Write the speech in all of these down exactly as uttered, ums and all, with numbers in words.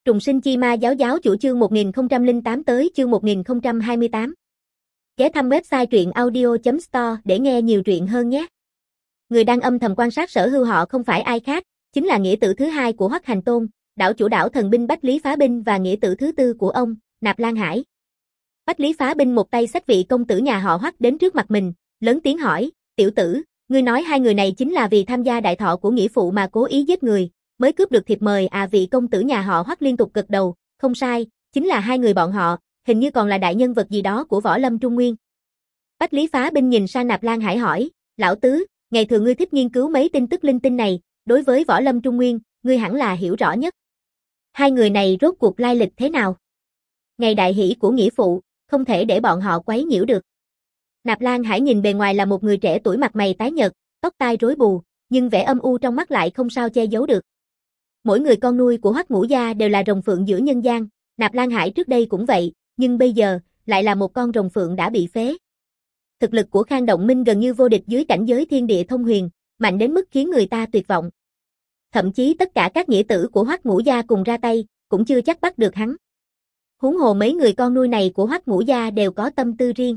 Trùng sinh chi ma giáo giáo chủ chương một nghìn không trăm lẻ tám tới chương một nghìn không trăm hai mươi tám. Ghé thăm website truyện audio chấm store để nghe nhiều truyện hơn nhé. Người đang âm thầm quan sát Sở Hưu họ không phải ai khác, chính là nghĩa tử thứ hai của Hoắc Hành Tôn, đảo chủ đảo thần binh Bách Lý Phá Binh và nghĩa tử thứ tư của ông, Nạp Lan Hải. Bách Lý Phá Binh một tay xách vị công tử nhà họ Hoắc đến trước mặt mình, lớn tiếng hỏi, tiểu tử, ngươi nói hai người này chính là vì tham gia đại thọ của nghĩa phụ mà cố ý giết người, mới cướp được thiệp mời à? Vị công tử nhà họ Hoắc liên tục gật đầu, không sai, chính là hai người bọn họ, hình như còn là đại nhân vật gì đó của võ lâm Trung Nguyên. Bách Lý Phá Binh nhìn sang Nạp Lan Hải hỏi, lão tứ, ngày thường ngươi thích nghiên cứu mấy tin tức linh tinh này, đối với võ lâm Trung Nguyên, ngươi hẳn là hiểu rõ nhất. Hai người này rốt cuộc lai lịch thế nào? Ngày đại hỷ của nghĩa phụ, không thể để bọn họ quấy nhiễu được. Nạp Lan Hải nhìn bề ngoài là một người trẻ tuổi mặt mày tái nhợt, tóc tai rối bù, nhưng vẻ âm u trong mắt lại không sao che giấu được. Mỗi người con nuôi của Hoắc Ngũ gia đều là rồng phượng giữa nhân gian, Nạp Lan Hải trước đây cũng vậy, nhưng bây giờ lại là một con rồng phượng đã bị phế. Thực lực của Khang Động Minh gần như vô địch dưới cảnh giới thiên địa thông huyền, mạnh đến mức khiến người ta tuyệt vọng. Thậm chí tất cả các nghĩa tử của Hoắc Ngũ gia cùng ra tay, cũng chưa chắc bắt được hắn. Huống hồ mấy người con nuôi này của Hoắc Ngũ gia đều có tâm tư riêng.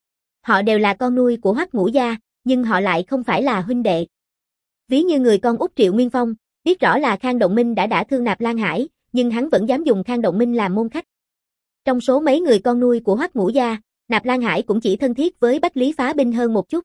Họ đều là con nuôi của Hoắc Ngũ gia, nhưng họ lại không phải là huynh đệ. Ví như người con út Triệu Nguyên Phong, biết rõ là Khang Động Minh đã đả thương Nạp Lan Hải, nhưng hắn vẫn dám dùng Khang Động Minh làm môn khách. Trong số mấy người con nuôi của Hoắc Ngũ gia, Nạp Lan Hải cũng chỉ thân thiết với Bách Lý Phá Binh hơn một chút.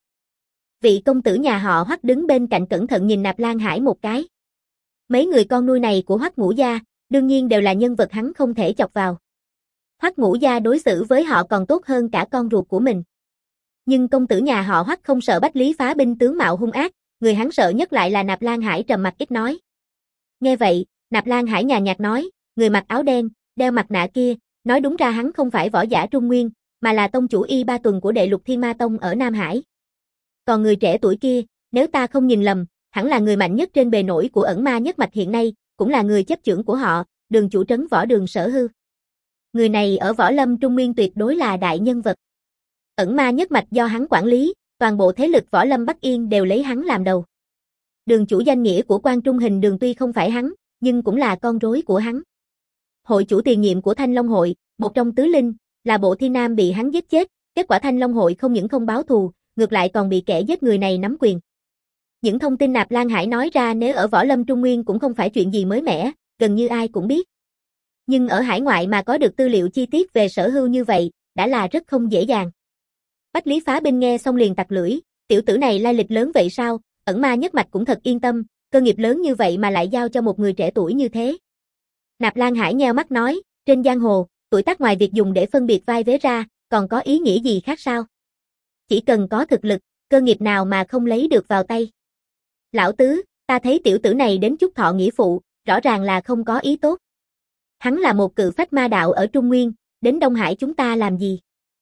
Vị công tử nhà họ Hoắc đứng bên cạnh cẩn thận nhìn Nạp Lan Hải một cái. Mấy người con nuôi này của Hoắc Ngũ gia, đương nhiên đều là nhân vật hắn không thể chọc vào. Hoắc Ngũ gia đối xử với họ còn tốt hơn cả con ruột của mình. Nhưng công tử nhà họ Hoắc không sợ Bách Lý Phá Binh tướng mạo hung ác, người hắn sợ nhất lại là Nạp Lan Hải trầm mặc ít nói. Nghe vậy, Nạp Lan Hải nhàn nhạt nói, người mặc áo đen, đeo mặt nạ kia, nói đúng ra hắn không phải võ giả Trung Nguyên, mà là tông chủ Y Ba Tuần của Đệ Lục Thiên Ma Tông ở Nam Hải. Còn người trẻ tuổi kia, nếu ta không nhìn lầm, hẳn là người mạnh nhất trên bề nổi của Ẩn Ma Nhất Mạch hiện nay, cũng là người chấp chưởng của họ, Đường chủ trấn Võ Đường Sở Hưu. Người này ở võ lâm Trung Nguyên tuyệt đối là đại nhân vật. Ẩn Ma Nhất Mạch do hắn quản lý, toàn bộ thế lực võ lâm Bắc Yên đều lấy hắn làm đầu. Đường chủ danh nghĩa của Quan Trung Hình Đường tuy không phải hắn, nhưng cũng là con rối của hắn. Hội chủ tiền nhiệm của Thanh Long Hội, một trong tứ linh, là Bộ Thiên Nam bị hắn giết chết, kết quả Thanh Long Hội không những không báo thù, ngược lại còn bị kẻ giết người này nắm quyền. Những thông tin Nạp Lan Hải nói ra nếu ở võ lâm Trung Nguyên cũng không phải chuyện gì mới mẻ, gần như ai cũng biết. Nhưng ở hải ngoại mà có được tư liệu chi tiết về Sở Hưu như vậy, đã là rất không dễ dàng. Bách Lý Phá Binh nghe xong liền tặc lưỡi, tiểu tử này lai lịch lớn vậy sao? Ẩn Ma Nhất Mạch cũng thật yên tâm, cơ nghiệp lớn như vậy mà lại giao cho một người trẻ tuổi như thế. Nạp Lan Hải nheo mắt nói, trên giang hồ, tuổi tác ngoài việc dùng để phân biệt vai vế ra, còn có ý nghĩa gì khác sao? Chỉ cần có thực lực, cơ nghiệp nào mà không lấy được vào tay. Lão tứ, ta thấy tiểu tử này đến chúc thọ nghĩa phụ, rõ ràng là không có ý tốt. Hắn là một cự phách ma đạo ở Trung Nguyên, đến Đông Hải chúng ta làm gì?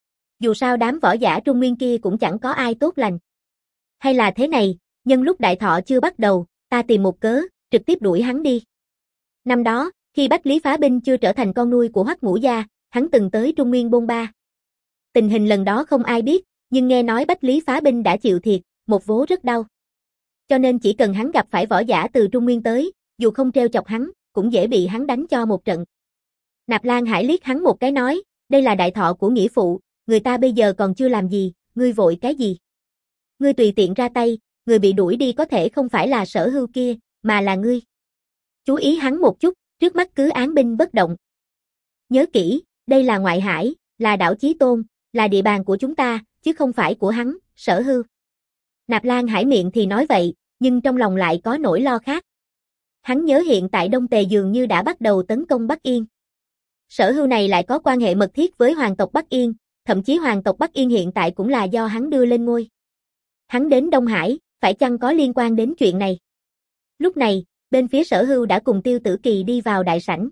Dù sao đám võ giả Trung Nguyên kia cũng chẳng có ai tốt lành. Hay là thế này, nhân lúc đại thọ chưa bắt đầu, ta tìm một cớ, trực tiếp đuổi hắn đi. Năm đó, khi Bách Lý Phá Binh chưa trở thành con nuôi của Hoắc Ngũ gia, hắn từng tới Trung Nguyên bôn ba. Tình hình lần đó không ai biết, nhưng nghe nói Bách Lý Phá Binh đã chịu thiệt, một vố rất đau. Cho nên chỉ cần hắn gặp phải võ giả từ Trung Nguyên tới, dù không trêu chọc hắn, cũng dễ bị hắn đánh cho một trận. Nạp Lan Hải liếc hắn một cái nói, đây là đại thọ của nghĩa phụ, người ta bây giờ còn chưa làm gì, ngươi vội cái gì? Ngươi tùy tiện ra tay, người bị đuổi đi có thể không phải là Sở Hưu kia, mà là ngươi. Chú ý hắn một chút, trước mắt cứ án binh bất động. Nhớ kỹ, đây là ngoại hải, là đảo Chí Tôn, là địa bàn của chúng ta, chứ không phải của hắn, Sở Hưu. Nạp Lan Hải miệng thì nói vậy, nhưng trong lòng lại có nỗi lo khác. Hắn nhớ hiện tại Đông Tề dường như đã bắt đầu tấn công Bắc Yên. Sở Hưu này lại có quan hệ mật thiết với hoàng tộc Bắc Yên, thậm chí hoàng tộc Bắc Yên hiện tại cũng là do hắn đưa lên ngôi. Hắn đến Đông Hải, phải chăng có liên quan đến chuyện này? Lúc này, bên phía Sở Hưu đã cùng Tiêu Tử Kỳ đi vào đại sảnh.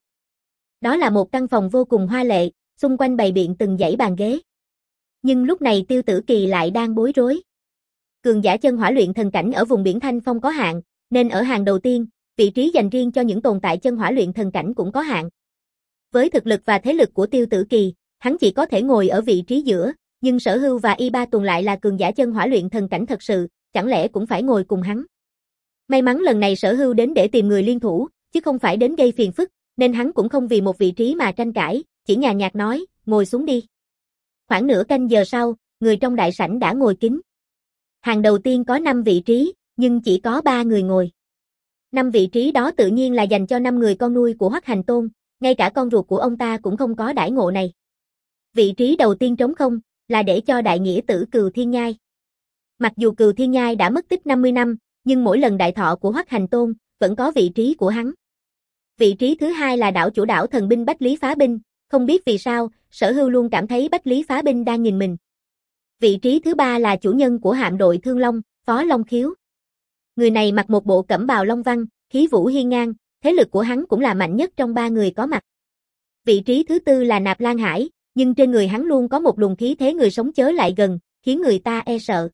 Đó là một căn phòng vô cùng hoa lệ, xung quanh bày biện từng dãy bàn ghế. Nhưng lúc này Tiêu Tử Kỳ lại đang bối rối. Cường giả chân hỏa luyện thần cảnh ở vùng biển Thanh Phong có hạn, nên ở hàng đầu tiên, vị trí dành riêng cho những tồn tại chân hỏa luyện thần cảnh cũng có hạn. Với thực lực và thế lực của Tiêu Tử Kỳ, hắn chỉ có thể ngồi ở vị trí giữa, nhưng Sở Hưu và Y Ba Tuần lại là cường giả chân hỏa luyện thần cảnh thật sự, chẳng lẽ cũng phải ngồi cùng hắn. May mắn lần này Sở Hưu đến để tìm người liên thủ, chứ không phải đến gây phiền phức, nên hắn cũng không vì một vị trí mà tranh cãi, chỉ nhàn nhạt nói, ngồi xuống đi. Khoảng nửa canh giờ sau, người trong đại sảnh đã ngồi kín. Hàng đầu tiên có năm vị trí, nhưng chỉ có ba người ngồi. Năm vị trí đó tự nhiên là dành cho năm người con nuôi của Hoắc Hành Tôn, ngay cả con ruột của ông ta cũng không có đãi ngộ này. Vị trí đầu tiên trống không, là để cho đại nghĩa tử Cừu Thiên Nhai. Mặc dù Cừu Thiên Nhai đã mất tích năm mươi năm, nhưng mỗi lần đại thọ của Hoắc Hành Tôn, vẫn có vị trí của hắn. Vị trí thứ hai là đảo chủ đảo thần binh Bách Lý Phá Binh, không biết vì sao, Sở Hưu luôn cảm thấy Bách Lý Phá Binh đang nhìn mình. Vị trí thứ ba là chủ nhân của hạm đội Thương Long, Phó Long Khiếu. Người này mặc một bộ cẩm bào long văn, khí vũ hiên ngang, thế lực của hắn cũng là mạnh nhất trong ba người có mặt. Vị trí thứ tư là Nạp Lan Hải, nhưng trên người hắn luôn có một luồng khí thế người sống chớ lại gần, khiến người ta e sợ.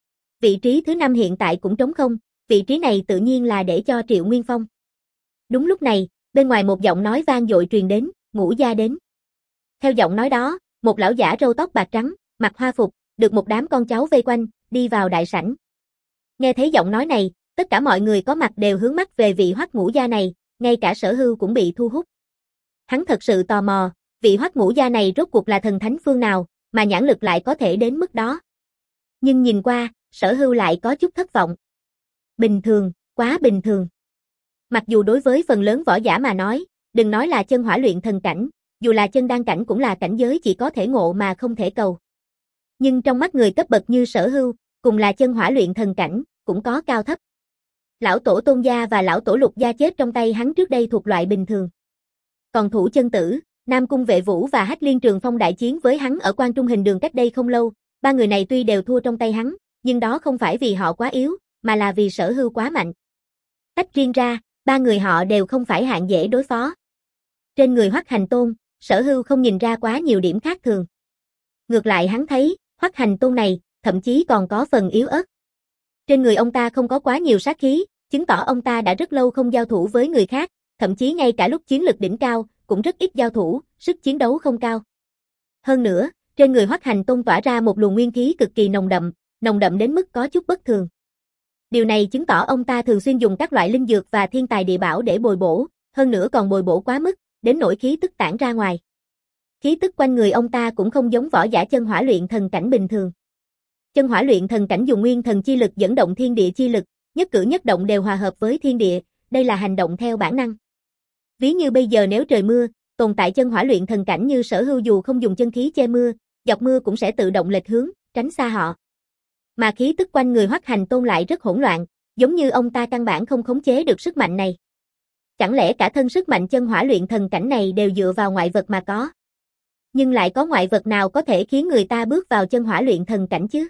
Vị trí thứ năm hiện tại cũng trống không, vị trí này tự nhiên là để cho Triệu Nguyên Phong. Đúng lúc này, bên ngoài một giọng nói vang dội truyền đến, Ngũ gia đến. Theo giọng nói đó, một lão giả râu tóc bạc trắng, mặc hoa phục, được một đám con cháu vây quanh, đi vào đại sảnh. Nghe thấy giọng nói này, tất cả mọi người có mặt đều hướng mắt về vị Hoắc Ngũ gia này, ngay cả Sở Hưu cũng bị thu hút. Hắn thật sự tò mò, vị Hoắc Ngũ gia này rốt cuộc là thần thánh phương nào, mà nhãn lực lại có thể đến mức đó. Nhưng nhìn qua, Sở Hưu lại có chút thất vọng. Bình thường, quá bình thường. Mặc dù đối với phần lớn võ giả mà nói, đừng nói là chân hỏa luyện thần cảnh, dù là chân đan cảnh cũng là cảnh giới chỉ có thể ngộ mà không thể cầu. Nhưng trong mắt người cấp bậc như Sở Hưu, cùng là chân hỏa luyện thần cảnh, cũng có cao thấp. Lão tổ Tôn gia và lão tổ Lục gia chết trong tay hắn trước đây thuộc loại bình thường. Còn Thủ Chân Tử, Nam Cung Vệ Vũ và Hách Liên Trường Phong đại chiến với hắn ở Quan Trung Hình Đường cách đây không lâu, ba người này tuy đều thua trong tay hắn, nhưng đó không phải vì họ quá yếu, mà là vì Sở Hưu quá mạnh. Tách riêng ra, ba người họ đều không phải hạng dễ đối phó. Trên người Hoắc Hành Tôn, Sở Hưu không nhìn ra quá nhiều điểm khác thường. Ngược lại hắn thấy, Hoắc Hành Tôn này, thậm chí còn có phần yếu ớt. Trên người ông ta không có quá nhiều sát khí, chứng tỏ ông ta đã rất lâu không giao thủ với người khác, thậm chí ngay cả lúc chiến lực đỉnh cao, cũng rất ít giao thủ, sức chiến đấu không cao. Hơn nữa, trên người Hoắc Hành Tôn tỏa ra một luồng nguyên khí cực kỳ nồng đậm, nồng đậm đến mức có chút bất thường. Điều này chứng tỏ ông ta thường xuyên dùng các loại linh dược và thiên tài địa bảo để bồi bổ, hơn nữa còn bồi bổ quá mức, đến nỗi khí tức tản ra ngoài. Khí tức quanh người ông ta cũng không giống võ giả chân hỏa luyện thần cảnh bình thường. Chân hỏa luyện thần cảnh dùng nguyên thần chi lực dẫn động thiên địa chi lực, nhất cử nhất động đều hòa hợp với thiên địa, đây là hành động theo bản năng. Ví như bây giờ nếu trời mưa, tồn tại chân hỏa luyện thần cảnh như Sở Hưu dù không dùng chân khí che mưa, dọc mưa cũng sẽ tự động lệch hướng, tránh xa họ. Mà khí tức quanh người Hoắc Hành Tôn lại rất hỗn loạn, giống như ông ta căn bản không khống chế được sức mạnh này. Chẳng lẽ cả thân sức mạnh chân hỏa luyện thần cảnh này đều dựa vào ngoại vật mà có? Nhưng lại có ngoại vật nào có thể khiến người ta bước vào chân hỏa luyện thần cảnh chứ?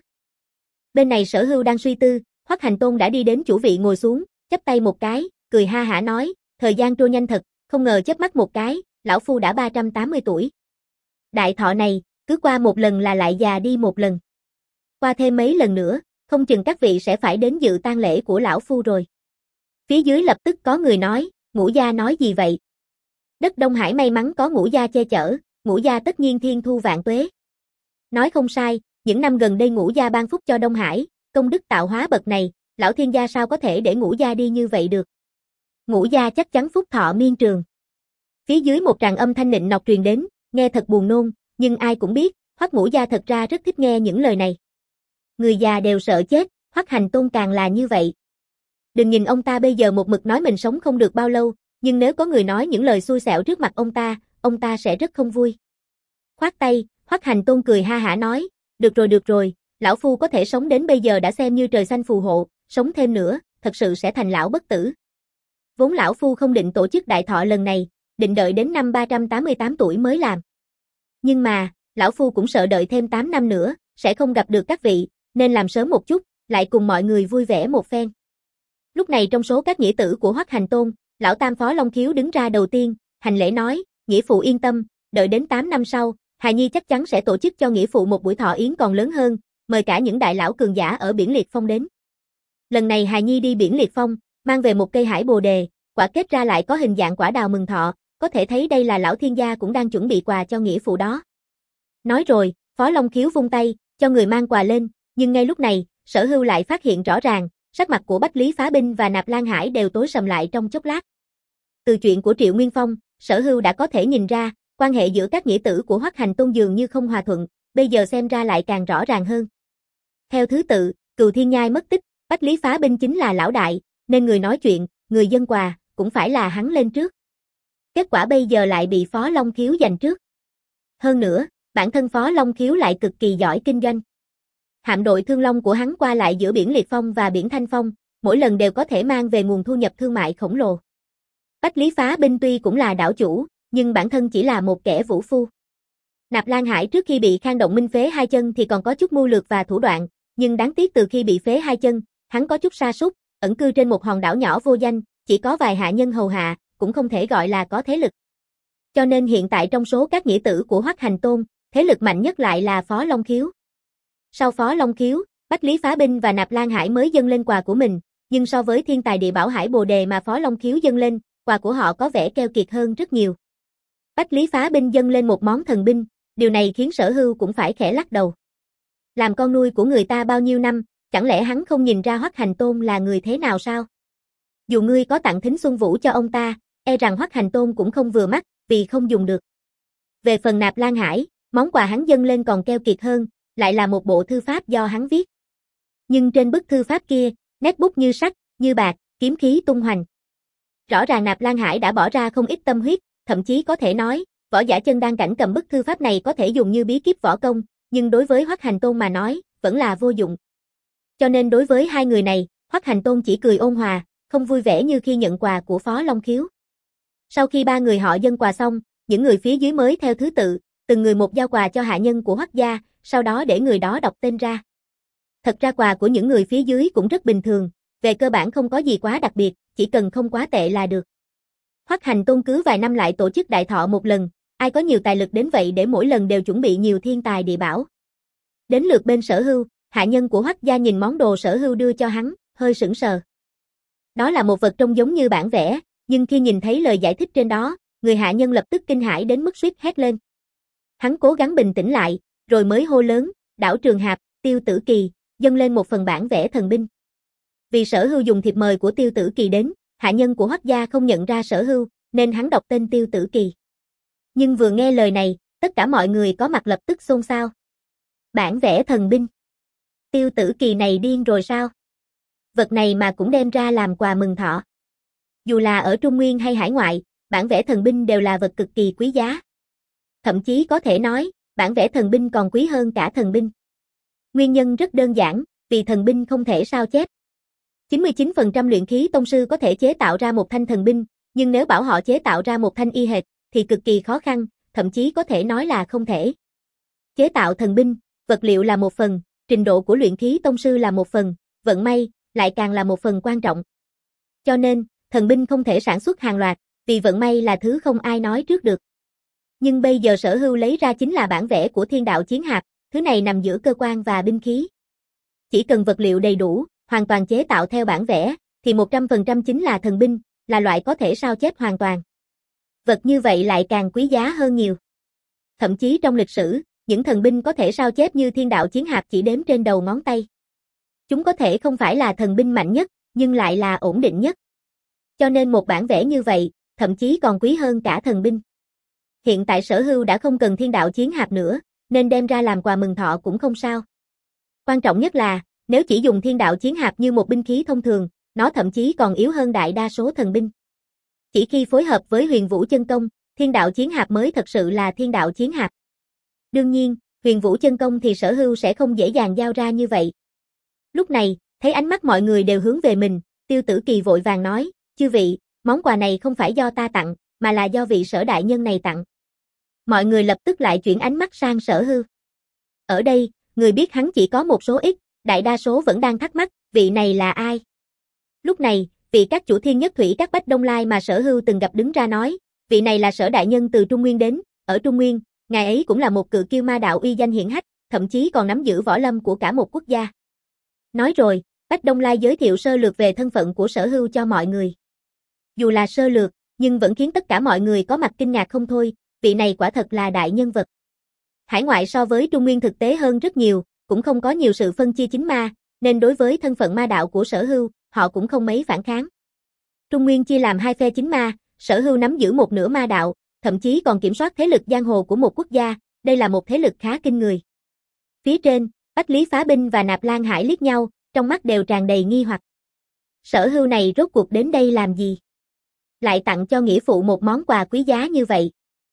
Bên này Sở Hưu đang suy tư, Hoắc Hành Tôn đã đi đến chủ vị ngồi xuống, chắp tay một cái, cười ha hả nói, thời gian trôi nhanh thật, không ngờ chớp mắt một cái, lão phu đã ba trăm tám mươi tuổi. Đại thọ này, cứ qua một lần là lại già đi một lần. Qua thêm mấy lần nữa, không chừng các vị sẽ phải đến dự tang lễ của lão phu rồi. Phía dưới lập tức có người nói, Ngũ gia nói gì vậy? Đất Đông Hải may mắn có Ngũ gia che chở, Ngũ gia tất nhiên thiên thu vạn tuế. Nói không sai, những năm gần đây Ngũ gia ban phúc cho Đông Hải, công đức tạo hóa bậc này, lão thiên gia sao có thể để Ngũ gia đi như vậy được? Ngũ gia chắc chắn phúc thọ miên trường. Phía dưới một tràng âm thanh nịnh nọt truyền đến, nghe thật buồn nôn, nhưng ai cũng biết, Hoắc Ngũ gia thật ra rất thích nghe những lời này. Người già đều sợ chết, Hoắc Hành Tôn càng là như vậy. Đừng nhìn ông ta bây giờ một mực nói mình sống không được bao lâu, nhưng nếu có người nói những lời xui xẻo trước mặt ông ta, ông ta sẽ rất không vui. Khoát tay, Hoắc Hành Tôn cười ha hả nói, được rồi được rồi, lão phu có thể sống đến bây giờ đã xem như trời xanh phù hộ, sống thêm nữa, thật sự sẽ thành lão bất tử. Vốn lão phu không định tổ chức đại thọ lần này, định đợi đến năm ba trăm tám mươi tám tuổi mới làm. Nhưng mà, lão phu cũng sợ đợi thêm tám năm nữa, sẽ không gặp được các vị, nên làm sớm một chút, lại cùng mọi người vui vẻ một phen. Lúc này trong số các nghĩa tử của Hoắc Hành Tôn, lão tam Phó Long Khiếu đứng ra đầu tiên, hành lễ nói, nghĩa phụ yên tâm, đợi đến tám năm sau, Hà Nhi chắc chắn sẽ tổ chức cho nghĩa phụ một buổi thọ yến còn lớn hơn, mời cả những đại lão cường giả ở Biển Liệt Phong đến. Lần này Hà Nhi đi Biển Liệt Phong, mang về một cây hải bồ đề, quả kết ra lại có hình dạng quả đào mừng thọ, có thể thấy đây là lão thiên gia cũng đang chuẩn bị quà cho nghĩa phụ đó. Nói rồi, Phó Long Khiếu vung tay, cho người mang quà lên, nhưng ngay lúc này, Sở Hưu lại phát hiện rõ ràng, sắc mặt của Bách Lý Phá Binh và Nạp Lan Hải đều tối sầm lại trong chốc lát. Từ chuyện của Triệu Nguyên Phong, Sở Hưu đã có thể nhìn ra, quan hệ giữa các nghĩa tử của Hoắc Hành Tôn dường như không hòa thuận, bây giờ xem ra lại càng rõ ràng hơn. Theo thứ tự, Cừu Thiên Nhai mất tích, Bách Lý Phá Binh chính là lão đại, nên người nói chuyện, người dâng quà, cũng phải là hắn lên trước. Kết quả bây giờ lại bị Phó Long Khiếu giành trước. Hơn nữa, bản thân Phó Long Khiếu lại cực kỳ giỏi kinh doanh. Hạm đội Thương Long của hắn qua lại giữa biển Liệt Phong và biển Thanh Phong, mỗi lần đều có thể mang về nguồn thu nhập thương mại khổng lồ. Bách Lý Phá Binh tuy cũng là đảo chủ, nhưng bản thân chỉ là một kẻ vũ phu. Nạp Lan Hải trước khi bị Khang Động Minh phế hai chân thì còn có chút mưu lược và thủ đoạn, nhưng đáng tiếc từ khi bị phế hai chân, hắn có chút sa sút, ẩn cư trên một hòn đảo nhỏ vô danh, chỉ có vài hạ nhân hầu hạ, cũng không thể gọi là có thế lực. Cho nên hiện tại trong số các nghĩa tử của Hoắc Hành Tôn, thế lực mạnh nhất lại là Phó Long Khiếu. Sau Phó Long Khiếu, Bách Lý Phá Binh và Nạp Lan Hải mới dâng lên quà của mình, nhưng so với thiên tài địa bảo Hải Bồ Đề mà Phó Long Khiếu dâng lên, quà của họ có vẻ keo kiệt hơn rất nhiều. Bách Lý Phá Binh dâng lên một món thần binh, điều này khiến Sở Hưu cũng phải khẽ lắc đầu. Làm con nuôi của người ta bao nhiêu năm, chẳng lẽ hắn không nhìn ra Hoắc Hành Tôn là người thế nào sao? Dù ngươi có tặng Thính Xuân Vũ cho ông ta, e rằng Hoắc Hành Tôn cũng không vừa mắt, vì không dùng được. Về phần Nạp Lan Hải, món quà hắn dâng lên còn keo kiệt hơn, lại là một bộ thư pháp do hắn viết. Nhưng trên bức thư pháp kia, nét bút như sắt, như bạc, kiếm khí tung hoành. Rõ ràng Nạp Lan Hải đã bỏ ra không ít tâm huyết, thậm chí có thể nói, võ giả chân đan cảnh cầm bức thư pháp này có thể dùng như bí kíp võ công, nhưng đối với Hoắc Hành Tôn mà nói, vẫn là vô dụng. Cho nên đối với hai người này, Hoắc Hành Tôn chỉ cười ôn hòa, không vui vẻ như khi nhận quà của Phó Long Khiếu. Sau khi ba người họ dâng quà xong, những người phía dưới mới theo thứ tự, từng người một giao quà cho hạ nhân của Hoắc gia, sau đó để người đó đọc tên ra. Thật ra quà của những người phía dưới cũng rất bình thường, về cơ bản không có gì quá đặc biệt, chỉ cần không quá tệ là được. Hoắc Hành Tôn cứ vài năm lại tổ chức đại thọ một lần, ai có nhiều tài lực đến vậy để mỗi lần đều chuẩn bị nhiều thiên tài địa bảo. Đến lượt bên Sở Hưu, hạ nhân của Hoắc gia nhìn món đồ Sở Hưu đưa cho hắn, hơi sững sờ. Đó là một vật trông giống như bản vẽ, nhưng khi nhìn thấy lời giải thích trên đó, người hạ nhân lập tức kinh hãi đến mức suýt hét lên. Hắn cố gắng bình tĩnh lại, rồi mới hô lớn, Đảo Trường Hạp, Tiêu Tử Kỳ, dâng lên một phần bản vẽ thần binh. Vì Sở Hưu dùng thiệp mời của Tiêu Tử Kỳ đến, hạ nhân của Hoắc gia không nhận ra Sở Hưu, nên hắn đọc tên Tiêu Tử Kỳ. Nhưng vừa nghe lời này, tất cả mọi người có mặt lập tức xôn xao. Bản vẽ thần binh. Tiêu Tử Kỳ này điên rồi sao? Vật này mà cũng đem ra làm quà mừng thọ. Dù là ở Trung Nguyên hay hải ngoại, bản vẽ thần binh đều là vật cực kỳ quý giá. Thậm chí có thể nói, bản vẽ thần binh còn quý hơn cả thần binh. Nguyên nhân rất đơn giản, vì thần binh không thể sao chép. chín mươi chín phần trăm luyện khí tông sư có thể chế tạo ra một thanh thần binh, nhưng nếu bảo họ chế tạo ra một thanh y hệt, thì cực kỳ khó khăn, thậm chí có thể nói là không thể. Chế tạo thần binh, vật liệu là một phần, trình độ của luyện khí tông sư là một phần, vận may, lại càng là một phần quan trọng. Cho nên, thần binh không thể sản xuất hàng loạt, vì vận may là thứ không ai nói trước được. Nhưng bây giờ Sở Hưu lấy ra chính là bản vẽ của Thiên Đạo Chiến Hạp, thứ này nằm giữa cơ quan và binh khí. Chỉ cần vật liệu đầy đủ, hoàn toàn chế tạo theo bản vẽ, thì một trăm phần trăm chính là thần binh, là loại có thể sao chép hoàn toàn. Vật như vậy lại càng quý giá hơn nhiều. Thậm chí trong lịch sử, những thần binh có thể sao chép như Thiên Đạo Chiến Hạp chỉ đếm trên đầu ngón tay. Chúng có thể không phải là thần binh mạnh nhất, nhưng lại là ổn định nhất. Cho nên một bản vẽ như vậy, thậm chí còn quý hơn cả thần binh. Hiện tại Sở Hưu đã không cần Thiên Đạo Chiến Hạp nữa, nên đem ra làm quà mừng thọ cũng không sao. Quan trọng nhất là, nếu chỉ dùng Thiên Đạo Chiến Hạp như một binh khí thông thường, nó thậm chí còn yếu hơn đại đa số thần binh. Chỉ khi phối hợp với Huyền Vũ Chân Công, Thiên Đạo Chiến Hạp mới thật sự là Thiên Đạo Chiến Hạp. Đương nhiên, Huyền Vũ Chân Công thì Sở Hưu sẽ không dễ dàng giao ra như vậy. Lúc này, thấy ánh mắt mọi người đều hướng về mình, Tiêu Tử Kỳ vội vàng nói, chư vị, món quà này không phải do ta tặng, mà là do vị Sở đại nhân này tặng. Mọi người lập tức lại chuyển ánh mắt sang Sở Hưu. Ở đây, người biết hắn chỉ có một số ít, đại đa số vẫn đang thắc mắc, vị này là ai? Lúc này, vị các chủ thiên nhất thủy các Bách Đông Lai mà Sở Hưu từng gặp đứng ra nói, vị này là Sở đại nhân từ Trung Nguyên đến, ở Trung Nguyên, ngài ấy cũng là một cự kiêu ma đạo uy danh hiển hách, thậm chí còn nắm giữ võ lâm của cả một quốc gia. Nói rồi, Bách Đông Lai giới thiệu sơ lược về thân phận của Sở Hưu cho mọi người. Dù là sơ lược, nhưng vẫn khiến tất cả mọi người có mặt kinh ngạc không thôi, vị này quả thật là đại nhân vật. Hải ngoại so với Trung Nguyên thực tế hơn rất nhiều, cũng không có nhiều sự phân chia chính ma, nên đối với thân phận ma đạo của Sở Hưu, họ cũng không mấy phản kháng. Trung Nguyên chia làm hai phe chính ma, Sở Hưu nắm giữ một nửa ma đạo, thậm chí còn kiểm soát thế lực giang hồ của một quốc gia, đây là một thế lực khá kinh người. Phía trên, Bách Lý Phá Binh và Nạp Lan Hải liếc nhau, trong mắt đều tràn đầy nghi hoặc. Sở Hưu này rốt cuộc đến đây làm gì? Lại tặng cho nghĩa phụ một món quà quý giá như vậy.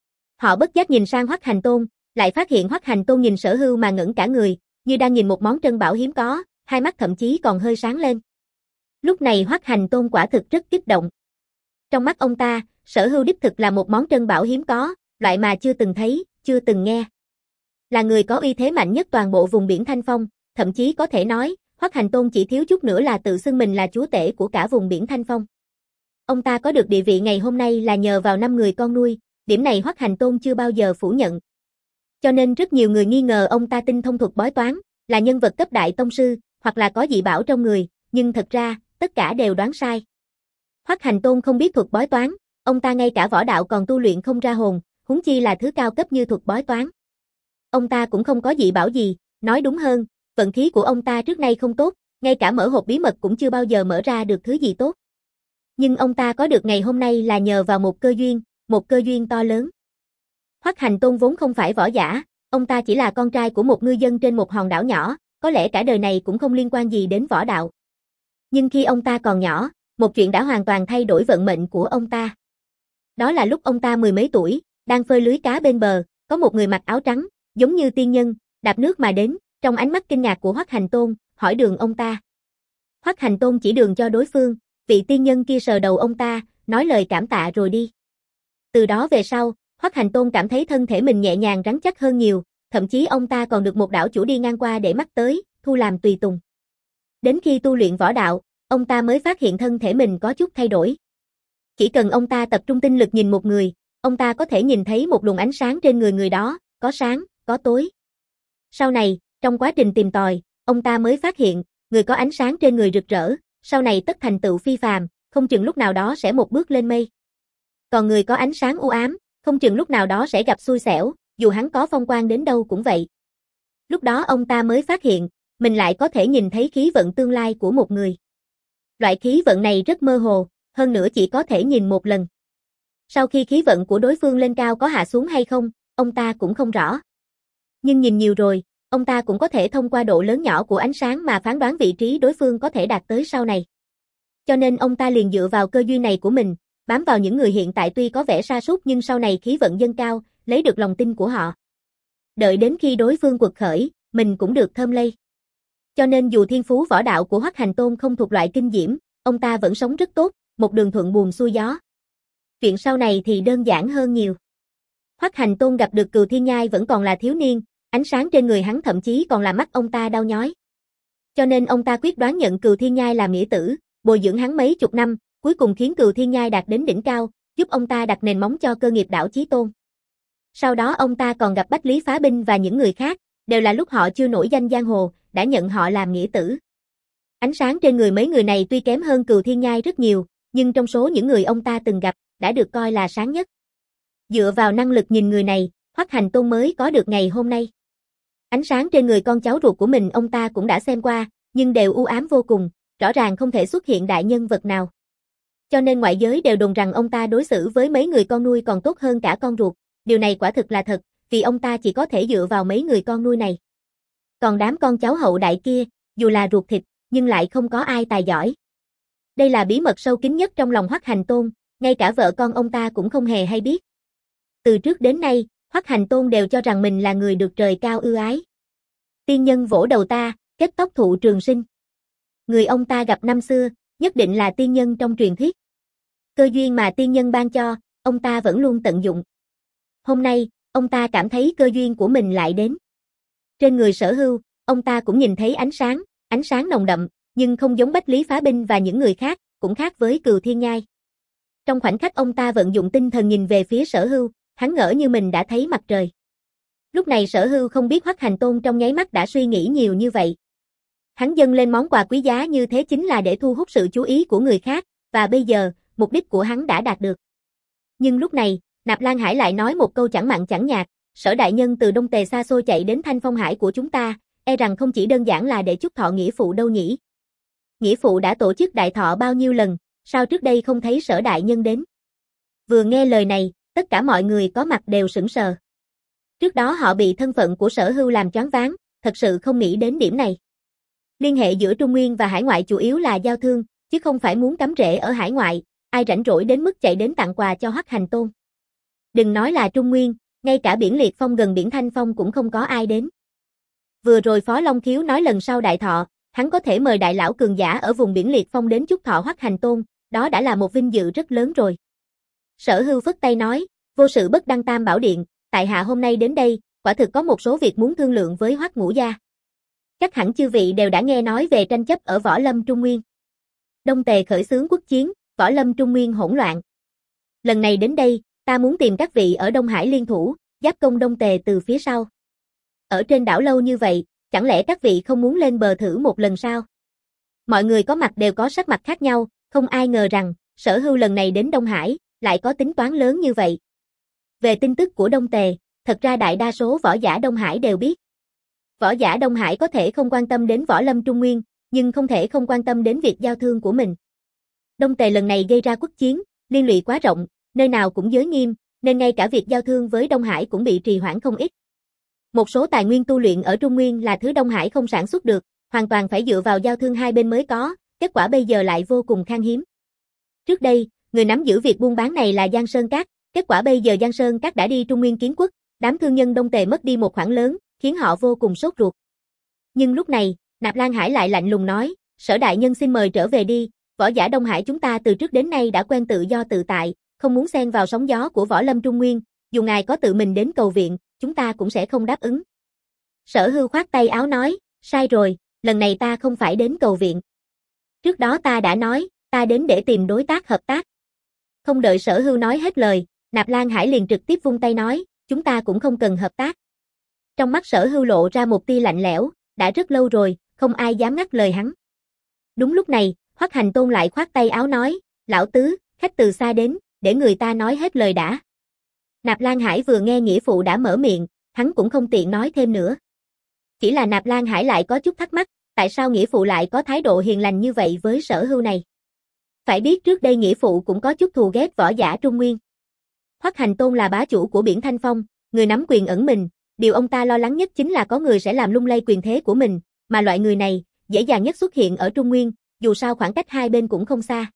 Họ bất giác nhìn sang Hoắc Hành Tôn, lại phát hiện Hoắc Hành Tôn nhìn Sở Hưu mà ngẩn cả người, như đang nhìn một món trân bảo hiếm có, hai mắt thậm chí còn hơi sáng lên. Lúc này Hoắc Hành Tôn quả thực rất kích động. Trong mắt ông ta, Sở Hưu đích thực là một món trân bảo hiếm có, loại mà chưa từng thấy, chưa từng nghe. Là người có uy thế mạnh nhất toàn bộ vùng biển Thanh Phong, thậm chí có thể nói, Hoắc Hành Tôn chỉ thiếu chút nữa là tự xưng mình là chúa tể của cả vùng biển Thanh Phong. Ông ta có được địa vị ngày hôm nay là nhờ vào năm người con nuôi, điểm này Hoắc Hành Tôn chưa bao giờ phủ nhận. Cho nên rất nhiều người nghi ngờ ông ta tinh thông thuật bói toán, là nhân vật cấp đại tông sư, hoặc là có dị bảo trong người, nhưng thật ra, tất cả đều đoán sai. Hoắc Hành Tôn không biết thuật bói toán, ông ta ngay cả võ đạo còn tu luyện không ra hồn, huống chi là thứ cao cấp như thuật bói toán. Ông ta cũng không có dị bảo gì, nói đúng hơn, vận khí của ông ta trước nay không tốt, ngay cả mở hộp bí mật cũng chưa bao giờ mở ra được thứ gì tốt. Nhưng ông ta có được ngày hôm nay là nhờ vào một cơ duyên, một cơ duyên to lớn. Hoắc Hành Tôn vốn không phải võ giả, ông ta chỉ là con trai của một ngư dân trên một hòn đảo nhỏ, có lẽ cả đời này cũng không liên quan gì đến võ đạo. Nhưng khi ông ta còn nhỏ, một chuyện đã hoàn toàn thay đổi vận mệnh của ông ta. Đó là lúc ông ta mười mấy tuổi, đang phơi lưới cá bên bờ, có một người mặc áo trắng, giống như tiên nhân, đạp nước mà đến, trong ánh mắt kinh ngạc của Hoắc Hành Tôn, hỏi đường ông ta. Hoắc Hành Tôn chỉ đường cho đối phương, vị tiên nhân kia sờ đầu ông ta, nói lời cảm tạ rồi đi. Từ đó về sau, Hoắc Hành Tôn cảm thấy thân thể mình nhẹ nhàng rắn chắc hơn nhiều, thậm chí ông ta còn được một đảo chủ đi ngang qua để mắt tới, thu làm tùy tùng. Đến khi tu luyện võ đạo, ông ta mới phát hiện thân thể mình có chút thay đổi. Chỉ cần ông ta tập trung tinh lực nhìn một người, ông ta có thể nhìn thấy một luồng ánh sáng trên người người đó, có sáng, có tối. Sau này, trong quá trình tìm tòi, ông ta mới phát hiện, người có ánh sáng trên người rực rỡ, sau này tất thành tựu phi phàm, không chừng lúc nào đó sẽ một bước lên mây. Còn người có ánh sáng u ám, không chừng lúc nào đó sẽ gặp xui xẻo, dù hắn có phong quang đến đâu cũng vậy. Lúc đó ông ta mới phát hiện, mình lại có thể nhìn thấy khí vận tương lai của một người. Loại khí vận này rất mơ hồ, hơn nữa chỉ có thể nhìn một lần. Sau khi khí vận của đối phương lên cao có hạ xuống hay không, ông ta cũng không rõ. Nhưng nhìn nhiều rồi, ông ta cũng có thể thông qua độ lớn nhỏ của ánh sáng mà phán đoán vị trí đối phương có thể đạt tới sau này. Cho nên ông ta liền dựa vào cơ duyên này của mình, bám vào những người hiện tại tuy có vẻ sa sút nhưng sau này khí vận dâng cao, lấy được lòng tin của họ. Đợi đến khi đối phương quật khởi, mình cũng được thơm lây. Cho nên dù thiên phú võ đạo của Hoắc Hành Tôn không thuộc loại kinh diễm, ông ta vẫn sống rất tốt, một đường thuận buồm xuôi gió. Chuyện sau này thì đơn giản hơn nhiều. Hoắc Hành Tôn gặp được Cừu Thiên Nhai vẫn còn là thiếu niên, ánh sáng trên người hắn thậm chí còn làm mắt ông ta đau nhói. Cho nên ông ta quyết đoán nhận Cừu Thiên Nhai làm nghĩa tử, bồi dưỡng hắn mấy chục năm, cuối cùng khiến Cừu Thiên Nhai đạt đến đỉnh cao, giúp ông ta đặt nền móng cho cơ nghiệp đảo Chí Tôn. Sau đó ông ta còn gặp Bách Lý Phá Binh và những người khác, đều là lúc họ chưa nổi danh giang hồ, đã nhận họ làm nghĩa tử. Ánh sáng trên người mấy người này tuy kém hơn Cừu Thiên Nhai rất nhiều, nhưng trong số những người ông ta từng gặp, đã được coi là sáng nhất. Dựa vào năng lực nhìn người này, Hoắc Hành Tôn mới có được ngày hôm nay. Ánh sáng trên người con cháu ruột của mình ông ta cũng đã xem qua, nhưng đều u ám vô cùng, rõ ràng không thể xuất hiện đại nhân vật nào. Cho nên ngoại giới đều đồn rằng ông ta đối xử với mấy người con nuôi còn tốt hơn cả con ruột, điều này quả thực là thật, vì ông ta chỉ có thể dựa vào mấy người con nuôi này. Còn đám con cháu hậu đại kia, dù là ruột thịt, nhưng lại không có ai tài giỏi. Đây là bí mật sâu kín nhất trong lòng Hoắc Hành Tôn, ngay cả vợ con ông ta cũng không hề hay biết. Từ trước đến nay, Hoắc Hành Tôn đều cho rằng mình là người được trời cao ưu ái. Tiên nhân vỗ đầu ta, kết tóc thụ trường sinh. Người ông ta gặp năm xưa, nhất định là tiên nhân trong truyền thuyết. Cơ duyên mà tiên nhân ban cho, ông ta vẫn luôn tận dụng. Hôm nay, ông ta cảm thấy cơ duyên của mình lại đến. Trên người Sở Hưu, ông ta cũng nhìn thấy ánh sáng, ánh sáng nồng đậm, nhưng không giống Bách Lý Phá Binh và những người khác, cũng khác với Cừu Thiên Nhai. Trong khoảnh khắc ông ta vận dụng tinh thần nhìn về phía Sở Hưu, hắn ngỡ như mình đã thấy mặt trời. Lúc này Sở Hưu không biết Hoắc Hành Tôn trong nháy mắt đã suy nghĩ nhiều như vậy. Hắn dâng lên món quà quý giá như thế chính là để thu hút sự chú ý của người khác, và bây giờ, mục đích của hắn đã đạt được. Nhưng lúc này, Nạp Lan Hải lại nói một câu chẳng mặn chẳng nhạt, Sở đại nhân từ Đông Tề xa xôi chạy đến Thanh Phong Hải của chúng ta, e rằng không chỉ đơn giản là để chúc thọ nghĩa phụ đâu nhỉ. Nghĩa phụ đã tổ chức đại thọ bao nhiêu lần, sao trước đây không thấy Sở đại nhân đến? Vừa nghe lời này, tất cả mọi người có mặt đều sững sờ. Trước đó họ bị thân phận của Sở Hưu làm choáng váng, thật sự không nghĩ đến điểm này. Liên hệ giữa Trung Nguyên và hải ngoại chủ yếu là giao thương, chứ không phải muốn cắm rễ ở hải ngoại, ai rảnh rỗi đến mức chạy đến tặng quà cho Hoắc Hành Tôn. Đừng nói là Trung Nguyên, ngay cả biển Liệt Phong gần biển Thanh Phong cũng không có ai đến. Vừa rồi Phó Long Khiếu nói lần sau đại thọ, hắn có thể mời đại lão cường giả ở vùng biển Liệt Phong đến chúc thọ Hoắc Hành Tôn, đó đã là một vinh dự rất lớn rồi. Sở Hưu phất tay nói, vô sự bất đăng tam bảo điện, tại hạ hôm nay đến đây, quả thực có một số việc muốn thương lượng với Hoắc Ngũ gia. Chắc hẳn chư vị đều đã nghe nói về tranh chấp ở Võ Lâm Trung Nguyên. Đông Tề khởi xướng quốc chiến, Võ Lâm Trung Nguyên hỗn loạn. Lần này đến đây, ta muốn tìm các vị ở Đông Hải liên thủ, giáp công Đông Tề từ phía sau. Ở trên đảo lâu như vậy, chẳng lẽ các vị không muốn lên bờ thử một lần sao? Mọi người có mặt đều có sắc mặt khác nhau, không ai ngờ rằng, Sở Hưu lần này đến Đông Hải, lại có tính toán lớn như vậy. Về tin tức của Đông Tề, thật ra đại đa số võ giả Đông Hải đều biết. Võ giả Đông Hải có thể không quan tâm đến Võ Lâm Trung Nguyên, nhưng không thể không quan tâm đến việc giao thương của mình. Đông Tề lần này gây ra quốc chiến, liên lụy quá rộng, nơi nào cũng giới nghiêm, nên ngay cả việc giao thương với Đông Hải cũng bị trì hoãn không ít. Một số tài nguyên tu luyện ở Trung Nguyên là thứ Đông Hải không sản xuất được, hoàn toàn phải dựa vào giao thương hai bên mới có, kết quả bây giờ lại vô cùng khan hiếm. Trước đây, người nắm giữ việc buôn bán này là Giang Sơn Các, kết quả bây giờ Giang Sơn Các đã đi Trung Nguyên kiến quốc, đám thương nhân Đông Tề mất đi một khoản lớn, khiến họ vô cùng sốt ruột. Nhưng lúc này, Nạp Lan Hải lại lạnh lùng nói, Sở đại nhân xin mời trở về đi, võ giả Đông Hải chúng ta từ trước đến nay đã quen tự do tự tại, không muốn xen vào sóng gió của Võ Lâm Trung Nguyên, dù ngài có tự mình đến cầu viện, chúng ta cũng sẽ không đáp ứng. Sở Hưu khoát tay áo nói, sai rồi, lần này ta không phải đến cầu viện. Trước đó ta đã nói, ta đến để tìm đối tác hợp tác. Không đợi Sở Hưu nói hết lời, Nạp Lan Hải liền trực tiếp vung tay nói, chúng ta cũng không cần hợp tác. Trong mắt Sở Hưu lộ ra một tia lạnh lẽo, đã rất lâu rồi, không ai dám ngắt lời hắn. Đúng lúc này, Hoắc Hành Tôn lại khoát tay áo nói, lão tứ, khách từ xa đến, để người ta nói hết lời đã. Nạp Lan Hải vừa nghe nghĩa phụ đã mở miệng, hắn cũng không tiện nói thêm nữa. Chỉ là Nạp Lan Hải lại có chút thắc mắc, tại sao nghĩa phụ lại có thái độ hiền lành như vậy với Sở Hưu này. Phải biết trước đây nghĩa phụ cũng có chút thù ghét võ giả Trung Nguyên. Hoắc Hành Tôn là bá chủ của biển Thanh Phong, người nắm quyền ẩn mình, điều ông ta lo lắng nhất chính là có người sẽ làm lung lay quyền thế của mình, mà loại người này, dễ dàng nhất xuất hiện ở Trung Nguyên, dù sao khoảng cách hai bên cũng không xa.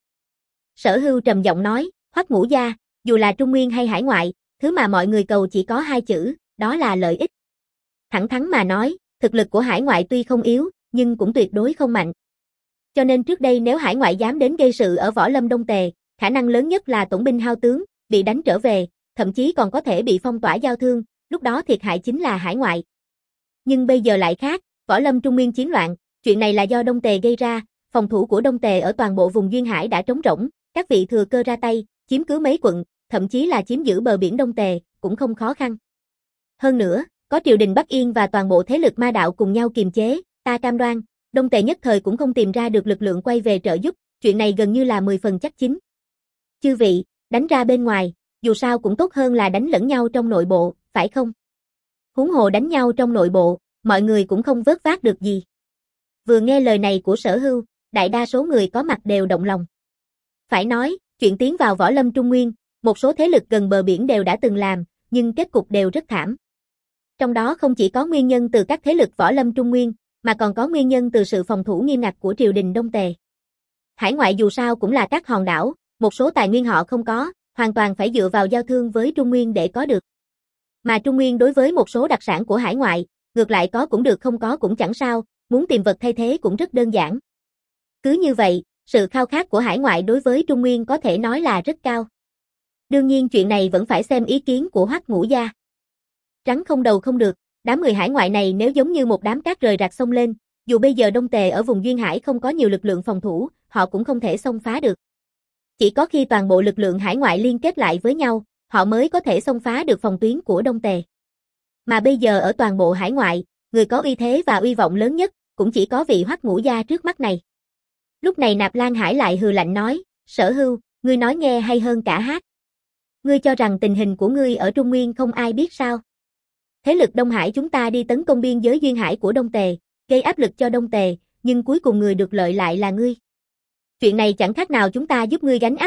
Sở Hưu trầm giọng nói, Hoắc Ngũ gia, dù là Trung Nguyên hay hải ngoại, thứ mà mọi người cầu chỉ có hai chữ, đó là lợi ích. Thẳng thắn mà nói, thực lực của hải ngoại tuy không yếu, nhưng cũng tuyệt đối không mạnh. Cho nên trước đây nếu hải ngoại dám đến gây sự ở Võ Lâm Đông Tề, khả năng lớn nhất là tổn binh hao tướng, bị đánh trở về, thậm chí còn có thể bị phong tỏa giao thương, lúc đó thiệt hại chính là hải ngoại. Nhưng bây giờ lại khác, Võ Lâm Trung Nguyên chiến loạn, chuyện này là do Đông Tề gây ra, phòng thủ của Đông Tề ở toàn bộ vùng duyên hải đã trống rỗng, các vị thừa cơ ra tay, chiếm cứ mấy quận, thậm chí là chiếm giữ bờ biển Đông Tề, cũng không khó khăn. Hơn nữa, có triều đình Bắc Yên và toàn bộ thế lực ma đạo cùng nhau kiềm chế, ta cam đoan, Đông Tề nhất thời cũng không tìm ra được lực lượng quay về trợ giúp, chuyện này gần như là mười phần chắc chín. Chư vị, đánh ra bên ngoài, dù sao cũng tốt hơn là đánh lẫn nhau trong nội bộ, phải không? Huống hồ đánh nhau trong nội bộ, mọi người cũng không vớt vát được gì. Vừa nghe lời này của Sở Hưu, đại đa số người có mặt đều động lòng. Phải nói, chuyện tiến vào Võ Lâm Trung Nguyên, một số thế lực gần bờ biển đều đã từng làm, nhưng kết cục đều rất thảm. Trong đó không chỉ có nguyên nhân từ các thế lực Võ Lâm Trung Nguyên, mà còn có nguyên nhân từ sự phòng thủ nghiêm ngặt của triều đình Đông Tề. Hải ngoại dù sao cũng là các hòn đảo, một số tài nguyên họ không có, hoàn toàn phải dựa vào giao thương với Trung Nguyên để có được. Mà Trung Nguyên đối với một số đặc sản của hải ngoại, ngược lại có cũng được không có cũng chẳng sao, muốn tìm vật thay thế cũng rất đơn giản. Cứ như vậy, sự khao khát của hải ngoại đối với Trung Nguyên có thể nói là rất cao. Đương nhiên chuyện này vẫn phải xem ý kiến của Hoắc Ngũ gia. Trắng không đầu không được, đám người hải ngoại này nếu giống như một đám cát rời rạc xông lên, dù bây giờ Đông Tề ở vùng duyên hải không có nhiều lực lượng phòng thủ, họ cũng không thể xông phá được. Chỉ có khi toàn bộ lực lượng hải ngoại liên kết lại với nhau, họ mới có thể xông phá được phòng tuyến của Đông Tề. Mà bây giờ ở toàn bộ hải ngoại, người có uy thế và uy vọng lớn nhất, cũng chỉ có vị Hoắc Ngũ gia trước mắt này. Lúc này Nạp Lan Hải lại hừ lạnh nói, Sở Hưu, ngươi nói nghe hay hơn cả hát. Ngươi cho rằng tình hình của ngươi ở Trung Nguyên không ai biết sao? Thế lực Đông Hải chúng ta đi tấn công biên giới duyên hải của Đông Tề, gây áp lực cho Đông Tề, nhưng cuối cùng người được lợi lại là ngươi. Chuyện này chẳng khác nào chúng ta giúp ngươi gánh áp lực,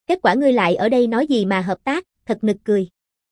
Kết quả ngươi lại ở đây nói gì mà hợp tác, thật nực cười.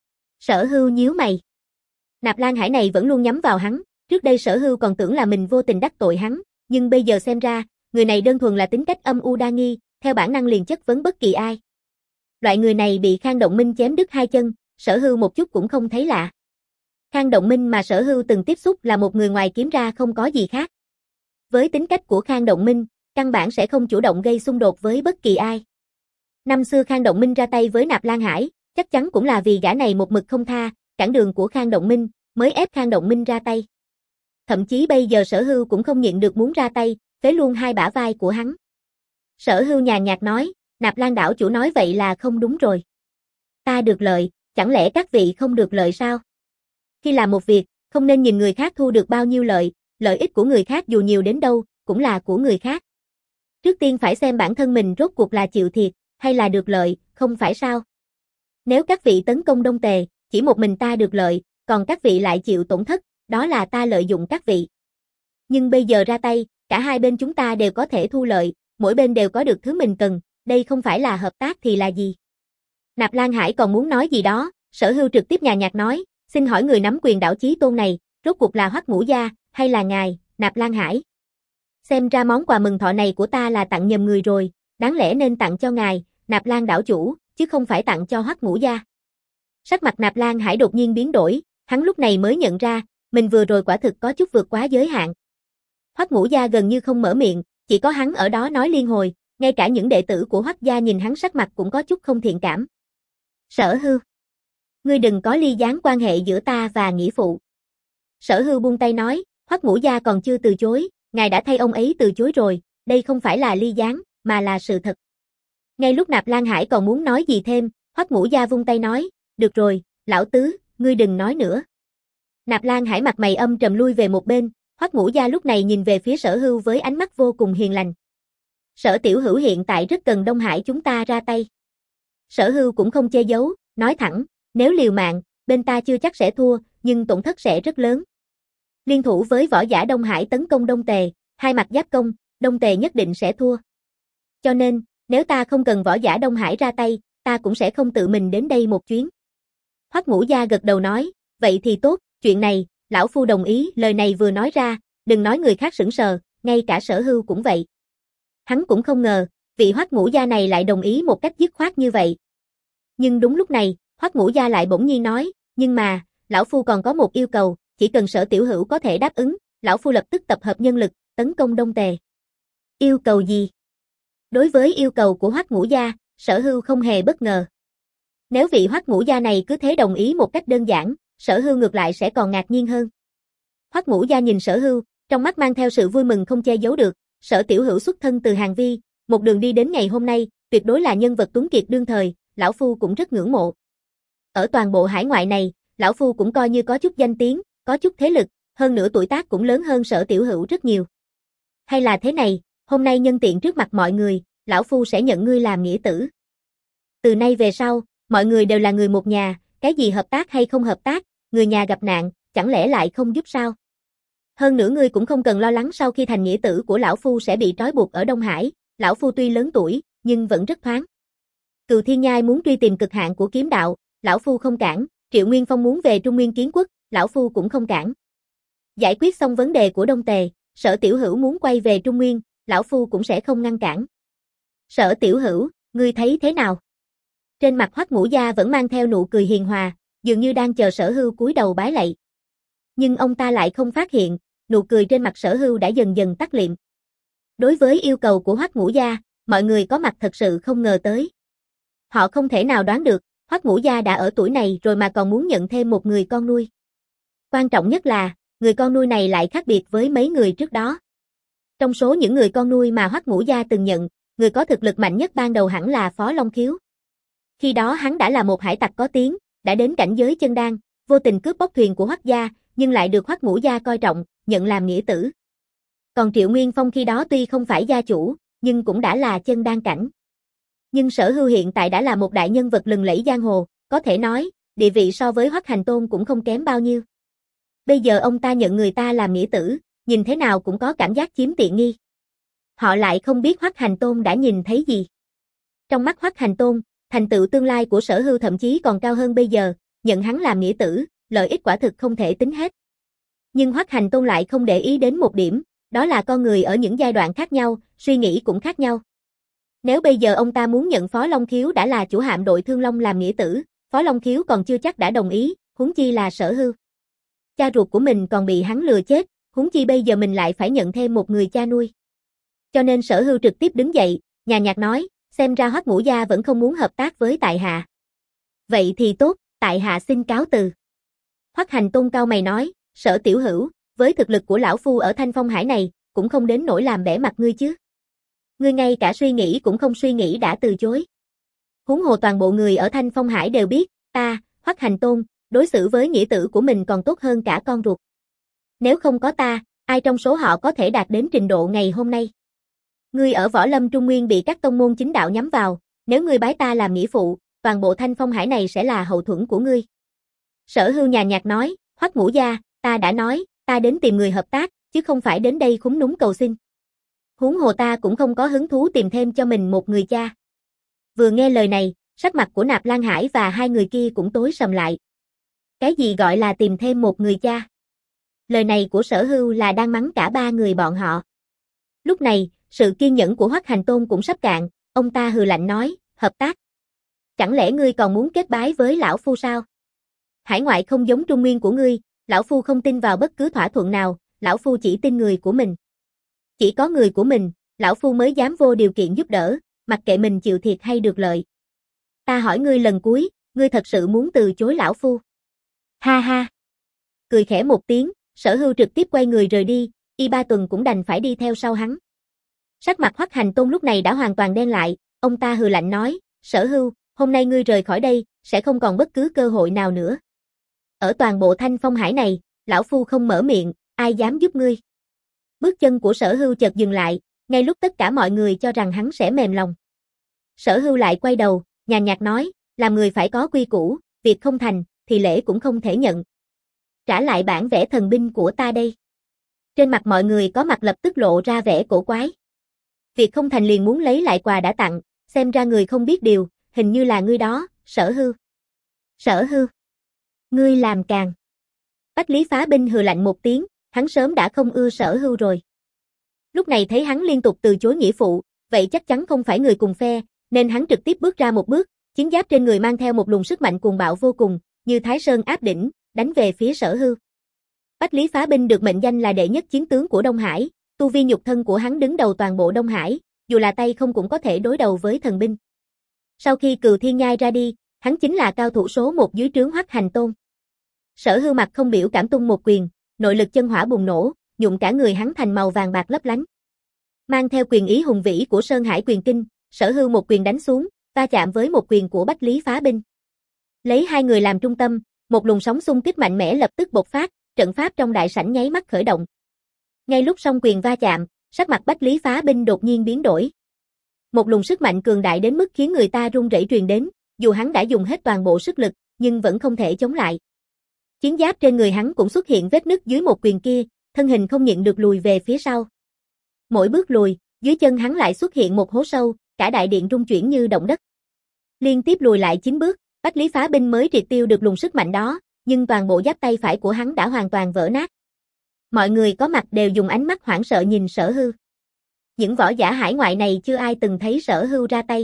Sở Hưu nhíu mày. Nạp Lan Hải này vẫn luôn nhắm vào hắn, trước đây Sở Hưu còn tưởng là mình vô tình đắc tội hắn, nhưng bây giờ xem ra, người này đơn thuần là tính cách âm u đa nghi, theo bản năng liền chất vấn bất kỳ ai. Loại người này bị Khang Động Minh chém đứt hai chân, Sở Hưu một chút cũng không thấy lạ. Khang Động Minh mà Sở Hưu từng tiếp xúc là một người ngoài kiếm ra không có gì khác. Với tính cách của Khang Động Minh, căn bản sẽ không chủ động gây xung đột với bất kỳ ai. Năm xưa Khang Động Minh ra tay với Nạp Lan Hải, chắc chắn cũng là vì gã này một mực không tha, cản đường của Khang Động Minh, mới ép Khang Động Minh ra tay. Thậm chí bây giờ Sở Hưu cũng không nhịn được muốn ra tay, phế luôn hai bả vai của hắn. Sở Hưu nhàn nhạt nói, Nạp Lan đảo chủ nói vậy là không đúng rồi. Ta được lợi, chẳng lẽ các vị không được lợi sao? Khi làm một việc, không nên nhìn người khác thu được bao nhiêu lợi, lợi ích của người khác dù nhiều đến đâu, cũng là của người khác. Trước tiên phải xem bản thân mình rốt cuộc là chịu thiệt, hay là được lợi, không phải sao? Nếu các vị tấn công Đông Tề, chỉ một mình ta được lợi, còn các vị lại chịu tổn thất, đó là ta lợi dụng các vị. Nhưng bây giờ ra tay, cả hai bên chúng ta đều có thể thu lợi, mỗi bên đều có được thứ mình cần, đây không phải là hợp tác thì là gì? Nạp Lan Hải còn muốn nói gì đó, Sở Hưu trực tiếp nhàn nhạt nói, xin hỏi người nắm quyền đảo Chí Tôn này, rốt cuộc là Hoắc Ngũ Gia, hay là ngài, Nạp Lan Hải? Xem ra món quà mừng thọ này của ta là tặng nhầm người rồi, đáng lẽ nên tặng cho ngài, Nạp Lan đảo chủ, chứ không phải tặng cho Hoắc Ngũ Gia. Sắc mặt Nạp Lan Hải đột nhiên biến đổi, hắn lúc này mới nhận ra, mình vừa rồi quả thực có chút vượt quá giới hạn. Hoắc Ngũ Gia gần như không mở miệng, chỉ có hắn ở đó nói liên hồi, ngay cả những đệ tử của Hoắc gia nhìn hắn sắc mặt cũng có chút không thiện cảm. Sở Hưu, ngươi đừng có ly gián quan hệ giữa ta và nghĩa phụ. Sở Hưu buông tay nói, Hoắc Ngũ Gia còn chưa từ chối, ngài đã thay ông ấy từ chối rồi, đây không phải là ly gián, mà là sự thật. Ngay lúc Nạp Lan Hải còn muốn nói gì thêm, Hoắc Ngũ Gia vung tay nói, được rồi, lão tứ, ngươi đừng nói nữa. Nạp Lan Hải mặt mày âm trầm lui về một bên, Hoắc Ngũ Gia lúc này nhìn về phía Sở Hưu với ánh mắt vô cùng hiền lành. Sở tiểu hữu hiện tại rất cần Đông Hải chúng ta ra tay. Sở Hưu cũng không che giấu, nói thẳng, nếu liều mạng, bên ta chưa chắc sẽ thua, nhưng tổn thất sẽ rất lớn. Liên thủ với võ giả Đông Hải tấn công Đông Tề, hai mặt giáp công, Đông Tề nhất định sẽ thua. Cho nên, nếu ta không cần võ giả Đông Hải ra tay, ta cũng sẽ không tự mình đến đây một chuyến. Hoắc Ngũ Gia gật đầu nói, vậy thì tốt, chuyện này, lão phu đồng ý. Lời này vừa nói ra, đừng nói người khác sững sờ, ngay cả Sở Hưu cũng vậy. Hắn cũng không ngờ, vị Hoắc Ngũ Gia này lại đồng ý một cách dứt khoát như vậy. Nhưng đúng lúc này, Hoắc Ngũ Gia lại bỗng nhiên nói, nhưng mà, lão phu còn có một yêu cầu, chỉ cần Sở tiểu hữu có thể đáp ứng, lão phu lập tức tập hợp nhân lực, tấn công Đông Tề. Yêu cầu gì? Đối với yêu cầu của Hoắc Ngũ Gia, Sở Hưu không hề bất ngờ. Nếu vị Hoắc Ngũ Gia này cứ thế đồng ý một cách đơn giản, Sở Hưu ngược lại sẽ còn ngạc nhiên hơn. Hoắc Ngũ Gia nhìn Sở Hưu, trong mắt mang theo sự vui mừng không che giấu được, Sở tiểu hữu xuất thân từ Hàn Vi, một đường đi đến ngày hôm nay, tuyệt đối là nhân vật tuấn kiệt đương thời, lão phu cũng rất ngưỡng mộ. Ở toàn bộ hải ngoại này, lão phu cũng coi như có chút danh tiếng, có chút thế lực, hơn nữa tuổi tác cũng lớn hơn Sở tiểu hữu rất nhiều. Hay là thế này, hôm nay nhân tiện trước mặt mọi người, lão phu sẽ nhận ngươi làm nghĩa tử. Từ nay về sau, mọi người đều là người một nhà, cái gì hợp tác hay không hợp tác, người nhà gặp nạn, chẳng lẽ lại không giúp sao? Hơn nữa ngươi cũng không cần lo lắng sau khi thành nghĩa tử của lão phu sẽ bị trói buộc ở Đông Hải, lão phu tuy lớn tuổi, nhưng vẫn rất thoáng. Cừu Thiên Nhai muốn truy tìm cực hạn của kiếm đạo, lão phu không cản, Triệu Nguyên Phong muốn về Trung Nguyên kiến quốc, lão phu cũng không cản. Giải quyết xong vấn đề của Đông Tề, Sở tiểu hữu muốn quay về Trung Nguyên, lão phu cũng sẽ không ngăn cản. Sở tiểu hữu, ngươi thấy thế nào? Trên mặt Hoắc Ngũ Gia vẫn mang theo nụ cười hiền hòa, dường như đang chờ Sở Hưu cúi đầu bái lạy. Nhưng ông ta lại không phát hiện, nụ cười trên mặt Sở Hưu đã dần dần tắt liệm. Đối với yêu cầu của Hoắc Ngũ Gia, mọi người có mặt thật sự không ngờ tới. Họ không thể nào đoán được, Hoắc Ngũ Gia đã ở tuổi này rồi mà còn muốn nhận thêm một người con nuôi. Quan trọng nhất là, người con nuôi này lại khác biệt với mấy người trước đó. Trong số những người con nuôi mà Hoắc Ngũ Gia từng nhận, người có thực lực mạnh nhất ban đầu hẳn là Phó Long Khiếu. Khi đó hắn đã là một hải tặc có tiếng, đã đến cảnh giới chân đan, vô tình cướp bóc thuyền của Hoắc gia, nhưng lại được Hoắc Ngũ Gia coi trọng, nhận làm nghĩa tử. Còn Triệu Nguyên Phong khi đó tuy không phải gia chủ, nhưng cũng đã là chân đan cảnh. Nhưng Sở Hưu hiện tại đã là một đại nhân vật lừng lẫy giang hồ, có thể nói, địa vị so với Hoắc Hành Tôn cũng không kém bao nhiêu. Bây giờ ông ta nhận người ta làm nghĩa tử, nhìn thế nào cũng có cảm giác chiếm tiện nghi. Họ lại không biết Hoắc Hành Tôn đã nhìn thấy gì. Trong mắt Hoắc Hành Tôn, thành tựu tương lai của Sở Hưu thậm chí còn cao hơn bây giờ, nhận hắn làm nghĩa tử, lợi ích quả thực không thể tính hết. Nhưng Hoắc Hành Tôn lại không để ý đến một điểm, đó là con người ở những giai đoạn khác nhau, suy nghĩ cũng khác nhau. Nếu bây giờ ông ta muốn nhận Phó Long Khiếu đã là chủ hạm đội Thương Long làm nghĩa tử, Phó Long Khiếu còn chưa chắc đã đồng ý, huống chi là Sở Hưu. Cha ruột của mình còn bị hắn lừa chết, huống chi bây giờ mình lại phải nhận thêm một người cha nuôi. Cho nên Sở Hưu trực tiếp đứng dậy, nhàn nhạt nói, xem ra Hoắc Ngũ gia vẫn không muốn hợp tác với tại hạ. Vậy thì tốt, tại hạ xin cáo từ. Hoắc Hành Tôn cau mày nói, Sở tiểu hữu, với thực lực của lão phu ở Thanh Phong Hải này, cũng không đến nỗi làm bẽ mặt ngươi chứ. Ngươi ngay cả suy nghĩ cũng không suy nghĩ đã từ chối. Huống hồ toàn bộ người ở Thanh Phong Hải đều biết, ta, Hoắc Hành Tôn, đối xử với nghĩa tử của mình còn tốt hơn cả con ruột. Nếu không có ta, ai trong số họ có thể đạt đến trình độ ngày hôm nay? Ngươi ở Võ Lâm Trung Nguyên bị các tông môn chính đạo nhắm vào, nếu ngươi bái ta làm nghĩa phụ, toàn bộ Thanh Phong Hải này sẽ là hậu thuẫn của ngươi. Sở Hưu nhàn nhạt nói, Hoắc Ngũ gia, ta đã nói, ta đến tìm người hợp tác, chứ không phải đến đây khúm núm cầu xin. Huống hồ ta cũng không có hứng thú tìm thêm cho mình một người cha. Vừa nghe lời này, sắc mặt của Nạp Lan Hải và hai người kia cũng tối sầm lại. Cái gì gọi là tìm thêm một người cha? Lời này của Sở Hưu là đang mắng cả ba người bọn họ. Lúc này, sự kiên nhẫn của Hoắc Hành Tôn cũng sắp cạn, ông ta hừ lạnh nói, hợp tác. Chẳng lẽ ngươi còn muốn kết bái với lão phu sao? Hải ngoại không giống Trung Nguyên của ngươi, lão phu không tin vào bất cứ thỏa thuận nào, lão phu chỉ tin người của mình. Chỉ có người của mình, lão phu mới dám vô điều kiện giúp đỡ, mặc kệ mình chịu thiệt hay được lợi. Ta hỏi ngươi lần cuối, ngươi thật sự muốn từ chối lão phu? Ha ha. Cười khẽ một tiếng, Sở Hưu trực tiếp quay người rời đi, Y Ba Tuần cũng đành phải đi theo sau hắn. Sắc mặt Hoắc Hành Tôn lúc này đã hoàn toàn đen lại, ông ta hừ lạnh nói, Sở Hưu, hôm nay ngươi rời khỏi đây, sẽ không còn bất cứ cơ hội nào nữa. Ở toàn bộ Thanh Phong Hải này, lão phu không mở miệng, ai dám giúp ngươi? Bước chân của Sở Hưu chợt dừng lại, ngay lúc tất cả mọi người cho rằng hắn sẽ mềm lòng. Sở Hưu lại quay đầu, nhàn nhạt nói, làm người phải có quy củ, việc không thành, thì lễ cũng không thể nhận. Trả lại bản vẽ thần binh của ta đây. Trên mặt mọi người có mặt lập tức lộ ra vẻ cổ quái. Việc không thành liền muốn lấy lại quà đã tặng, xem ra người không biết điều, hình như là ngươi đó, Sở Hưu. Sở Hưu. Ngươi làm càng. Bách Lý Phá Binh hừ lạnh một tiếng, hắn sớm đã không ưa Sở Hưu rồi. Lúc này thấy hắn liên tục từ chối nghĩa phụ, vậy chắc chắn không phải người cùng phe, nên hắn trực tiếp bước ra một bước, chiến giáp trên người mang theo một luồng sức mạnh cuồng bạo vô cùng, như Thái Sơn áp đỉnh, đánh về phía Sở Hưu. Bách Lý Phá Binh được mệnh danh là đệ nhất chiến tướng của Đông Hải, tu vi nhục thân của hắn đứng đầu toàn bộ Đông Hải, dù là tay không cũng có thể đối đầu với thần binh. Sau khi Cừu Thiên Nhai ra đi, hắn chính là cao thủ số một dưới trướng Hoắc Hành Tôn. Sở Hưu mặt không biểu cảm tung một quyền, nội lực chân hỏa bùng nổ, nhuộm cả người hắn thành màu vàng bạc lấp lánh. Mang theo quyền ý hùng vĩ của Sơn Hải Quyền Kinh, Sở Hưu một quyền đánh xuống, va chạm với một quyền của Bách Lý Phá Binh. Lấy hai người làm trung tâm, một luồng sóng xung kích mạnh mẽ lập tức bộc phát, trận pháp trong đại sảnh nháy mắt khởi động. Ngay lúc song quyền va chạm, sắc mặt Bách Lý Phá Binh đột nhiên biến đổi. Một luồng sức mạnh cường đại đến mức khiến người ta run rẩy truyền đến, dù hắn đã dùng hết toàn bộ sức lực, nhưng vẫn không thể chống lại. Chiến giáp trên người hắn cũng xuất hiện vết nứt dưới một quyền kia, thân hình không nhịn được lùi về phía sau. Mỗi bước lùi, dưới chân hắn lại xuất hiện một hố sâu, cả đại điện rung chuyển như động đất. Liên tiếp lùi lại chín bước, Bách Lý Phá Binh mới triệt tiêu được luồng sức mạnh đó, nhưng toàn bộ giáp tay phải của hắn đã hoàn toàn vỡ nát. Mọi người có mặt đều dùng ánh mắt hoảng sợ nhìn Sở Hưu. Những võ giả hải ngoại này chưa ai từng thấy Sở Hưu ra tay.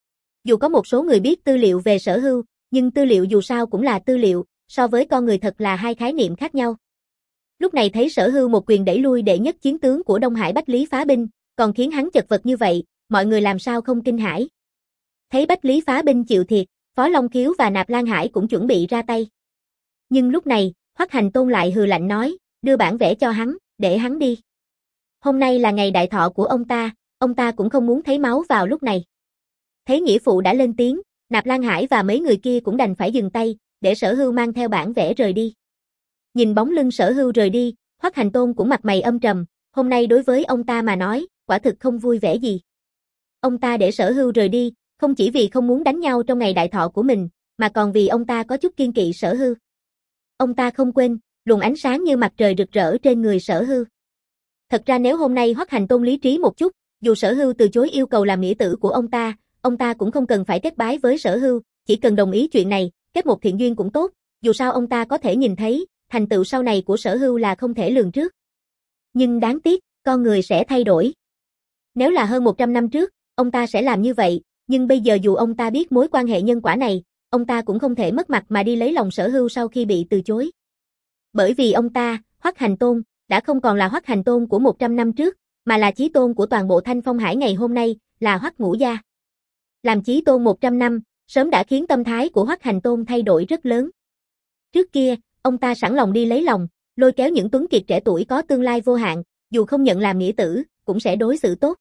Dù có một số người biết tư liệu về Sở Hưu, nhưng tư liệu dù sao cũng là tư liệu, so với con người thật là hai khái niệm khác nhau. Lúc này thấy Sở Hưu một quyền đẩy lui đệ nhất chiến tướng của Đông Hải Bách Lý Phá Binh, còn khiến hắn chật vật như vậy, mọi người làm sao không kinh hãi. Thấy Bách Lý Phá Binh chịu thiệt, Phó Long Khiếu và Nạp Lan Hải cũng chuẩn bị ra tay. Nhưng lúc này, Hoắc Hành Tôn lại hừ lạnh nói, đưa bản vẽ cho hắn, để hắn đi. Hôm nay là ngày đại thọ của ông ta, ông ta cũng không muốn thấy máu vào lúc này. Thấy nghĩa phụ đã lên tiếng, Nạp Lan Hải và mấy người kia cũng đành phải dừng tay, để Sở Hưu mang theo bản vẽ rời đi. Nhìn bóng lưng Sở Hưu rời đi, Hoắc Hành Tôn cũng mặt mày âm trầm, hôm nay đối với ông ta mà nói, quả thực không vui vẻ gì. Ông ta để Sở Hưu rời đi, không chỉ vì không muốn đánh nhau trong ngày đại thọ của mình, mà còn vì ông ta có chút kiên kỵ Sở Hưu. Ông ta không quên, luồng ánh sáng như mặt trời rực rỡ trên người Sở Hưu. Thật ra nếu hôm nay Hoắc Hành Tôn lý trí một chút, dù Sở Hưu từ chối yêu cầu làm nghĩa tử của ông ta, ông ta cũng không cần phải kết bái với Sở Hưu, chỉ cần đồng ý chuyện này, kết một thiện duyên cũng tốt, dù sao ông ta có thể nhìn thấy, thành tựu sau này của Sở Hưu là không thể lường trước. Nhưng đáng tiếc, con người sẽ thay đổi. Nếu là hơn một trăm năm trước, ông ta sẽ làm như vậy, nhưng bây giờ dù ông ta biết mối quan hệ nhân quả này, ông ta cũng không thể mất mặt mà đi lấy lòng Sở Hưu sau khi bị từ chối. Bởi vì ông ta, Hoắc Hành Tôn, đã không còn là Hoắc Hành Tôn của một trăm năm trước, mà là chí tôn của toàn bộ Thanh Phong Hải ngày hôm nay, là Hoắc Ngũ Gia. Làm chí tôn một trăm năm, sớm đã khiến tâm thái của Hoắc Hành Tôn thay đổi rất lớn. Trước kia, ông ta sẵn lòng đi lấy lòng, lôi kéo những tuấn kiệt trẻ tuổi có tương lai vô hạn, dù không nhận làm nghĩa tử, cũng sẽ đối xử tốt.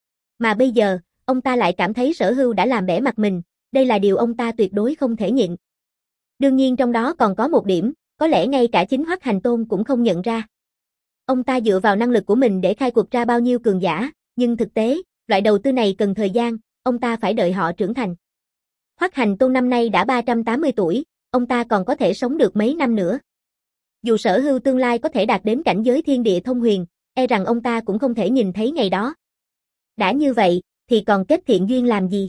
Mà bây giờ, ông ta lại cảm thấy Sở Hưu đã làm bẽ mặt mình, đây là điều ông ta tuyệt đối không thể nhịn. Đương nhiên trong đó còn có một điểm, có lẽ ngay cả chính Hoắc Hành Tôn cũng không nhận ra. Ông ta dựa vào năng lực của mình để khai quật ra bao nhiêu cường giả, nhưng thực tế, loại đầu tư này cần thời gian, ông ta phải đợi họ trưởng thành. Hoắc Hành Tôn năm nay đã ba trăm tám mươi tuổi, ông ta còn có thể sống được mấy năm nữa. Dù Sở Hưu tương lai có thể đạt đến cảnh giới thiên địa thông huyền, e rằng ông ta cũng không thể nhìn thấy ngày đó. Đã như vậy, thì còn kết thiện duyên làm gì?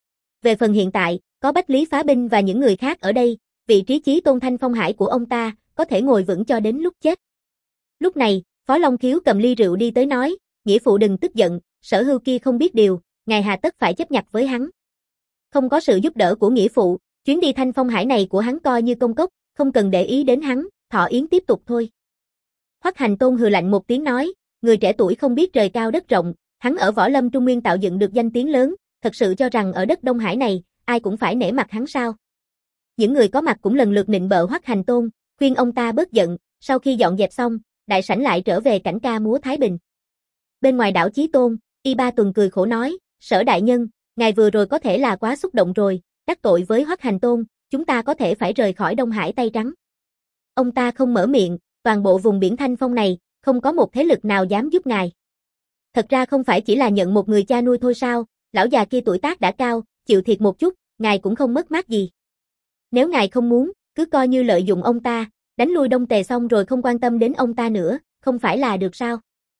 Về phần hiện tại, có Bách Lý Phá Binh và những người khác ở đây, vị trí chí tôn Thanh Phong Hải của ông ta, có thể ngồi vững cho đến lúc chết. Lúc này, Phó Long Khiếu cầm ly rượu đi tới nói, nghĩa phụ đừng tức giận, Sở Hưu kia không biết điều, ngài hà tất phải chấp nhặt với hắn. Không có sự giúp đỡ của nghĩa phụ, chuyến đi Thanh Phong Hải này của hắn coi như công cốc, không cần để ý đến hắn, thọ yến tiếp tục thôi. Hoắc Hành Tôn hừ lạnh một tiếng nói, người trẻ tuổi không biết trời cao đất rộng, hắn ở Võ Lâm Trung Nguyên tạo dựng được danh tiếng lớn, thật sự cho rằng ở đất Đông Hải này, ai cũng phải nể mặt hắn sao? Những người có mặt cũng lần lượt nịnh bợ Hoắc Hành Tôn, khuyên ông ta bớt giận, sau khi dọn dẹp xong, đại sảnh lại trở về cảnh ca múa thái bình. Bên ngoài đảo Chí Tôn, Y Ba Tuần cười khổ nói, Sở đại nhân, ngài vừa rồi có thể là quá xúc động rồi, đắc tội với Hoắc Hành Tôn, chúng ta có thể phải rời khỏi Đông Hải tay trắng. Ông ta không mở miệng, toàn bộ vùng biển Thanh Phong này, không có một thế lực nào dám giúp ngài. Thật ra không phải chỉ là nhận một người cha nuôi thôi sao, lão già kia tuổi tác đã cao, chịu thiệt một chút, ngài cũng không mất mát gì. Nếu ngài không muốn, cứ coi như lợi dụng ông ta, đánh lui Đông Tề xong rồi không quan tâm đến ông ta nữa, không phải là được sao?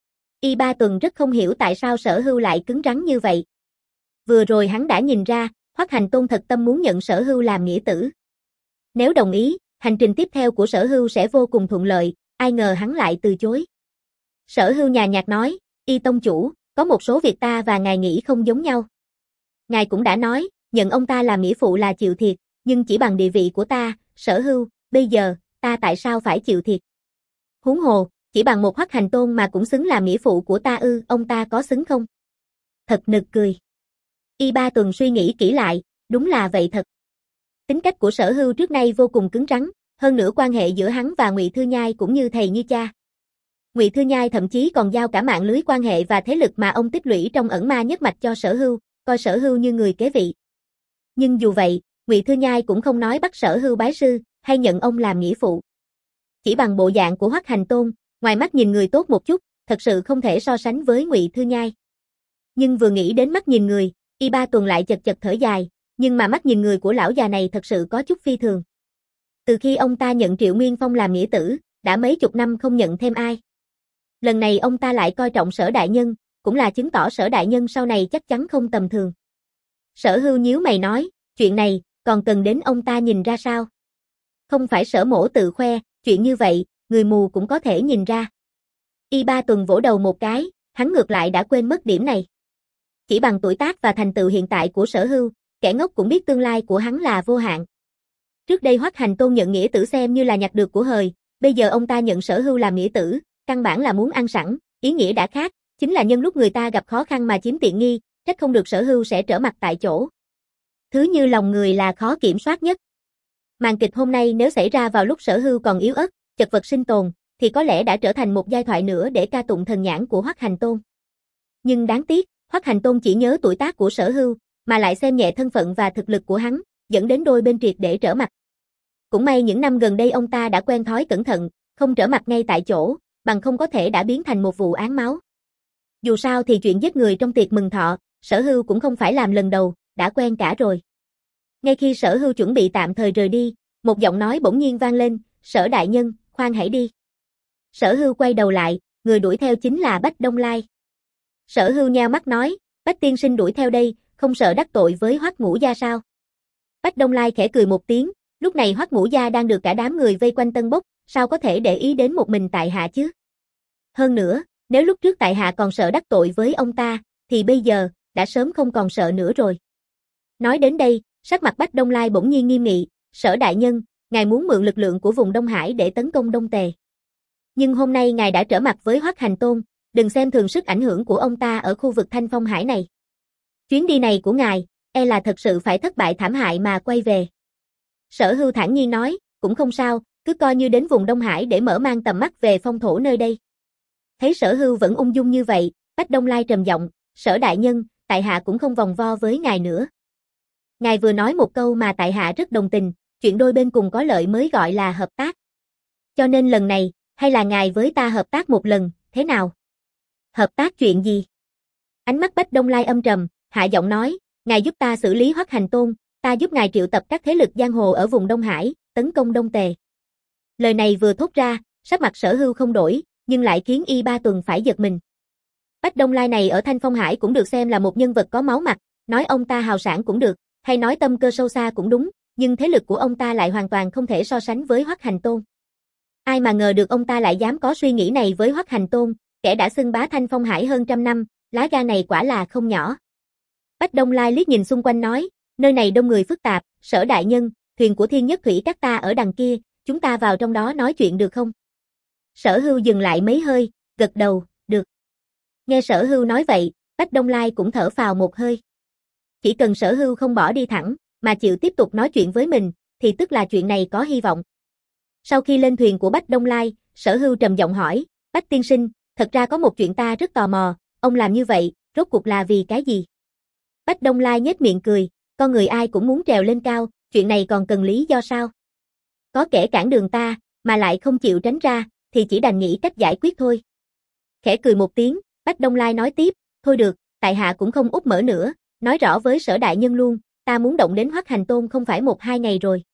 Y Ba Tuần rất không hiểu tại sao Sở Hưu lại cứng rắn như vậy. Vừa rồi hắn đã nhìn ra, Hoắc Hành Tôn thật tâm muốn nhận Sở Hưu làm nghĩa tử. Nếu đồng ý, hành trình tiếp theo của Sở Hưu sẽ vô cùng thuận lợi, ai ngờ hắn lại từ chối. Sở Hưu nhàn nhạt nói, Y tông chủ, có một số việc ta và ngài nghĩ không giống nhau. Ngài cũng đã nói, nhận ông ta làm nghĩa phụ là chịu thiệt, nhưng chỉ bằng địa vị của ta, Sở Hưu, bây giờ, ta tại sao phải chịu thiệt? Huống hồ, chỉ bằng một Hoắc Hành Tôn mà cũng xứng làm nghĩa phụ của ta ư, ông ta có xứng không? Thật nực cười. Y Ba Tuần suy nghĩ kỹ lại, đúng là vậy thật. Tính cách của Sở Hưu trước nay vô cùng cứng rắn, hơn nữa quan hệ giữa hắn và Ngụy Thư Nhai cũng như thầy như cha. Ngụy Thư Nhai thậm chí còn giao cả mạng lưới quan hệ và thế lực mà ông tích lũy trong ẩn ma nhất mạch cho Sở Hưu, coi Sở Hưu như người kế vị. Nhưng dù vậy, Ngụy Thư Nhai cũng không nói bắt Sở Hưu bái sư, hay nhận ông làm nghĩa phụ. Chỉ bằng bộ dạng của Hoắc Hành Tôn, ngoài mắt nhìn người tốt một chút, thật sự không thể so sánh với Ngụy Thư Nhai. Nhưng vừa nghĩ đến mắt nhìn người, Y Ba Tuần lại chật chật thở dài, nhưng mà mắt nhìn người của lão già này thật sự có chút phi thường. Từ khi ông ta nhận Triệu Nguyên Phong làm nghĩa tử, đã mấy chục năm không nhận thêm ai. Lần này ông ta lại coi trọng Sở đại nhân, cũng là chứng tỏ Sở đại nhân sau này chắc chắn không tầm thường. Sở Hưu nhíu mày nói, chuyện này, còn cần đến ông ta nhìn ra sao? Không phải Sở mỗ tự khoe, chuyện như vậy, người mù cũng có thể nhìn ra. Y Ba Tuần vỗ đầu một cái, hắn ngược lại đã quên mất điểm này. Chỉ bằng tuổi tác và thành tựu hiện tại của Sở Hưu, kẻ ngốc cũng biết tương lai của hắn là vô hạn. Trước đây Hoắc Hành Tôn nhận nghĩa tử xem như là nhặt được của hời, bây giờ ông ta nhận Sở Hưu làm nghĩa tử, căn bản là muốn ăn sẵn, ý nghĩa đã khác, chính là nhân lúc người ta gặp khó khăn mà chiếm tiện nghi, trách không được Sở Hưu sẽ trở mặt tại chỗ. Thứ như lòng người là khó kiểm soát nhất. Màn kịch hôm nay nếu xảy ra vào lúc Sở Hưu còn yếu ớt, chật vật sinh tồn, thì có lẽ đã trở thành một giai thoại nữa để ca tụng thần nhãn của Hoắc Hành Tôn. Nhưng đáng tiếc, Hoắc Hành Tôn chỉ nhớ tuổi tác của Sở Hưu, mà lại xem nhẹ thân phận và thực lực của hắn, dẫn đến đôi bên triệt để trở mặt. Cũng may những năm gần đây ông ta đã quen thói cẩn thận, không trở mặt ngay tại chỗ, bằng không có thể đã biến thành một vụ án máu. Dù sao thì chuyện giết người trong tiệc mừng thọ, Sở Hưu cũng không phải làm lần đầu, đã quen cả rồi. Ngay khi Sở Hưu chuẩn bị tạm thời rời đi, một giọng nói bỗng nhiên vang lên, Sở đại nhân, khoan hãy đi. Sở Hưu quay đầu lại, người đuổi theo chính là Bách Đông Lai. Sở Hưu nheo mắt nói, Bách tiên sinh đuổi theo đây, không sợ đắc tội với Hoắc Ngũ gia sao? Bách Đông Lai khẽ cười một tiếng, lúc này Hoắc Ngũ gia đang được cả đám người vây quanh Tân Bốc, sao có thể để ý đến một mình tại hạ chứ? Hơn nữa, nếu lúc trước tại hạ còn sợ đắc tội với ông ta, thì bây giờ, đã sớm không còn sợ nữa rồi. Nói đến đây, sắc mặt Bách Đông Lai bỗng nhiên nghiêm nghị, Sở đại nhân, ngài muốn mượn lực lượng của vùng Đông Hải để tấn công Đông Tề. Nhưng hôm nay ngài đã trở mặt với Hoắc Hành Tôn, đừng xem thường sức ảnh hưởng của ông ta ở khu vực Thanh Phong Hải này. Chuyến đi này của ngài, e là thật sự phải thất bại thảm hại mà quay về. Sở Hưu thản nhiên nói, cũng không sao, cứ coi như đến vùng Đông Hải để mở mang tầm mắt về phong thổ nơi đây. Thấy Sở Hưu vẫn ung dung như vậy, Bách Đông Lai trầm giọng, Sở đại nhân, tại hạ cũng không vòng vo với ngài nữa. Ngài vừa nói một câu mà tại hạ rất đồng tình, chuyện đôi bên cùng có lợi mới gọi là hợp tác. Cho nên lần này, hay là ngài với ta hợp tác một lần, thế nào? Hợp tác chuyện gì? Ánh mắt Bách Đông Lai âm trầm, hạ giọng nói, ngài giúp ta xử lý Hoắc Hành Tôn, ta giúp ngài triệu tập các thế lực giang hồ ở vùng Đông Hải, tấn công Đông Tề. Lời này vừa thốt ra, sắc mặt Sở Hưu không đổi, nhưng lại khiến Y Ba Tuần phải giật mình. Bách Đông Lai này ở Thanh Phong Hải cũng được xem là một nhân vật có máu mặt, nói ông ta hào sảng cũng được, hay nói tâm cơ sâu xa cũng đúng, nhưng thế lực của ông ta lại hoàn toàn không thể so sánh với Hoắc Hành Tôn. Ai mà ngờ được ông ta lại dám có suy nghĩ này với Hoắc Hành Tôn, kẻ đã xưng bá Thanh Phong Hải hơn trăm năm, lá gan này quả là không nhỏ. Bách Đông Lai liếc nhìn xung quanh nói, nơi này đông người phức tạp, Sở đại nhân, thuyền của Thiên Nhất Thủy các ta ở đằng kia, chúng ta vào trong đó nói chuyện được không? Sở Hưu dừng lại mấy hơi, gật đầu, được. Nghe Sở Hưu nói vậy, Bách Đông Lai cũng thở phào một hơi. Chỉ cần Sở Hưu không bỏ đi thẳng, mà chịu tiếp tục nói chuyện với mình, thì tức là chuyện này có hy vọng. Sau khi lên thuyền của Bách Đông Lai, Sở Hưu trầm giọng hỏi, Bách tiên sinh, thật ra có một chuyện ta rất tò mò, ông làm như vậy, rốt cuộc là vì cái gì? Bách Đông Lai nhếch miệng cười, con người ai cũng muốn trèo lên cao, chuyện này còn cần lý do sao? Có kẻ cản đường ta, mà lại không chịu tránh ra, thì chỉ đành nghĩ cách giải quyết thôi. Khẽ cười một tiếng, Bách Đông Lai nói tiếp, thôi được, tại hạ cũng không úp mở nữa, nói rõ với Sở đại nhân luôn, ta muốn động đến Hoắc Hành Tôn không phải một hai ngày rồi.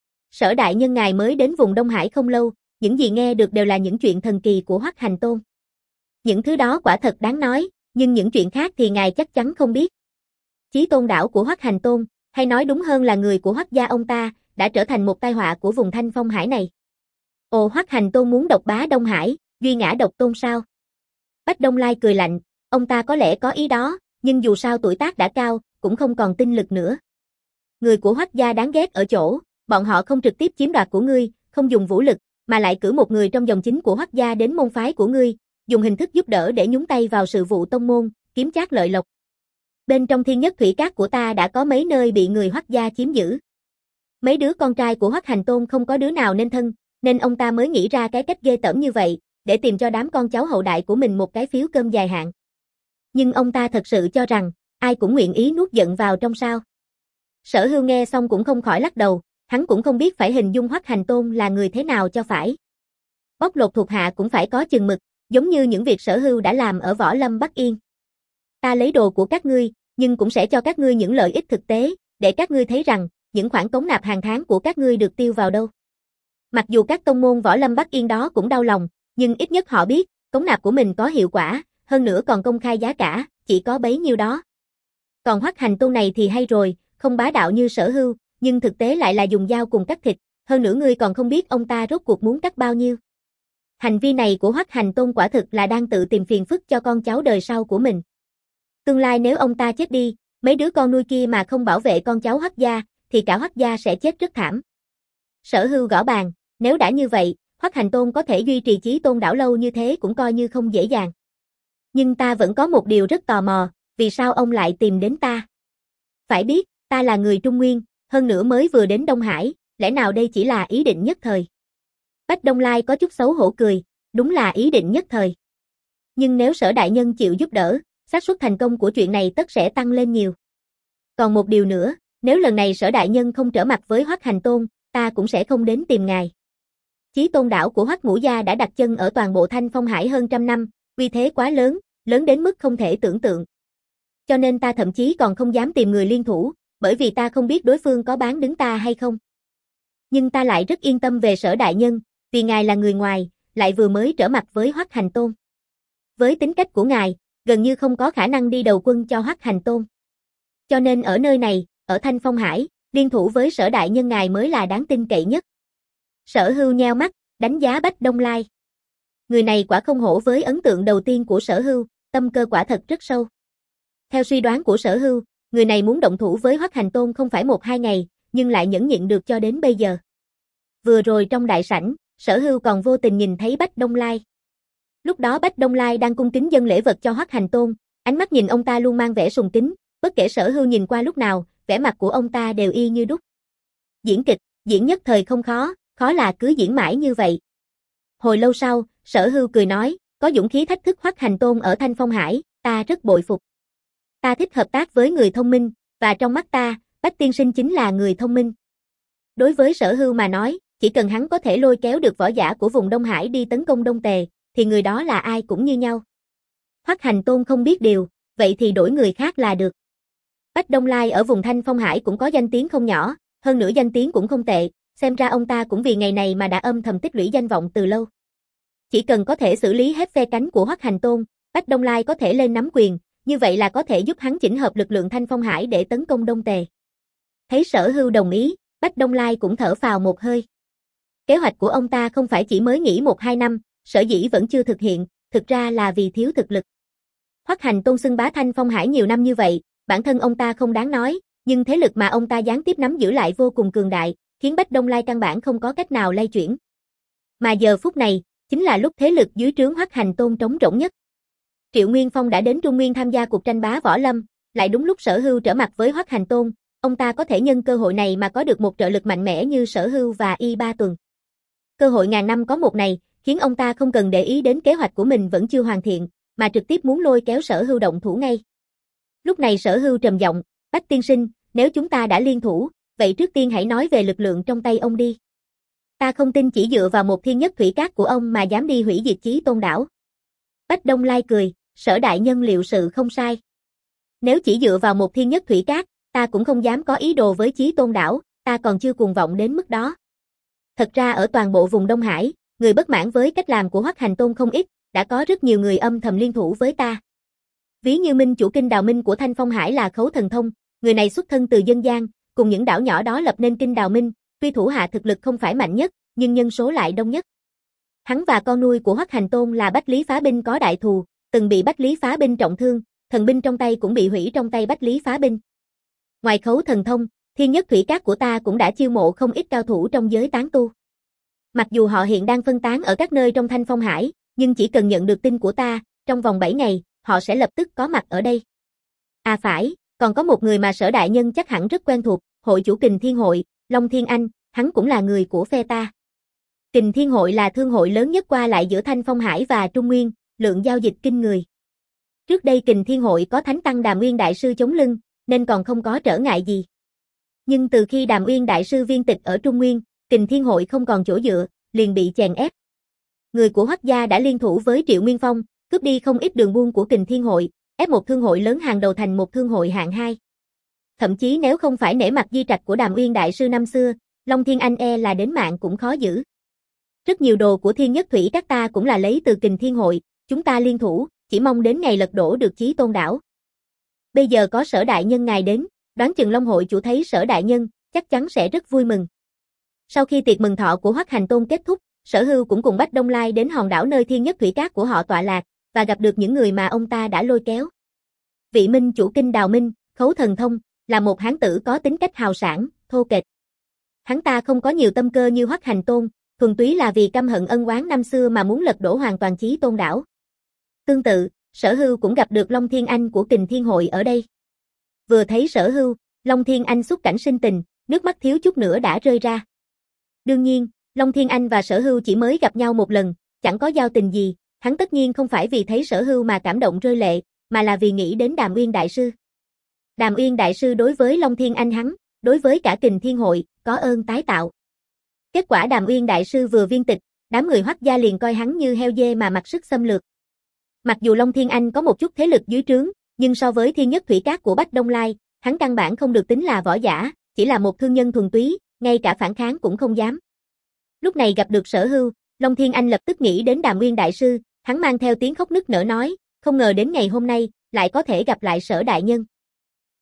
Sở đại nhân ngài mới đến vùng Đông Hải không lâu, những gì nghe được đều là những chuyện thần kỳ của Hoắc Hành Tôn. Những thứ đó quả thật đáng nói, nhưng những chuyện khác thì ngài chắc chắn không biết. Chí tôn đảo của Hoắc Hành Tôn, hay nói đúng hơn là người của Hoắc gia ông ta, đã trở thành một tai họa của vùng Thanh Phong Hải này. Ồ, Hoắc Hành Tôn muốn độc bá Đông Hải, duy ngã độc tôn sao? Bách Đông Lai cười lạnh, ông ta có lẽ có ý đó, nhưng dù sao tuổi tác đã cao, cũng không còn tinh lực nữa. Người của Hoắc gia đáng ghét ở chỗ, bọn họ không trực tiếp chiếm đoạt của ngươi, không dùng vũ lực, mà lại cử một người trong dòng chính của Hoắc gia đến môn phái của ngươi, dùng hình thức giúp đỡ để nhúng tay vào sự vụ tông môn, kiếm trác lợi lộc. Bên trong Thiên Nhất Thủy Các của ta đã có mấy nơi bị người Hoắc gia chiếm giữ. Mấy đứa con trai của Hoắc Hành Tôn không có đứa nào nên thân, nên ông ta mới nghĩ ra cái cách ghê tởm như vậy, để tìm cho đám con cháu hậu đại của mình một cái phiếu cơm dài hạn. Nhưng ông ta thật sự cho rằng, ai cũng nguyện ý nuốt giận vào trong sao. Sở Hưu nghe xong cũng không khỏi lắc đầu, hắn cũng không biết phải hình dung Hoắc Hành Tôn là người thế nào cho phải. Bóc lột thuộc hạ cũng phải có chừng mực, giống như những việc Sở Hưu đã làm ở Võ Lâm Bắc Yên. Ta lấy đồ của các ngươi, nhưng cũng sẽ cho các ngươi những lợi ích thực tế, để các ngươi thấy rằng, những khoản cống nạp hàng tháng của các ngươi được tiêu vào đâu. Mặc dù các tông môn Võ Lâm Bắc Yên đó cũng đau lòng, nhưng ít nhất họ biết, cống nạp của mình có hiệu quả, hơn nữa còn công khai giá cả, chỉ có bấy nhiêu đó. Còn Hoắc Hành Tôn này thì hay rồi, không bá đạo như Sở Hưu, nhưng thực tế lại là dùng dao cùng cắt thịt, hơn nữa ngươi còn không biết ông ta rốt cuộc muốn cắt bao nhiêu. Hành vi này của Hoắc Hành Tôn quả thực là đang tự tìm phiền phức cho con cháu đời sau của mình. Tương lai nếu ông ta chết đi, mấy đứa con nuôi kia mà không bảo vệ con cháu Hoắc gia, thì cả Hoắc gia sẽ chết rất thảm. Sở Hưu gõ bàn, nếu đã như vậy, Hoắc Hành Tôn có thể duy trì Chí Tôn đảo lâu như thế cũng coi như không dễ dàng. Nhưng ta vẫn có một điều rất tò mò, vì sao ông lại tìm đến ta? Phải biết, ta là người Trung Nguyên, hơn nữa mới vừa đến Đông Hải, lẽ nào đây chỉ là ý định nhất thời? Bách Đông Lai có chút xấu hổ cười, đúng là ý định nhất thời. Nhưng nếu Sở đại nhân chịu giúp đỡ, xác suất thành công của chuyện này tất sẽ tăng lên nhiều. Còn một điều nữa, nếu lần này Sở đại nhân không trở mặt với Hoắc Hành Tôn, ta cũng sẽ không đến tìm ngài. Chí tôn đảo của Hoắc Ngũ gia đã đặt chân ở toàn bộ Thanh Phong Hải hơn trăm năm, uy thế quá lớn, lớn đến mức không thể tưởng tượng. Cho nên ta thậm chí còn không dám tìm người liên thủ, bởi vì ta không biết đối phương có bán đứng ta hay không. Nhưng ta lại rất yên tâm về Sở đại nhân, vì ngài là người ngoài, lại vừa mới trở mặt với Hoắc Hành Tôn. Với tính cách của ngài, gần như không có khả năng đi đầu quân cho Hoắc Hành Tôn. Cho nên ở nơi này, ở Thanh Phong Hải, liên thủ với Sở đại nhân ngài mới là đáng tin cậy nhất. Sở Hưu nheo mắt, đánh giá Bách Đông Lai. Người này quả không hổ với ấn tượng đầu tiên của Sở Hưu, tâm cơ quả thật rất sâu. Theo suy đoán của Sở Hưu, người này muốn động thủ với Hoắc Hành Tôn không phải một hai ngày, nhưng lại nhẫn nhịn được cho đến bây giờ. Vừa rồi trong đại sảnh, Sở Hưu còn vô tình nhìn thấy Bách Đông Lai. Lúc đó Bách Đông Lai đang cung kính dâng lễ vật cho Hoắc Hành Tôn, ánh mắt nhìn ông ta luôn mang vẻ sùng kính, bất kể Sở Hưu nhìn qua lúc nào, vẻ mặt của ông ta đều y như đúc. Diễn kịch, diễn nhất thời không khó, khó là cứ diễn mãi như vậy. Hồi lâu sau, Sở Hưu cười nói, có dũng khí thách thức Hoắc Hành Tôn ở Thanh Phong Hải, ta rất bội phục. Ta thích hợp tác với người thông minh, và trong mắt ta, Bách tiên sinh chính là người thông minh. Đối với Sở Hưu mà nói, chỉ cần hắn có thể lôi kéo được võ giả của vùng Đông Hải đi tấn công Đông Tề, thì người đó là ai cũng như nhau. Hoắc Hành Tôn không biết điều, vậy thì đổi người khác là được. Bách Đông Lai ở vùng Thanh Phong Hải cũng có danh tiếng không nhỏ, hơn nữa danh tiếng cũng không tệ, xem ra ông ta cũng vì ngày này mà đã âm thầm tích lũy danh vọng từ lâu. Chỉ cần có thể xử lý hết phe cánh của Hoắc Hành Tôn, Bách Đông Lai có thể lên nắm quyền, như vậy là có thể giúp hắn chỉnh hợp lực lượng Thanh Phong Hải để tấn công Đông Tề. Thấy Sở Hưu đồng ý, Bách Đông Lai cũng thở phào một hơi. Kế hoạch của ông ta không phải chỉ mới nghĩ một hai năm, sở dĩ vẫn chưa thực hiện, thực ra là vì thiếu thực lực. Hoắc Hành Tôn xưng bá Thanh Phong Hải nhiều năm như vậy, bản thân ông ta không đáng nói, nhưng thế lực mà ông ta gián tiếp nắm giữ lại vô cùng cường đại, khiến Bách Đông Lai căn bản không có cách nào lay chuyển. Mà giờ phút này, chính là lúc thế lực dưới trướng Hoắc Hành Tôn trống rỗng nhất. Triệu Nguyên Phong đã đến Trung Nguyên tham gia cuộc tranh bá võ lâm, lại đúng lúc Sở Hưu trở mặt với Hoắc Hành Tôn, ông ta có thể nhân cơ hội này mà có được một trợ lực mạnh mẽ như Sở Hưu và Y Ba Tuần. Cơ hội ngàn năm có một này, khiến ông ta không cần để ý đến kế hoạch của mình vẫn chưa hoàn thiện, mà trực tiếp muốn lôi kéo Sở Hưu động thủ ngay. Lúc này Sở Hưu trầm giọng, Bách tiên sinh, nếu chúng ta đã liên thủ, vậy trước tiên hãy nói về lực lượng trong tay ông đi. Ta không tin chỉ dựa vào một thiên nhất thủy cát của ông mà dám đi hủy diệt Chí Tôn đảo. Bách Đông Lai cười, Sở đại nhân liệu sự không sai. Nếu chỉ dựa vào một thiên nhất thủy cát, ta cũng không dám có ý đồ với Chí Tôn đảo, ta còn chưa cuồng vọng đến mức đó. Thật ra ở toàn bộ vùng Đông Hải, người bất mãn với cách làm của Hoắc Hành Tôn không ít, đã có rất nhiều người âm thầm liên thủ với ta. Ví như minh chủ kinh Đào Minh của Thanh Phong Hải là Khấu Thần Thông, người này xuất thân từ dân gian, cùng những đảo nhỏ đó lập nên kinh Đào Minh, tuy thủ hạ thực lực không phải mạnh nhất, nhưng nhân số lại đông nhất. Hắn và con nuôi của Hoắc Hành Tôn là Bách Lý Phá Binh có đại thù, từng bị Bách Lý Phá Binh trọng thương, thần binh trong tay cũng bị hủy trong tay Bách Lý Phá Binh. Ngoài Khấu Thần Thông, thiên nhất thủy cát của ta cũng đã chiêu mộ không ít cao thủ trong giới tán tu. Mặc dù họ hiện đang phân tán ở các nơi trong Thanh Phong Hải, nhưng chỉ cần nhận được tin của ta, trong vòng bảy ngày, họ sẽ lập tức có mặt ở đây. À phải, còn có một người mà Sở đại nhân chắc hẳn rất quen thuộc, hội chủ Kình Thiên Hội, Long Thiên Anh, hắn cũng là người của phe ta. Kình Thiên Hội là thương hội lớn nhất qua lại giữa Thanh Phong Hải và Trung Nguyên, lượng giao dịch kinh người. Trước đây Kình Thiên Hội có Thánh Tăng Đàm Uyên Đại Sư chống lưng, nên còn không có trở ngại gì. Nhưng từ khi Đàm Uyên Đại Sư viên tịch ở Trung Nguyên, Kình Thiên Hội không còn chỗ dựa, liền bị chèn ép. Người của Hoắc gia đã liên thủ với Triệu Nguyên Phong, cướp đi không ít đường buôn của Kình Thiên Hội, ép một thương hội lớn hàng đầu thành một thương hội hạng hai. Thậm chí nếu không phải nể mặt di trạch của Đàm Uyên Đại Sư năm xưa, Long Thiên Anh e là đến mạng cũng khó giữ. Rất nhiều đồ của Thiên Nhất Thủy các ta cũng là lấy từ Kình Thiên Hội, chúng ta liên thủ, chỉ mong đến ngày lật đổ được Chí Tôn đảo. Bây giờ có Sở đại nhân ngài đến, đoán chừng Long hội chủ thấy Sở đại nhân, chắc chắn sẽ rất vui mừng. Sau khi tiệc mừng thọ của Hoắc Hành Tôn kết thúc, Sở Hưu cũng cùng Bách Đông Lai đến hòn đảo nơi thiên nhất thủy cát của họ tọa lạc, và gặp được những người mà ông ta đã lôi kéo. Vị minh chủ kinh Đào Minh, Khấu Thần Thông, là một hán tử có tính cách hào sảng, thô kệch. Hắn ta không có nhiều tâm cơ như Hoắc Hành Tôn, thuần túy là vì căm hận ân oán năm xưa mà muốn lật đổ hoàn toàn Chí Tôn đảo. Tương tự, Sở Hưu cũng gặp được Long Thiên Anh của Kình Thiên Hội ở đây. Vừa thấy Sở Hưu, Long Thiên Anh xúc cảnh sinh tình, nước mắt thiếu chút nữa đã rơi ra. Đương nhiên, Long Thiên Anh và Sở Hưu chỉ mới gặp nhau một lần, chẳng có giao tình gì, hắn tất nhiên không phải vì thấy Sở Hưu mà cảm động rơi lệ, mà là vì nghĩ đến Đàm Uyên Đại Sư. Đàm Uyên Đại Sư đối với Long Thiên Anh hắn, đối với cả Kình Thiên Hội, có ơn tái tạo. Kết quả Đàm Uyên Đại Sư vừa viên tịch, đám người Hoắc gia liền coi hắn như heo dê mà mặc sức xâm lược. Mặc dù Long Thiên Anh có một chút thế lực dưới trướng, nhưng so với thiên nhất thủy cát của Bách Đông Lai, hắn căn bản không được tính là võ giả, chỉ là một thương nhân thuần túy, ngay cả phản kháng cũng không dám. Lúc này gặp được Sở Hưu, Long Thiên Anh lập tức nghĩ đến Đàm Nguyên Đại Sư, hắn mang theo tiếng khóc nức nở nói, không ngờ đến ngày hôm nay, lại có thể gặp lại Sở đại nhân.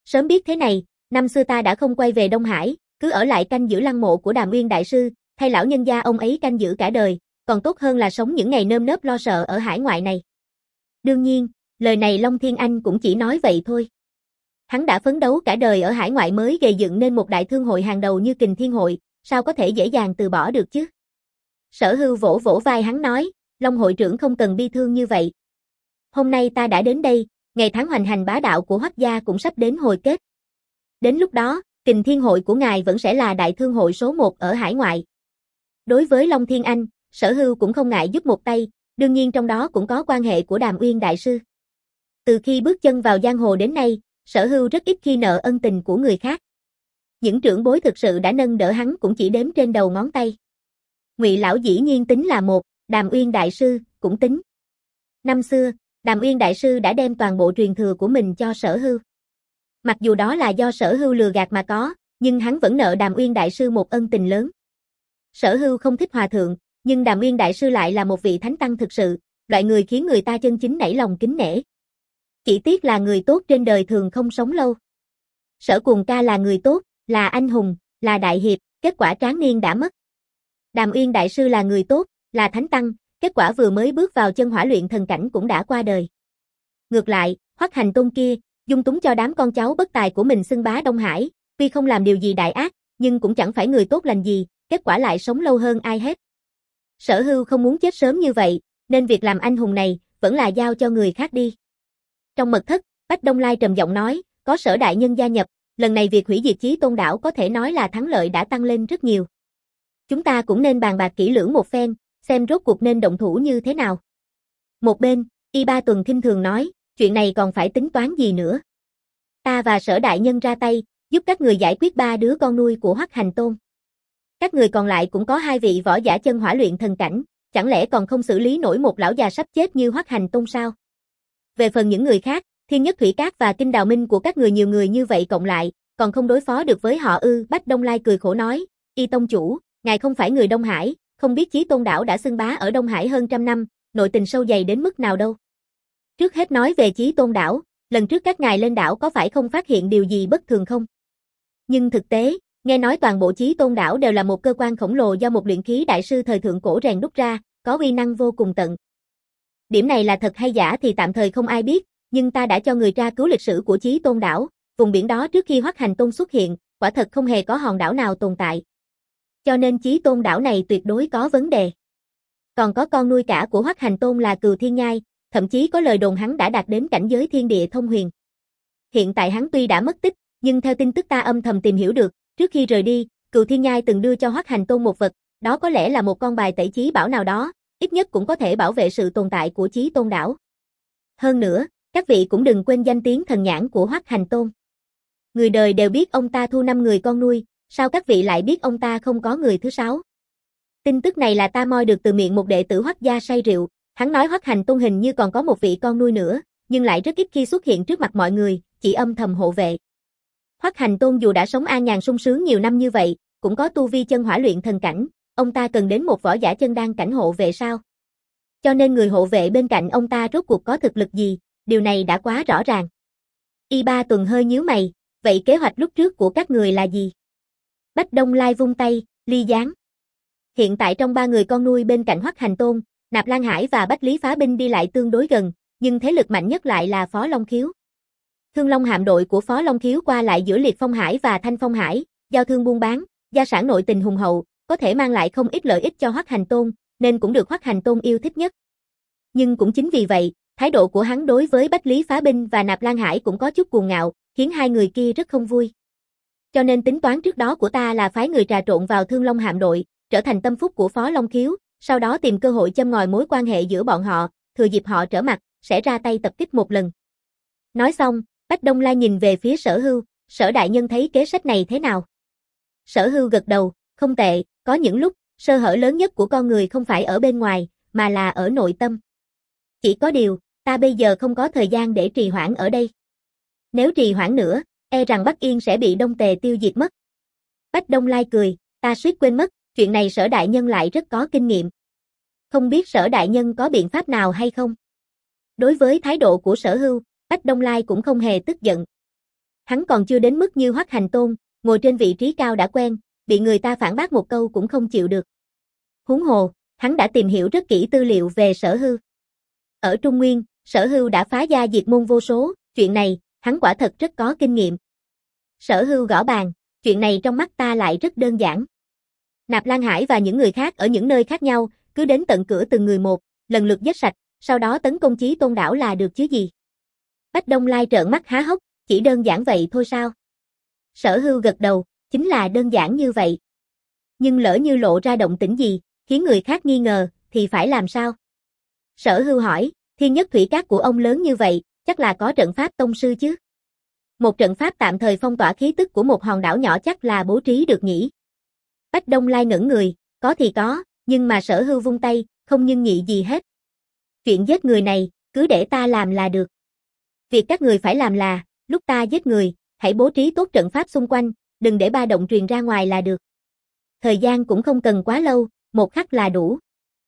Sớm biết thế này, năm xưa ta đã không quay về Đông Hải, cứ ở lại canh giữ lăng mộ của Đàm Uyên Đại Sư, thay lão nhân gia ông ấy canh giữ cả đời, còn tốt hơn là sống những ngày nơm nớp lo sợ ở hải ngoại này. Đương nhiên, lời này Long Thiên Anh cũng chỉ nói vậy thôi. Hắn đã phấn đấu cả đời ở hải ngoại mới gây dựng nên một đại thương hội hàng đầu như Kình Thiên Hội, sao có thể dễ dàng từ bỏ được chứ? Sở Hưu vỗ vỗ vai hắn nói, Long hội trưởng không cần bi thương như vậy. Hôm nay ta đã đến đây, ngày tháng hoành hành bá đạo của Hoắc gia cũng sắp đến hồi kết. Đến lúc đó, Kình Thiên Hội của ngài vẫn sẽ là đại thương hội số một ở hải ngoại. Đối với Long Thiên Anh, Sở Hưu cũng không ngại giúp một tay, đương nhiên trong đó cũng có quan hệ của Đàm Uyên Đại Sư. Từ khi bước chân vào giang hồ đến nay, Sở Hưu rất ít khi nợ ân tình của người khác. Những trưởng bối thực sự đã nâng đỡ hắn cũng chỉ đếm trên đầu ngón tay. Ngụy lão dĩ nhiên tính là một, Đàm Uyên Đại Sư cũng tính. Năm xưa, Đàm Uyên Đại Sư đã đem toàn bộ truyền thừa của mình cho Sở Hưu. Mặc dù đó là do Sở Hưu lừa gạt mà có, nhưng hắn vẫn nợ Đàm Uyên Đại Sư một ân tình lớn. Sở Hưu không thích hòa thượng, nhưng Đàm Uyên Đại Sư lại là một vị thánh tăng thực sự, loại người khiến người ta chân chính nảy lòng kính nể. Chỉ tiếc là người tốt trên đời thường không sống lâu. Sở Cuồng Ca là người tốt, là anh hùng, là đại hiệp, kết quả tráng niên đã mất. Đàm Uyên Đại Sư là người tốt, là thánh tăng, kết quả vừa mới bước vào chân hỏa luyện thần cảnh cũng đã qua đời. Ngược lại, Hoắc Hành Tôn kia, dung túng cho đám con cháu bất tài của mình xưng bá Đông Hải, tuy không làm điều gì đại ác, nhưng cũng chẳng phải người tốt lành gì, kết quả lại sống lâu hơn ai hết. Sở Hưu không muốn chết sớm như vậy, nên việc làm anh hùng này, vẫn là giao cho người khác đi. Trong mật thất, Bách Đông Lai trầm giọng nói, có Sở đại nhân gia nhập, lần này việc hủy diệt Chí Tôn đảo có thể nói là thắng lợi đã tăng lên rất nhiều. Chúng ta cũng nên bàn bạc kỹ lưỡng một phen, xem rốt cuộc nên động thủ như thế nào. Một bên, Y Ba Tuần khinh thường nói, chuyện này còn phải tính toán gì nữa. Ta và Sở đại nhân ra tay, giúp các người giải quyết ba đứa con nuôi của Hoắc Hành Tôn. Các người còn lại cũng có hai vị võ giả chân hỏa luyện thần cảnh, chẳng lẽ còn không xử lý nổi một lão già sắp chết như Hoắc Hành Tôn sao? Về phần những người khác, Thiên Nhất Thủy Cát và Kinh Đào Minh của các người nhiều người như vậy cộng lại, còn không đối phó được với họ ư? Bách Đông Lai cười khổ nói, Y tông chủ, ngài không phải người Đông Hải, không biết Chí Tôn đảo đã xưng bá ở Đông Hải hơn trăm năm, nội tình sâu dày đến mức nào đâu. Trước hết nói về Chí Tôn đảo, lần trước các ngài lên đảo có phải không phát hiện điều gì bất thường không? Nhưng thực tế, nghe nói toàn bộ Chí Tôn đảo đều là một cơ quan khổng lồ do một luyện khí đại sư thời thượng cổ rèn đúc ra, có uy năng vô cùng tận. Điểm này là thật hay giả thì tạm thời không ai biết, nhưng ta đã cho người tra cứu lịch sử của Chí Tôn đảo, vùng biển đó trước khi Hoắc Hành Tôn xuất hiện, quả thật không hề có hòn đảo nào tồn tại. Cho nên Chí Tôn đảo này tuyệt đối có vấn đề. Còn có con nuôi cả của Hoắc Hành Tôn là Cừu Thiên Nhai, thậm chí có lời đồn hắn đã đạt đến cảnh giới thiên địa thông huyền. Hiện tại hắn tuy đã mất tích, nhưng theo tin tức ta âm thầm tìm hiểu được, trước khi rời đi, Cừu Thiên Nhai từng đưa cho Hoắc Hành Tôn một vật, đó có lẽ là một con bài tẩy chí bảo nào đó, ít nhất cũng có thể bảo vệ sự tồn tại của Chí Tôn đảo. Hơn nữa, các vị cũng đừng quên danh tiếng thần nhãn của Hoắc Hành Tôn. Người đời đều biết ông ta thu năm người con nuôi, sao các vị lại biết ông ta không có người thứ sáu? Tin tức này là ta moi được từ miệng một đệ tử Hoắc gia say rượu, hắn nói Hoắc Hành Tôn hình như còn có một vị con nuôi nữa, nhưng lại rất ít khi xuất hiện trước mặt mọi người, chỉ âm thầm hộ vệ. Hoắc Hành Tôn dù đã sống an nhàn sung sướng nhiều năm như vậy, cũng có tu vi chân hỏa luyện thần cảnh, ông ta cần đến một võ giả chân đan cảnh hộ vệ sao? Cho nên người hộ vệ bên cạnh ông ta rốt cuộc có thực lực gì, điều này đã quá rõ ràng. Y Ba Tuần hơi nhíu mày, vậy kế hoạch lúc trước của các người là gì? Bách Đông Lai vung tay, ly gián. Hiện tại trong ba người con nuôi bên cạnh Hoắc Hành Tôn, Nạp Lan Hải và Bách Lý Phá Binh đi lại tương đối gần, nhưng thế lực mạnh nhất lại là Phó Long Khiếu. Thương Long hạm đội của Phó Long Khiếu qua lại giữa Liệt Phong Hải và Thanh Phong Hải, giao thương buôn bán, gia sản nội tình hùng hậu, có thể mang lại không ít lợi ích cho Hoắc Hành Tôn, nên cũng được Hoắc Hành Tôn yêu thích nhất. Nhưng cũng chính vì vậy, thái độ của hắn đối với Bách Lý Phá Binh và Nạp Lan Hải cũng có chút cuồng ngạo, khiến hai người kia rất không vui. Cho nên tính toán trước đó của ta là phái người trà trộn vào Thương Long hạm đội, trở thành tâm phúc của Phó Long Khiếu, sau đó tìm cơ hội châm ngòi mối quan hệ giữa bọn họ, thừa dịp họ trở mặt, sẽ ra tay tập kích một lần. Nói xong, Bách Đông Lai nhìn về phía Sở Hưu, Sở đại nhân thấy kế sách này thế nào? Sở Hưu gật đầu, không tệ, có những lúc, sơ hở lớn nhất của con người không phải ở bên ngoài, mà là ở nội tâm. Chỉ có điều, ta bây giờ không có thời gian để trì hoãn ở đây. Nếu trì hoãn nữa, e rằng Bắc Yên sẽ bị Đông Tề tiêu diệt mất. Bách Đông Lai cười, ta suýt quên mất, chuyện này Sở đại nhân lại rất có kinh nghiệm. Không biết Sở đại nhân có biện pháp nào hay không? Đối với thái độ của Sở Hưu, Bách Đông Lai cũng không hề tức giận. Hắn còn chưa đến mức như Hoắc Hành Tôn, ngồi trên vị trí cao đã quen, bị người ta phản bác một câu cũng không chịu được. Huống hồ, hắn đã tìm hiểu rất kỹ tư liệu về Sở Hưu. Ở Trung Nguyên, Sở Hưu đã phá gia diệt môn vô số, chuyện này, hắn quả thật rất có kinh nghiệm. Sở Hưu gõ bàn, chuyện này trong mắt ta lại rất đơn giản. Nạp Lan Hải và những người khác ở những nơi khác nhau, cứ đến tận cửa từng người một, lần lượt giết sạch, sau đó tấn công Chí Tôn đảo là được chứ gì. Bách Đông Lai trợn mắt há hốc, chỉ đơn giản vậy thôi sao? Sở Hưu gật đầu, chính là đơn giản như vậy. Nhưng lỡ như lộ ra động tĩnh gì, khiến người khác nghi ngờ, thì phải làm sao? Sở Hưu hỏi, Thiên Nhất Thủy Các của ông lớn như vậy, chắc là có trận pháp tông sư chứ? Một trận pháp tạm thời phong tỏa khí tức của một hòn đảo nhỏ chắc là bố trí được nhỉ? Bách Đông Lai ngẩn người, có thì có, nhưng mà Sở Hưu vung tay, không nhưng nhị gì hết. Chuyện giết người này, cứ để ta làm là được. Việc các người phải làm là, lúc ta giết người, hãy bố trí tốt trận pháp xung quanh, đừng để ba động truyền ra ngoài là được. Thời gian cũng không cần quá lâu, một khắc là đủ.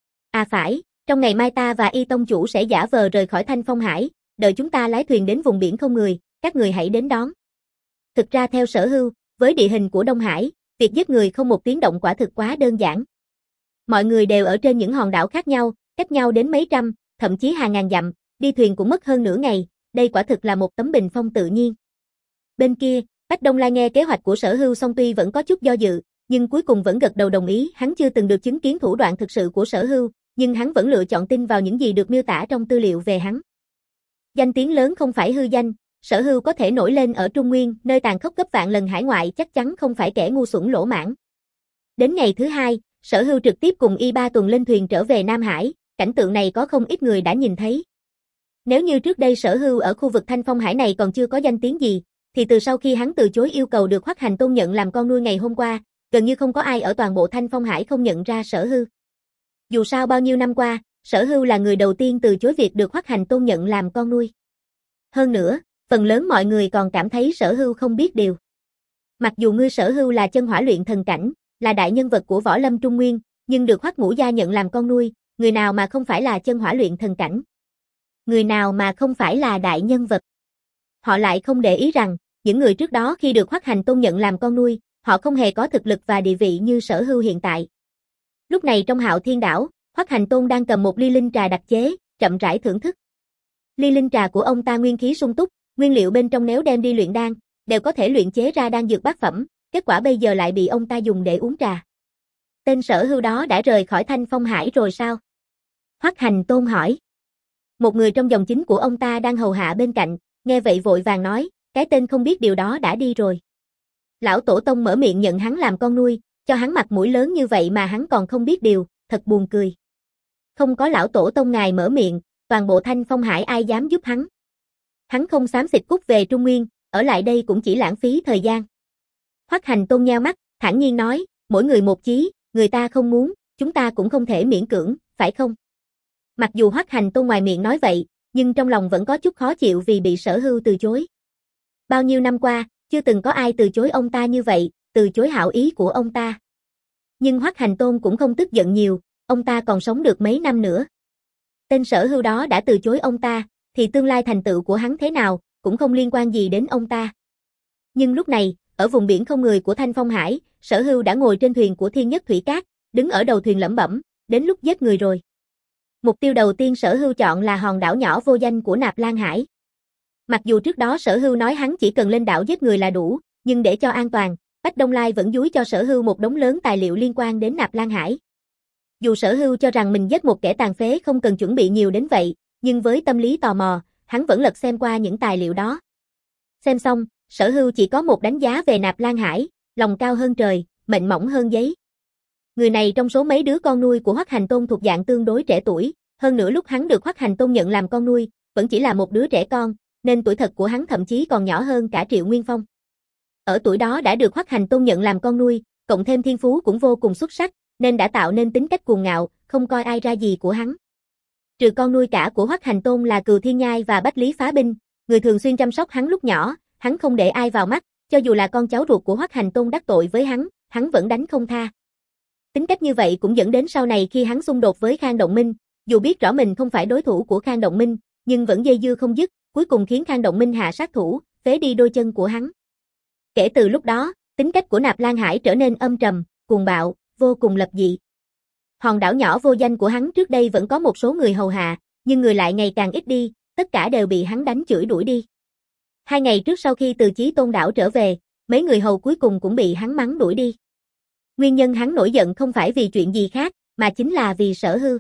À phải, trong ngày mai ta và Y Tông chủ sẽ giả vờ rời khỏi Thanh Phong Hải, đợi chúng ta lái thuyền đến vùng biển không người, các người hãy đến đón. Thực ra theo Sở Hưu, với địa hình của Đông Hải, việc giết người không một tiếng động quả thực quá đơn giản. Mọi người đều ở trên những hòn đảo khác nhau, cách nhau đến mấy trăm, thậm chí hàng ngàn dặm, đi thuyền cũng mất hơn nửa ngày, đây quả thực là một tấm bình phong tự nhiên. Bên kia, Bách Đông Lai nghe kế hoạch của Sở Hưu xong tuy vẫn có chút do dự, nhưng cuối cùng vẫn gật đầu đồng ý, hắn chưa từng được chứng kiến thủ đoạn thực sự của Sở Hưu, nhưng hắn vẫn lựa chọn tin vào những gì được miêu tả trong tư liệu về hắn. Danh tiếng lớn không phải hư danh, Sở Hưu có thể nổi lên ở Trung Nguyên, nơi tàn khốc gấp vạn lần hải ngoại chắc chắn không phải kẻ ngu xuẩn lỗ mãng. Đến ngày thứ hai, Sở Hưu trực tiếp cùng Y Ba tuần lên thuyền trở về Nam Hải, cảnh tượng này có không ít người đã nhìn thấy. Nếu như trước đây Sở Hưu ở khu vực Thanh Phong Hải này còn chưa có danh tiếng gì, thì từ sau khi hắn từ chối yêu cầu được Hoắc Hành Tôn nhận làm con nuôi ngày hôm qua, gần như không có ai ở toàn bộ Thanh Phong Hải không nhận ra Sở Hưu. Dù sao bao nhiêu năm qua, Sở Hưu là người đầu tiên từ chối việc được Hoắc Hành Tôn nhận làm con nuôi. Hơn nữa, phần lớn mọi người còn cảm thấy Sở Hưu không biết điều. Mặc dù ngươi Sở Hưu là chân hỏa luyện thần cảnh, là đại nhân vật của võ lâm Trung Nguyên, nhưng được Hoắc Ngũ gia nhận làm con nuôi, người nào mà không phải là chân hỏa luyện thần cảnh? Người nào mà không phải là đại nhân vật? Họ lại không để ý rằng, những người trước đó khi được Hoắc Hành Tôn nhận làm con nuôi, họ không hề có thực lực và địa vị như Sở Hưu hiện tại. Lúc này trong Hạo Thiên đảo, Hoắc Hành Tôn đang cầm một ly linh trà đặc chế, chậm rãi thưởng thức. Ly linh trà của ông ta nguyên khí sung túc, nguyên liệu bên trong nếu đem đi luyện đan, đều có thể luyện chế ra đan dược bát phẩm, kết quả bây giờ lại bị ông ta dùng để uống trà. Tên Sở Hưu đó đã rời khỏi Thanh Phong Hải rồi sao? Hoắc Hành Tôn hỏi. Một người trong dòng chính của ông ta đang hầu hạ bên cạnh, nghe vậy vội vàng nói, cái tên không biết điều đó đã đi rồi. Lão Tổ Tông mở miệng nhận hắn làm con nuôi, cho hắn mặt mũi lớn như vậy mà hắn còn không biết điều, thật buồn cười. Không có Lão Tổ Tông ngài mở miệng, toàn bộ Thanh Phong Hải ai dám giúp hắn. Hắn không xám xịt cút về Trung Nguyên, ở lại đây cũng chỉ lãng phí thời gian. Hoắc Hành Tôn nheo mắt, thản nhiên nói, mỗi người một chí, người ta không muốn, chúng ta cũng không thể miễn cưỡng, phải không? Mặc dù Hoắc Hành Tôn ngoài miệng nói vậy, nhưng trong lòng vẫn có chút khó chịu vì bị Sở Hưu từ chối. Bao nhiêu năm qua, chưa từng có ai từ chối ông ta như vậy, từ chối hảo ý của ông ta. Nhưng Hoắc Hành Tôn cũng không tức giận nhiều, ông ta còn sống được mấy năm nữa. Tên Sở Hưu đó đã từ chối ông ta, thì tương lai thành tựu của hắn thế nào, cũng không liên quan gì đến ông ta. Nhưng lúc này, ở vùng biển không người của Thanh Phong Hải, Sở Hưu đã ngồi trên thuyền của Thiên Nhất Thủy Các, đứng ở đầu thuyền lẩm bẩm, đến lúc giết người rồi. Mục tiêu đầu tiên Sở Hưu chọn là hòn đảo nhỏ vô danh của Nạp Lan Hải. Mặc dù trước đó Sở Hưu nói hắn chỉ cần lên đảo giết người là đủ, nhưng để cho an toàn, Bách Đông Lai vẫn dúi cho Sở Hưu một đống lớn tài liệu liên quan đến Nạp Lan Hải. Dù Sở Hưu cho rằng mình giết một kẻ tàn phế không cần chuẩn bị nhiều đến vậy, nhưng với tâm lý tò mò, hắn vẫn lật xem qua những tài liệu đó. Xem xong, Sở Hưu chỉ có một đánh giá về Nạp Lan Hải, lòng cao hơn trời, mệnh mỏng hơn giấy. Người này trong số mấy đứa con nuôi của Hoắc Hành Tôn thuộc dạng tương đối trẻ tuổi, hơn nữa lúc hắn được Hoắc Hành Tôn nhận làm con nuôi, vẫn chỉ là một đứa trẻ con, nên tuổi thật của hắn thậm chí còn nhỏ hơn cả Triệu Nguyên Phong. Ở tuổi đó đã được Hoắc Hành Tôn nhận làm con nuôi, cộng thêm thiên phú cũng vô cùng xuất sắc, nên đã tạo nên tính cách cuồng ngạo, không coi ai ra gì của hắn. Trừ con nuôi cả của Hoắc Hành Tôn là Cừu Thiên Nhai và Bách Lý Phá Binh, người thường xuyên chăm sóc hắn lúc nhỏ, hắn không để ai vào mắt, cho dù là con cháu ruột của Hoắc Hành Tôn đắc tội với hắn, hắn vẫn đánh không tha. Tính cách như vậy cũng dẫn đến sau này khi hắn xung đột với Khang Động Minh, dù biết rõ mình không phải đối thủ của Khang Động Minh, nhưng vẫn dây dưa không dứt, cuối cùng khiến Khang Động Minh hạ sát thủ, phế đi đôi chân của hắn. Kể từ lúc đó, tính cách của Nạp Lan Hải trở nên âm trầm, cuồng bạo, vô cùng lập dị. Hòn đảo nhỏ vô danh của hắn trước đây vẫn có một số người hầu hạ, nhưng người lại ngày càng ít đi, tất cả đều bị hắn đánh chửi đuổi đi. Hai ngày trước sau khi từ Chí Tôn đảo trở về, mấy người hầu cuối cùng cũng bị hắn mắng đuổi đi. Nguyên nhân hắn nổi giận không phải vì chuyện gì khác, mà chính là vì Sở Hưu.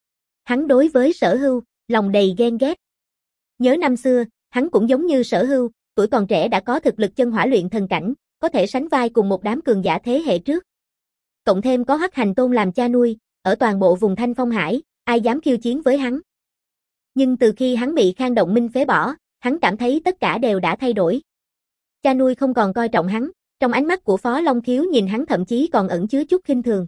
Hắn đối với Sở Hưu, lòng đầy ghen ghét. Nhớ năm xưa, hắn cũng giống như Sở Hưu, tuổi còn trẻ đã có thực lực chân hỏa luyện thần cảnh, có thể sánh vai cùng một đám cường giả thế hệ trước. Cộng thêm có Hắc Hành Tôn làm cha nuôi, ở toàn bộ vùng Thanh Phong Hải, ai dám khiêu chiến với hắn. Nhưng từ khi hắn bị Khang Động Minh phế bỏ, hắn cảm thấy tất cả đều đã thay đổi. Cha nuôi không còn coi trọng hắn, trong ánh mắt của Phó Long Khiếu nhìn hắn thậm chí còn ẩn chứa chút khinh thường.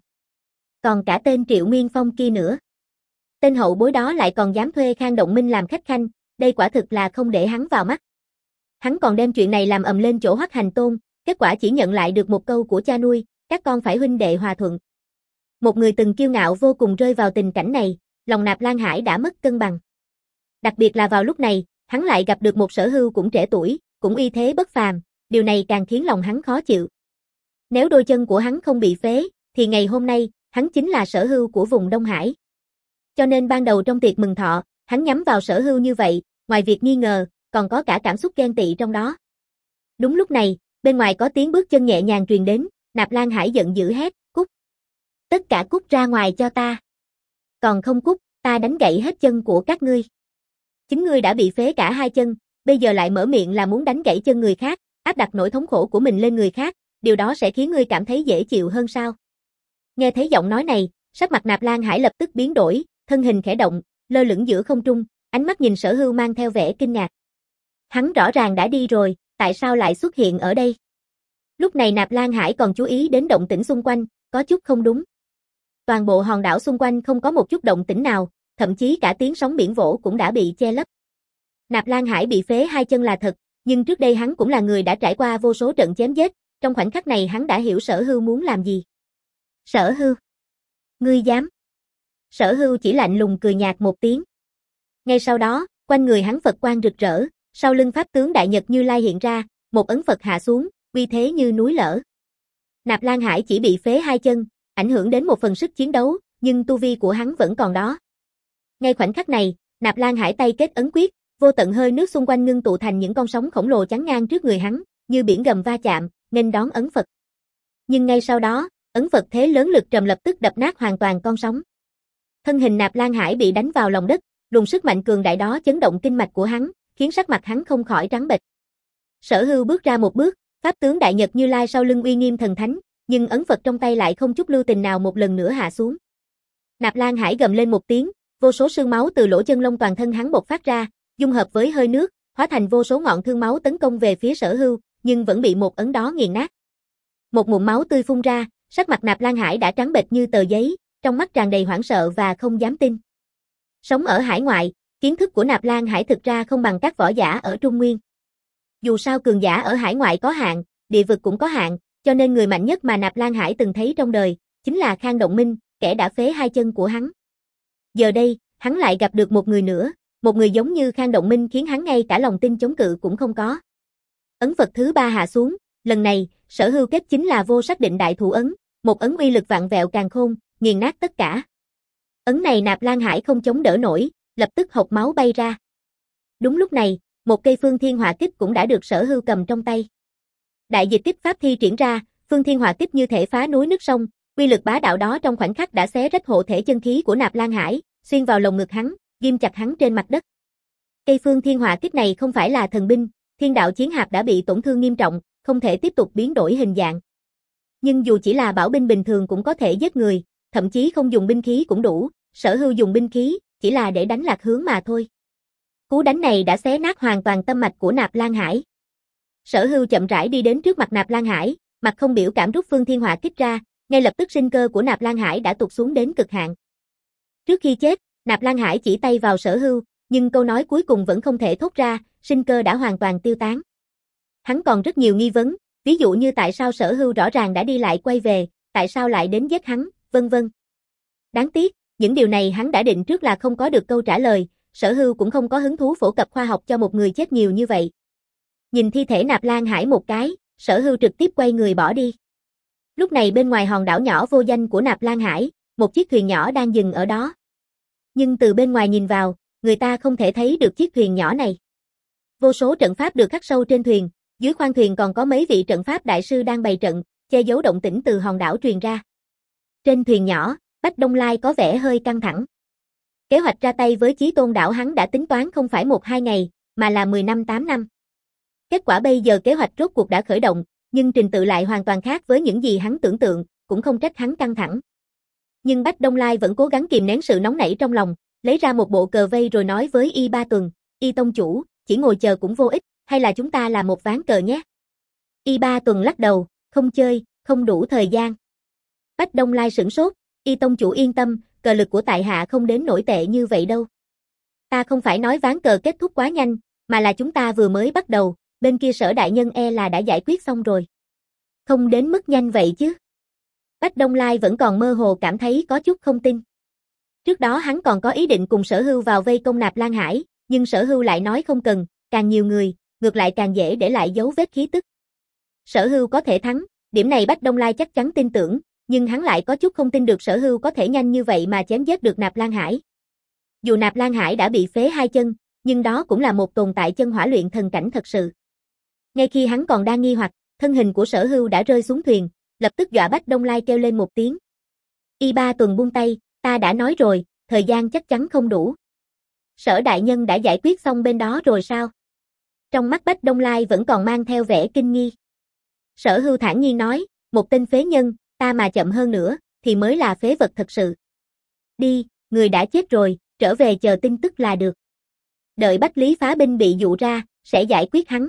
Còn cả tên Triệu Nguyên Phong kia nữa. Tên hậu bối đó lại còn dám thuê Khang Động Minh làm khách khanh, đây quả thực là không để hắn vào mắt. Hắn còn đem chuyện này làm ầm lên chỗ Hắc Hành Tôn, kết quả chỉ nhận lại được một câu của cha nuôi, các con phải huynh đệ hòa thuận. Một người từng kiêu ngạo vô cùng rơi vào tình cảnh này, lòng Nạp Lan Hải đã mất cân bằng. Đặc biệt là vào lúc này, hắn lại gặp được một Sở Hưu cũng trẻ tuổi, cũng uy thế bất phàm, điều này càng khiến lòng hắn khó chịu. Nếu đôi chân của hắn không bị phế, thì ngày hôm nay, hắn chính là Sở Hưu của vùng Đông Hải. Cho nên ban đầu trong tiệc mừng thọ, hắn nhắm vào Sở Hưu như vậy, ngoài việc nghi ngờ, còn có cả cảm xúc ghen tị trong đó. Đúng lúc này, bên ngoài có tiếng bước chân nhẹ nhàng truyền đến, Nạp Lan Hải giận dữ hét, cút. Tất cả cút ra ngoài cho ta. Còn không cút, ta đánh gãy hết chân của các ngươi. Chính ngươi đã bị phế cả hai chân, bây giờ lại mở miệng là muốn đánh gãy chân người khác, áp đặt nỗi thống khổ của mình lên người khác, điều đó sẽ khiến ngươi cảm thấy dễ chịu hơn sao? Nghe thấy giọng nói này, sắc mặt Nạp Lan Hải lập tức biến đổi, thân hình khẽ động, lơ lửng giữa không trung, ánh mắt nhìn Sở Hưu mang theo vẻ kinh ngạc. Hắn rõ ràng đã đi rồi, tại sao lại xuất hiện ở đây? Lúc này Nạp Lan Hải còn chú ý đến động tĩnh xung quanh, có chút không đúng. Toàn bộ hòn đảo xung quanh không có một chút động tĩnh nào, thậm chí cả tiếng sóng biển vỗ cũng đã bị che lấp. Nạp Lan Hải bị phế hai chân là thật, nhưng trước đây hắn cũng là người đã trải qua vô số trận chém giết, trong khoảnh khắc này hắn đã hiểu Sở Hưu muốn làm gì. Sở Hưu, ngươi dám? Sở Hưu chỉ lạnh lùng cười nhạt một tiếng. Ngay sau đó, quanh người hắn Phật quang rực rỡ, sau lưng pháp tướng Đại Nhật Như Lai hiện ra, một ấn Phật hạ xuống, uy thế như núi lở. Nạp Lan Hải chỉ bị phế hai chân, ảnh hưởng đến một phần sức chiến đấu, nhưng tu vi của hắn vẫn còn đó. Ngay khoảnh khắc này, Nạp Lan Hải tay kết ấn quyết, vô tận hơi nước xung quanh ngưng tụ thành những con sóng khổng lồ chắn ngang trước người hắn, như biển gầm va chạm, nên đón ấn Phật. Nhưng ngay sau đó, ấn Phật thế lớn lực trầm lập tức đập nát hoàn toàn con sóng. Thân hình Nạp Lan Hải bị đánh vào lòng đất, luồng sức mạnh cường đại đó chấn động kinh mạch của hắn, khiến sắc mặt hắn không khỏi trắng bệch. Sở Hưu bước ra một bước, pháp tướng Đại Nhật Như Lai sau lưng uy nghiêm thần thánh, nhưng ấn Phật trong tay lại không chút lưu tình nào một lần nữa hạ xuống. Nạp Lan Hải gầm lên một tiếng, vô số sương máu từ lỗ chân lông toàn thân hắn bộc phát ra, dung hợp với hơi nước, hóa thành vô số ngọn thương máu tấn công về phía Sở Hưu, nhưng vẫn bị một ấn đó nghiền nát. Một ngụm máu tươi phun ra, sắc mặt Nạp Lan Hải đã trắng bệch như tờ giấy, trong mắt tràn đầy hoảng sợ và không dám tin. Sống ở hải ngoại, kiến thức của Nạp Lan Hải thực ra không bằng các võ giả ở Trung Nguyên. Dù sao cường giả ở hải ngoại có hạn, địa vực cũng có hạn, cho nên người mạnh nhất mà Nạp Lan Hải từng thấy trong đời, chính là Khang Động Minh, kẻ đã phế hai chân của hắn. Giờ đây, hắn lại gặp được một người nữa, một người giống như Khang Động Minh khiến hắn ngay cả lòng tin chống cự cũng không có. Ấn Phật thứ ba hạ xuống, lần này, Sở Hưu kết chính là vô sắc định đại thủ ấn, một ấn uy lực vạn vẹo càn khôn, nghiền nát tất cả. Ấn này Nạp Lan Hải không chống đỡ nổi, lập tức hộc máu bay ra. Đúng lúc này, một cây Phương Thiên Hỏa Kích cũng đã được Sở Hưu cầm trong tay. Đại dịch kích pháp thi triển ra, Phương Thiên Hỏa Kích như thể phá núi nứt sông, uy lực bá đạo đó trong khoảnh khắc đã xé rách hộ thể chân khí của Nạp Lan Hải, xuyên vào lồng ngực hắn, ghim chặt hắn trên mặt đất. Cây Phương Thiên Hỏa Kích này không phải là thần binh, Thiên Đạo Chiến Hạp đã bị tổn thương nghiêm trọng, không thể tiếp tục biến đổi hình dạng. Nhưng dù chỉ là bảo binh bình thường cũng có thể giết người, thậm chí không dùng binh khí cũng đủ, Sở Hưu dùng binh khí, chỉ là để đánh lạc hướng mà thôi. Cú đánh này đã xé nát hoàn toàn tâm mạch của Nạp Lan Hải. Sở Hưu chậm rãi đi đến trước mặt Nạp Lan Hải, mặt không biểu cảm rút Phương Thiên Hỏa Kích ra, ngay lập tức sinh cơ của Nạp Lan Hải đã tụt xuống đến cực hạn. Trước khi chết, Nạp Lan Hải chỉ tay vào Sở Hưu, nhưng câu nói cuối cùng vẫn không thể thốt ra, sinh cơ đã hoàn toàn tiêu tán. Hắn còn rất nhiều nghi vấn, ví dụ như tại sao Sở Hưu rõ ràng đã đi lại quay về, tại sao lại đến giết hắn, vân vân. Đáng tiếc, những điều này hắn đã định trước là không có được câu trả lời, Sở Hưu cũng không có hứng thú phổ cập khoa học cho một người chết nhiều như vậy. Nhìn thi thể Nạp Lan Hải một cái, Sở Hưu trực tiếp quay người bỏ đi. Lúc này bên ngoài hòn đảo nhỏ vô danh của Nạp Lan Hải, một chiếc thuyền nhỏ đang dừng ở đó. Nhưng từ bên ngoài nhìn vào, người ta không thể thấy được chiếc thuyền nhỏ này. Vô số trận pháp được khắc sâu trên thuyền, dưới khoang thuyền còn có mấy vị trận pháp đại sư đang bày trận, che giấu động tĩnh từ hòn đảo truyền ra. Trên thuyền nhỏ, Bách Đông Lai có vẻ hơi căng thẳng. Kế hoạch ra tay với Chí Tôn đảo hắn đã tính toán không phải một hai ngày, mà là mười năm tám năm. Kết quả bây giờ kế hoạch rốt cuộc đã khởi động, nhưng trình tự lại hoàn toàn khác với những gì hắn tưởng tượng, cũng không trách hắn căng thẳng. Nhưng Bách Đông Lai vẫn cố gắng kìm nén sự nóng nảy trong lòng, lấy ra một bộ cờ vây rồi nói với Y Ba Tuần, Y Tông chủ, chỉ ngồi chờ cũng vô ích, hay là chúng ta làm một ván cờ nhé. Y Ba Tuần lắc đầu, không chơi, không đủ thời gian. Bách Đông Lai sửng sốt, Y Tông chủ yên tâm, cờ lực của tại hạ không đến nổi tệ như vậy đâu. Ta không phải nói ván cờ kết thúc quá nhanh, mà là chúng ta vừa mới bắt đầu, bên kia Sở đại nhân e là đã giải quyết xong rồi. Không đến mức nhanh vậy chứ. Bách Đông Lai vẫn còn mơ hồ cảm thấy có chút không tin. Trước đó hắn còn có ý định cùng Sở Hưu vào vây công Nạp Lan Hải, nhưng Sở Hưu lại nói không cần, càng nhiều người, ngược lại càng dễ để lại dấu vết khí tức. Sở Hưu có thể thắng, điểm này Bách Đông Lai chắc chắn tin tưởng, nhưng hắn lại có chút không tin được Sở Hưu có thể nhanh như vậy mà chém giết được Nạp Lan Hải. Dù Nạp Lan Hải đã bị phế hai chân, nhưng đó cũng là một tồn tại chân hỏa luyện thần cảnh thật sự. Ngay khi hắn còn đang nghi hoặc, thân hình của Sở Hưu đã rơi xuống thuyền, lập tức dọa Bách Đông Lai kêu lên một tiếng. Y Ba Tuần buông tay, ta đã nói rồi, thời gian chắc chắn không đủ. Sở đại nhân đã giải quyết xong bên đó rồi sao? Trong mắt Bách Đông Lai vẫn còn mang theo vẻ kinh nghi. Sở Hưu thản nhiên nói, một tên phế nhân, ta mà chậm hơn nữa, thì mới là phế vật thật sự. Đi, người đã chết rồi, trở về chờ tin tức là được. Đợi Bách Lý phá binh bị dụ ra, sẽ giải quyết hắn.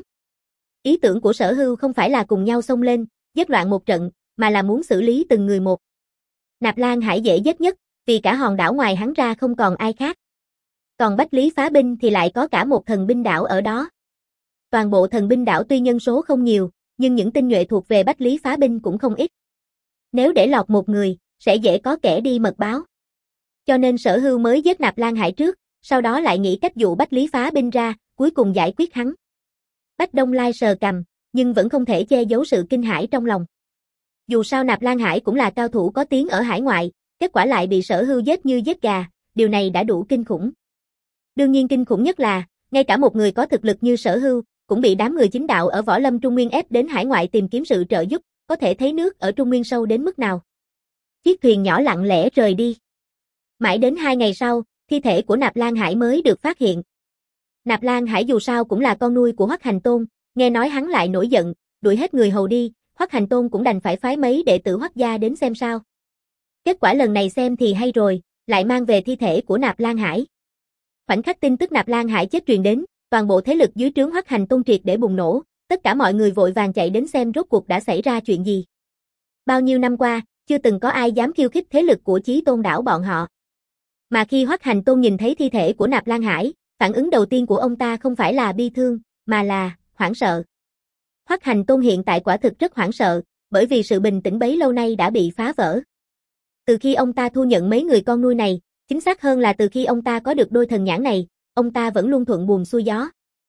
Ý tưởng của Sở Hưu không phải là cùng nhau xông lên, giết loạn một trận, mà là muốn xử lý từng người một. Nạp Lan Hải dễ giết nhất, vì cả hòn đảo ngoài hắn ra không còn ai khác. Còn Bách Lý phá binh thì lại có cả một thần binh đảo ở đó. Toàn bộ thần binh đảo tuy nhân số không nhiều, nhưng những tinh nhuệ thuộc về Bách Lý phá binh cũng không ít. Nếu để lọt một người, sẽ dễ có kẻ đi mật báo. Cho nên Sở Hưu mới giết Nạp Lan Hải trước, sau đó lại nghĩ cách dụ Bách Lý phá binh ra, cuối cùng giải quyết hắn. Bách Đông Lai sờ cằm, nhưng vẫn không thể che giấu sự kinh hãi trong lòng. Dù sao Nạp Lan Hải cũng là cao thủ có tiếng ở hải ngoại, kết quả lại bị Sở Hưu giết như giết gà, điều này đã đủ kinh khủng. Đương nhiên kinh khủng nhất là, ngay cả một người có thực lực như Sở Hưu, cũng bị đám người chính đạo ở Võ Lâm Trung Nguyên ép đến hải ngoại tìm kiếm sự trợ giúp, có thể thấy nước ở Trung Nguyên sâu đến mức nào. Chiếc thuyền nhỏ lặng lẽ rời đi. Mãi đến hai ngày sau, thi thể của Nạp Lan Hải mới được phát hiện. Nạp Lan Hải dù sao cũng là con nuôi của Hoắc Hành Tôn, nghe nói hắn lại nổi giận, đuổi hết người hầu đi, Hoắc Hành Tôn cũng đành phải phái mấy đệ tử Hoắc gia đến xem sao. Kết quả lần này xem thì hay rồi, lại mang về thi thể của Nạp Lan Hải. Khoảnh khắc tin tức Nạp Lan Hải chết truyền đến, toàn bộ thế lực dưới trướng Hoắc Hành Tôn triệt để bùng nổ, tất cả mọi người vội vàng chạy đến xem rốt cuộc đã xảy ra chuyện gì. Bao nhiêu năm qua, chưa từng có ai dám khiêu khích thế lực của Chí Tôn đảo bọn họ. Mà khi Hoắc Hành Tôn nhìn thấy thi thể của Nạp Lan Hải, phản ứng đầu tiên của ông ta không phải là bi thương, mà là hoảng sợ. Hoắc Hành Tôn hiện tại quả thực rất hoảng sợ, bởi vì sự bình tĩnh bấy lâu nay đã bị phá vỡ. Từ khi ông ta thu nhận mấy người con nuôi này, chính xác hơn là từ khi ông ta có được đôi thần nhãn này, ông ta vẫn luôn thuận buồm xuôi gió.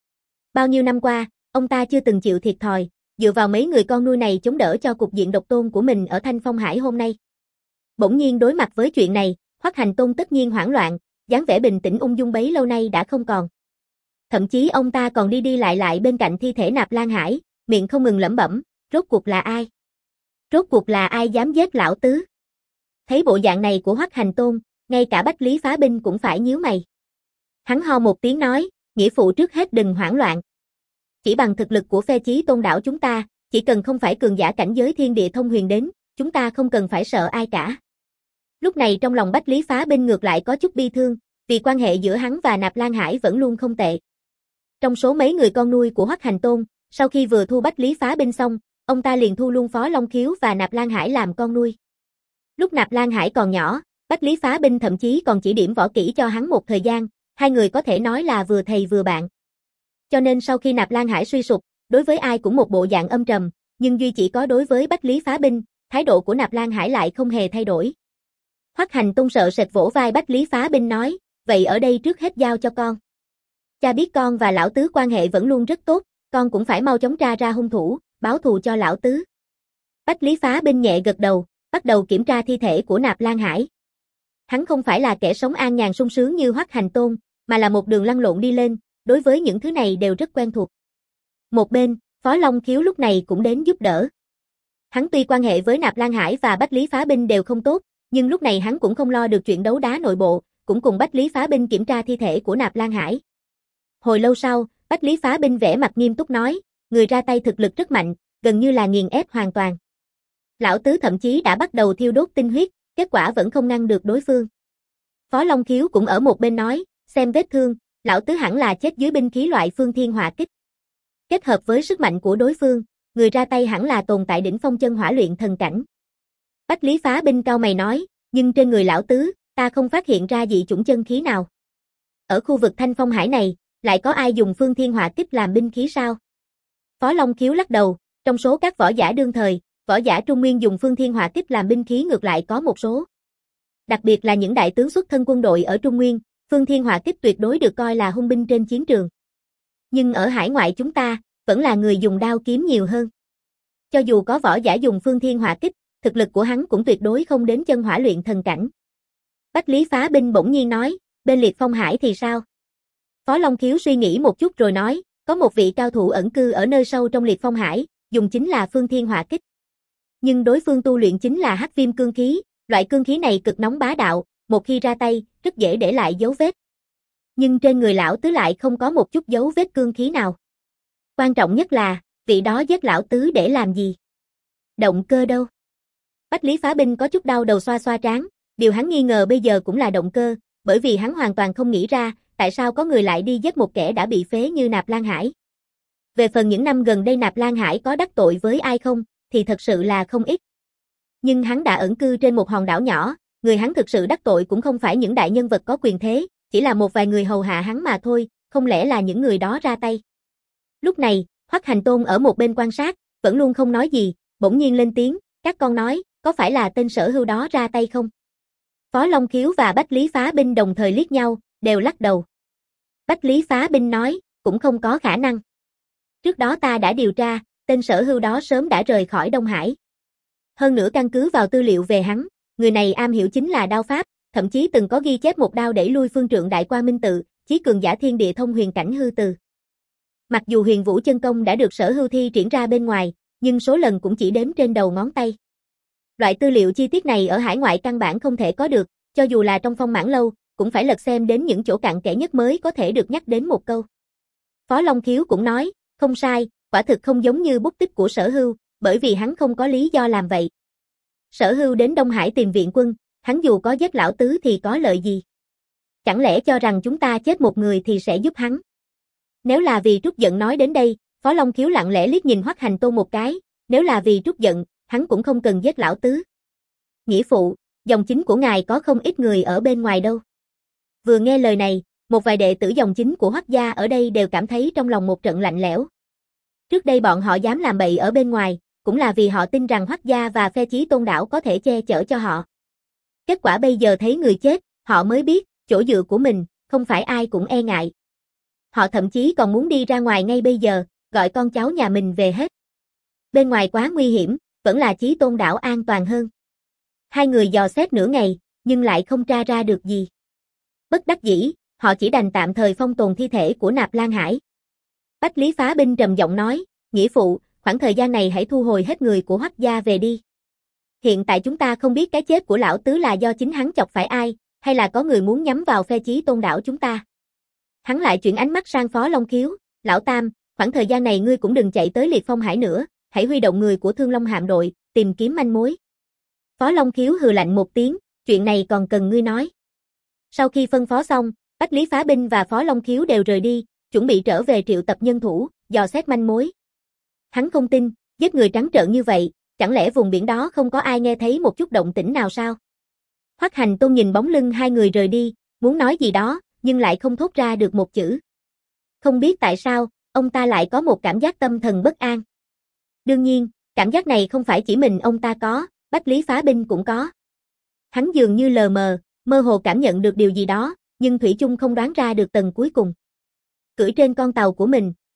Bao nhiêu năm qua, ông ta chưa từng chịu thiệt thòi, dựa vào mấy người con nuôi này chống đỡ cho cục diện độc tôn của mình ở Thanh Phong Hải hôm nay. Bỗng nhiên đối mặt với chuyện này, Hoắc Hành Tôn tất nhiên hoảng loạn, dáng vẻ bình tĩnh ung dung bấy lâu nay đã không còn. Thậm chí ông ta còn đi đi lại lại bên cạnh thi thể Nạp Lan Hải, miệng không ngừng lẩm bẩm, rốt cuộc là ai? Rốt cuộc là ai dám giết lão tứ? Thấy bộ dạng này của Hoắc Hành Tôn, ngay cả Bách Lý phá binh cũng phải nhíu mày. Hắn ho một tiếng nói, nghĩa phụ trước hết đừng hoảng loạn. Chỉ bằng thực lực của phe Chí Tôn đảo chúng ta, chỉ cần không phải cường giả cảnh giới thiên địa thông huyền đến, chúng ta không cần phải sợ ai cả. Lúc này trong lòng Bách Lý phá binh ngược lại có chút bi thương, vì quan hệ giữa hắn và Nạp Lan Hải vẫn luôn không tệ. Trong số mấy người con nuôi của Hoắc Hành Tôn, sau khi vừa thu Bách Lý phá binh xong, ông ta liền thu luôn Phó Long Khiếu và Nạp Lan Hải làm con nuôi. Lúc Nạp Lan Hải còn nhỏ, Bách Lý phá binh thậm chí còn chỉ điểm võ kỹ cho hắn một thời gian, hai người có thể nói là vừa thầy vừa bạn. Cho nên sau khi Nạp Lan Hải suy sụp, đối với ai cũng một bộ dạng âm trầm, nhưng duy chỉ có đối với Bách Lý phá binh, thái độ của Nạp Lan Hải lại không hề thay đổi. Hoắc Hành Tôn sợ sệt vỗ vai Bách Lý phá binh nói, vậy ở đây trước hết giao cho con. Cha biết con và lão tứ quan hệ vẫn luôn rất tốt, con cũng phải mau chóng tra ra hung thủ, báo thù cho lão tứ. Bách Lý Phá Binh nhẹ gật đầu, bắt đầu kiểm tra thi thể của Nạp Lan Hải. Hắn không phải là kẻ sống an nhàn sung sướng như Hoắc Hành Tôn, mà là một đường lăn lộn đi lên, đối với những thứ này đều rất quen thuộc. Một bên, Phó Long Khiếu lúc này cũng đến giúp đỡ. Hắn tuy quan hệ với Nạp Lan Hải và Bách Lý Phá Binh đều không tốt, nhưng lúc này hắn cũng không lo được chuyện đấu đá nội bộ, cũng cùng Bách Lý Phá Binh kiểm tra thi thể của Nạp Lan Hải. Hồi lâu sau, Bách Lý Phá Binh vẻ mặt nghiêm túc nói, người ra tay thực lực rất mạnh, gần như là nghiền ép hoàn toàn. Lão tứ thậm chí đã bắt đầu thiêu đốt tinh huyết, kết quả vẫn không ngăn được đối phương. Phó Long Khiếu cũng ở một bên nói, xem vết thương, lão tứ hẳn là chết dưới binh khí loại phương thiên hỏa kích. Kết hợp với sức mạnh của đối phương, người ra tay hẳn là tồn tại đỉnh phong chân hỏa luyện thần cảnh. Bách Lý Phá Binh cau mày nói, nhưng trên người lão tứ, ta không phát hiện ra dị chủng chân khí nào. Ở khu vực Thanh Phong Hải này, lại có ai dùng phương thiên hỏa kích làm binh khí sao? Phó Long Khiếu lắc đầu, trong số các võ giả đương thời, võ giả Trung Nguyên dùng phương thiên hỏa kích làm binh khí ngược lại có một số. Đặc biệt là những đại tướng xuất thân quân đội ở Trung Nguyên, phương thiên hỏa kích tuyệt đối được coi là hung binh trên chiến trường. Nhưng ở hải ngoại chúng ta, vẫn là người dùng đao kiếm nhiều hơn. Cho dù có võ giả dùng phương thiên hỏa kích, thực lực của hắn cũng tuyệt đối không đến chân hỏa luyện thần cảnh. Bách Lý Phá Binh bỗng nhiên nói, bên Liệt Phong Hải thì sao? Phó Long Khiếu suy nghĩ một chút rồi nói, có một vị cao thủ ẩn cư ở nơi sâu trong Liệt Phong Hải, dùng chính là phương thiên hỏa kích. Nhưng đối phương tu luyện chính là hắc viêm cương khí, loại cương khí này cực nóng bá đạo, một khi ra tay, rất dễ để lại dấu vết. Nhưng trên người lão tứ lại không có một chút dấu vết cương khí nào. Quan trọng nhất là, vị đó giết lão tứ để làm gì? Động cơ đâu? Bách Lý Phá Binh có chút đau đầu xoa xoa trán, điều hắn nghi ngờ bây giờ cũng là động cơ, bởi vì hắn hoàn toàn không nghĩ ra, tại sao có người lại đi giết một kẻ đã bị phế như Nạp Lan Hải. Về phần những năm gần đây Nạp Lan Hải có đắc tội với ai không, thì thật sự là không ít. Nhưng hắn đã ẩn cư trên một hòn đảo nhỏ, người hắn thực sự đắc tội cũng không phải những đại nhân vật có quyền thế, chỉ là một vài người hầu hạ hắn mà thôi, không lẽ là những người đó ra tay. Lúc này, Hoắc Hành Tôn ở một bên quan sát, vẫn luôn không nói gì, bỗng nhiên lên tiếng, các con nói, có phải là tên Sở Hưu đó ra tay không? Phó Long Khiếu và Bách Lý Phá Binh đồng thời liếc nhau, đều lắc đầu. Bách Lý Phá Binh nói, cũng không có khả năng. Trước đó ta đã điều tra, tên Sở Hưu đó sớm đã rời khỏi Đông Hải. Hơn nữa căn cứ vào tư liệu về hắn, người này am hiểu chính là đao pháp, thậm chí từng có ghi chép một đao đẩy lui phương trượng đại quang minh tự, chí cường giả thiên địa thông huyền cảnh hư từ. Mặc dù huyền vũ chân công đã được Sở Hưu thi triển ra bên ngoài, nhưng số lần cũng chỉ đếm trên đầu ngón tay. Loại tư liệu chi tiết này ở hải ngoại căn bản không thể có được, cho dù là trong Phong Mãn Lâu, cũng phải lật xem đến những chỗ cặn kẽ nhất mới có thể được nhắc đến một câu. Phó Long Khiếu cũng nói, không sai, quả thực không giống như bút tích của Sở Hưu, bởi vì hắn không có lý do làm vậy. Sở Hưu đến Đông Hải tìm viện quân, hắn dù có giết lão tứ thì có lợi gì? Chẳng lẽ cho rằng chúng ta chết một người thì sẽ giúp hắn? Nếu là vì trút giận nói đến đây, Phó Long Khiếu lặng lẽ liếc nhìn Hoắc Hành Tôn một cái, nếu là vì trút giận, hắn cũng không cần giết lão tứ. Nghĩa phụ, dòng chính của ngài có không ít người ở bên ngoài đâu. Vừa nghe lời này, một vài đệ tử dòng chính của Hoắc gia ở đây đều cảm thấy trong lòng một trận lạnh lẽo. Trước đây bọn họ dám làm bậy ở bên ngoài, cũng là vì họ tin rằng Hoắc gia và phe Chí Tôn đảo có thể che chở cho họ. Kết quả bây giờ thấy người chết, họ mới biết, chỗ dựa của mình, không phải ai cũng e ngại. Họ thậm chí còn muốn đi ra ngoài ngay bây giờ, gọi con cháu nhà mình về hết. Bên ngoài quá nguy hiểm, vẫn là Chí Tôn đảo an toàn hơn. Hai người dò xét nửa ngày, nhưng lại không tra ra được gì. Bất đắc dĩ, họ chỉ đành tạm thời phong tồn thi thể của Nạp Lan Hải. Bách Lý Phá Binh trầm giọng nói, nghĩa phụ, khoảng thời gian này hãy thu hồi hết người của Hoắc gia về đi. Hiện tại chúng ta không biết cái chết của lão tứ là do chính hắn chọc phải ai, hay là có người muốn nhắm vào phe Chí Tôn đảo chúng ta. Hắn lại chuyển ánh mắt sang Phó Long Khiếu, lão Tam, khoảng thời gian này ngươi cũng đừng chạy tới Liệt Phong Hải nữa, hãy huy động người của Thương Long hạm đội, tìm kiếm manh mối. Phó Long Khiếu hừ lạnh một tiếng, chuyện này còn cần ngươi nói. Sau khi phân phó xong, Bách Lý Phá Binh và Phó Long Khiếu đều rời đi, chuẩn bị trở về triệu tập nhân thủ, dò xét manh mối. Hắn không tin, giết người trắng trợn như vậy, chẳng lẽ vùng biển đó không có ai nghe thấy một chút động tĩnh nào sao? Hoắc Hành Tôn nhìn bóng lưng hai người rời đi, muốn nói gì đó, nhưng lại không thốt ra được một chữ. Không biết tại sao, ông ta lại có một cảm giác tâm thần bất an. Đương nhiên, cảm giác này không phải chỉ mình ông ta có, Bách Lý Phá Binh cũng có. Hắn dường như lờ mờ, mơ hồ cảm nhận được điều gì đó, nhưng thủy chung không đoán ra được tầng cuối cùng. Cưỡi trên con tàu của mình,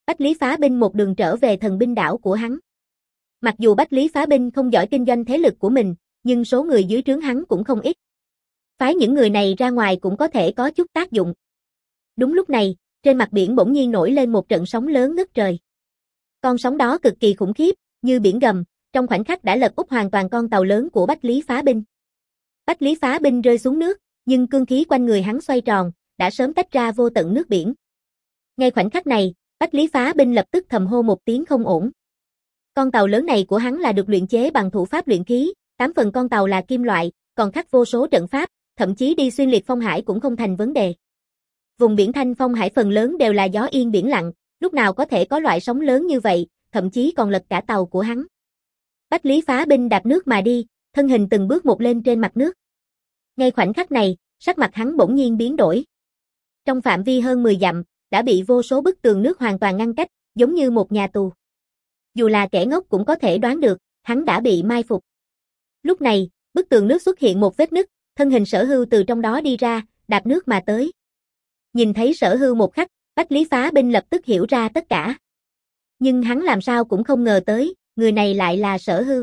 Bách Lý Phá Binh một đường trở về thần binh đảo của hắn. Mặc dù Bách Lý Phá Binh không giỏi kinh doanh thế lực của mình, nhưng số người dưới trướng hắn cũng không ít. Phái những người này ra ngoài cũng có thể có chút tác dụng. Đúng lúc này, trên mặt biển bỗng nhiên nổi lên một trận sóng lớn ngất trời. Con sóng đó cực kỳ khủng khiếp, như biển gầm, trong khoảnh khắc đã lật úp hoàn toàn con tàu lớn của Bách Lý Phá Binh. Bách Lý Phá Binh rơi xuống nước, nhưng cương khí quanh người hắn xoay tròn, đã sớm tách ra vô tận nước biển. Ngay khoảnh khắc này, Bách Lý Phá Binh lập tức thầm hô một tiếng không ổn. Con tàu lớn này của hắn là được luyện chế bằng thủ pháp luyện khí, tám phần con tàu là kim loại, còn khắc vô số trận pháp, thậm chí đi xuyên liệt phong hải cũng không thành vấn đề. Vùng biển Thanh Phong Hải phần lớn đều là gió yên biển lặng, lúc nào có thể có loại sóng lớn như vậy, thậm chí còn lật cả tàu của hắn. Bách Lý Phá Binh đạp nước mà đi, thân hình từng bước một lên trên mặt nước. Ngay khoảnh khắc này, sắc mặt hắn bỗng nhiên biến đổi. Trong phạm vi hơn mười dặm, đã bị vô số bức tường nước hoàn toàn ngăn cách, giống như một nhà tù. Dù là kẻ ngốc cũng có thể đoán được, hắn đã bị mai phục. Lúc này, bức tường nước xuất hiện một vết nứt, thân hình Sở Hưu từ trong đó đi ra, đạp nước mà tới. Nhìn thấy Sở Hưu một khắc, Bách Lý Phá Binh lập tức hiểu ra tất cả. Nhưng hắn làm sao cũng không ngờ tới, người này lại là Sở Hưu.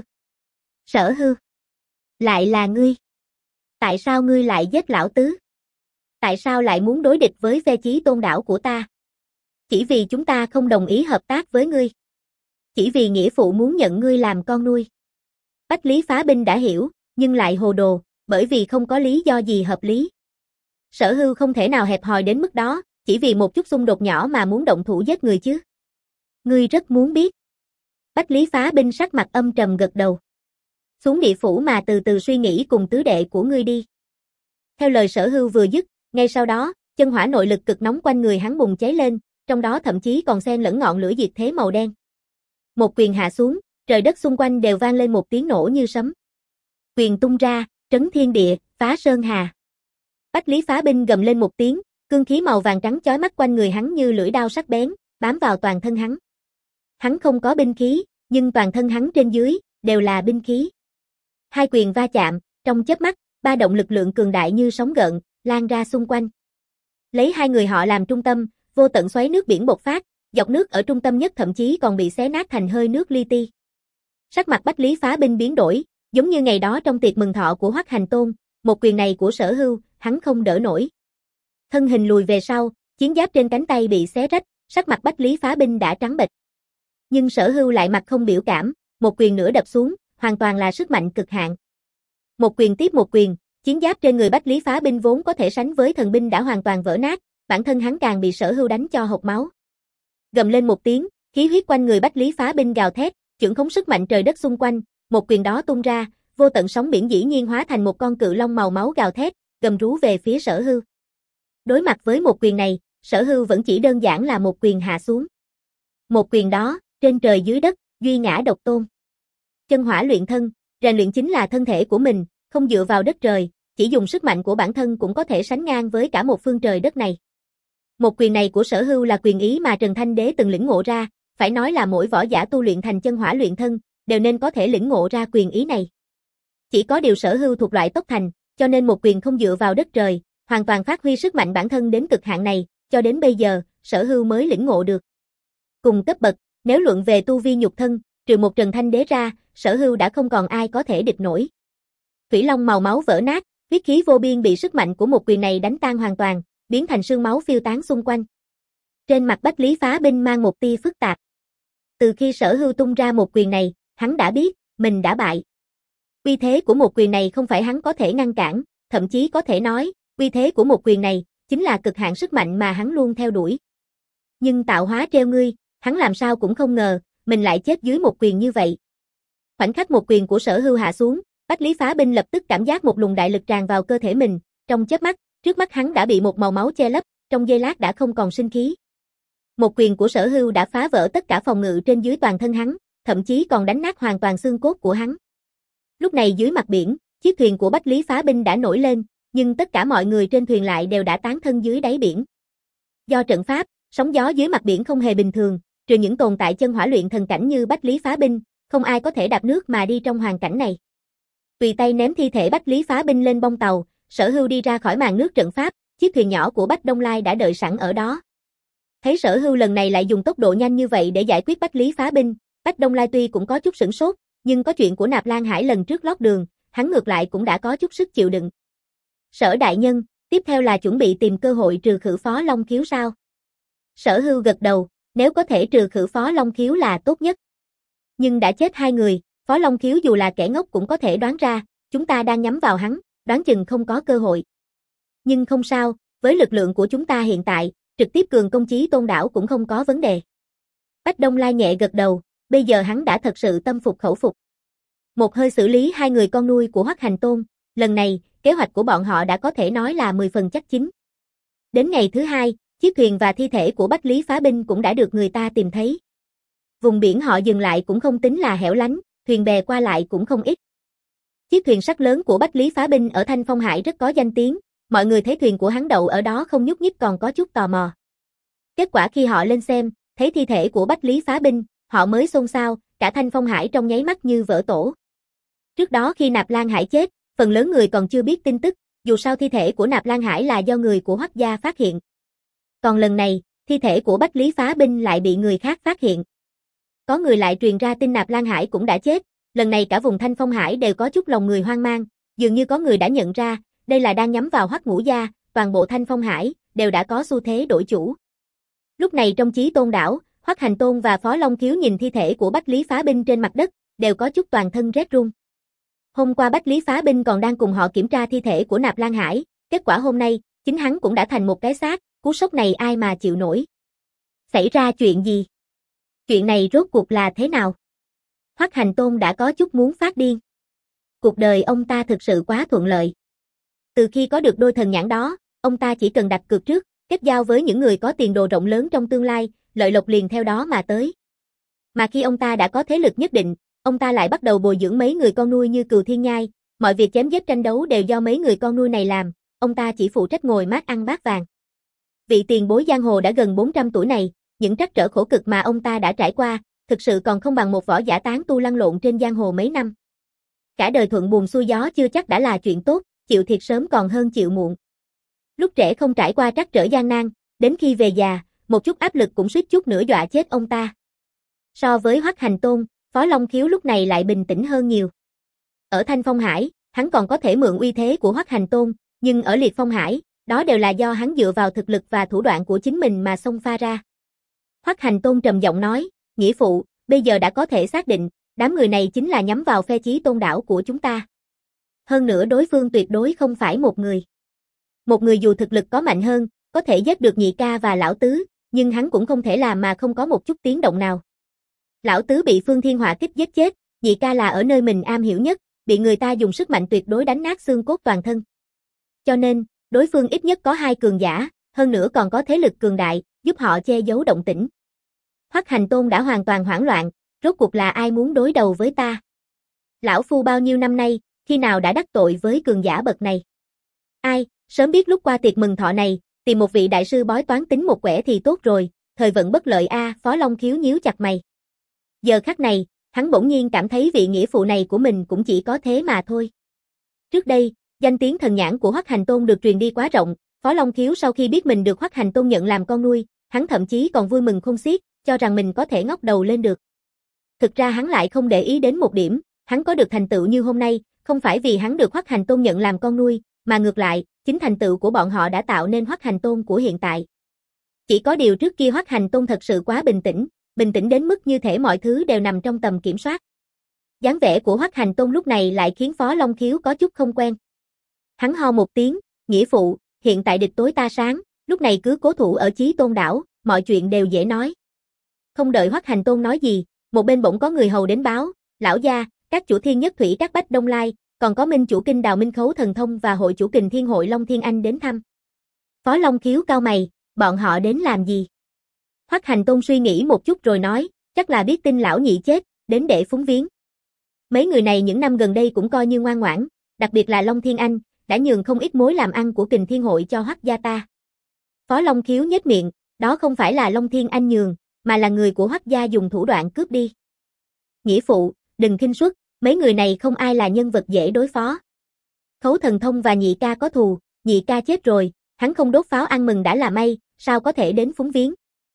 Sở Hưu, lại là ngươi. Tại sao ngươi lại giết lão tứ? Tại sao lại muốn đối địch với phe Chí Tôn đảo của ta? Chỉ vì chúng ta không đồng ý hợp tác với ngươi. Chỉ vì nghĩa phụ muốn nhận ngươi làm con nuôi. Bách Lý Phá Binh đã hiểu, nhưng lại hồ đồ, bởi vì không có lý do gì hợp lý. Sở Hưu không thể nào hẹp hòi đến mức đó, chỉ vì một chút xung đột nhỏ mà muốn động thủ giết người chứ. Ngươi rất muốn biết. Bách Lý Phá Binh sắc mặt âm trầm gật đầu. Xuống địa phủ mà từ từ suy nghĩ cùng tứ đệ của ngươi đi. Theo lời Sở Hưu vừa dứt, ngay sau đó, chân hỏa nội lực cực nóng quanh người hắn bùng cháy lên, trong đó thậm chí còn xen lẫn ngọn lửa diệt thế màu đen. Một quyền hạ xuống, trời đất xung quanh đều vang lên một tiếng nổ như sấm. Quyền tung ra, trấn thiên địa, phá sơn hà. Bách Lý Phá Binh gầm lên một tiếng, cương khí màu vàng trắng chói mắt quanh người hắn như lưỡi đao sắc bén, bám vào toàn thân hắn. Hắn không có binh khí, nhưng toàn thân hắn trên dưới đều là binh khí. Hai quyền va chạm, trong chớp mắt, ba động lực lượng cường đại như sóng gợn lan ra xung quanh. Lấy hai người họ làm trung tâm, vô tận xoáy nước biển bộc phát, dọc nước ở trung tâm nhất thậm chí còn bị xé nát thành hơi nước li ti. Sắc mặt Bách Lý Phá Binh biến đổi, giống như ngày đó trong tiệc mừng thọ của Hoắc Hành Tôn, một quyền này của Sở Hưu, hắn không đỡ nổi. Thân hình lùi về sau, chiến giáp trên cánh tay bị xé rách, sắc mặt Bách Lý Phá Binh đã trắng bệch. Nhưng Sở Hưu lại mặt không biểu cảm, một quyền nữa đập xuống, hoàn toàn là sức mạnh cực hạn. Một quyền tiếp một quyền, chiến giáp trên người Bách Lý Phá Binh vốn có thể sánh với thần binh đã hoàn toàn vỡ nát, bản thân hắn càng bị Sở Hưu đánh cho hộc máu. Gầm lên một tiếng, khí huyết quanh người Bách Lý Phá Binh gào thét, chưởng khống sức mạnh trời đất xung quanh, một quyền đó tung ra, vô tận sóng biển dĩ nhiên hóa thành một con cự long màu máu gào thét, gầm rú về phía Sở Hưu. Đối mặt với một quyền này, Sở Hưu vẫn chỉ đơn giản là một quyền hạ xuống. Một quyền đó, trên trời dưới đất, duy ngã độc tôn. Chân hỏa luyện thân, rèn luyện chính là thân thể của mình, không dựa vào đất trời, chỉ dùng sức mạnh của bản thân cũng có thể sánh ngang với cả một phương trời đất này. Một quyền này của Sở Hưu là quyền ý mà Trần Thanh Đế từng lĩnh ngộ ra, phải nói là mỗi võ giả tu luyện thành chân hỏa luyện thân, đều nên có thể lĩnh ngộ ra quyền ý này. Chỉ có điều Sở Hưu thuộc loại tốc thành, cho nên một quyền không dựa vào đất trời, hoàn toàn phát huy sức mạnh bản thân đến cực hạn này, cho đến bây giờ, Sở Hưu mới lĩnh ngộ được. Cùng cấp bậc, nếu luận về tu vi nhục thân, trừ một Trần Thanh Đế ra, Sở Hưu đã không còn ai có thể địch nổi. Thủy Long màu máu vỡ nát, huyết khí vô biên bị sức mạnh của một quyền này đánh tan hoàn toàn, biến thành sương máu phiêu tán xung quanh. Trên mặt Bách Lý Phá Binh mang một tia phức tạp. Từ khi Sở Hưu tung ra một quyền này, hắn đã biết, mình đã bại. Uy thế của một quyền này không phải hắn có thể ngăn cản, thậm chí có thể nói, uy thế của một quyền này, chính là cực hạn sức mạnh mà hắn luôn theo đuổi. Nhưng tạo hóa treo ngươi, hắn làm sao cũng không ngờ, mình lại chết dưới một quyền như vậy. Khoảnh khắc một quyền của Sở Hưu hạ xuống, Bách Lý Phá Binh lập tức cảm giác một luồng đại lực tràn vào cơ thể mình, trong chớp mắt, trước mắt hắn đã bị một màu máu che lấp, trong giây lát đã không còn sinh khí. Một quyền của Sở Hưu đã phá vỡ tất cả phòng ngự trên dưới toàn thân hắn, thậm chí còn đánh nát hoàn toàn xương cốt của hắn. Lúc này dưới mặt biển, chiếc thuyền của Bách Lý Phá Binh đã nổi lên, nhưng tất cả mọi người trên thuyền lại đều đã tán thân dưới đáy biển. Do trận pháp, sóng gió dưới mặt biển không hề bình thường, trừ những tồn tại chân hỏa luyện thần cảnh như Bách Lý Phá Binh, không ai có thể đạp nước mà đi trong hoàn cảnh này. Tùy tay ném thi thể Bách Lý Phá Binh lên bông tàu, Sở Hưu đi ra khỏi màn nước trận pháp, chiếc thuyền nhỏ của Bách Đông Lai đã đợi sẵn ở đó. Thấy Sở Hưu lần này lại dùng tốc độ nhanh như vậy để giải quyết Bách Lý Phá Binh, Bách Đông Lai tuy cũng có chút sửng sốt, nhưng có chuyện của Nạp Lan Hải lần trước lót đường, hắn ngược lại cũng đã có chút sức chịu đựng. Sở đại nhân, tiếp theo là chuẩn bị tìm cơ hội trừ khử Phó Long Khiếu sao? Sở Hưu gật đầu, nếu có thể trừ khử Phó Long Khiếu là tốt nhất. Nhưng đã chết hai người, Phó Long Khiếu dù là kẻ ngốc cũng có thể đoán ra, chúng ta đang nhắm vào hắn, đoán chừng không có cơ hội. Nhưng không sao, với lực lượng của chúng ta hiện tại, trực tiếp cường công Chí Tôn đảo cũng không có vấn đề. Bách Đông Lai nhẹ gật đầu, bây giờ hắn đã thật sự tâm phục khẩu phục. Một hơi xử lý hai người con nuôi của Hoắc Hành Tôn, lần này, kế hoạch của bọn họ đã có thể nói là mười phần chắc chín. Đến ngày thứ hai, chiếc thuyền và thi thể của Bách Lý Phá Binh cũng đã được người ta tìm thấy. Vùng biển họ dừng lại cũng không tính là hẻo lánh, thuyền bè qua lại cũng không ít. Chiếc thuyền sắt lớn của Bách Lý Phá Binh ở Thanh Phong Hải rất có danh tiếng, mọi người thấy thuyền của hắn đậu ở đó không nhúc nhích còn có chút tò mò. Kết quả khi họ lên xem, thấy thi thể của Bách Lý Phá Binh, họ mới xôn xao, cả Thanh Phong Hải trong nháy mắt như vỡ tổ. Trước đó khi Nạp Lan Hải chết, phần lớn người còn chưa biết tin tức, dù sao thi thể của Nạp Lan Hải là do người của Hoắc gia phát hiện. Còn lần này, thi thể của Bách Lý Phá Binh lại bị người khác phát hiện. Có người lại truyền ra tin Nạp Lan Hải cũng đã chết, lần này cả vùng Thanh Phong Hải đều có chút lòng người hoang mang, dường như có người đã nhận ra, đây là đang nhắm vào Hoắc Ngũ gia, toàn bộ Thanh Phong Hải đều đã có xu thế đổi chủ. Lúc này trong Chí Tôn đảo, Hoắc Hành Tôn và Phó Long Khiếu nhìn thi thể của Bách Lý Phá Binh trên mặt đất, đều có chút toàn thân rét run. Hôm qua Bách Lý Phá Binh còn đang cùng họ kiểm tra thi thể của Nạp Lan Hải, kết quả hôm nay, chính hắn cũng đã thành một cái xác, cú sốc này ai mà chịu nổi. Xảy ra chuyện gì? Chuyện này rốt cuộc là thế nào? Hoắc Hành Tôn đã có chút muốn phát điên. Cuộc đời ông ta thực sự quá thuận lợi. Từ khi có được đôi thần nhãn đó, ông ta chỉ cần đặt cược trước, kết giao với những người có tiền đồ rộng lớn trong tương lai, lợi lộc liền theo đó mà tới. Mà khi ông ta đã có thế lực nhất định, ông ta lại bắt đầu bồi dưỡng mấy người con nuôi như Cừu Thiên Nhai, mọi việc chém giết tranh đấu đều do mấy người con nuôi này làm, ông ta chỉ phụ trách ngồi mát ăn bát vàng. Vị tiền bối giang hồ đã gần bốn trăm tuổi này, những trắc trở khổ cực mà ông ta đã trải qua, thực sự còn không bằng một võ giả tán tu lăn lộn trên giang hồ mấy năm. Cả đời thuận buồm xuôi gió chưa chắc đã là chuyện tốt, chịu thiệt sớm còn hơn chịu muộn. Lúc trẻ không trải qua trắc trở gian nan, đến khi về già, một chút áp lực cũng suýt chút nữa dọa chết ông ta. So với Hoắc Hành Tôn, Phó Long Khiếu lúc này lại bình tĩnh hơn nhiều. Ở Thanh Phong Hải, hắn còn có thể mượn uy thế của Hoắc Hành Tôn, nhưng ở Liệt Phong Hải, đó đều là do hắn dựa vào thực lực và thủ đoạn của chính mình mà xông pha ra. Hoắc Hành Tôn trầm giọng nói, nghĩa phụ, bây giờ đã có thể xác định, đám người này chính là nhắm vào phe Chí Tôn đảo của chúng ta. Hơn nữa đối phương tuyệt đối không phải một người. Một người dù thực lực có mạnh hơn, có thể giết được nhị ca và lão tứ, nhưng hắn cũng không thể làm mà không có một chút tiếng động nào. Lão tứ bị Phương Thiên Hỏa kích giết chết, nhị ca là ở nơi mình am hiểu nhất, bị người ta dùng sức mạnh tuyệt đối đánh nát xương cốt toàn thân. Cho nên, đối phương ít nhất có hai cường giả, hơn nữa còn có thế lực cường đại, giúp họ che giấu động tĩnh. Hoắc Hành Tôn đã hoàn toàn hoảng loạn, rốt cuộc là ai muốn đối đầu với ta? Lão phu bao nhiêu năm nay, khi nào đã đắc tội với cường giả bậc này? Ai, sớm biết lúc qua tiệc mừng thọ này, tìm một vị đại sư bói toán tính một quẻ thì tốt rồi, thời vận bất lợi a, Phó Long Khiếu nhíu chặt mày. Giờ khắc này, hắn bỗng nhiên cảm thấy vị nghĩa phụ này của mình cũng chỉ có thế mà thôi. Trước đây, danh tiếng thần nhãn của Hoắc Hành Tôn được truyền đi quá rộng, Phó Long Khiếu sau khi biết mình được Hoắc Hành Tôn nhận làm con nuôi, hắn thậm chí còn vui mừng khôn xiết, cho rằng mình có thể ngóc đầu lên được. Thực ra hắn lại không để ý đến một điểm, hắn có được thành tựu như hôm nay, không phải vì hắn được Hoắc Hành Tôn nhận làm con nuôi, mà ngược lại, chính thành tựu của bọn họ đã tạo nên Hoắc Hành Tôn của hiện tại. Chỉ có điều trước kia Hoắc Hành Tôn thật sự quá bình tĩnh, bình tĩnh đến mức như thể mọi thứ đều nằm trong tầm kiểm soát. Dáng vẻ của Hoắc Hành Tôn lúc này lại khiến Phó Long Khiếu có chút không quen. Hắn ho một tiếng, nghĩa phụ, hiện tại địch tối ta sáng, lúc này cứ cố thủ ở Chí Tôn đảo, mọi chuyện đều dễ nói. Không đợi Hoắc Hành Tôn nói gì, một bên bỗng có người hầu đến báo, lão gia, các chủ Thiên Nhất Thủy các Bách Đông Lai, còn có minh chủ kinh Đào Minh Khấu Thần Thông và hội chủ kình Thiên Hội Long Thiên Anh đến thăm. Phó Long Khiếu cau mày, bọn họ đến làm gì? Hoắc Hành Tôn suy nghĩ một chút rồi nói, chắc là biết tin lão nhị chết, đến để phúng viếng. Mấy người này những năm gần đây cũng coi như ngoan ngoãn, đặc biệt là Long Thiên Anh, đã nhường không ít mối làm ăn của kình Thiên Hội cho Hoắc gia ta. Phó Long Khiếu nhếch miệng, đó không phải là Long Thiên Anh nhường, mà là người của Hoắc gia dùng thủ đoạn cướp đi. Nghĩa phụ, đừng khinh suất, mấy người này không ai là nhân vật dễ đối phó. Khấu Thần Thông và nhị ca có thù, nhị ca chết rồi, hắn không đốt pháo ăn mừng đã là may, sao có thể đến phúng viếng.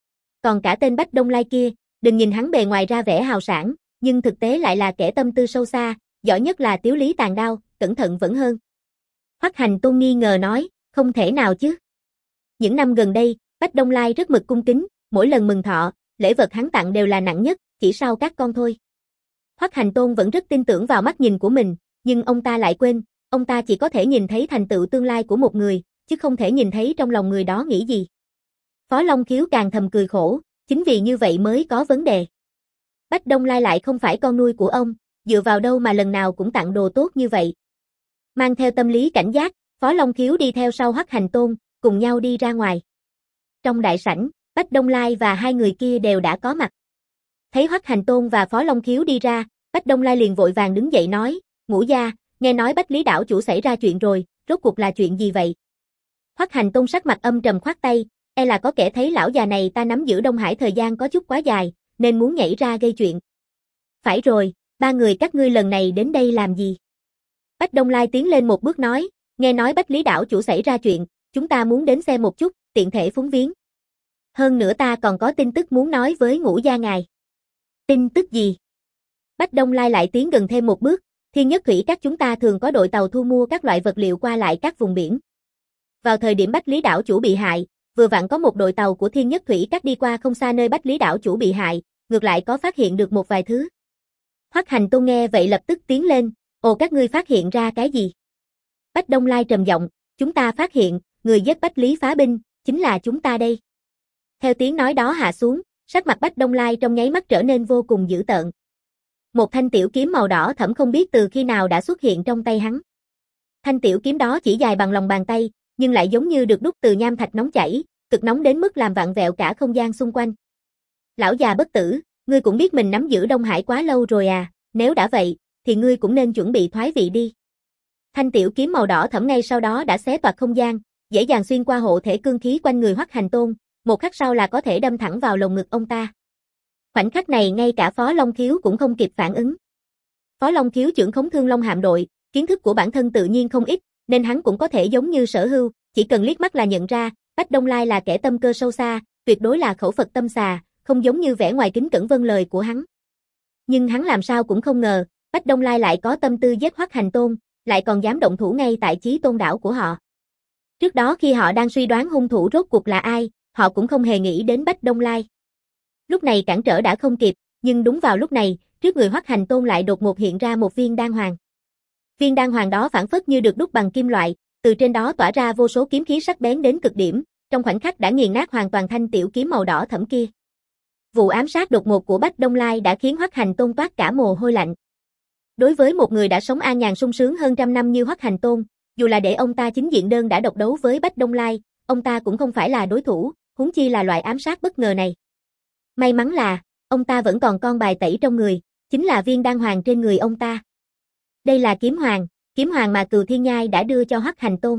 Còn cả tên Bách Đông Lai kia, đừng nhìn hắn bề ngoài ra vẻ hào sảng, nhưng thực tế lại là kẻ tâm tư sâu xa, giỏi nhất là tiếu lý tàn đao, cẩn thận vẫn hơn. Hoắc Hành Tôn nghi ngờ nói, không thể nào chứ. Những năm gần đây, Bách Đông Lai rất mực cung kính, mỗi lần mừng thọ, lễ vật hắn tặng đều là nặng nhất, chỉ sau các con thôi. Hoắc Hành Tôn vẫn rất tin tưởng vào mắt nhìn của mình, nhưng ông ta lại quên, ông ta chỉ có thể nhìn thấy thành tựu tương lai của một người, chứ không thể nhìn thấy trong lòng người đó nghĩ gì. Phó Long Khiếu càng thầm cười khổ, chính vì như vậy mới có vấn đề. Bách Đông Lai lại không phải con nuôi của ông, dựa vào đâu mà lần nào cũng tặng đồ tốt như vậy. Mang theo tâm lý cảnh giác, Phó Long Khiếu đi theo sau Hoắc Hành Tôn, cùng nhau đi ra ngoài. Trong đại sảnh, Bách Đông Lai và hai người kia đều đã có mặt. Thấy Hoắc Hành Tôn và Phó Long Khiếu đi ra, Bách Đông Lai liền vội vàng đứng dậy nói, Ngũ gia, nghe nói Bách Lý đảo chủ xảy ra chuyện rồi, rốt cuộc là chuyện gì vậy? Hoắc Hành Tôn sắc mặt âm trầm khoát tay, e là có kẻ thấy lão già này ta nắm giữ Đông Hải thời gian có chút quá dài, nên muốn nhảy ra gây chuyện. Phải rồi, ba người các ngươi lần này đến đây làm gì? Bách Đông Lai tiến lên một bước nói, nghe nói Bách Lý đảo chủ xảy ra chuyện, chúng ta muốn đến xem một chút, tiện thể phúng viếng. Hơn nữa ta còn có tin tức muốn nói với Ngũ gia ngài. Tin tức gì? Bách Đông Lai lại tiến gần thêm một bước, Thiên Nhất Thủy các chúng ta thường có đội tàu thu mua các loại vật liệu qua lại các vùng biển. Vào thời điểm Bách Lý đảo chủ bị hại, vừa vặn có một đội tàu của Thiên Nhất Thủy các đi qua không xa nơi Bách Lý đảo chủ bị hại, ngược lại có phát hiện được một vài thứ. Hoắc Hành Tôn nghe vậy lập tức tiến lên, ồ các ngươi phát hiện ra cái gì? Bách Đông Lai trầm giọng, chúng ta phát hiện, người giết Bách Lý phá binh, chính là chúng ta đây. Theo tiếng nói đó hạ xuống, sắc mặt Bách Đông Lai trong nháy mắt trở nên vô cùng dữ tợn. Một thanh tiểu kiếm màu đỏ thẫm không biết từ khi nào đã xuất hiện trong tay hắn. Thanh tiểu kiếm đó chỉ dài bằng lòng bàn tay, nhưng lại giống như được đúc từ nham thạch nóng chảy, cực nóng đến mức làm vặn vẹo cả không gian xung quanh. Lão già bất tử, ngươi cũng biết mình nắm giữ Đông Hải quá lâu rồi à, nếu đã vậy, thì ngươi cũng nên chuẩn bị thoái vị đi. Thanh tiểu kiếm màu đỏ thẫm ngay sau đó đã xé toạc không gian, dễ dàng xuyên qua hộ thể cương khí quanh người Hoắc Hành Tôn, một khắc sau là có thể đâm thẳng vào lồng ngực ông ta. Khoảnh khắc này ngay cả Phó Long Khiếu cũng không kịp phản ứng. Phó Long Khiếu trưởng khống Thương Long hạm đội, kiến thức của bản thân tự nhiên không ít, nên hắn cũng có thể giống như Sở Hưu, chỉ cần liếc mắt là nhận ra, Bách Đông Lai là kẻ tâm cơ sâu xa, tuyệt đối là khẩu Phật tâm xà, không giống như vẻ ngoài kính cẩn vâng lời của hắn. Nhưng hắn làm sao cũng không ngờ, Bách Đông Lai lại có tâm tư giết Hoắc Hành Tôn, lại còn dám động thủ ngay tại Chí Tôn đảo của họ. Trước đó khi họ đang suy đoán hung thủ rốt cuộc là ai, họ cũng không hề nghĩ đến Bách Đông Lai. Lúc này cản trở đã không kịp, nhưng đúng vào lúc này, trước người Hoắc Hành Tôn lại đột ngột hiện ra một viên đan hoàng. Viên đan hoàng đó phảng phất như được đúc bằng kim loại, từ trên đó tỏa ra vô số kiếm khí sắc bén đến cực điểm, trong khoảnh khắc đã nghiền nát hoàn toàn thanh tiểu kiếm màu đỏ thẫm kia. Vụ ám sát đột ngột của Bách Đông Lai đã khiến Hoắc Hành Tôn toát cả mồ hôi lạnh. Đối với một người đã sống an nhàn sung sướng hơn trăm năm như Hoắc Hành Tôn, dù là để ông ta chính diện đơn đã độc đấu với Bách Đông Lai, ông ta cũng không phải là đối thủ, huống chi là loại ám sát bất ngờ này. May mắn là, ông ta vẫn còn con bài tẩy trong người, chính là viên đan hoàng trên người ông ta. Đây là kiếm hoàng, kiếm hoàng mà Cừu Thiên Nhai đã đưa cho Hoắc Hành Tôn.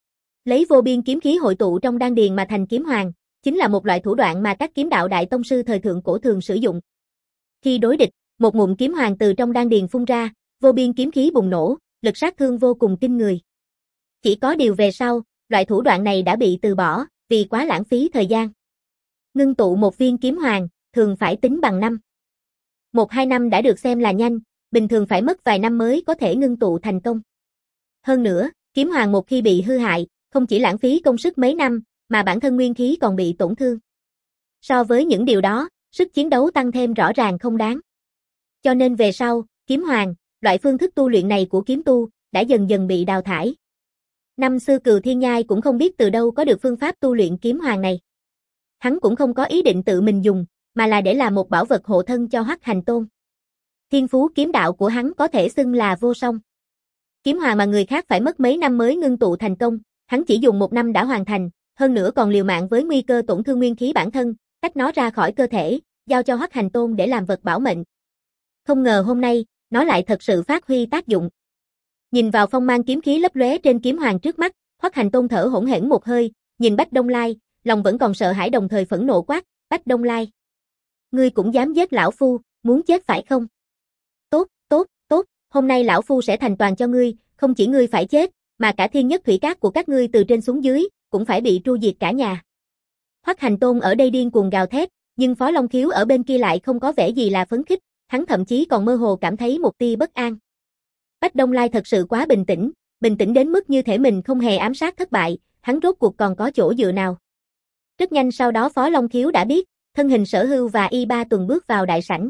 Lấy vô biên kiếm khí hội tụ trong đan điền mà thành kiếm hoàng, chính là một loại thủ đoạn mà các kiếm đạo đại tông sư thời thượng cổ thường sử dụng. Khi đối địch, một ngụm kiếm hoàng từ trong đan điền phun ra, vô biên kiếm khí bùng nổ, lực sát thương vô cùng kinh người. Chỉ có điều về sau, loại thủ đoạn này đã bị từ bỏ, vì quá lãng phí thời gian. Ngưng tụ một viên kiếm hoàng, thường phải tính bằng năm. Một hai năm đã được xem là nhanh, bình thường phải mất vài năm mới có thể ngưng tụ thành công. Hơn nữa, kiếm hoàng một khi bị hư hại, không chỉ lãng phí công sức mấy năm, mà bản thân nguyên khí còn bị tổn thương. So với những điều đó, sức chiến đấu tăng thêm rõ ràng không đáng. Cho nên về sau, kiếm hoàng, loại phương thức tu luyện này của kiếm tu, đã dần dần bị đào thải. Năm xưa Cừu Thiên Nhai cũng không biết từ đâu có được phương pháp tu luyện kiếm hoàng này. Hắn cũng không có ý định tự mình dùng, mà là để làm một bảo vật hộ thân cho Hoắc Hành Tôn. Thiên phú kiếm đạo của hắn có thể xưng là vô song. Kiếm hoàng mà người khác phải mất mấy năm mới ngưng tụ thành công, hắn chỉ dùng một năm đã hoàn thành, hơn nữa còn liều mạng với nguy cơ tổn thương nguyên khí bản thân, tách nó ra khỏi cơ thể, giao cho Hoắc Hành Tôn để làm vật bảo mệnh. Không ngờ hôm nay, nó lại thật sự phát huy tác dụng. Nhìn vào phong mang kiếm khí lấp lóe trên kiếm hoàng trước mắt, Hoắc Hành Tôn thở hổn hển một hơi, nhìn Bách Đông Lai, lòng vẫn còn sợ hãi đồng thời phẫn nộ quát, Bách Đông Lai. Ngươi cũng dám giết lão phu, muốn chết phải không? Tốt, tốt, tốt, hôm nay lão phu sẽ thành toàn cho ngươi, không chỉ ngươi phải chết, mà cả Thiên Nhất Thủy Các của các ngươi từ trên xuống dưới, cũng phải bị tru diệt cả nhà. Hoắc Hành Tôn ở đây điên cuồng gào thét, nhưng Phó Long Khiếu ở bên kia lại không có vẻ gì là phấn khích, hắn thậm chí còn mơ hồ cảm thấy một tia bất an. Bách Đông Lai thật sự quá bình tĩnh, bình tĩnh đến mức như thể mình không hề ám sát thất bại, hắn rốt cuộc còn có chỗ dựa nào. Rất nhanh sau đó Phó Long Khiếu đã biết, thân hình Sở Hưu và Y Ba Tuần bước vào đại sảnh.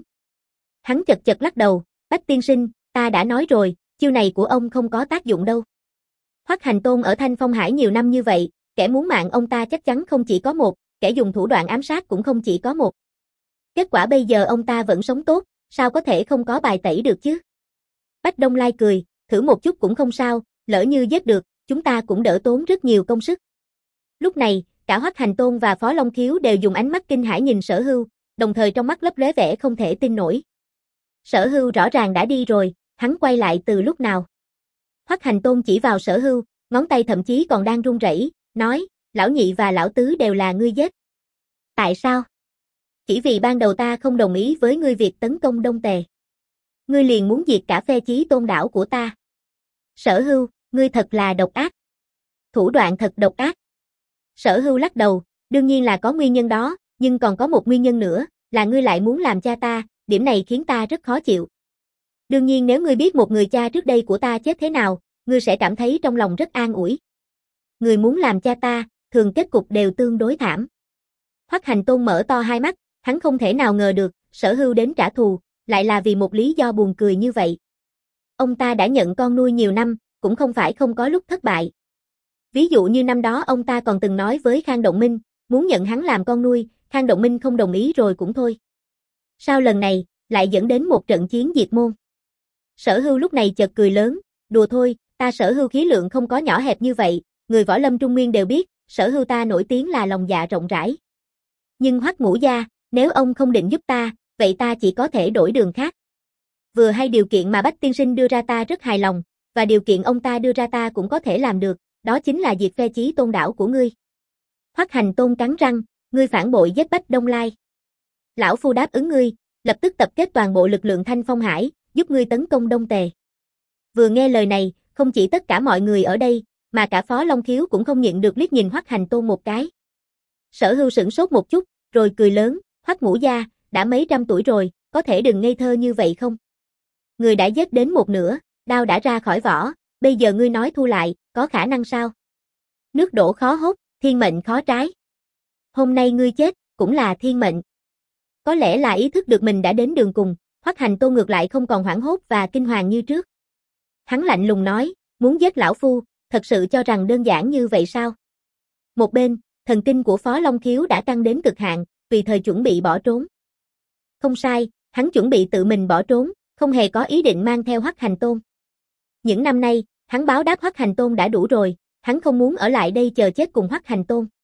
Hắn chật chật lắc đầu, Bách tiên sinh, ta đã nói rồi, chiêu này của ông không có tác dụng đâu. Hoắc Hành Tôn ở Thanh Phong Hải nhiều năm như vậy, kẻ muốn mạng ông ta chắc chắn không chỉ có một, kẻ dùng thủ đoạn ám sát cũng không chỉ có một. Kết quả bây giờ ông ta vẫn sống tốt, sao có thể không có bài tẩy được chứ? Bách Đông Lai cười, thử một chút cũng không sao, lỡ như giết được, chúng ta cũng đỡ tốn rất nhiều công sức. Lúc này, cả Hoắc Hành Tôn và Phó Long Khiếu đều dùng ánh mắt kinh hãi nhìn Sở Hưu, đồng thời trong mắt lấp lóe vẻ không thể tin nổi. Sở Hưu rõ ràng đã đi rồi, hắn quay lại từ lúc nào? Hoắc Hành Tôn chỉ vào Sở Hưu, ngón tay thậm chí còn đang run rẩy, nói, lão nhị và lão tứ đều là ngươi giết. Tại sao? Chỉ vì ban đầu ta không đồng ý với ngươi việc tấn công Đông Tề. Ngươi liền muốn diệt cả phe Chí Tôn đảo của ta. Sở Hưu, ngươi thật là độc ác. Thủ đoạn thật độc ác. Sở Hưu lắc đầu, đương nhiên là có nguyên nhân đó, nhưng còn có một nguyên nhân nữa, là ngươi lại muốn làm cha ta, điểm này khiến ta rất khó chịu. Đương nhiên nếu ngươi biết một người cha trước đây của ta chết thế nào, ngươi sẽ cảm thấy trong lòng rất an ủi. Ngươi muốn làm cha ta, thường kết cục đều tương đối thảm. Hoắc Hành Tôn mở to hai mắt, hắn không thể nào ngờ được, Sở Hưu đến trả thù, lại là vì một lý do buồn cười như vậy. Ông ta đã nhận con nuôi nhiều năm, cũng không phải không có lúc thất bại. Ví dụ như năm đó ông ta còn từng nói với Khang Động Minh, muốn nhận hắn làm con nuôi, Khang Động Minh không đồng ý rồi cũng thôi. Sao lần này, lại dẫn đến một trận chiến diệt môn? Sở Hưu lúc này chợt cười lớn, đùa thôi, ta Sở Hưu khí lượng không có nhỏ hẹp như vậy, người võ lâm Trung Nguyên đều biết, Sở Hưu ta nổi tiếng là lòng dạ rộng rãi. Nhưng Hoắc Ngũ gia, nếu ông không định giúp ta, vậy ta chỉ có thể đổi đường khác. Vừa hay điều kiện mà Bách tiên sinh đưa ra ta rất hài lòng, và điều kiện ông ta đưa ra ta cũng có thể làm được, đó chính là diệt phe Chí Tôn đảo của ngươi. Hoắc Hành Tôn cắn răng, ngươi phản bội giết Bách Đông Lai. Lão phu đáp ứng ngươi, lập tức tập kết toàn bộ lực lượng Thanh Phong Hải, giúp ngươi tấn công Đông Tề. Vừa nghe lời này, không chỉ tất cả mọi người ở đây, mà cả Phó Long Khiếu cũng không nhịn được liếc nhìn Hoắc Hành Tôn một cái. Sở Hưu sửng sốt một chút, rồi cười lớn, Hoắc Ngũ gia, đã mấy trăm tuổi rồi, có thể đừng ngây thơ như vậy không? Người đã giết đến một nửa, đao đã ra khỏi vỏ, bây giờ ngươi nói thu lại, có khả năng sao? Nước đổ khó hốt, thiên mệnh khó trái. Hôm nay ngươi chết, cũng là thiên mệnh. Có lẽ là ý thức được mình đã đến đường cùng, Hoắc Hành Tôn ngược lại không còn hoảng hốt và kinh hoàng như trước. Hắn lạnh lùng nói, muốn giết lão phu, thật sự cho rằng đơn giản như vậy sao? Một bên, thần kinh của Phó Long Khiếu đã căng đến cực hạn, tùy thời chuẩn bị bỏ trốn. Không sai, hắn chuẩn bị tự mình bỏ trốn, không hề có ý định mang theo Hoắc Hành Tôn. Những năm nay, hắn báo đáp Hoắc Hành Tôn đã đủ rồi, hắn không muốn ở lại đây chờ chết cùng Hoắc Hành Tôn.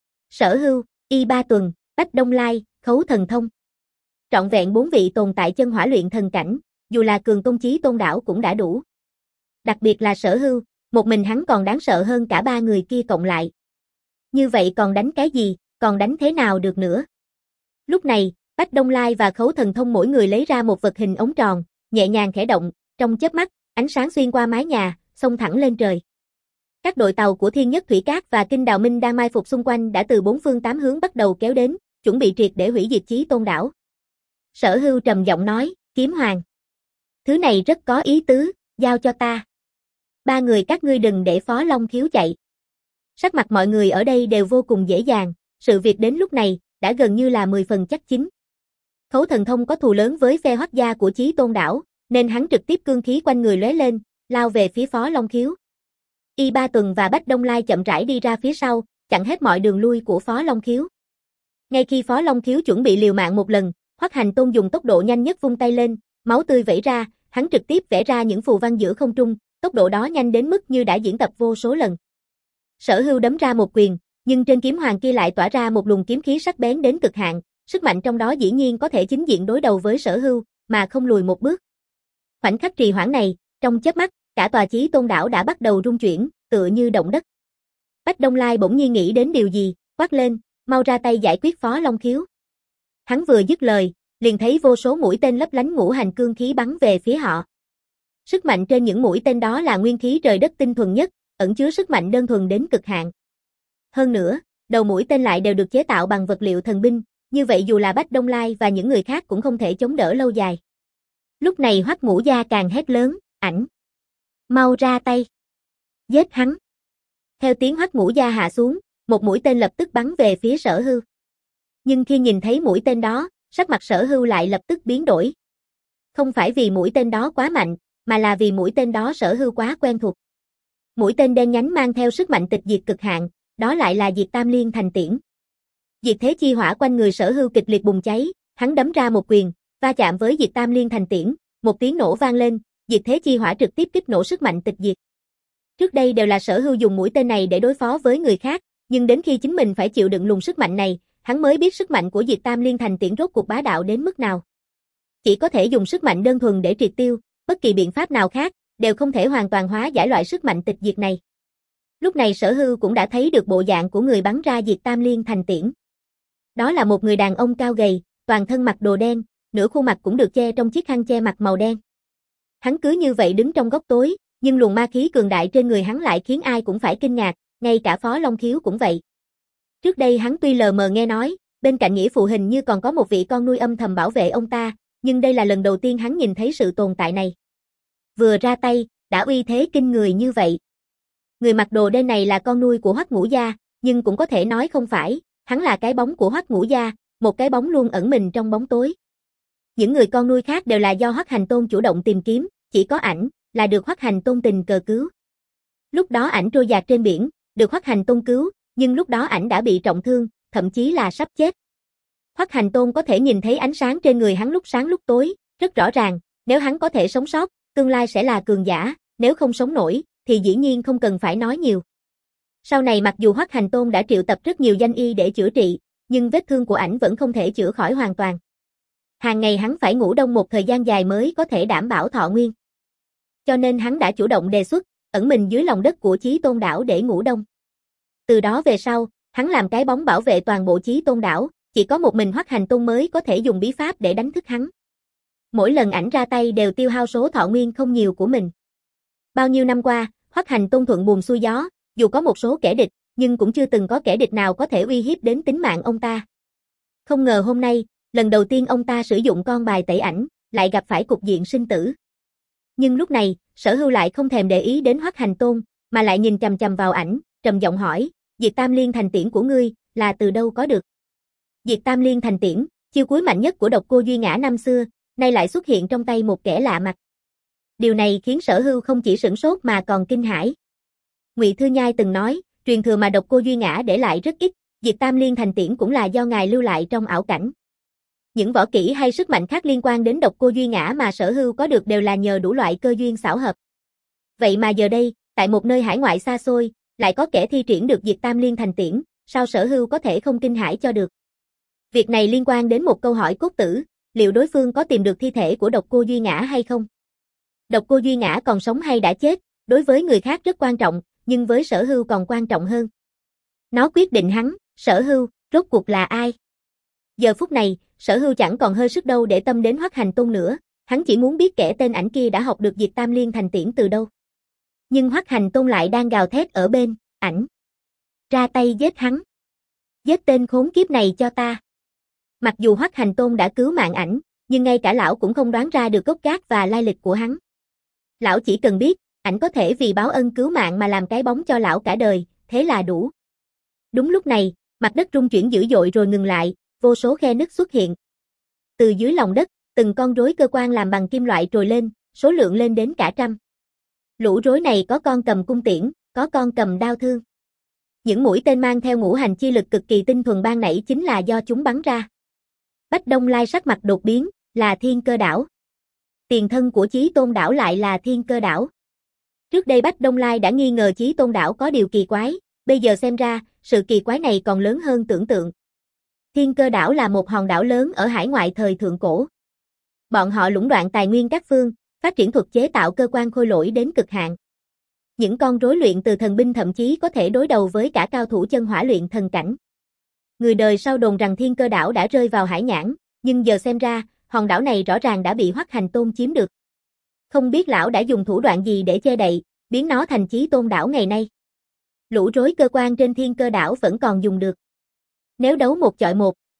Sở Hưu, Y Ba Tuần, Bách Đông Lai, Khấu Thần Thông. Trọn vẹn bốn vị tồn tại chân hỏa luyện thần cảnh, dù là cường tôn Chí Tôn đảo cũng đã đủ. Đặc biệt là Sở Hưu, một mình hắn còn đáng sợ hơn cả ba người kia cộng lại. Như vậy còn đánh cái gì, còn đánh thế nào được nữa? Lúc này, Bách Đông Lai và Khấu Thần Thông mỗi người lấy ra một vật hình ống tròn, nhẹ nhàng khẽ động, trong chớp mắt, ánh sáng xuyên qua mái nhà, xông thẳng lên trời. Các đội tàu của Thiên Nhất Thủy Cát và Kinh Đào Minh đang mai phục xung quanh đã từ bốn phương tám hướng bắt đầu kéo đến, chuẩn bị triệt để hủy diệt Chí Tôn đảo. Sở Hưu trầm giọng nói, Kiếm Hoàng. Thứ này rất có ý tứ, giao cho ta. Ba người các ngươi đừng để Phó Long Khiếu chạy. Sắc mặt mọi người ở đây đều vô cùng dễ dàng, sự việc đến lúc này, đã gần như là mười phần chắc chính. Khấu Thần Thông có thù lớn với phe Hoắc gia của Chí Tôn đảo, nên hắn trực tiếp cương khí quanh người lóe lên, lao về phía Phó Long Khiếu. Y Ba Tuần và Bách Đông Lai chậm rãi đi ra phía sau, chặn hết mọi đường lui của Phó Long Khiếu. Ngay khi Phó Long Khiếu chuẩn bị liều mạng một lần, Hoắc Hành Tôn dùng tốc độ nhanh nhất vung tay lên, máu tươi vẩy ra, hắn trực tiếp vẽ ra những phù văn giữa không trung, tốc độ đó nhanh đến mức như đã diễn tập vô số lần. Sở Hưu đấm ra một quyền, nhưng trên kiếm hoàng kia lại tỏa ra một luồng kiếm khí sắc bén đến cực hạn, sức mạnh trong đó dĩ nhiên có thể chính diện đối đầu với Sở Hưu, mà không lùi một bước. Khoảnh khắc trì hoãn này, trong chớp mắt, cả tòa Chí Tôn đảo đã bắt đầu rung chuyển, tựa như động đất. Bách Đông Lai bỗng nhiên nghĩ đến điều gì, quát lên, mau ra tay giải quyết Phó Long Khiếu. Hắn vừa dứt lời, liền thấy vô số mũi tên lấp lánh ngũ hành cương khí bắn về phía họ. Sức mạnh trên những mũi tên đó là nguyên khí trời đất tinh thuần nhất, ẩn chứa sức mạnh đơn thuần đến cực hạn. Hơn nữa, đầu mũi tên lại đều được chế tạo bằng vật liệu thần binh, như vậy dù là Bách Đông Lai và những người khác cũng không thể chống đỡ lâu dài. Lúc này Hoắc Ngũ Gia càng hét lớn, ảnh, mau ra tay, giết hắn. Theo tiếng Hoắc Ngũ Gia hạ xuống, một mũi tên lập tức bắn về phía Sở Hưu. Nhưng khi nhìn thấy mũi tên đó, sắc mặt Sở Hưu lại lập tức biến đổi. Không phải vì mũi tên đó quá mạnh, mà là vì mũi tên đó Sở Hưu quá quen thuộc. Mũi tên đen nhánh mang theo sức mạnh tịch diệt cực hạn, đó lại là Diệt Tam Liên Thành Tiễn. Diệt thế chi hỏa quanh người Sở Hưu kịch liệt bùng cháy, hắn đấm ra một quyền, va chạm với Diệt Tam Liên Thành Tiễn, một tiếng nổ vang lên, Diệt thế chi hỏa trực tiếp kích nổ sức mạnh tịch diệt. Trước đây đều là Sở Hưu dùng mũi tên này để đối phó với người khác, nhưng đến khi chính mình phải chịu đựng luồng sức mạnh này, hắn mới biết sức mạnh của Diệt Tam Liên Thành Tiễn rốt cuộc bá đạo đến mức nào. Chỉ có thể dùng sức mạnh đơn thuần để triệt tiêu, bất kỳ biện pháp nào khác đều không thể hoàn toàn hóa giải loại sức mạnh tịch diệt này. Lúc này Sở Hưu cũng đã thấy được bộ dạng của người bắn ra Diệt Tam Liên Thành Tiễn. Đó là một người đàn ông cao gầy, toàn thân mặc đồ đen, nửa khuôn mặt cũng được che trong chiếc khăn che mặt màu đen. Hắn cứ như vậy đứng trong góc tối, nhưng luồng ma khí cường đại trên người hắn lại khiến ai cũng phải kinh ngạc, ngay cả Phó Long Khiếu cũng vậy. Trước đây hắn tuy lờ mờ nghe nói, bên cạnh nghĩa phụ hình như còn có một vị con nuôi âm thầm bảo vệ ông ta, nhưng đây là lần đầu tiên hắn nhìn thấy sự tồn tại này. Vừa ra tay, đã uy thế kinh người như vậy. Người mặc đồ đen này là con nuôi của Hoắc Ngũ Gia, nhưng cũng có thể nói không phải, hắn là cái bóng của Hoắc Ngũ Gia, một cái bóng luôn ẩn mình trong bóng tối. Những người con nuôi khác đều là do Hoắc Hành Tôn chủ động tìm kiếm, chỉ có ảnh là được Hoắc Hành Tôn tình cờ cứu. Lúc đó ảnh trôi dạt trên biển, được Hoắc Hành Tôn cứu, nhưng lúc đó ảnh đã bị trọng thương, thậm chí là sắp chết. Hoắc Hành Tôn có thể nhìn thấy ánh sáng trên người hắn lúc sáng lúc tối, rất rõ ràng, nếu hắn có thể sống sót, tương lai sẽ là cường giả, nếu không sống nổi, thì dĩ nhiên không cần phải nói nhiều. Sau này mặc dù Hoắc Hành Tôn đã triệu tập rất nhiều danh y để chữa trị, nhưng vết thương của ảnh vẫn không thể chữa khỏi hoàn toàn. Hàng ngày hắn phải ngủ đông một thời gian dài mới có thể đảm bảo thọ nguyên. Cho nên hắn đã chủ động đề xuất, ẩn mình dưới lòng đất của Chí Tôn đảo để ngủ đông. Từ đó về sau, hắn làm cái bóng bảo vệ toàn bộ Chí Tôn đảo, chỉ có một mình Hoắc Hành Tôn mới có thể dùng bí pháp để đánh thức hắn. Mỗi lần ảnh ra tay đều tiêu hao số thọ nguyên không nhiều của mình. Bao nhiêu năm qua, Hoắc Hành Tôn thuận buồm xuôi gió, dù có một số kẻ địch, nhưng cũng chưa từng có kẻ địch nào có thể uy hiếp đến tính mạng ông ta. Không ngờ hôm nay, lần đầu tiên ông ta sử dụng con bài tẩy ảnh, lại gặp phải cục diện sinh tử. Nhưng lúc này, Sở Hưu lại không thèm để ý đến Hoắc Hành Tôn, mà lại nhìn chằm chằm vào ảnh, trầm giọng hỏi, Diệt Tam Liên Thành Tiễn của ngươi, là từ đâu có được? Diệt Tam Liên Thành Tiễn, chiêu cuối mạnh nhất của Độc Cô Duy Ngã năm xưa, nay lại xuất hiện trong tay một kẻ lạ mặt. Điều này khiến Sở Hưu không chỉ sửng sốt mà còn kinh hãi. Ngụy Thư Nhai từng nói, truyền thừa mà Độc Cô Duy Ngã để lại rất ít, Diệt Tam Liên Thành Tiễn cũng là do ngài lưu lại trong ảo cảnh. Những võ kỹ hay sức mạnh khác liên quan đến Độc Cô Duy Ngã mà Sở Hưu có được đều là nhờ đủ loại cơ duyên xảo hợp. Vậy mà giờ đây, tại một nơi hải ngoại xa xôi, lại có kẻ thi triển được Diệt Tam Liên Thành Tiễn, sao Sở Hưu có thể không kinh hãi cho được? Việc này liên quan đến một câu hỏi cốt tử, liệu đối phương có tìm được thi thể của Độc Cô Duy Ngã hay không? Độc Cô Duy Ngã còn sống hay đã chết, đối với người khác rất quan trọng, nhưng với Sở Hưu còn quan trọng hơn. Nó quyết định hắn, Sở Hưu, rốt cuộc là ai? Giờ phút này, Sở Hưu chẳng còn hơi sức đâu để tâm đến Hoắc Hành Tôn nữa, hắn chỉ muốn biết kẻ tên ảnh kia đã học được Diệt Tam Liên Thành Tiễn từ đâu. Nhưng Hoắc Hành Tôn lại đang gào thét ở bên, ảnh. Ra tay giết hắn. Giết tên khốn kiếp này cho ta. Mặc dù Hoắc Hành Tôn đã cứu mạng ảnh, nhưng ngay cả lão cũng không đoán ra được gốc gác và lai lịch của hắn. Lão chỉ cần biết, ảnh có thể vì báo ân cứu mạng mà làm cái bóng cho lão cả đời, thế là đủ. Đúng lúc này, mặt đất rung chuyển dữ dội rồi ngừng lại, vô số khe nứt xuất hiện. Từ dưới lòng đất, từng con rối cơ quan làm bằng kim loại trồi lên, số lượng lên đến cả trăm. Lũ rối này có con cầm cung tiễn, có con cầm đao thương. Những mũi tên mang theo ngũ hành chi lực cực kỳ tinh thuần ban nãy chính là do chúng bắn ra. Bách Đông Lai sắc mặt đột biến, là Thiên Cơ đảo. Tiền thân của Chí Tôn đảo lại là Thiên Cơ đảo. Trước đây Bách Đông Lai đã nghi ngờ Chí Tôn đảo có điều kỳ quái, bây giờ xem ra, sự kỳ quái này còn lớn hơn tưởng tượng. Thiên Cơ đảo là một hòn đảo lớn ở hải ngoại thời thượng cổ. Bọn họ lũng đoạn tài nguyên các phương, phát triển thuật chế tạo cơ quan khôi lỗi đến cực hạn. Những con rối luyện từ thần binh thậm chí có thể đối đầu với cả cao thủ chân hỏa luyện thần cảnh. Người đời sau đồn rằng Thiên Cơ đảo đã rơi vào hải nhãn, nhưng giờ xem ra, hòn đảo này rõ ràng đã bị Hoắc Hành Tôn chiếm được. Không biết lão đã dùng thủ đoạn gì để che đậy, biến nó thành Chí Tôn đảo ngày nay. Lũ rối cơ quan trên Thiên Cơ đảo vẫn còn dùng được. Nếu đấu một chọi một,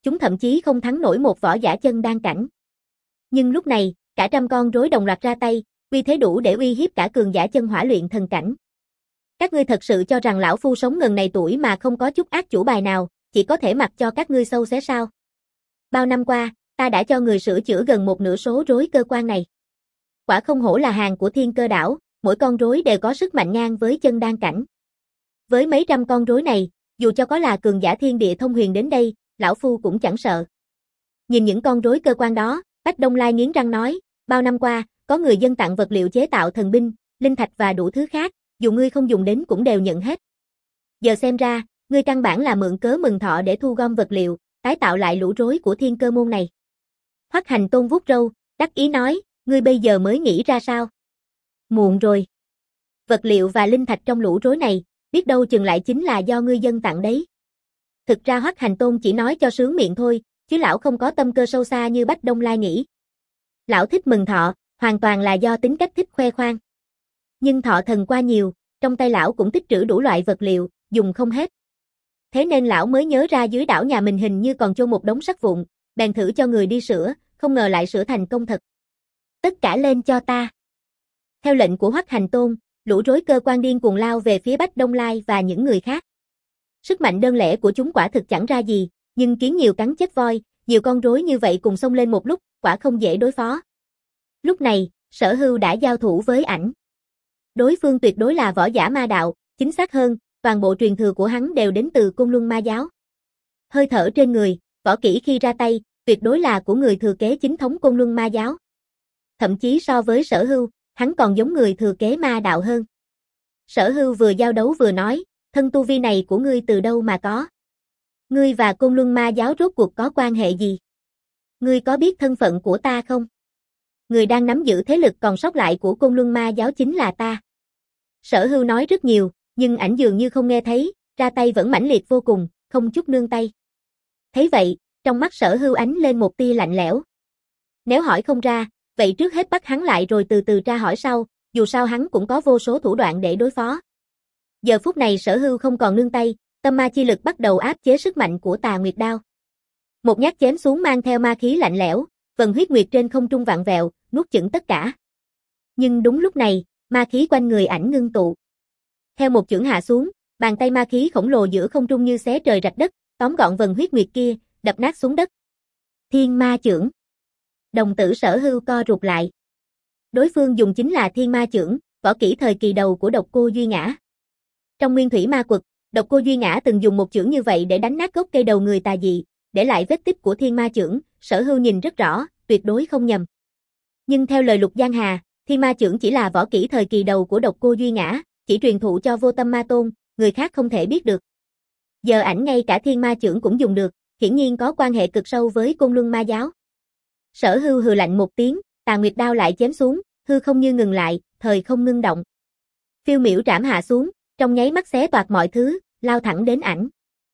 chúng thậm chí không thắng nổi một võ giả chân đan cảnh. Nhưng lúc này, cả trăm con rối đồng loạt ra tay, uy thế đủ để uy hiếp cả cường giả chân hỏa luyện thần cảnh. Các ngươi thật sự cho rằng lão phu sống ngần này tuổi mà không có chút ác chủ bài nào, chỉ có thể mặc cho các ngươi sâu xé sao? Bao năm qua, ta đã cho người sửa chữa gần một nửa số rối cơ quan này. Quả không hổ là hàng của Thiên Cơ đảo, mỗi con rối đều có sức mạnh ngang với chân đan cảnh. Với mấy trăm con rối này, dù cho có là cường giả thiên địa thông huyền đến đây, lão phu cũng chẳng sợ. Nhìn những con rối cơ quan đó, Bách Đông Lai nghiến răng nói, bao năm qua, có người dân tặng vật liệu chế tạo thần binh, linh thạch và đủ thứ khác, dù ngươi không dùng đến cũng đều nhận hết. Giờ xem ra, ngươi căn bản là mượn cớ mừng thọ để thu gom vật liệu, tái tạo lại lũ rối của Thiên Cơ môn này. Hoắc Hành Tôn vuốt râu, đắc ý nói, ngươi bây giờ mới nghĩ ra sao? Muộn rồi. Vật liệu và linh thạch trong lũ rối này, biết đâu chừng lại chính là do ngươi dân tặng đấy. Thực ra Hoắc Hành Tôn chỉ nói cho sướng miệng thôi, chứ lão không có tâm cơ sâu xa như Bách Đông Lai nghĩ. Lão thích mừng thọ, hoàn toàn là do tính cách thích khoe khoang. Nhưng thọ thần qua nhiều, trong tay lão cũng tích trữ đủ loại vật liệu, dùng không hết. Thế nên lão mới nhớ ra dưới đảo nhà mình hình như còn chôn một đống sắt vụn, bèn thử cho người đi sửa, không ngờ lại sửa thành công thật. Tất cả lên cho ta. Theo lệnh của Hoắc Hành Tôn, lũ rối cơ quan điên cuồng lao về phía Bách Đông Lai và những người khác. Sức mạnh đơn lẻ của chúng quả thực chẳng ra gì, nhưng kiến nhiều cắn chết voi, nhiều con rối như vậy cùng xông lên một lúc, quả không dễ đối phó. Lúc này, Sở Hưu đã giao thủ với ảnh. Đối phương tuyệt đối là võ giả ma đạo, chính xác hơn, toàn bộ truyền thừa của hắn đều đến từ Côn Luân Ma giáo. Hơi thở trên người, võ kỹ khi ra tay, tuyệt đối là của người thừa kế chính thống Côn Luân Ma giáo. Thậm chí so với Sở Hưu, hắn còn giống người thừa kế ma đạo hơn. Sở Hưu vừa giao đấu vừa nói, thân tu vi này của ngươi từ đâu mà có? Ngươi và Côn Luân Ma giáo rốt cuộc có quan hệ gì? Ngươi có biết thân phận của ta không? Người đang nắm giữ thế lực còn sót lại của Côn Luân Ma giáo chính là ta. Sở Hưu nói rất nhiều, nhưng ảnh dường như không nghe thấy, ra tay vẫn mãnh liệt vô cùng, không chút nương tay. Thấy vậy, trong mắt Sở Hưu ánh lên một tia lạnh lẽo. Nếu hỏi không ra, vậy trước hết bắt hắn lại rồi từ từ tra hỏi sau, dù sao hắn cũng có vô số thủ đoạn để đối phó. Giờ phút này Sở Hưu không còn nương tay, tâm ma chi lực bắt đầu áp chế sức mạnh của Tà Nguyệt đao. Một nhát chém xuống mang theo ma khí lạnh lẽo, vần huyết nguyệt trên không trung vặn vẹo, nuốt chửng tất cả. Nhưng đúng lúc này, ma khí quanh người ảnh ngưng tụ. Theo một chưởng hạ xuống, bàn tay ma khí khổng lồ giữa không trung như xé trời rạch đất, tóm gọn vần huyết nguyệt kia, đập nát xuống đất. Thiên ma chưởng. Đồng tử Sở Hưu co rụt lại. Đối phương dùng chính là thiên ma chưởng, võ kỹ thời kỳ đầu của Độc Cô Duy Ngã. Trong Nguyên Thủy Ma Quật, Độc Cô Duy Ngã từng dùng một chưởng như vậy để đánh nát gốc cây đầu người tà dị, để lại vết tích của thiên ma chưởng, Sở Hưu nhìn rất rõ, tuyệt đối không nhầm. Nhưng theo lời Lục Giang Hà, thiên ma chưởng chỉ là võ kỹ thời kỳ đầu của Độc Cô Duy Ngã, chỉ truyền thụ cho Vô Tâm Ma Tôn, người khác không thể biết được. Giờ ảnh ngay cả thiên ma chưởng cũng dùng được, hiển nhiên có quan hệ cực sâu với Côn Luân Ma giáo. Sở Hưu hừ lạnh một tiếng, Tà Nguyệt đao lại chém xuống, hư không như ngừng lại, thời không ngưng động. Phiêu miểu trảm hạ xuống, trong nháy mắt xé toạc mọi thứ, lao thẳng đến ảnh.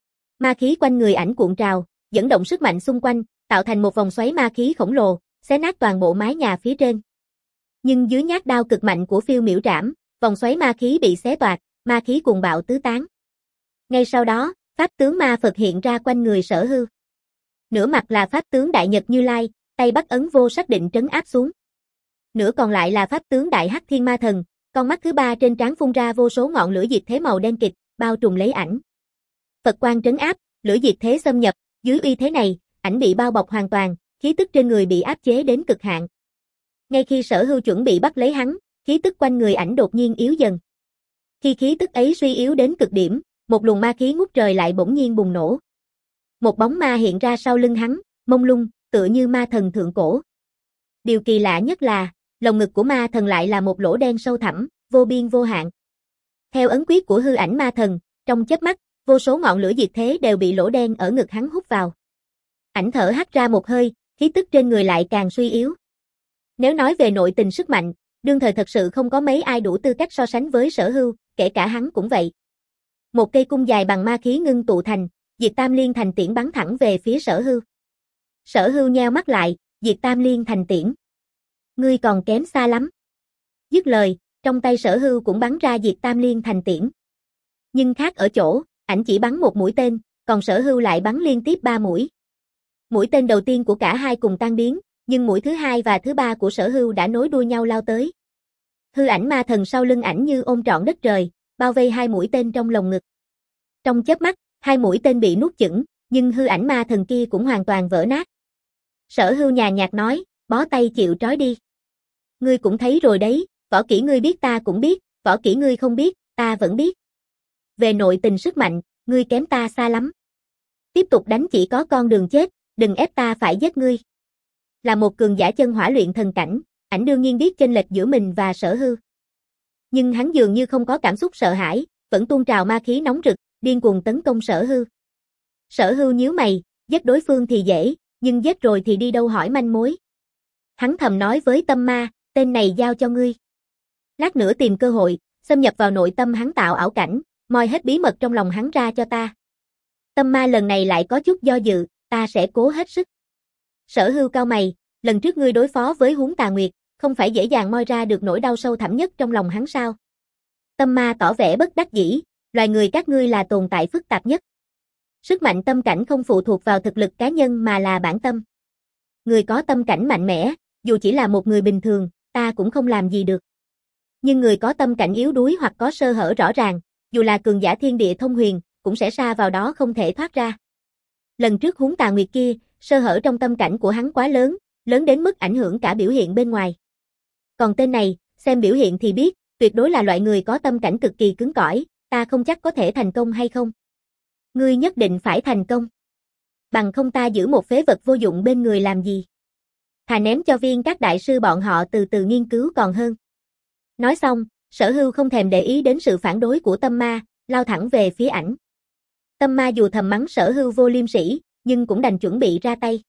Ma khí quanh người ảnh cuộn trào, dẫn động sức mạnh xung quanh, tạo thành một vòng xoáy ma khí khổng lồ, xé nát toàn bộ mái nhà phía trên. Nhưng dưới nhát đao cực mạnh của phiêu miểu trảm, vòng xoáy ma khí bị xé toạc, ma khí cuồng bạo tứ tán. Ngay sau đó, pháp tướng ma Phật hiện ra quanh người Sở Hưu. Nửa mặt là pháp tướng Đại Nhật Như Lai, tay bắt ấn vô sắc định trấn áp xuống. Nửa còn lại là pháp tướng Đại Hắc Thiên Ma Thần, con mắt thứ ba trên trán phun ra vô số ngọn lửa diệt thế màu đen kịt, bao trùm lấy ảnh. Phật quang trấn áp, lửa diệt thế xâm nhập, dưới uy thế này, ảnh bị bao bọc hoàn toàn, khí tức trên người bị áp chế đến cực hạn. Ngay khi Sở Hưu chuẩn bị bắt lấy hắn, khí tức quanh người ảnh đột nhiên yếu dần. Khi khí tức ấy suy yếu đến cực điểm, một luồng ma khí ngút trời lại bỗng nhiên bùng nổ. Một bóng ma hiện ra sau lưng hắn, mông lung, tựa như ma thần thượng cổ. Điều kỳ lạ nhất là, lồng ngực của ma thần lại là một lỗ đen sâu thẳm, vô biên vô hạn. Theo ấn quyết của hư ảnh ma thần, trong chớp mắt, vô số ngọn lửa diệt thế đều bị lỗ đen ở ngực hắn hút vào. Ảnh thở hắt ra một hơi, khí tức trên người lại càng suy yếu. Nếu nói về nội tình sức mạnh, đương thời thật sự không có mấy ai đủ tư cách so sánh với Sở Hưu, kể cả hắn cũng vậy. Một cây cung dài bằng ma khí ngưng tụ thành, Diệt Tam Liên thành tiễn bắn thẳng về phía Sở Hưu. Sở Hưu nheo mắt lại, Diệt Tam Liên thành tiễn. Ngươi còn kém xa lắm. Dứt lời, trong tay Sở Hưu cũng bắn ra Diệt Tam Liên thành tiễn. Nhưng khác ở chỗ, ảnh chỉ bắn một mũi tên, còn Sở Hưu lại bắn liên tiếp ba mũi. Mũi tên đầu tiên của cả hai cùng tan biến, nhưng mũi thứ hai và thứ ba của Sở Hưu đã nối đuôi nhau lao tới. Hư ảnh ma thần sau lưng ảnh như ôm trọn đất trời, bao vây hai mũi tên trong lồng ngực. Trong chớp mắt, hai mũi tên bị nuốt chửng, nhưng hư ảnh ma thần kia cũng hoàn toàn vỡ nát. Sở Hưu nhàn nhạt nói, bó tay chịu trói đi. Ngươi cũng thấy rồi đấy, võ kỹ ngươi biết ta cũng biết, võ kỹ ngươi không biết, ta vẫn biết. Về nội tình sức mạnh, ngươi kém ta xa lắm. Tiếp tục đánh chỉ có con đường chết, đừng ép ta phải giết ngươi. Là một cường giả chân hỏa luyện thần cảnh, ảnh đương nhiên biết chênh lệch giữa mình và Sở Hưu. Nhưng hắn dường như không có cảm xúc sợ hãi, vẫn tuôn trào ma khí nóng rực, điên cuồng tấn công Sở Hưu. Sở Hưu nhíu mày, giết đối phương thì dễ, nhưng giết rồi thì đi đâu hỏi manh mối. Hắn thầm nói với tâm ma, tên này giao cho ngươi. Lát nữa tìm cơ hội, xâm nhập vào nội tâm hắn tạo ảo cảnh, moi hết bí mật trong lòng hắn ra cho ta. Tâm ma lần này lại có chút do dự, ta sẽ cố hết sức. Sở Hưu cau mày, lần trước ngươi đối phó với Huống Tà Nguyệt, không phải dễ dàng moi ra được nỗi đau sâu thẳm nhất trong lòng hắn sao? Tâm ma tỏ vẻ bất đắc dĩ, loài người các ngươi là tồn tại phức tạp nhất. Sức mạnh tâm cảnh không phụ thuộc vào thực lực cá nhân mà là bản tâm. Người có tâm cảnh mạnh mẽ, dù chỉ là một người bình thường, ta cũng không làm gì được. Nhưng người có tâm cảnh yếu đuối hoặc có sơ hở rõ ràng, dù là cường giả thiên địa thông huyền, cũng sẽ sa vào đó không thể thoát ra. Lần trước Huống Tà Nguyệt kia, sơ hở trong tâm cảnh của hắn quá lớn, lớn đến mức ảnh hưởng cả biểu hiện bên ngoài. Còn tên này, xem biểu hiện thì biết, tuyệt đối là loại người có tâm cảnh cực kỳ cứng cỏi, ta không chắc có thể thành công hay không. Ngươi nhất định phải thành công. Bằng không ta giữ một phế vật vô dụng bên người làm gì. Thà ném cho viên các đại sư bọn họ từ từ nghiên cứu còn hơn. Nói xong, Sở Hưu không thèm để ý đến sự phản đối của tâm ma, lao thẳng về phía ảnh. Tâm ma dù thầm mắng Sở Hưu vô liêm sỉ, nhưng cũng đành chuẩn bị ra tay.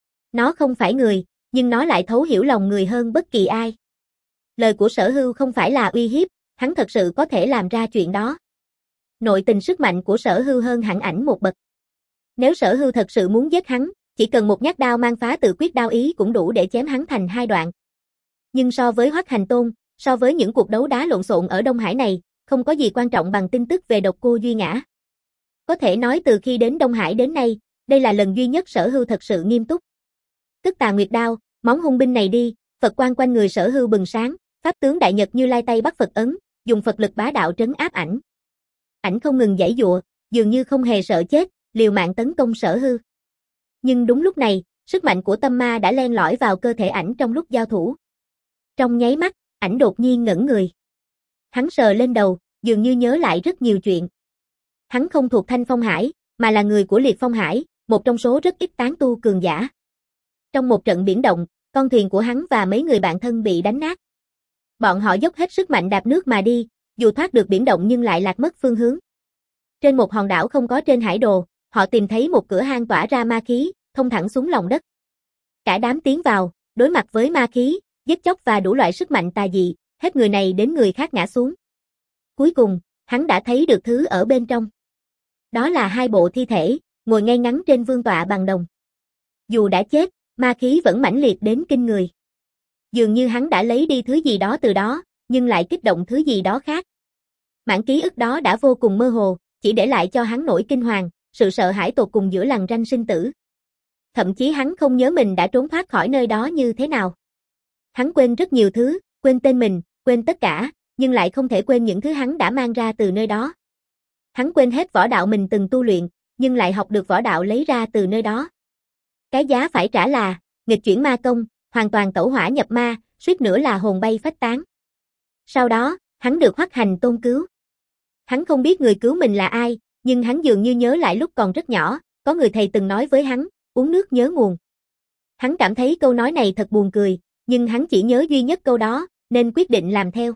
Nó không phải người, nhưng nó lại thấu hiểu lòng người hơn bất kỳ ai. Lời của Sở Hưu không phải là uy hiếp, hắn thật sự có thể làm ra chuyện đó. Nội tình sức mạnh của Sở Hưu hơn hẳn ảnh một bậc. Nếu Sở Hưu thật sự muốn giết hắn, chỉ cần một nhát đao mang phá tự quyết đao ý cũng đủ để chém hắn thành hai đoạn. Nhưng so với Hoắc Hành Tôn, so với những cuộc đấu đá lộn xộn ở Đông Hải này, không có gì quan trọng bằng tin tức về độc cô Duy Ngã. Có thể nói từ khi đến Đông Hải đến nay, đây là lần duy nhất Sở Hưu thật sự nghiêm túc. Tức Tà Nguyệt đao, món hung binh này đi, Phật quang quanh người Sở Hưu bừng sáng, pháp tướng đại nhật Như Lai tay bắt Phật ấn, dùng Phật lực bá đạo trấn áp ảnh. Ảnh không ngừng giãy giụa, dường như không hề sợ chết, liều mạng tấn công Sở Hưu. Nhưng đúng lúc này, sức mạnh của tâm ma đã len lỏi vào cơ thể ảnh trong lúc giao thủ. Trong nháy mắt, ảnh đột nhiên ngẩn người. Hắn sờ lên đầu, dường như nhớ lại rất nhiều chuyện. Hắn không thuộc Thanh Phong Hải, mà là người của Liệt Phong Hải, một trong số rất ít tán tu cường giả. Trong một trận biển động, con thuyền của hắn và mấy người bạn thân bị đánh nát. Bọn họ dốc hết sức mạnh đạp nước mà đi, dù thoát được biển động nhưng lại lạc mất phương hướng. Trên một hòn đảo không có trên hải đồ, họ tìm thấy một cửa hang tỏa ra ma khí, thông thẳng xuống lòng đất. Cả đám tiến vào, đối mặt với ma khí, giết chóc và đủ loại sức mạnh tà dị, hết người này đến người khác ngã xuống. Cuối cùng, hắn đã thấy được thứ ở bên trong. Đó là hai bộ thi thể, ngồi ngay ngắn trên vương tọa bằng đồng. Dù đã chết, ma khí vẫn mãnh liệt đến kinh người. Dường như hắn đã lấy đi thứ gì đó từ đó, nhưng lại kích động thứ gì đó khác. Mảng ký ức đó đã vô cùng mơ hồ, chỉ để lại cho hắn nỗi kinh hoàng, sự sợ hãi tột cùng giữa lằn ranh sinh tử. Thậm chí hắn không nhớ mình đã trốn thoát khỏi nơi đó như thế nào. Hắn quên rất nhiều thứ, quên tên mình, quên tất cả, nhưng lại không thể quên những thứ hắn đã mang ra từ nơi đó. Hắn quên hết võ đạo mình từng tu luyện, nhưng lại học được võ đạo lấy ra từ nơi đó. Cái giá phải trả là, nghịch chuyển ma công, hoàn toàn tẩu hỏa nhập ma, suýt nữa là hồn bay phách tán. Sau đó, hắn được Hoắc Hành Tôn cứu. Hắn không biết người cứu mình là ai, nhưng hắn dường như nhớ lại lúc còn rất nhỏ, có người thầy từng nói với hắn, uống nước nhớ nguồn. Hắn cảm thấy câu nói này thật buồn cười, nhưng hắn chỉ nhớ duy nhất câu đó, nên quyết định làm theo.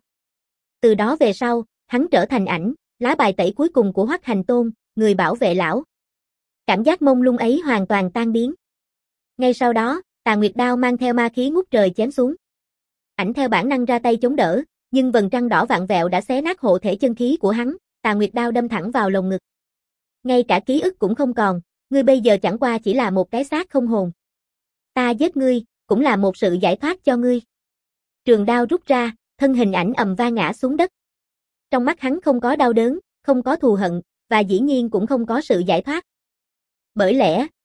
Từ đó về sau, hắn trở thành ảnh, lá bài tẩy cuối cùng của Hoắc Hành Tôn, người bảo vệ lão. Cảm giác mông lung ấy hoàn toàn tan biến. Ngay sau đó, Tà Nguyệt đao mang theo ma khí ngút trời chém xuống. Ảnh theo bản năng ra tay chống đỡ, nhưng vầng trăng đỏ vạn vẹo đã xé nát hộ thể chân khí của hắn, Tà Nguyệt đao đâm thẳng vào lồng ngực. Ngay cả ký ức cũng không còn, ngươi bây giờ chẳng qua chỉ là một cái xác không hồn. Ta giết ngươi, cũng là một sự giải thoát cho ngươi. Trường đao rút ra, thân hình ảnh ầm va ngã xuống đất. Trong mắt hắn không có đau đớn, không có thù hận, và dĩ nhiên cũng không có sự giải thoát. Bởi lẽ,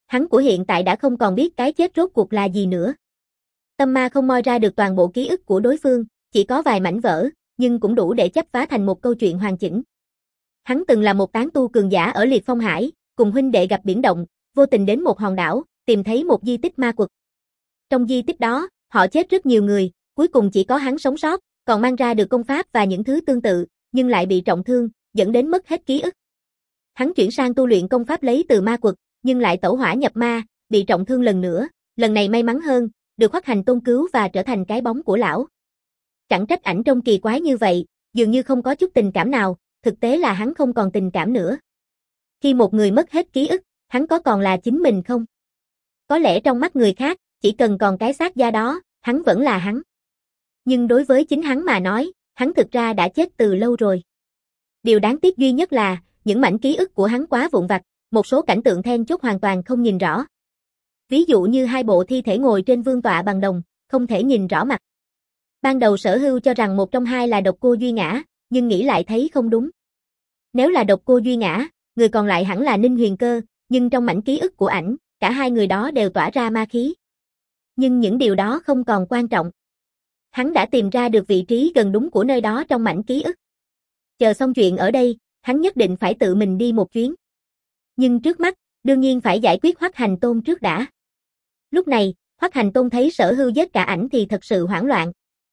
Hắn của hiện tại đã không còn biết cái chết rốt cuộc là gì nữa. Tâm ma không moi ra được toàn bộ ký ức của đối phương, chỉ có vài mảnh vỡ, nhưng cũng đủ để chấp phá thành một câu chuyện hoàn chỉnh. Hắn từng là một tán tu cường giả ở Liệt Phong Hải, cùng huynh đệ gặp biển động, vô tình đến một hòn đảo, tìm thấy một di tích ma quật. Trong di tích đó, họ chết rất nhiều người, cuối cùng chỉ có hắn sống sót, còn mang ra được công pháp và những thứ tương tự, nhưng lại bị trọng thương, dẫn đến mất hết ký ức. Hắn chuyển sang tu luyện công pháp lấy từ ma quật, nhưng lại tẩu hỏa nhập ma, bị trọng thương lần nữa, lần này may mắn hơn, được Hoắc Hành Tôn cứu và trở thành cái bóng của lão. Chẳng trách ảnh trông kỳ quái như vậy, dường như không có chút tình cảm nào, thực tế là hắn không còn tình cảm nữa. Khi một người mất hết ký ức, hắn có còn là chính mình không? Có lẽ trong mắt người khác, chỉ cần còn cái xác da đó, hắn vẫn là hắn. Nhưng đối với chính hắn mà nói, hắn thực ra đã chết từ lâu rồi. Điều đáng tiếc duy nhất là, những mảnh ký ức của hắn quá vụn vặt, một số cảnh tượng then chốt hoàn toàn không nhìn rõ. Ví dụ như hai bộ thi thể ngồi trên vương tọa bằng đồng, không thể nhìn rõ mặt. Ban đầu Sở Hưu cho rằng một trong hai là Độc Cô Duy Ngã, nhưng nghĩ lại thấy không đúng. Nếu là Độc Cô Duy Ngã, người còn lại hẳn là Ninh Huyền Cơ, nhưng trong mảnh ký ức của ảnh, cả hai người đó đều tỏa ra ma khí. Nhưng những điều đó không còn quan trọng. Hắn đã tìm ra được vị trí gần đúng của nơi đó trong mảnh ký ức. Chờ xong chuyện ở đây, hắn nhất định phải tự mình đi một chuyến. Nhưng trước mắt, đương nhiên phải giải quyết Hoắc Hành Tôn trước đã. Lúc này, Hoắc Hành Tôn thấy Sở Hưu giết cả ảnh thì thật sự hoảng loạn.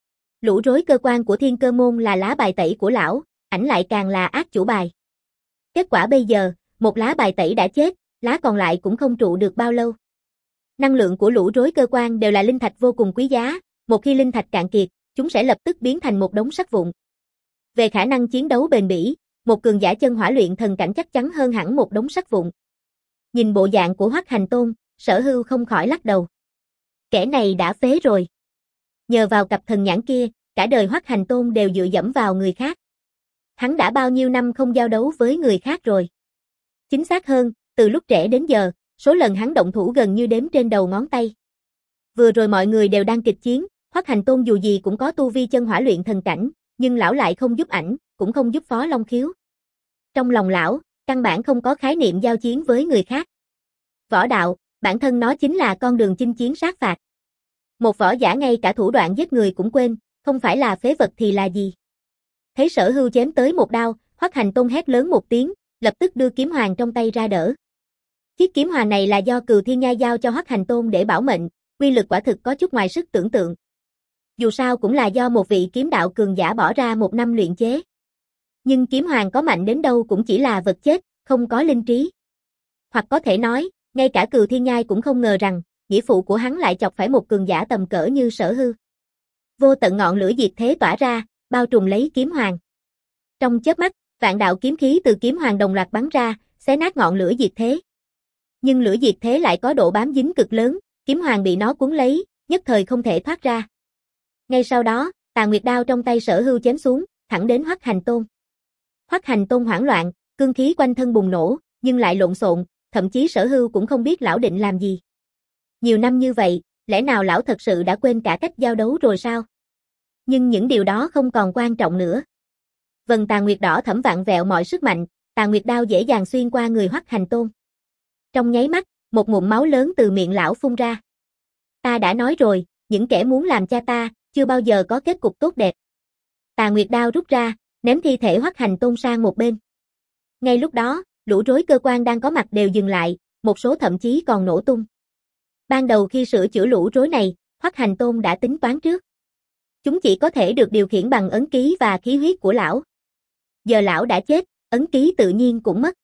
Lũ rối cơ quan của Thiên Cơ Môn là lá bài tẩy của lão, ảnh lại càng là ác chủ bài. Kết quả bây giờ, một lá bài tẩy đã chết, lá còn lại cũng không trụ được bao lâu. Năng lượng của lũ rối cơ quan đều là linh thạch vô cùng quý giá, một khi linh thạch cạn kiệt, chúng sẽ lập tức biến thành một đống sắt vụn. Về khả năng chiến đấu bền bỉ, một cường giả chân hỏa luyện thần cảnh chắc chắn hơn hẳn một đống sắt vụn. Nhìn bộ dạng của Hoắc Hành Tôn, Sở Hưu không khỏi lắc đầu. Kẻ này đã phế rồi. Nhờ vào cặp thần nhãn kia, cả đời Hoắc Hành Tôn đều dựa dẫm vào người khác. Hắn đã bao nhiêu năm không giao đấu với người khác rồi. Chính xác hơn, từ lúc trẻ đến giờ, số lần hắn động thủ gần như đếm trên đầu ngón tay. Vừa rồi mọi người đều đang kịch chiến, Hoắc Hành Tôn dù gì cũng có tu vi chân hỏa luyện thần cảnh, nhưng lão lại không giúp ảnh, cũng không giúp Phó Long Khiếu. Trong lòng lão, căn bản không có khái niệm giao chiến với người khác. Võ đạo, bản thân nó chính là con đường chinh chiến sát phạt. Một võ giả ngay cả thủ đoạn giết người cũng quên, không phải là phế vật thì là gì. Thấy Sở Hưu chém tới một đao, Hoắc Hành Tôn hét lớn một tiếng, lập tức đưa kiếm hoàng trong tay ra đỡ. Chiếc kiếm hoàng này là do Cừu Thiên Nhai giao cho Hoắc Hành Tôn để bảo mệnh, uy lực quả thực có chút ngoài sức tưởng tượng. Dù sao cũng là do một vị kiếm đạo cường giả bỏ ra một năm luyện chế. Nhưng kiếm hoàng có mạnh đến đâu cũng chỉ là vật chết, không có linh trí. Hoặc có thể nói, ngay cả Cừu Thiên Nhai cũng không ngờ rằng, nghĩa phụ của hắn lại chọc phải một cường giả tầm cỡ như Sở Hưu. Vô tận ngọn lửa diệt thế tỏa ra, bao trùm lấy kiếm hoàng. Trong chớp mắt, vạn đạo kiếm khí từ kiếm hoàng đồng loạt bắn ra, xé nát ngọn lửa diệt thế. Nhưng lửa diệt thế lại có độ bám dính cực lớn, kiếm hoàng bị nó cuốn lấy, nhất thời không thể thoát ra. Ngay sau đó, Tà Nguyệt đao trong tay Sở Hưu chém xuống, thẳng đến Hoắc Hành Tôn. Hoắc Hành Tôn hoảng loạn, cương khí quanh thân bùng nổ, nhưng lại lộn xộn, thậm chí Sở Hưu cũng không biết lão định làm gì. Nhiều năm như vậy, lẽ nào lão thật sự đã quên cả cách giao đấu rồi sao? Nhưng những điều đó không còn quan trọng nữa. Vầng Tà Nguyệt đỏ thẫm vạn vẹo mọi sức mạnh, Tà Nguyệt đao dễ dàng xuyên qua người Hoắc Hành Tôn. Trong nháy mắt, một ngụm máu lớn từ miệng lão phun ra. Ta đã nói rồi, những kẻ muốn làm cha ta, chưa bao giờ có kết cục tốt đẹp. Tà Nguyệt đao rút ra, ném thi thể Hoắc Hành Tôn sang một bên. Ngay lúc đó, lũ rối cơ quan đang có mặt đều dừng lại, một số thậm chí còn nổ tung. Ban đầu khi sửa chữa lũ rối này, Hoắc Hành Tôn đã tính toán trước. Chúng chỉ có thể được điều khiển bằng ấn ký và khí huyết của lão. Giờ lão đã chết, ấn ký tự nhiên cũng mất.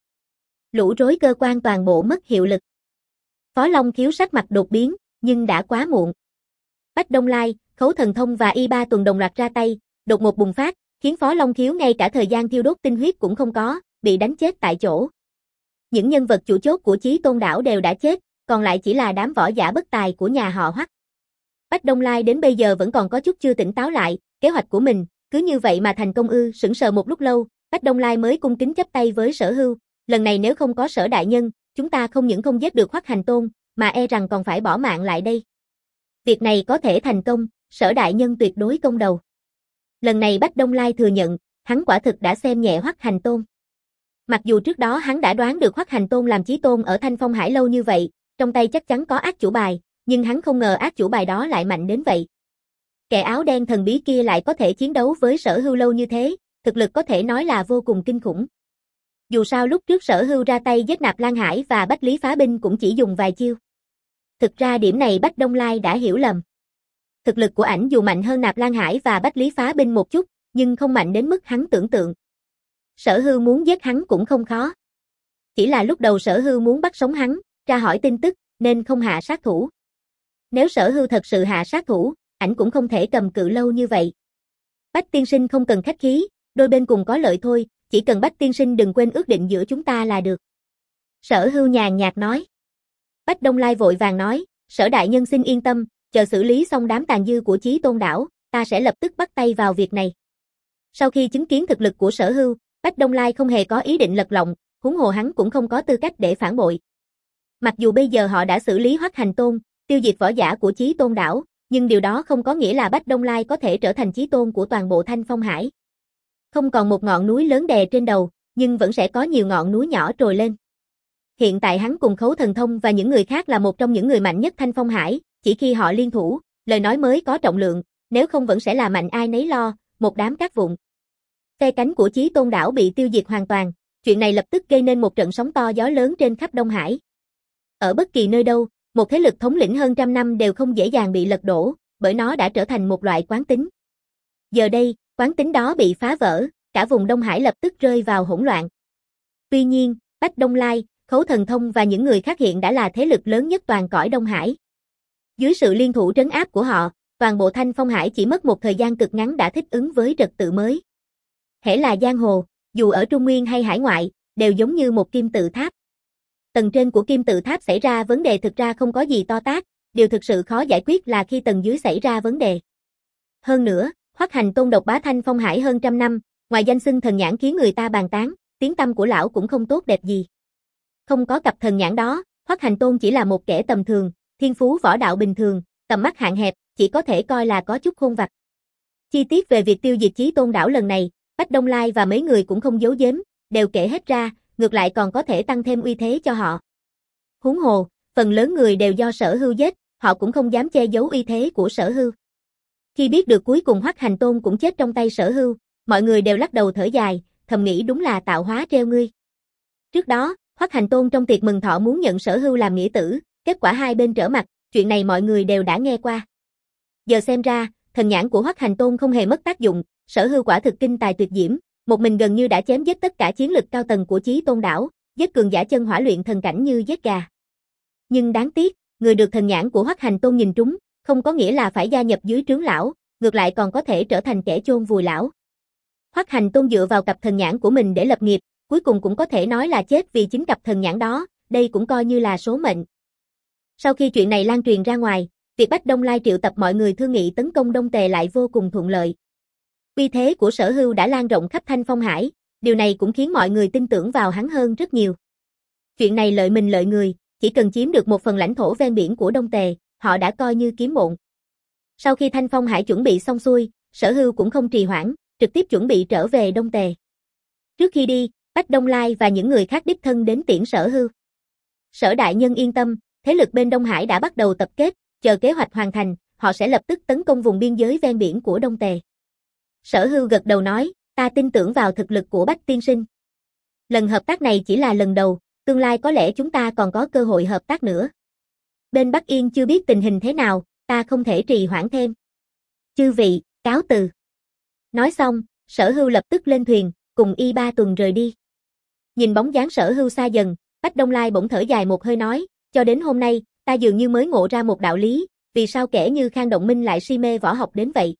Lũ rối cơ quan toàn bộ mất hiệu lực. Phó Long Khiếu sắc mặt đột biến, nhưng đã quá muộn. Bách Đông Lai, Khấu Thần Thông và Y Ba Tuần đồng loạt ra tay, đột một bùng phát, khiến Phó Long Khiếu ngay cả thời gian thiêu đốt tinh huyết cũng không có, bị đánh chết tại chỗ. Những nhân vật chủ chốt của Chí Tôn đảo đều đã chết, còn lại chỉ là đám võ giả bất tài của nhà họ Hoắc. Bách Đông Lai đến bây giờ vẫn còn có chút chưa tỉnh táo lại, kế hoạch của mình, cứ như vậy mà thành công ư? Sững sờ một lúc lâu, Bách Đông Lai mới cung kính chắp tay với Sở Hưu, lần này nếu không có Sở đại nhân, chúng ta không những không giết được Hoắc Hành Tôn, mà e rằng còn phải bỏ mạng lại đây. Việc này có thể thành công, Sở đại nhân tuyệt đối công đầu. Lần này Bách Đông Lai thừa nhận, hắn quả thực đã xem nhẹ Hoắc Hành Tôn. Mặc dù trước đó hắn đã đoán được Hoắc Hành Tôn làm chí tôn ở Thanh Phong Hải lâu như vậy, trong tay chắc chắn có ác chủ bài, nhưng hắn không ngờ ác chủ bài đó lại mạnh đến vậy. Kẻ áo đen thần bí kia lại có thể chiến đấu với Sở Hưu lâu như thế, thực lực có thể nói là vô cùng kinh khủng. Dù sao lúc trước Sở Hưu ra tay giết Nạp Lan Hải và Bách Lý Phá Binh cũng chỉ dùng vài chiêu. Thực ra điểm này Bách Đông Lai đã hiểu lầm. Thực lực của ảnh dù mạnh hơn Nạp Lan Hải và Bách Lý Phá Binh một chút, nhưng không mạnh đến mức hắn tưởng tượng. Sở Hưu muốn giết hắn cũng không khó. Chỉ là lúc đầu Sở Hưu muốn bắt sống hắn, tra hỏi tin tức, nên không hạ sát thủ. Nếu Sở Hưu thật sự hạ sát thủ, ảnh cũng không thể cầm cự lâu như vậy. Bách tiên sinh không cần khách khí, đôi bên cùng có lợi thôi, chỉ cần Bách tiên sinh đừng quên ước định giữa chúng ta là được. Sở Hưu nhàn nhạt nói. Bách Đông Lai vội vàng nói, Sở đại nhân xin yên tâm, chờ xử lý xong đám tàn dư của Chí Tôn đảo, ta sẽ lập tức bắt tay vào việc này. Sau khi chứng kiến thực lực của Sở Hưu, Bách Đông Lai không hề có ý định lật lọng, huống hồ hắn cũng không có tư cách để phản bội. Mặc dù bây giờ họ đã xử lý Hoắc Hành Tôn, tiêu diệt võ giả của Chí Tôn đảo, nhưng điều đó không có nghĩa là Bách Đông Lai có thể trở thành chí tôn của toàn bộ Thanh Phong Hải. Không còn một ngọn núi lớn đè trên đầu, nhưng vẫn sẽ có nhiều ngọn núi nhỏ trồi lên. Hiện tại hắn cùng Khấu Thần Thông và những người khác là một trong những người mạnh nhất Thanh Phong Hải, chỉ khi họ liên thủ, lời nói mới có trọng lượng, nếu không vẫn sẽ là mạnh ai nấy lo, một đám cát vụn. Phe cánh của Chí Tôn đảo bị tiêu diệt hoàn toàn, chuyện này lập tức gây nên một trận sóng to gió lớn trên khắp Đông Hải. Ở bất kỳ nơi đâu, một thế lực thống lĩnh hơn trăm năm đều không dễ dàng bị lật đổ, bởi nó đã trở thành một loại quán tính. Giờ đây, quán tính đó bị phá vỡ, cả vùng Đông Hải lập tức rơi vào hỗn loạn. Tuy nhiên, Bách Đông Lai, Khấu Thần Thông và những người khác hiện đã là thế lực lớn nhất toàn cõi Đông Hải. Dưới sự liên thủ trấn áp của họ, toàn bộ Thanh Phong Hải chỉ mất một thời gian cực ngắn đã thích ứng với trật tự mới. Hễ là giang hồ, dù ở Trung Nguyên hay hải ngoại, đều giống như một kim tự tháp. Tầng trên của kim tự tháp xảy ra vấn đề thực ra không có gì to tát, điều thực sự khó giải quyết là khi tầng dưới xảy ra vấn đề. Hơn nữa, Hoắc Hành Tôn độc bá Thanh Phong Hải hơn trăm năm, ngoài danh xưng thần nhãn khiến người ta bàn tán, tiếng tăm của lão cũng không tốt đẹp gì. Không có cặp thần nhãn đó, Hoắc Hành Tôn chỉ là một kẻ tầm thường, thiên phú võ đạo bình thường, tầm mắt hạn hẹp, chỉ có thể coi là có chút khôn vặt. Chi tiết về việc tiêu diệt Chí Tôn đảo lần này, Bách Đông Lai và mấy người cũng không giấu giếm, đều kể hết ra, ngược lại còn có thể tăng thêm uy thế cho họ. Huống hồ, phần lớn người đều do Sở Hưu giết, họ cũng không dám che giấu uy thế của Sở Hưu. Khi biết được cuối cùng Hoắc Hành Tôn cũng chết trong tay Sở Hưu, mọi người đều lắc đầu thở dài, thầm nghĩ đúng là tạo hóa treo ngươi. Trước đó, Hoắc Hành Tôn trong tiệc mừng thọ muốn nhận Sở Hưu làm nghĩa tử, kết quả hai bên trở mặt, chuyện này mọi người đều đã nghe qua. Giờ xem ra, thần nhãn của Hoắc Hành Tôn không hề mất tác dụng, Sở Hưu quả thực kinh tài tuyệt diễm, một mình gần như đã chém giết tất cả chiến lực cao tầng của Chí Tôn đảo, giết cường giả chân hỏa luyện thần cảnh như giết gà. Nhưng đáng tiếc, người được thần nhãn của Hoắc Hành Tôn nhìn trúng, không có nghĩa là phải gia nhập dưới trướng lão, ngược lại còn có thể trở thành kẻ chôn vùi lão. Hoắc Hành Tôn dựa vào cặp thần nhãn của mình để lập nghiệp, cuối cùng cũng có thể nói là chết vì chính cặp thần nhãn đó, đây cũng coi như là số mệnh. Sau khi chuyện này lan truyền ra ngoài, việc Bách Đông Lai triệu tập mọi người thương nghị tấn công Đông Tề lại vô cùng thuận lợi. Uy thế của Sở Hưu đã lan rộng khắp Thanh Phong Hải, điều này cũng khiến mọi người tin tưởng vào hắn hơn rất nhiều. Chuyện này lợi mình lợi người, chỉ cần chiếm được một phần lãnh thổ ven biển của Đông Tề, họ đã coi như kiếm bộn. Sau khi Thanh Phong Hải chuẩn bị xong xuôi, Sở Hưu cũng không trì hoãn, trực tiếp chuẩn bị trở về Đông Tề. Trước khi đi, Bách Đông Lai và những người khác đích thân đến tiễn Sở Hưu. Sở đại nhân yên tâm, thế lực bên Đông Hải đã bắt đầu tập kết, chờ kế hoạch hoàn thành, họ sẽ lập tức tấn công vùng biên giới ven biển của Đông Tề. Sở Hưu gật đầu nói, ta tin tưởng vào thực lực của Bách tiên sinh. Lần hợp tác này chỉ là lần đầu, tương lai có lẽ chúng ta còn có cơ hội hợp tác nữa. Bên Bắc Yên chưa biết tình hình thế nào, ta không thể trì hoãn thêm. Chư vị, cáo từ. Nói xong, Sở Hưu lập tức lên thuyền, cùng Y Ba Tuần rời đi. Nhìn bóng dáng Sở Hưu xa dần, Bách Đông Lai bỗng thở dài một hơi nói, cho đến hôm nay, ta dường như mới ngộ ra một đạo lý, vì sao kẻ như Khang Động Minh lại si mê võ học đến vậy.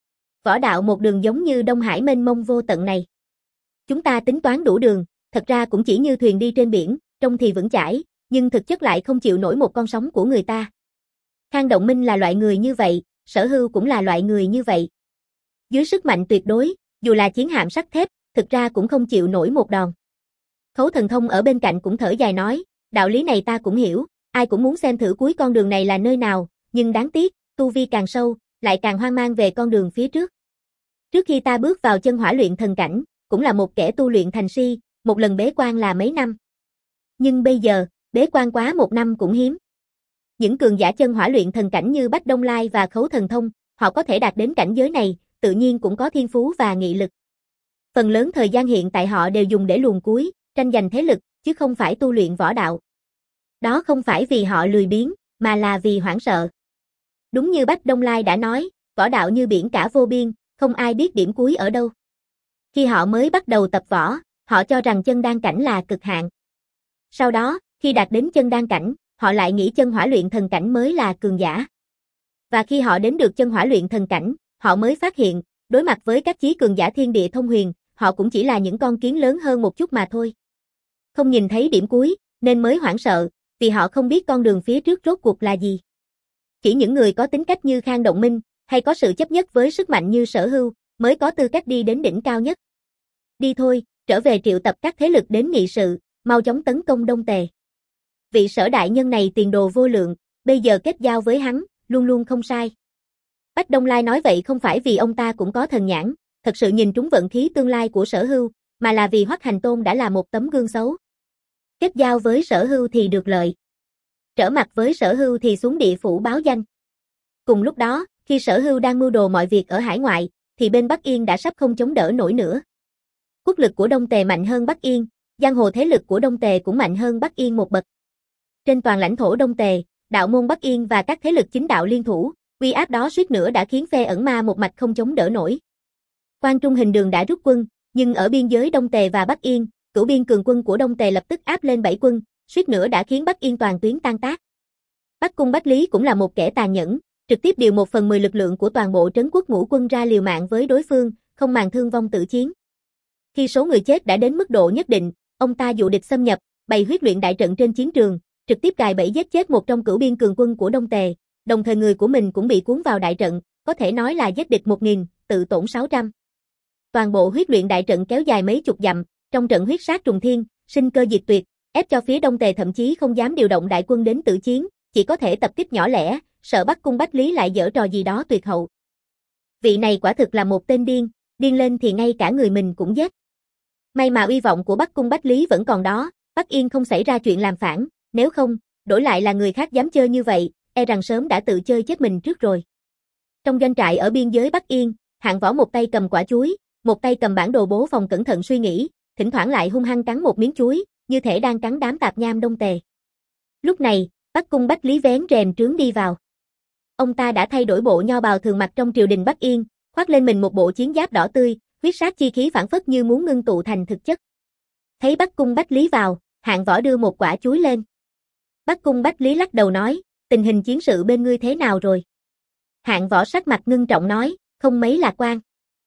Võ đạo một đường giống như Đông Hải mênh mông vô tận này. Chúng ta tính toán đủ đường, thật ra cũng chỉ như thuyền đi trên biển, trông thì vững chãi, nhưng thực chất lại không chịu nổi một con sóng của người ta. Khang Động Minh là loại người như vậy, Sở Hưu cũng là loại người như vậy. Dưới sức mạnh tuyệt đối, dù là chiến hạm sắt thép, thực ra cũng không chịu nổi một đòn. Khấu Thần Thông ở bên cạnh cũng thở dài nói, đạo lý này ta cũng hiểu, ai cũng muốn xem thử cuối con đường này là nơi nào, nhưng đáng tiếc, tu vi càng sâu, lại càng hoang mang về con đường phía trước. Trước khi ta bước vào chân hỏa luyện thần cảnh, cũng là một kẻ tu luyện thành si, một lần bế quan là mấy năm. Nhưng bây giờ, bế quan quá một năm cũng hiếm. Những cường giả chân hỏa luyện thần cảnh như Bách Đông Lai và Khấu Thần Thông, họ có thể đạt đến cảnh giới này, tự nhiên cũng có thiên phú và nghị lực. Phần lớn thời gian hiện tại họ đều dùng để luồn cuối, tranh giành thế lực, chứ không phải tu luyện võ đạo. Đó không phải vì họ lười biếng, mà là vì hoảng sợ. Đúng như Bách Đông Lai đã nói, võ đạo như biển cả vô biên, không ai biết điểm cuối ở đâu. Khi họ mới bắt đầu tập võ, họ cho rằng chân đan cảnh là cực hạn. Sau đó, khi đạt đến chân đan cảnh, họ lại nghĩ chân hỏa luyện thần cảnh mới là cường giả. Và khi họ đến được chân hỏa luyện thần cảnh, họ mới phát hiện, đối mặt với các chí cường giả thiên địa thông huyền, họ cũng chỉ là những con kiến lớn hơn một chút mà thôi. Không nhìn thấy điểm cuối, nên mới hoảng sợ, vì họ không biết con đường phía trước rốt cuộc là gì. Chỉ những người có tính cách như Khang Động Minh, hay có sự chấp nhất với sức mạnh như Sở Hưu, mới có tư cách đi đến đỉnh cao nhất. Đi thôi, trở về triệu tập các thế lực đến nghị sự, mau chóng tấn công Đông Tề. Vị Sở đại nhân này tiền đồ vô lượng, bây giờ kết giao với hắn, luôn luôn không sai. Bách Đông Lai nói vậy không phải vì ông ta cũng có thần nhãn, thật sự nhìn trúng vận khí tương lai của Sở Hưu, mà là vì Hoắc Hành Tôn đã là một tấm gương xấu. Kết giao với Sở Hưu thì được lợi. Trở mặt với Sở Hưu thì xuống địa phủ báo danh. Cùng lúc đó, khi Sở Hưu đang mưu đồ mọi việc ở hải ngoại, thì bên Bắc Yên đã sắp không chống đỡ nổi nữa. Quốc lực của Đông Tề mạnh hơn Bắc Yên, giang hồ thế lực của Đông Tề cũng mạnh hơn Bắc Yên một bậc. Trên toàn lãnh thổ Đông Tề, đạo môn Bắc Yên và các thế lực chính đạo liên thủ, uy áp đó suýt nữa đã khiến phe ẩn ma một mạch không chống đỡ nổi. Quan Trung Hình Đường đã rút quân, nhưng ở biên giới Đông Tề và Bắc Yên, cửu biên cường quân của Đông Tề lập tức áp lên bảy quân, suýt nữa đã khiến Bắc Yên toàn tuyến tan tác. Bắc Cung Bách Lý cũng là một kẻ tàn nhẫn, trực tiếp điều một phần mười lực lượng của toàn bộ trấn quốc ngũ quân ra liều mạng với đối phương, không màng thương vong tử chiến. Khi số người chết đã đến mức độ nhất định, ông ta dụ địch xâm nhập, bày huyết luyện đại trận trên chiến trường, trực tiếp gài bẫy giết chết một trong cửu biên cường quân của Đông Tề, đồng thời người của mình cũng bị cuốn vào đại trận, có thể nói là giết địch một nghìn, tự tổn sáu trăm. Toàn bộ huyết luyện đại trận kéo dài mấy chục dặm, trong trận huyết sát trùng thiên, sinh cơ diệt tuyệt, ép cho phía Đông Tề thậm chí không dám điều động đại quân đến tử chiến, chỉ có thể tập kích nhỏ lẻ, sợ Bắc Cung Bách Lý lại giở trò gì đó tuyệt hậu. Vị này quả thực là một tên điên, điên lên thì ngay cả người mình cũng giết. May mà uy vọng của Bắc Cung Bách Lý vẫn còn đó, Bắc Yên không xảy ra chuyện làm phản, nếu không, đổi lại là người khác dám chơi như vậy, e rằng sớm đã tự chơi chết mình trước rồi. Trong doanh trại ở biên giới Bắc Yên, Hạng Võ một tay cầm quả chuối, một tay cầm bản đồ bố phòng cẩn thận suy nghĩ, thỉnh thoảng lại hung hăng cắn một miếng chuối, như thể đang cắn đám tạp nham Đông Tề. Lúc này, Bắc Cung Bách Lý vén rèm trướng đi vào. Ông ta đã thay đổi bộ nho bào thường mặc trong triều đình Bắc Yên, khoác lên mình một bộ chiến giáp đỏ tươi, huyết sát chi khí phảng phất như muốn ngưng tụ thành thực chất. Thấy Bắc Cung Bách Lý vào, Hạng Võ đưa một quả chuối lên. Bắc Cung Bách Lý lắc đầu nói, tình hình chiến sự bên ngươi thế nào rồi? Hạng Võ sắc mặt ngưng trọng nói, không mấy lạc quan.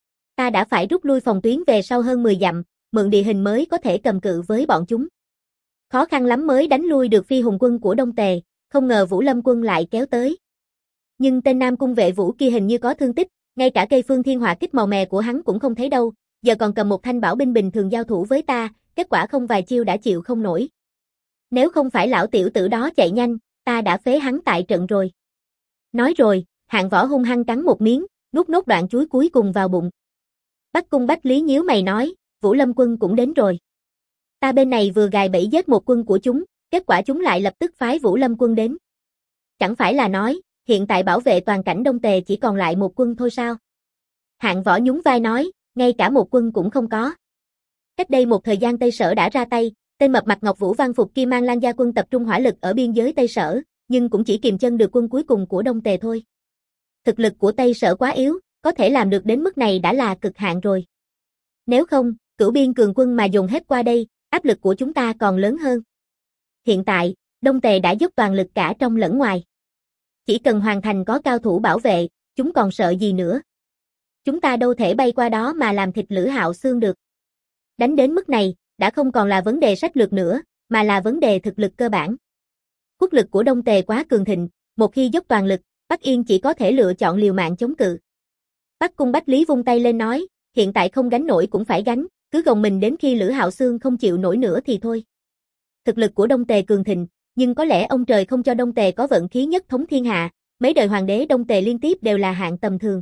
Ta đã phải rút lui phòng tuyến về sau hơn mười dặm, mượn địa hình mới có thể cầm cự với bọn chúng. Khó khăn lắm mới đánh lui được phi hùng quân của Đông Tề, không ngờ Vũ Lâm quân lại kéo tới. Nhưng tên Nam Cung vệ Vũ kia hình như có thương tích, ngay cả cây phương thiên hỏa kích màu mè của hắn cũng không thấy đâu, giờ còn cầm một thanh bảo binh bình thường giao thủ với ta, kết quả không vài chiêu đã chịu không nổi. Nếu không phải lão tiểu tử đó chạy nhanh, ta đã phế hắn tại trận rồi. Nói rồi, Hạng Võ hung hăng cắn một miếng, nuốt nốt đoạn chuối cuối cùng vào bụng. Bắc Cung Bách Lý nhíu mày nói, Vũ Lâm quân cũng đến rồi. Ta bên này vừa gài bẫy giết một quân của chúng, kết quả chúng lại lập tức phái Vũ Lâm quân đến. Chẳng phải là nói, hiện tại bảo vệ toàn cảnh Đông Tề chỉ còn lại một quân thôi sao? Hạng Võ nhún vai nói, ngay cả một quân cũng không có. Cách đây một thời gian Tây Sở đã ra tay, tên mập mặt Ngọc Vũ Văn Phục kia mang Lan gia quân tập trung hỏa lực ở biên giới Tây Sở, nhưng cũng chỉ kìm chân được quân cuối cùng của Đông Tề thôi. Thực lực của Tây Sở quá yếu, có thể làm được đến mức này đã là cực hạn rồi. Nếu không, cửu biên cường quân mà dồn hết qua đây, áp lực của chúng ta còn lớn hơn. Hiện tại, Đông Tề đã dốc toàn lực cả trong lẫn ngoài. Chỉ cần hoàn thành có cao thủ bảo vệ, chúng còn sợ gì nữa. Chúng ta đâu thể bay qua đó mà làm thịt Lữ Hạo Xương được. Đánh đến mức này, đã không còn là vấn đề sách lược nữa, mà là vấn đề thực lực cơ bản. Quốc lực của Đông Tề quá cường thịnh, một khi dốc toàn lực, Bắc Yên chỉ có thể lựa chọn liều mạng chống cự. Bắc Cung Bách Lý vung tay lên nói, hiện tại không gánh nổi cũng phải gánh, cứ gồng mình đến khi Lữ Hạo Xương không chịu nổi nữa thì thôi. Thực lực của Đông Tề cường thịnh, nhưng có lẽ ông trời không cho Đông Tề có vận khí nhất thống thiên hạ, mấy đời hoàng đế Đông Tề liên tiếp đều là hạng tầm thường.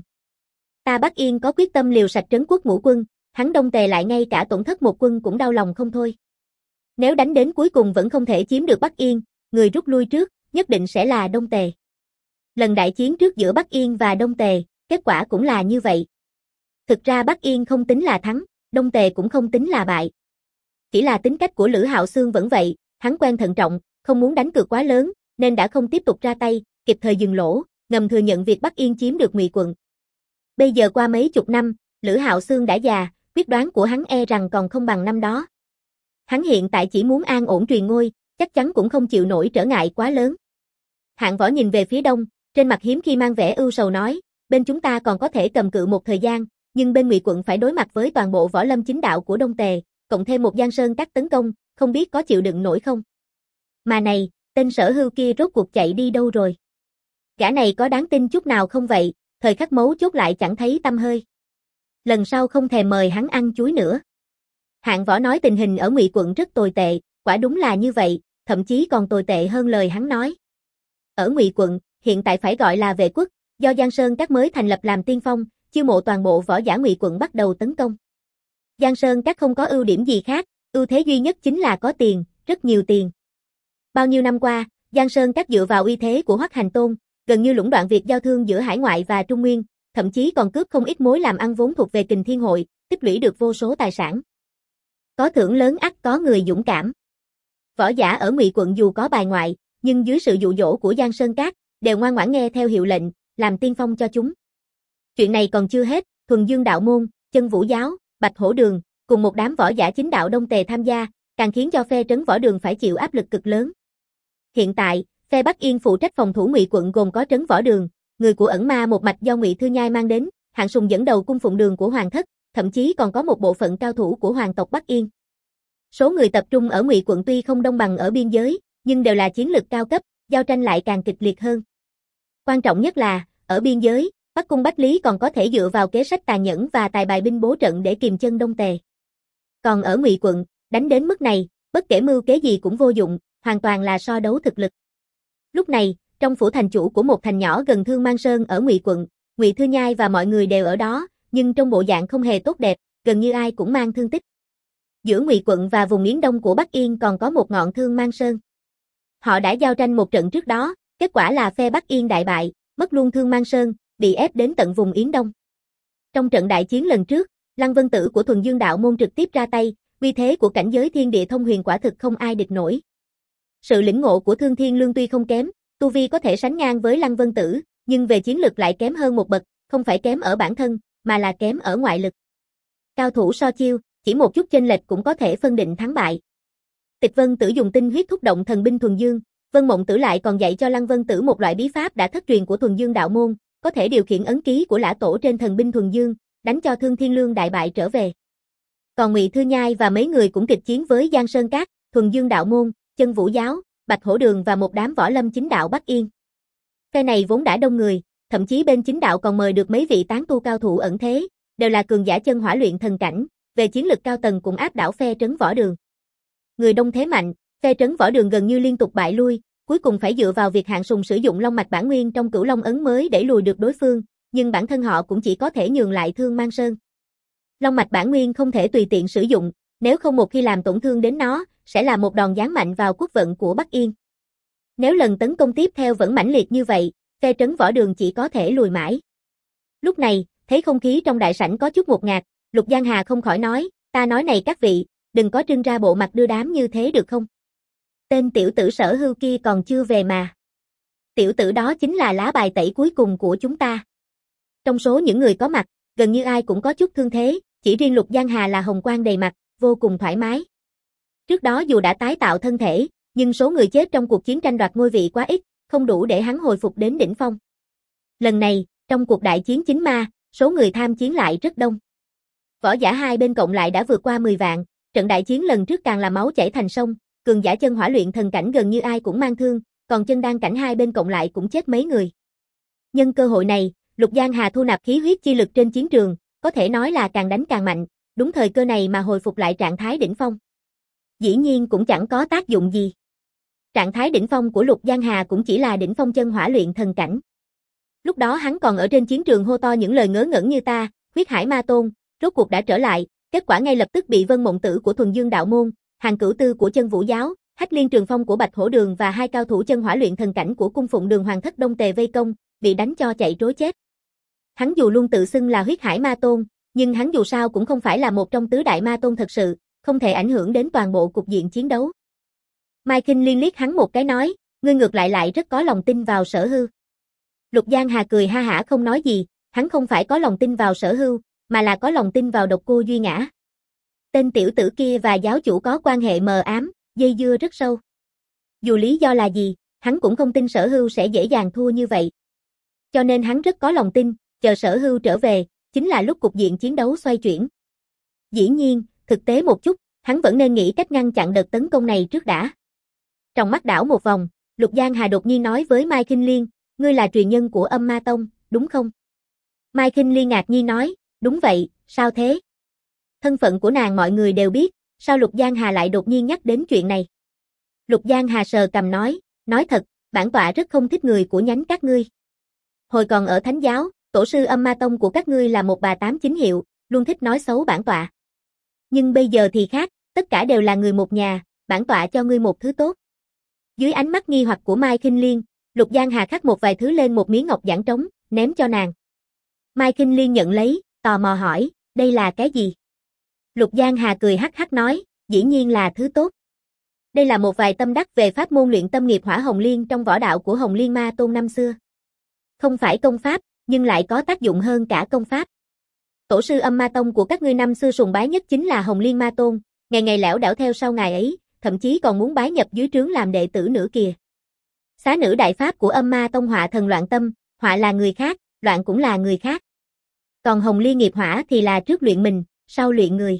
Ta Bắc Yên có quyết tâm liều sạch trấn quốc ngũ quân, hắn Đông Tề lại ngay cả tổn thất một quân cũng đau lòng không thôi. Nếu đánh đến cuối cùng vẫn không thể chiếm được Bắc Yên, người rút lui trước, nhất định sẽ là Đông Tề. Lần đại chiến trước giữa Bắc Yên và Đông Tề, kết quả cũng là như vậy. Thực ra Bắc Yên không tính là thắng, Đông Tề cũng không tính là bại. Chỉ là tính cách của Lữ Hạo Xương vẫn vậy, hắn quen thận trọng, không muốn đánh cược quá lớn, nên đã không tiếp tục ra tay, kịp thời dừng lỗ, ngầm thừa nhận việc Bắc Yên chiếm được Ngụy quận. Bây giờ qua mấy chục năm, Lữ Hạo Xương đã già, quyết đoán của hắn e rằng còn không bằng năm đó. Hắn hiện tại chỉ muốn an ổn truyền ngôi, chắc chắn cũng không chịu nổi trở ngại quá lớn. Hạng Võ nhìn về phía đông, trên mặt hiếm khi mang vẻ ưu sầu nói, bên chúng ta còn có thể cầm cự một thời gian, nhưng bên Ngụy quận phải đối mặt với toàn bộ võ lâm chính đạo của Đông Tề, cộng thêm một Giang Sơn Các tấn công, không biết có chịu đựng nổi không. Mà này, tên Sở Hưu kia rốt cuộc chạy đi đâu rồi? Gã này có đáng tin chút nào không vậy, thời khắc mấu chốt lại chẳng thấy tăm hơi. Lần sau không thèm mời hắn ăn chuối nữa. Hạng Võ nói tình hình ở Ngụy quận rất tồi tệ, quả đúng là như vậy, thậm chí còn tồi tệ hơn lời hắn nói. Ở Ngụy quận, hiện tại phải gọi là Vệ quốc, do Giang Sơn Các mới thành lập làm tiên phong, chiêu mộ toàn bộ võ giả Ngụy quận bắt đầu tấn công. Giang Sơn Các không có ưu điểm gì khác, ưu thế duy nhất chính là có tiền, rất nhiều tiền. Bao nhiêu năm qua, Giang Sơn Các dựa vào uy thế của Hoắc Hành Tôn, gần như lũng đoạn việc giao thương giữa hải ngoại và Trung Nguyên, thậm chí còn cướp không ít mối làm ăn vốn thuộc về Kình Thiên Hội, tích lũy được vô số tài sản. Có thưởng lớn ắt có người dũng cảm. Võ giả ở Ngụy quận dù có bài ngoại, nhưng dưới sự dụ dỗ của Giang Sơn Các, đều ngoan ngoãn nghe theo hiệu lệnh, làm tiên phong cho chúng. Chuyện này còn chưa hết, Thuần Dương Đạo Môn, Chân Vũ Giáo, Bạch Hổ Đường, cùng một đám võ giả chính đạo Đông Tề tham gia, càng khiến cho phe Trấn Võ Đường phải chịu áp lực cực lớn. Hiện tại, phe Bắc Yên phụ trách phòng thủ Ngụy quận gồm có Trấn Võ Đường, người của ẩn ma một mạch do Ngụy Thư Nhai mang đến, Hạng Sùng dẫn đầu cung phụng đường của Hoàng thất, thậm chí còn có một bộ phận cao thủ của hoàng tộc Bắc Yên. Số người tập trung ở Ngụy quận tuy không đông bằng ở biên giới, nhưng đều là chiến lực cao cấp, giao tranh lại càng kịch liệt hơn. Quan trọng nhất là, ở biên giới, Bắc Cung Bách Lý còn có thể dựa vào kế sách tàn nhẫn và tài bài binh bố trận để kìm chân Đông Tề. Còn ở Ngụy quận, đánh đến mức này, bất kể mưu kế gì cũng vô dụng, hoàn toàn là so đấu thực lực. Lúc này, trong phủ thành chủ của một thành nhỏ gần Thương Mang Sơn ở Ngụy quận, Ngụy Thư Nhai và mọi người đều ở đó, nhưng trong bộ dạng không hề tốt đẹp, gần như ai cũng mang thương tích. Giữa Ngụy quận và vùng miến đông của Bắc Yên còn có một ngọn Thương Mang Sơn. Họ đã giao tranh một trận trước đó, kết quả là phe Bắc Yên đại bại, mất luôn Thương Mang Sơn, bị ép đến tận vùng Yến Đông. Trong trận đại chiến lần trước, Lăng Vân Tử của Thuần Dương Đạo Môn trực tiếp ra tay, uy thế của cảnh giới thiên địa thông huyền quả thực không ai địch nổi. Sự lĩnh ngộ của Thương Thiên Lương tuy không kém, tu vi có thể sánh ngang với Lăng Vân Tử, nhưng về chiến lực lại kém hơn một bậc, không phải kém ở bản thân, mà là kém ở ngoại lực. Cao thủ so chiêu, chỉ một chút chênh lệch cũng có thể phân định thắng bại. Tịch Vân Tử dùng tinh huyết thúc động thần binh Thuần Dương, Vân Mộng Tử lại còn dạy cho Lăng Vân Tử một loại bí pháp đã thất truyền của Thuần Dương Đạo Môn, có thể điều khiển ấn ký của Lã Tổ trên thần binh Thuần Dương, đánh cho Thương Thiên Lương đại bại trở về. Còn Ngụy Thư Nhai và mấy người cũng kịch chiến với Giang Sơn Các, Thuần Dương Đạo Môn, Chân Vũ Giáo, Bạch Hổ Đường và một đám võ lâm chính đạo Bắc Yên. Phe này vốn đã đông người, thậm chí bên chính đạo còn mời được mấy vị tán tu cao thủ ẩn thế, đều là cường giả chân hỏa luyện thần cảnh, về chiến lực cao tầng cũng áp đảo phe Trấn Võ Đường. Người đông thế mạnh, phe Trấn Võ Đường gần như liên tục bại lui, cuối cùng phải dựa vào việc Hạng Sùng sử dụng Long mạch bản nguyên trong Cửu Long ấn mới đẩy lùi được đối phương, nhưng bản thân họ cũng chỉ có thể nhường lại Thương Mang Sơn. Long mạch bản nguyên không thể tùy tiện sử dụng, nếu không một khi làm tổn thương đến nó, sẽ là một đòn giáng mạnh vào quốc vận của Bắc Yên. Nếu lần tấn công tiếp theo vẫn mãnh liệt như vậy, phe Trấn Võ Đường chỉ có thể lùi mãi. Lúc này, thấy không khí trong đại sảnh có chút ngột ngạt, Lục Giang Hà không khỏi nói, ta nói này các vị, đừng có trưng ra bộ mặt đưa đám như thế được không? Tên tiểu tử Sở Hưu kia còn chưa về mà. Tiểu tử đó chính là lá bài tẩy cuối cùng của chúng ta. Trong số những người có mặt, gần như ai cũng có chút thương thế, chỉ riêng Lục Giang Hà là hồng quang đầy mặt, vô cùng thoải mái. Trước đó dù đã tái tạo thân thể, nhưng số người chết trong cuộc chiến tranh đoạt ngôi vị quá ít, không đủ để hắn hồi phục đến đỉnh phong. Lần này, trong cuộc đại chiến chính ma, số người tham chiến lại rất đông. Võ giả hai bên cộng lại đã vượt qua mười vạn, trận đại chiến lần trước càng là máu chảy thành sông, cường giả chân hỏa luyện thần cảnh gần như ai cũng mang thương, còn chân đan cảnh hai bên cộng lại cũng chết mấy người. Nhân cơ hội này, Lục Giang Hà thu nạp khí huyết chi lực trên chiến trường, có thể nói là càng đánh càng mạnh, đúng thời cơ này mà hồi phục lại trạng thái đỉnh phong. Dĩ nhiên cũng chẳng có tác dụng gì. Trạng thái đỉnh phong của Lục Giang Hà cũng chỉ là đỉnh phong chân hỏa luyện thần cảnh. Lúc đó hắn còn ở trên chiến trường hô to những lời ngớ ngẩn như ta, huyết hải ma tôn, rốt cuộc đã trở lại, kết quả ngay lập tức bị Vân Mộng Tử của Thuần Dương Đạo Môn, Hàng Cửu Tư của Chân Vũ Giáo, Hách Liên Trường Phong của Bạch Hổ Đường và hai cao thủ chân hỏa luyện thần cảnh của cung phụng Đường Hoàng Thất Đông Tề vây công, bị đánh cho chạy trối chết. Hắn dù luôn tự xưng là huyết hải ma tôn, nhưng hắn dù sao cũng không phải là một trong tứ đại ma tôn thật sự, không thể ảnh hưởng đến toàn bộ cục diện chiến đấu. Mai Kinh Liên liếc hắn một cái nói, ngươi ngược lại lại rất có lòng tin vào Sở Hưu. Lục Giang Hà cười ha hả không nói gì, hắn không phải có lòng tin vào Sở Hưu, mà là có lòng tin vào Độc Cô Duy Ngã. Tên tiểu tử kia và giáo chủ có quan hệ mờ ám, dây dưa rất sâu. Dù lý do là gì, hắn cũng không tin Sở Hưu sẽ dễ dàng thua như vậy. Cho nên hắn rất có lòng tin, chờ Sở Hưu trở về, chính là lúc cục diện chiến đấu xoay chuyển. Dĩ nhiên, thực tế một chút, hắn vẫn nên nghĩ cách ngăn chặn đợt tấn công này trước đã. Trong mắt đảo một vòng, Lục Giang Hà đột nhiên nói với Mai Kinh Liên, ngươi là truyền nhân của Âm Ma Tông, đúng không? Mai Kinh Liên ngạc nhiên nói, đúng vậy, sao thế? Thân phận của nàng mọi người đều biết, sao Lục Giang Hà lại đột nhiên nhắc đến chuyện này? Lục Giang Hà sờ cằm nói, nói thật, bản tọa rất không thích người của nhánh các ngươi. Hồi còn ở Thánh giáo, tổ sư Âm Ma Tông của các ngươi là một bà tám chính hiệu, luôn thích nói xấu bản tọa. Nhưng bây giờ thì khác, tất cả đều là người một nhà, bản tọa cho ngươi một thứ tốt. Dưới ánh mắt nghi hoặc của Mai Kinh Liên, Lục Giang Hà khắc một vài thứ lên một miếng ngọc giản trống, ném cho nàng. Mai Kinh Liên nhận lấy, tò mò hỏi, đây là cái gì? Lục Giang Hà cười hắc hắc nói, dĩ nhiên là thứ tốt. Đây là một vài tâm đắc về pháp môn luyện tâm nghiệp hỏa Hồng Liên trong võ đạo của Hồng Liên Ma Tôn năm xưa. Không phải công pháp, nhưng lại có tác dụng hơn cả công pháp. Tổ sư Âm Ma Tông của các ngươi năm xưa sùng bái nhất chính là Hồng Liên Ma Tôn, ngày ngày lẻo đảo theo sau ngài ấy, thậm chí còn muốn bái nhập dưới trướng làm đệ tử nữa kìa. Xá nữ đại pháp của Âm Ma Tông họa thần loạn tâm, họa là người khác, loạn cũng là người khác. Còn Hồng Liên nghiệp hỏa thì là trước luyện mình, sau luyện người.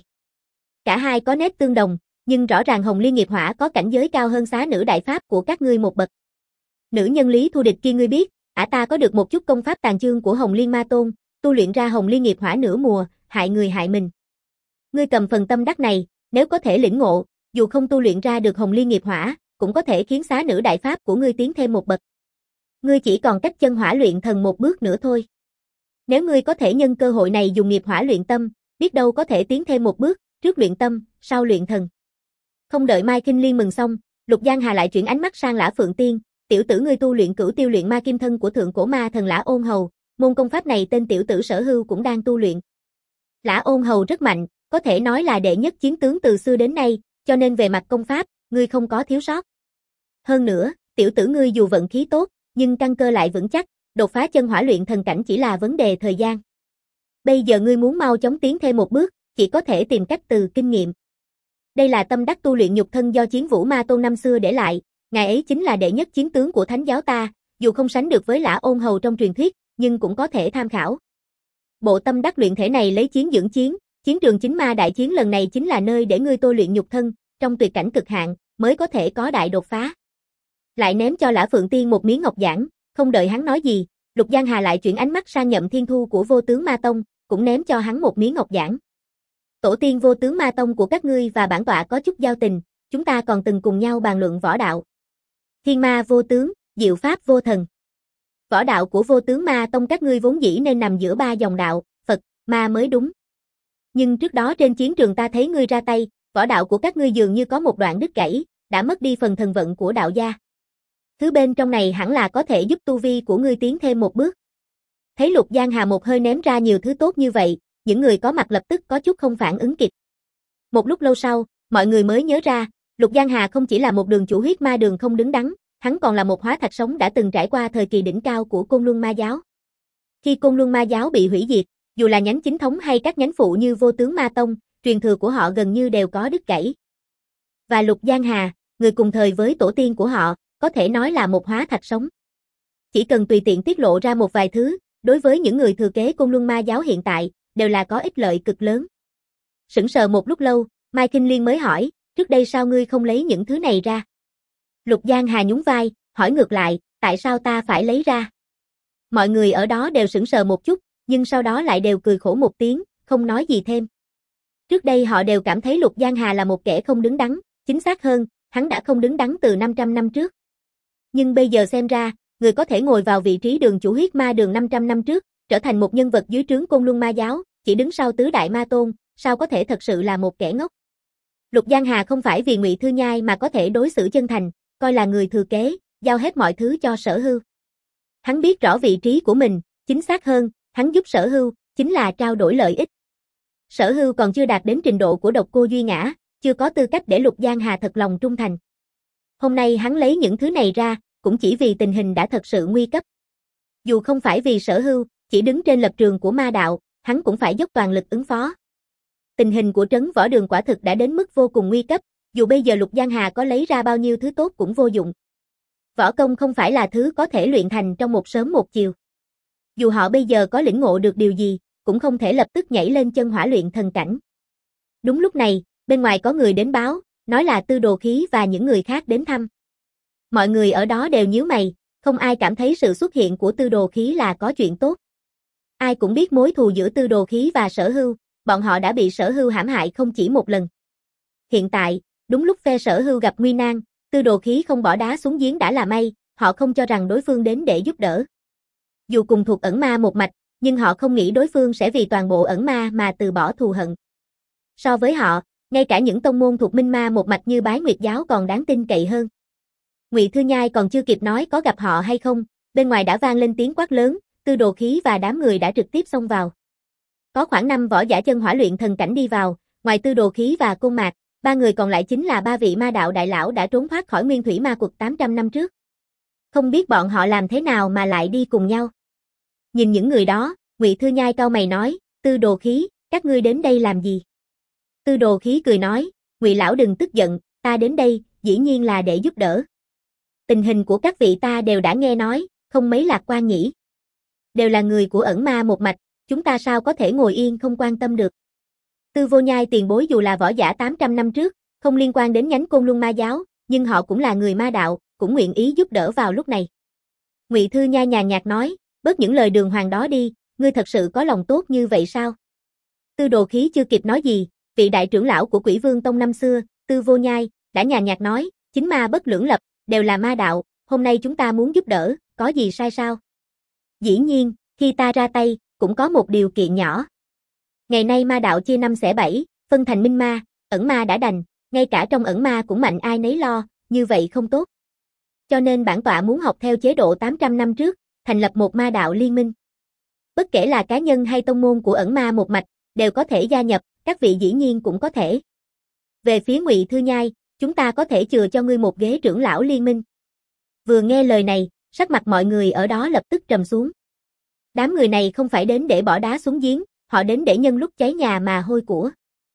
Cả hai có nét tương đồng, nhưng rõ ràng Hồng Liên nghiệp hỏa có cảnh giới cao hơn xá nữ đại pháp của các ngươi một bậc. Nữ nhân Lý Thu Địch kia ngươi biết, ả ta có được một chút công pháp tàn chương của Hồng Liên Ma Tôn, tu luyện ra Hồng Liên nghiệp hỏa nửa mùa, hại người hại mình. Ngươi cầm phần tâm đắc này, nếu có thể lĩnh ngộ, dù không tu luyện ra được Hồng Liên nghiệp hỏa, cũng có thể khiến xá nữ đại pháp của ngươi tiến thêm một bậc. Ngươi chỉ còn cách chân hỏa luyện thần một bước nữa thôi. Nếu ngươi có thể nhân cơ hội này dùng nghiệp hỏa luyện tâm, biết đâu có thể tiến thêm một bước, trước luyện tâm, sau luyện thần. Không đợi Mai Kinh Liên mừng xong, Lục Giang Hà lại chuyển ánh mắt sang Lã Phượng Tiên, tiểu tử ngươi tu luyện cửu tiêu luyện ma kim thân của thượng cổ ma thần Lã Ôn Hầu, môn công pháp này tên tiểu tử Sở Hưu cũng đang tu luyện. Lã Ôn Hầu rất mạnh, có thể nói là đệ nhất chiến tướng từ xưa đến nay, cho nên về mặt công pháp, ngươi không có thiếu sót. Hơn nữa, tiểu tử ngươi dù vận khí tốt, nhưng căn cơ lại vững chắc, đột phá chân hỏa luyện thần cảnh chỉ là vấn đề thời gian. Bây giờ ngươi muốn mau chóng tiến thêm một bước, chỉ có thể tìm cách từ kinh nghiệm. Đây là tâm đắc tu luyện nhục thân do Chiến Vũ Ma Tôn năm xưa để lại, ngài ấy chính là đệ nhất chiến tướng của Thánh giáo ta, dù không sánh được với Lã Ôn Hầu trong truyền thuyết, nhưng cũng có thể tham khảo. Bộ tâm đắc luyện thể này lấy chiến dưỡng chiến, chiến trường chính ma đại chiến lần này chính là nơi để ngươi tôi luyện nhục thân, trong tuyệt cảnh cực hạn, mới có thể có đại đột phá. Lại ném cho Lã Phượng Tiên một miếng ngọc giản, không đợi hắn nói gì, Lục Giang Hà lại chuyển ánh mắt sang Nhậm Thiên Thu của Vô Tướng Ma Tông, cũng ném cho hắn một miếng ngọc giản. Tổ tiên Vô Tướng Ma Tông của các ngươi và bản tọa có chút giao tình, chúng ta còn từng cùng nhau bàn luận võ đạo. Thiên ma vô tướng, diệu pháp vô thần. Võ đạo của Vô Tướng Ma Tông các ngươi vốn dĩ nên nằm giữa ba dòng đạo, Phật, Ma mới đúng. Nhưng trước đó trên chiến trường ta thấy ngươi ra tay, võ đạo của các ngươi dường như có một đoạn đứt gãy, đã mất đi phần thần vận của đạo gia. Thứ bên trong này hẳn là có thể giúp tu vi của ngươi tiến thêm một bước. Thấy Lục Giang Hà một hơi ném ra nhiều thứ tốt như vậy, những người có mặt lập tức có chút không phản ứng kịp. Một lúc lâu sau, mọi người mới nhớ ra, Lục Giang Hà không chỉ là một đường chủ huyết ma đường không đứng đắn, hắn còn là một hóa thạch sống đã từng trải qua thời kỳ đỉnh cao của Côn Luân Ma giáo. Khi Côn Luân Ma giáo bị hủy diệt, dù là nhánh chính thống hay các nhánh phụ như Vô Tướng Ma Tông, truyền thừa của họ gần như đều có đứt gãy. Và Lục Giang Hà, người cùng thời với tổ tiên của họ, có thể nói là một hóa thạch sống. Chỉ cần tùy tiện tiết lộ ra một vài thứ, đối với những người thừa kế Côn Luân Ma giáo hiện tại, đều là có ích lợi cực lớn. Sững sờ một lúc lâu, Mai Kinh Liên mới hỏi, trước đây sao ngươi không lấy những thứ này ra? Lục Giang Hà nhún vai, hỏi ngược lại, tại sao ta phải lấy ra? Mọi người ở đó đều sững sờ một chút, nhưng sau đó lại đều cười khổ một tiếng, không nói gì thêm. Trước đây họ đều cảm thấy Lục Giang Hà là một kẻ không đứng đắn, chính xác hơn, hắn đã không đứng đắn từ năm trăm năm trước. Nhưng bây giờ xem ra, người có thể ngồi vào vị trí đường chủ huyết ma đường năm trăm năm trước, trở thành một nhân vật dưới trướng Côn Luân Ma giáo, chỉ đứng sau tứ đại ma tôn, sao có thể thật sự là một kẻ ngốc? Lục Giang Hà không phải vì Ngụy Thư Nhai mà có thể đối xử chân thành, coi là người thừa kế, giao hết mọi thứ cho Sở Hưu. Hắn biết rõ vị trí của mình, chính xác hơn, hắn giúp Sở Hưu, chính là trao đổi lợi ích. Sở Hưu còn chưa đạt đến trình độ của Độc Cô Duy Ngã, chưa có tư cách để Lục Giang Hà thật lòng trung thành. Hôm nay hắn lấy những thứ này ra, cũng chỉ vì tình hình đã thật sự nguy cấp. Dù không phải vì Sở Hưu, chỉ đứng trên lập trường của ma đạo, hắn cũng phải dốc toàn lực ứng phó. Tình hình của trấn Võ Đường quả thực đã đến mức vô cùng nguy cấp, dù bây giờ Lục Giang Hà có lấy ra bao nhiêu thứ tốt cũng vô dụng. Võ công không phải là thứ có thể luyện thành trong một sớm một chiều. Dù họ bây giờ có lĩnh ngộ được điều gì, cũng không thể lập tức nhảy lên chân hỏa luyện thần cảnh. Đúng lúc này, bên ngoài có người đến báo, nói là Tư Đồ Khí và những người khác đến thăm. Mọi người ở đó đều nhíu mày, không ai cảm thấy sự xuất hiện của Tư Đồ Khí là có chuyện tốt. Ai cũng biết mối thù giữa Tư Đồ Khí và Sở Hưu, bọn họ đã bị Sở Hưu hãm hại không chỉ một lần. Hiện tại, đúng lúc phe Sở Hưu gặp nguy nan, Tư Đồ Khí không bỏ đá xuống giếng đã là may, họ không cho rằng đối phương đến để giúp đỡ. Dù cùng thuộc ẩn ma một mạch, nhưng họ không nghĩ đối phương sẽ vì toàn bộ ẩn ma mà từ bỏ thù hận. So với họ, ngay cả những tông môn thuộc minh ma một mạch như Bái Nguyệt Giáo còn đáng tin cậy hơn. Ngụy Thư Nhai còn chưa kịp nói có gặp họ hay không, bên ngoài đã vang lên tiếng quát lớn, Tư Đồ Khí và đám người đã trực tiếp xông vào. Có khoảng năm võ giả chân hỏa luyện thần cảnh đi vào, ngoài Tư Đồ Khí và Côn Mạc, ba người còn lại chính là ba vị ma đạo đại lão đã trốn thoát khỏi Nguyên Thủy Ma Quật tám trăm năm trước. Không biết bọn họ làm thế nào mà lại đi cùng nhau. Nhìn những người đó, Ngụy Thư Nhai cau mày nói, Tư Đồ Khí, các ngươi đến đây làm gì? Tư Đồ Khí cười nói, Ngụy lão đừng tức giận, ta đến đây, dĩ nhiên là để giúp đỡ. Tình hình của các vị ta đều đã nghe nói, không mấy lạc quan nhỉ. Đều là người của ẩn ma một mạch, chúng ta sao có thể ngồi yên không quan tâm được. Tư Vô Nhai tiền bối dù là võ giả tám trăm năm trước, không liên quan đến nhánh Côn Luân Ma Giáo, nhưng họ cũng là người ma đạo, cũng nguyện ý giúp đỡ vào lúc này. Ngụy Thư Nhai nhàn nhạt nói, bớt những lời đường hoàng đó đi, ngươi thật sự có lòng tốt như vậy sao? Tư Đồ Khí chưa kịp nói gì, vị đại trưởng lão của Quỷ Vương Tông năm xưa, Tư Vô Nhai, đã nhàn nhạt nói, chính ma bất lưỡng lập, đều là ma đạo, hôm nay chúng ta muốn giúp đỡ, có gì sai sao? Dĩ nhiên, khi ta ra tay, cũng có một điều kiện nhỏ. Ngày nay ma đạo chia năm xẻ bảy, phân thành minh ma, ẩn ma đã đành, ngay cả trong ẩn ma cũng mạnh ai nấy lo, như vậy không tốt. Cho nên bản tọa muốn học theo chế độ tám trăm năm trước, thành lập một ma đạo liên minh. Bất kể là cá nhân hay tông môn của ẩn ma một mạch, đều có thể gia nhập, các vị dĩ nhiên cũng có thể. Về phía Ngụy Thư Nhai, chúng ta có thể chừa cho ngươi một ghế trưởng lão liên minh. Vừa nghe lời này, sắc mặt mọi người ở đó lập tức trầm xuống. Đám người này không phải đến để bỏ đá xuống giếng, họ đến để nhân lúc cháy nhà mà hôi của.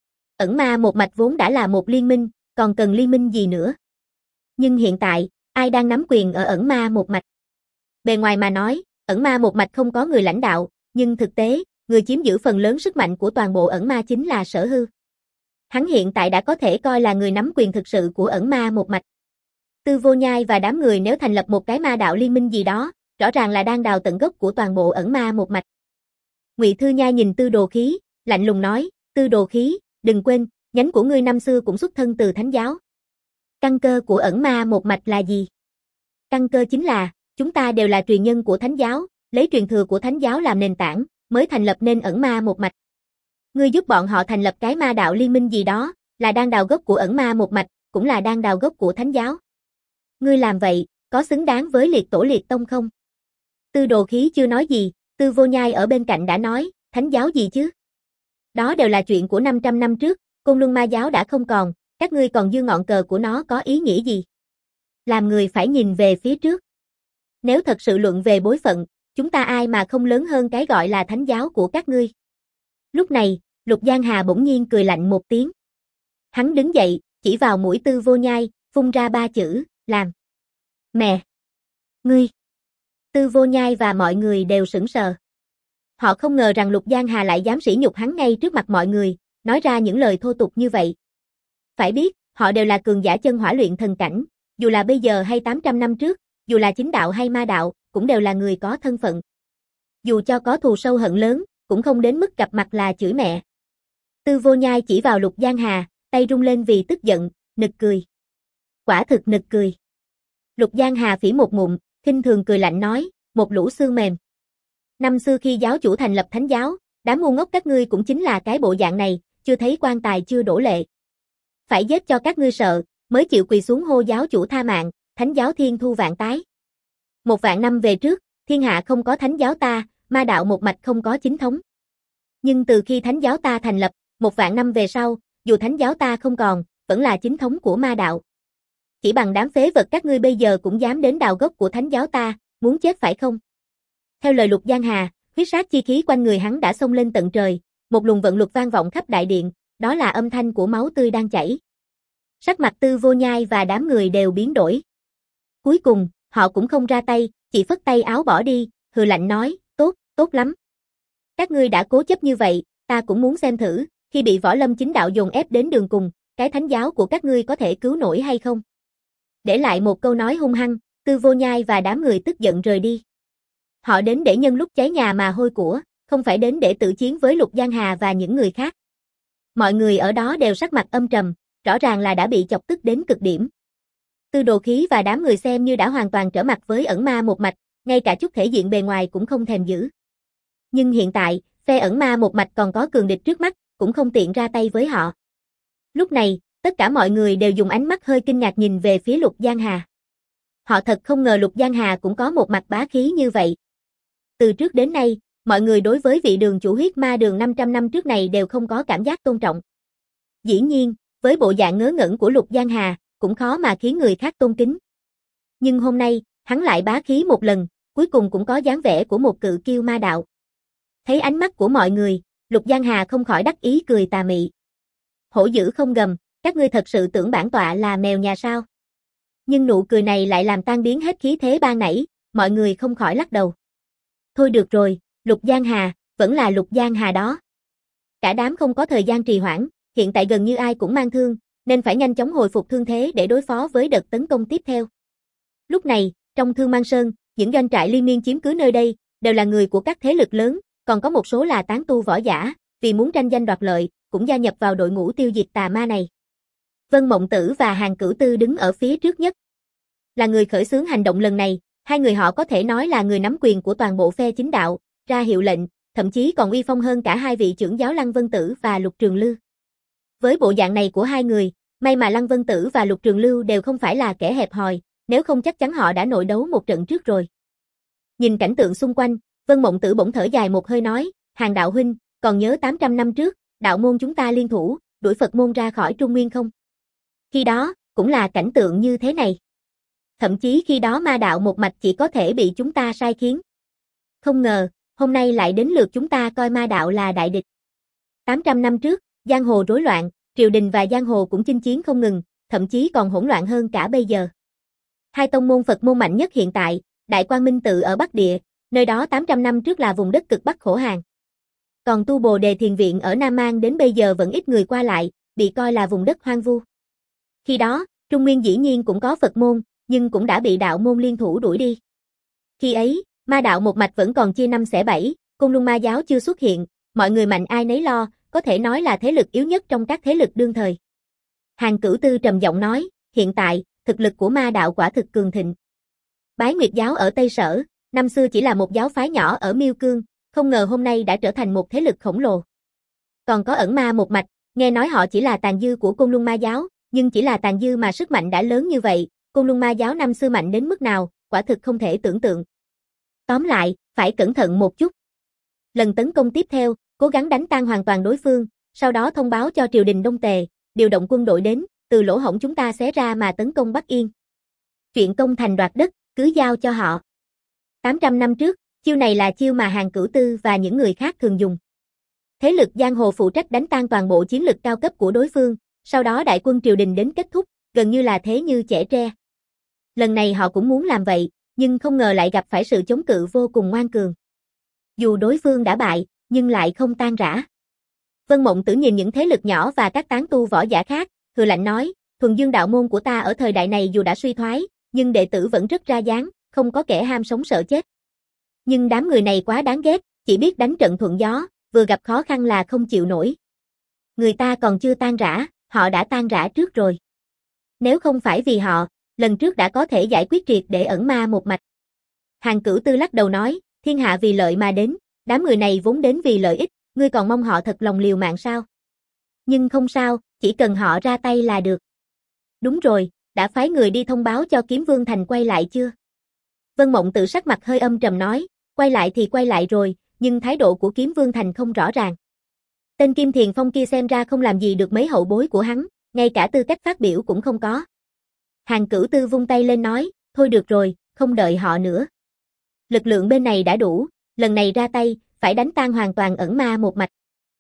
Ẩn ma một mạch vốn đã là một liên minh, còn cần liên minh gì nữa. Nhưng hiện tại, ai đang nắm quyền ở ẩn ma một mạch? Bề ngoài mà nói, ẩn ma một mạch không có người lãnh đạo, nhưng thực tế, người chiếm giữ phần lớn sức mạnh của toàn bộ ẩn ma chính là Sở Hưu. Hắn hiện tại đã có thể coi là người nắm quyền thực sự của ẩn ma một mạch. Tư Vô Nhai và đám người nếu thành lập một cái ma đạo liên minh gì đó, rõ ràng là đang đào tận gốc của toàn bộ ẩn ma một mạch. Ngụy Thư Nhai nhìn Tư Đồ Khí, lạnh lùng nói, Tư Đồ Khí, đừng quên, nhánh của ngươi năm xưa cũng xuất thân từ Thánh giáo. Căn cơ của ẩn ma một mạch là gì? Căn cơ chính là, chúng ta đều là truyền nhân của Thánh giáo, lấy truyền thừa của Thánh giáo làm nền tảng, mới thành lập nên ẩn ma một mạch. Ngươi giúp bọn họ thành lập cái ma đạo liên minh gì đó, là đang đào gốc của ẩn ma một mạch, cũng là đang đào gốc của Thánh giáo. Ngươi làm vậy, có xứng đáng với liệt tổ liệt tông không? Tư Đồ Khí chưa nói gì, Tư Vô Nhai ở bên cạnh đã nói, Thánh giáo gì chứ? Đó đều là chuyện của năm trăm năm trước, Côn Luân Ma Giáo đã không còn, các ngươi còn dư ngọn cờ của nó có ý nghĩa gì? Làm người phải nhìn về phía trước. Nếu thật sự luận về bối phận, chúng ta ai mà không lớn hơn cái gọi là Thánh giáo của các ngươi? Lúc này, Lục Giang Hà bỗng nhiên cười lạnh một tiếng. Hắn đứng dậy, chỉ vào mũi Tư Vô Nhai, phun ra ba chữ, làm. Mẹ! Ngươi! Tư Vô Nhai và mọi người đều sững sờ. Họ không ngờ rằng Lục Giang Hà lại dám sỉ nhục hắn ngay trước mặt mọi người, nói ra những lời thô tục như vậy. Phải biết, họ đều là cường giả chân hỏa luyện thần cảnh, dù là bây giờ hay tám trăm năm trước, dù là chính đạo hay ma đạo, cũng đều là người có thân phận. Dù cho có thù sâu hận lớn, cũng không đến mức gặp mặt là chửi mẹ. Tư Vô Nhai chỉ vào Lục Giang Hà, tay rung lên vì tức giận, nực cười. Quả thực nực cười. Lục Giang Hà phỉ một ngụm, khinh thường cười lạnh nói, một lũ xương mềm. Năm xưa khi giáo chủ thành lập Thánh giáo, đám ngu ngốc các ngươi cũng chính là cái bộ dạng này, chưa thấy quan tài chưa đổ lệ. phải giết cho các ngươi sợ, mới chịu quỳ xuống hô giáo chủ tha mạng, thánh giáo thiên thu vạn tái. Một vạn năm về trước, thiên hạ không có thánh giáo ta, ma đạo một mạch không có chính thống. Nhưng từ khi thánh giáo ta thành lập, một vạn năm về sau, dù thánh giáo ta không còn, vẫn là chính thống của ma đạo. Chỉ bằng đám phế vật các ngươi bây giờ cũng dám đến đào gốc của thánh giáo ta, muốn chết phải không? Theo lời Lục Giang Hà, huyết sát chi khí quanh người hắn đã xông lên tận trời, một luồng vận luật vang vọng khắp đại điện, đó là âm thanh của máu tươi đang chảy. Sắc mặt Tư Vô Nhai và đám người đều biến đổi. Cuối cùng, họ cũng không ra tay, chỉ phất tay áo bỏ đi, hừ lạnh nói, tốt, tốt lắm. Các ngươi đã cố chấp như vậy, ta cũng muốn xem thử, khi bị Võ Lâm chính đạo dồn ép đến đường cùng, cái thánh giáo của các ngươi có thể cứu nổi hay không? Để lại một câu nói hung hăng, Tư Vô Nhai và đám người tức giận rời đi. Họ đến để nhân lúc cháy nhà mà hôi của, không phải đến để tự chiến với Lục Giang Hà và những người khác. Mọi người ở đó đều sắc mặt âm trầm, rõ ràng là đã bị chọc tức đến cực điểm. Tư Đồ Khí và đám người xem như đã hoàn toàn trở mặt với ẩn ma một mạch, ngay cả chút thể diện bề ngoài cũng không thèm giữ. Nhưng hiện tại, phe ẩn ma một mạch còn có cường địch trước mắt, cũng không tiện ra tay với họ. Lúc này, tất cả mọi người đều dùng ánh mắt hơi kinh ngạc nhìn về phía Lục Giang Hà. Họ thật không ngờ Lục Giang Hà cũng có một mặt bá khí như vậy. Từ trước đến nay, mọi người đối với vị đường chủ huyết ma đường năm trăm năm trước này đều không có cảm giác tôn trọng. Dĩ nhiên, với bộ dạng ngớ ngẩn của Lục Giang Hà, cũng khó mà khiến người khác tôn kính. Nhưng hôm nay, hắn lại bá khí một lần, cuối cùng cũng có dáng vẻ của một cự kiêu ma đạo. Thấy ánh mắt của mọi người, Lục Giang Hà không khỏi đắc ý cười tà mị. Hổ dữ không gầm, các ngươi thật sự tưởng bản tọa là mèo nhà sao? Nhưng nụ cười này lại làm tan biến hết khí thế ban nãy, mọi người không khỏi lắc đầu. Thôi được rồi, Lục Giang Hà, vẫn là Lục Giang Hà đó. Cả đám không có thời gian trì hoãn, hiện tại gần như ai cũng mang thương, nên phải nhanh chóng hồi phục thương thế để đối phó với đợt tấn công tiếp theo. Lúc này, trong Thương Mang Sơn, những doanh trại liên miên chiếm cứ nơi đây, đều là người của các thế lực lớn, còn có một số là tán tu võ giả, vì muốn tranh danh đoạt lợi, cũng gia nhập vào đội ngũ tiêu diệt tà ma này. Vân Mộng Tử và Hàn Cửu Tư đứng ở phía trước nhất. Là người khởi xướng hành động lần này, hai người họ có thể nói là người nắm quyền của toàn bộ phe chính đạo, ra hiệu lệnh, thậm chí còn uy phong hơn cả hai vị trưởng giáo Lăng Vân Tử và Lục Trường Lưu. Với bộ dạng này của hai người, may mà Lăng Vân Tử và Lục Trường Lưu đều không phải là kẻ hẹp hòi, nếu không chắc chắn họ đã nội đấu một trận trước rồi. Nhìn cảnh tượng xung quanh, Vân Mộng Tử bỗng thở dài một hơi nói, Hàn đạo huynh, còn nhớ tám trăm năm trước, đạo môn chúng ta liên thủ, đuổi Phật môn ra khỏi Trung Nguyên không? Khi đó, cũng là cảnh tượng như thế này. Thậm chí khi đó ma đạo một mạch chỉ có thể bị chúng ta sai khiến. Không ngờ, hôm nay lại đến lượt chúng ta coi ma đạo là đại địch. tám trăm năm trước, giang hồ rối loạn, triều đình và giang hồ cũng chinh chiến không ngừng, thậm chí còn hỗn loạn hơn cả bây giờ. Hai tông môn Phật môn mạnh nhất hiện tại, Đại Quang Minh Tự ở Bắc Địa, nơi đó tám trăm năm trước là vùng đất cực Bắc khổ hàn. Còn Tu Bồ Đề Thiền Viện ở Nam Mang đến bây giờ vẫn ít người qua lại, bị coi là vùng đất hoang vu. Khi đó, Trung Nguyên dĩ nhiên cũng có Phật môn, nhưng cũng đã bị đạo môn liên thủ đuổi đi. Khi ấy, ma đạo một mạch vẫn còn chia năm xẻ bảy, Côn Luân ma giáo chưa xuất hiện, mọi người mạnh ai nấy lo, có thể nói là thế lực yếu nhất trong các thế lực đương thời. Hàn Cửu Tư trầm giọng nói, hiện tại, thực lực của ma đạo quả thực cường thịnh. Bái Nguyệt giáo ở Tây Sở, năm xưa chỉ là một giáo phái nhỏ ở Miêu Cương, không ngờ hôm nay đã trở thành một thế lực khổng lồ. Còn có ẩn ma một mạch, nghe nói họ chỉ là tàn dư của Côn Luân ma giáo, nhưng chỉ là tàn dư mà sức mạnh đã lớn như vậy, Côn Luân ma giáo năm xưa mạnh đến mức nào, quả thực không thể tưởng tượng. Tóm lại, phải cẩn thận một chút. Lần tấn công tiếp theo, cố gắng đánh tan hoàn toàn đối phương, sau đó thông báo cho triều đình Đông Tề, điều động quân đội đến, từ lỗ hổng chúng ta xé ra mà tấn công Bắc Yên. Chuyện công thành đoạt đất, cứ giao cho họ. tám trăm năm trước, chiêu này là chiêu mà Hàn Cửu Tư và những người khác thường dùng. Thế lực giang hồ phụ trách đánh tan toàn bộ chiến lực cao cấp của đối phương, sau đó đại quân triều đình đến kết thúc, gần như là thế như chẻ tre. Lần này họ cũng muốn làm vậy, nhưng không ngờ lại gặp phải sự chống cự vô cùng ngoan cường. Dù đối phương đã bại, nhưng lại không tan rã. Vân Mộng Tử nhìn những thế lực nhỏ và các tán tu võ giả khác, hừ lạnh nói, thuần dương đạo môn của ta ở thời đại này dù đã suy thoái, nhưng đệ tử vẫn rất ra dáng, không có kẻ ham sống sợ chết. Nhưng đám người này quá đáng ghét, chỉ biết đánh trận thuận gió, vừa gặp khó khăn là không chịu nổi. Người ta còn chưa tan rã, họ đã tan rã trước rồi. Nếu không phải vì họ, lần trước đã có thể giải quyết triệt để ẩn ma một mạch. Hàn Cửu Tư lắc đầu nói, thiên hạ vì lợi mà đến, đám người này vốn đến vì lợi ích, ngươi còn mong họ thật lòng liều mạng sao? Nhưng không sao, chỉ cần họ ra tay là được. Đúng rồi, đã phái người đi thông báo cho Kiếm Vương Thành quay lại chưa? Vân Mộng Tử sắc mặt hơi âm trầm nói, quay lại thì quay lại rồi, nhưng thái độ của Kiếm Vương Thành không rõ ràng. Tên Kim Thiền Phong kia xem ra không làm gì được mấy hậu bối của hắn, ngay cả tư cách phát biểu cũng không có. Hàn Cửu Tư vung tay lên nói, thôi được rồi, không đợi họ nữa. Lực lượng bên này đã đủ, lần này ra tay, phải đánh tan hoàn toàn ẩn ma một mạch.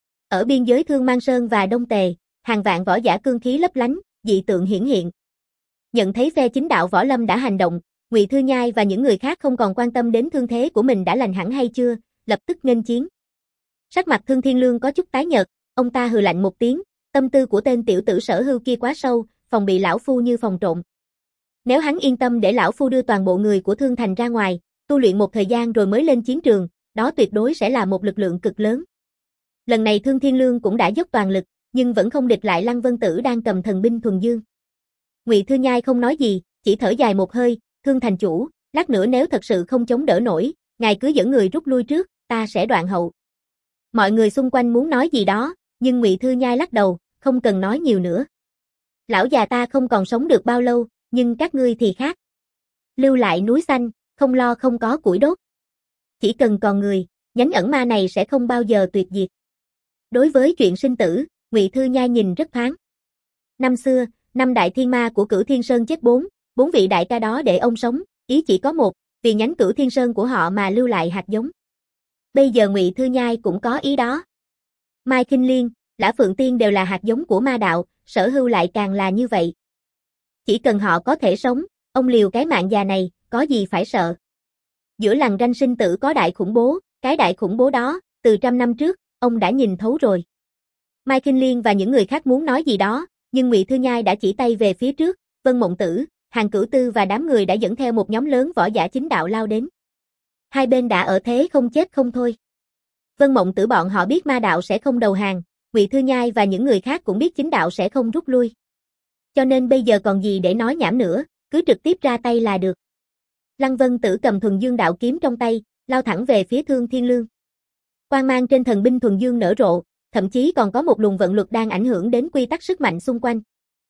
Ở biên giới Thương Mang Sơn và Đông Tề, hàng vạn võ giả cương khí lấp lánh, dị tượng hiển hiện. Nhận thấy phe chính đạo Võ Lâm đã hành động, Ngụy Thư Nhai và những người khác không còn quan tâm đến thương thế của mình đã lành hẳn hay chưa, lập tức nghênh chiến. Sắc mặt Thương Thiên Lương có chút tái nhợt, ông ta hừ lạnh một tiếng, tâm tư của tên tiểu tử Sở Hưu kia quá sâu, phòng bị lão phu như phòng trộm. Nếu hắn yên tâm để lão phu đưa toàn bộ người của Thương Thành ra ngoài, tu luyện một thời gian rồi mới lên chiến trường, đó tuyệt đối sẽ là một lực lượng cực lớn. Lần này Thương Thiên Lương cũng đã dốc toàn lực, nhưng vẫn không địch lại Lăng Vân Tử đang cầm thần binh thuần dương. Ngụy Thư Nhai không nói gì, chỉ thở dài một hơi, Thương thành chủ, lát nữa nếu thật sự không chống đỡ nổi, ngài cứ dẫn người rút lui trước, ta sẽ đoạn hậu. Mọi người xung quanh muốn nói gì đó, nhưng Ngụy Thư Nhai lắc đầu, không cần nói nhiều nữa. Lão già ta không còn sống được bao lâu, nhưng các ngươi thì khác. Lưu lại núi xanh, không lo không có củi đốt. Chỉ cần còn người, nhánh ẩn ma này sẽ không bao giờ tuyệt diệt. Đối với chuyện sinh tử, Ngụy Thư Nhai nhìn rất thoáng. Năm xưa, năm đại thiên ma của Cửu Thiên Sơn chết bốn, bốn vị đại ca đó để ông sống, ý chỉ có một, vì nhánh Cửu Thiên Sơn của họ mà lưu lại hạt giống. Bây giờ Ngụy Thư Nhai cũng có ý đó. Mai Kinh Liên, Lã Phượng Tiên đều là hạt giống của ma đạo, Sở Hưu lại càng là như vậy. Chỉ cần họ có thể sống, ông liều cái mạng già này, có gì phải sợ. Giữa lằn ranh sinh tử có đại khủng bố, cái đại khủng bố đó, từ trăm năm trước, ông đã nhìn thấu rồi. Mai Kinh Liên và những người khác muốn nói gì đó, nhưng Ngụy Thư Nhai đã chỉ tay về phía trước, Vân Mộng Tử, Hàn Cửu Tư và đám người đã dẫn theo một nhóm lớn võ giả chính đạo lao đến. Hai bên đã ở thế không chết không thôi. Vân Mộng Tử bọn họ biết ma đạo sẽ không đầu hàng, Ngụy Thư Nhai và những người khác cũng biết chính đạo sẽ không rút lui. Cho nên bây giờ còn gì để nói nhảm nữa, cứ trực tiếp ra tay là được. Lăng Vân Tử cầm thuần dương đạo kiếm trong tay, lao thẳng về phía Thương Thiên Lương. Quang mang trên thần binh thuần dương nở rộ, thậm chí còn có một luồng vận luật đang ảnh hưởng đến quy tắc sức mạnh xung quanh.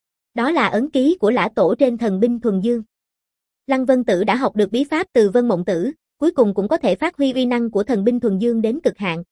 Đó là ấn ký của Lã Tổ trên thần binh thuần dương. Lăng Vân Tử đã học được bí pháp từ Vân Mộng Tử, cuối cùng cũng có thể phát huy uy năng của thần binh thuần dương đến cực hạn.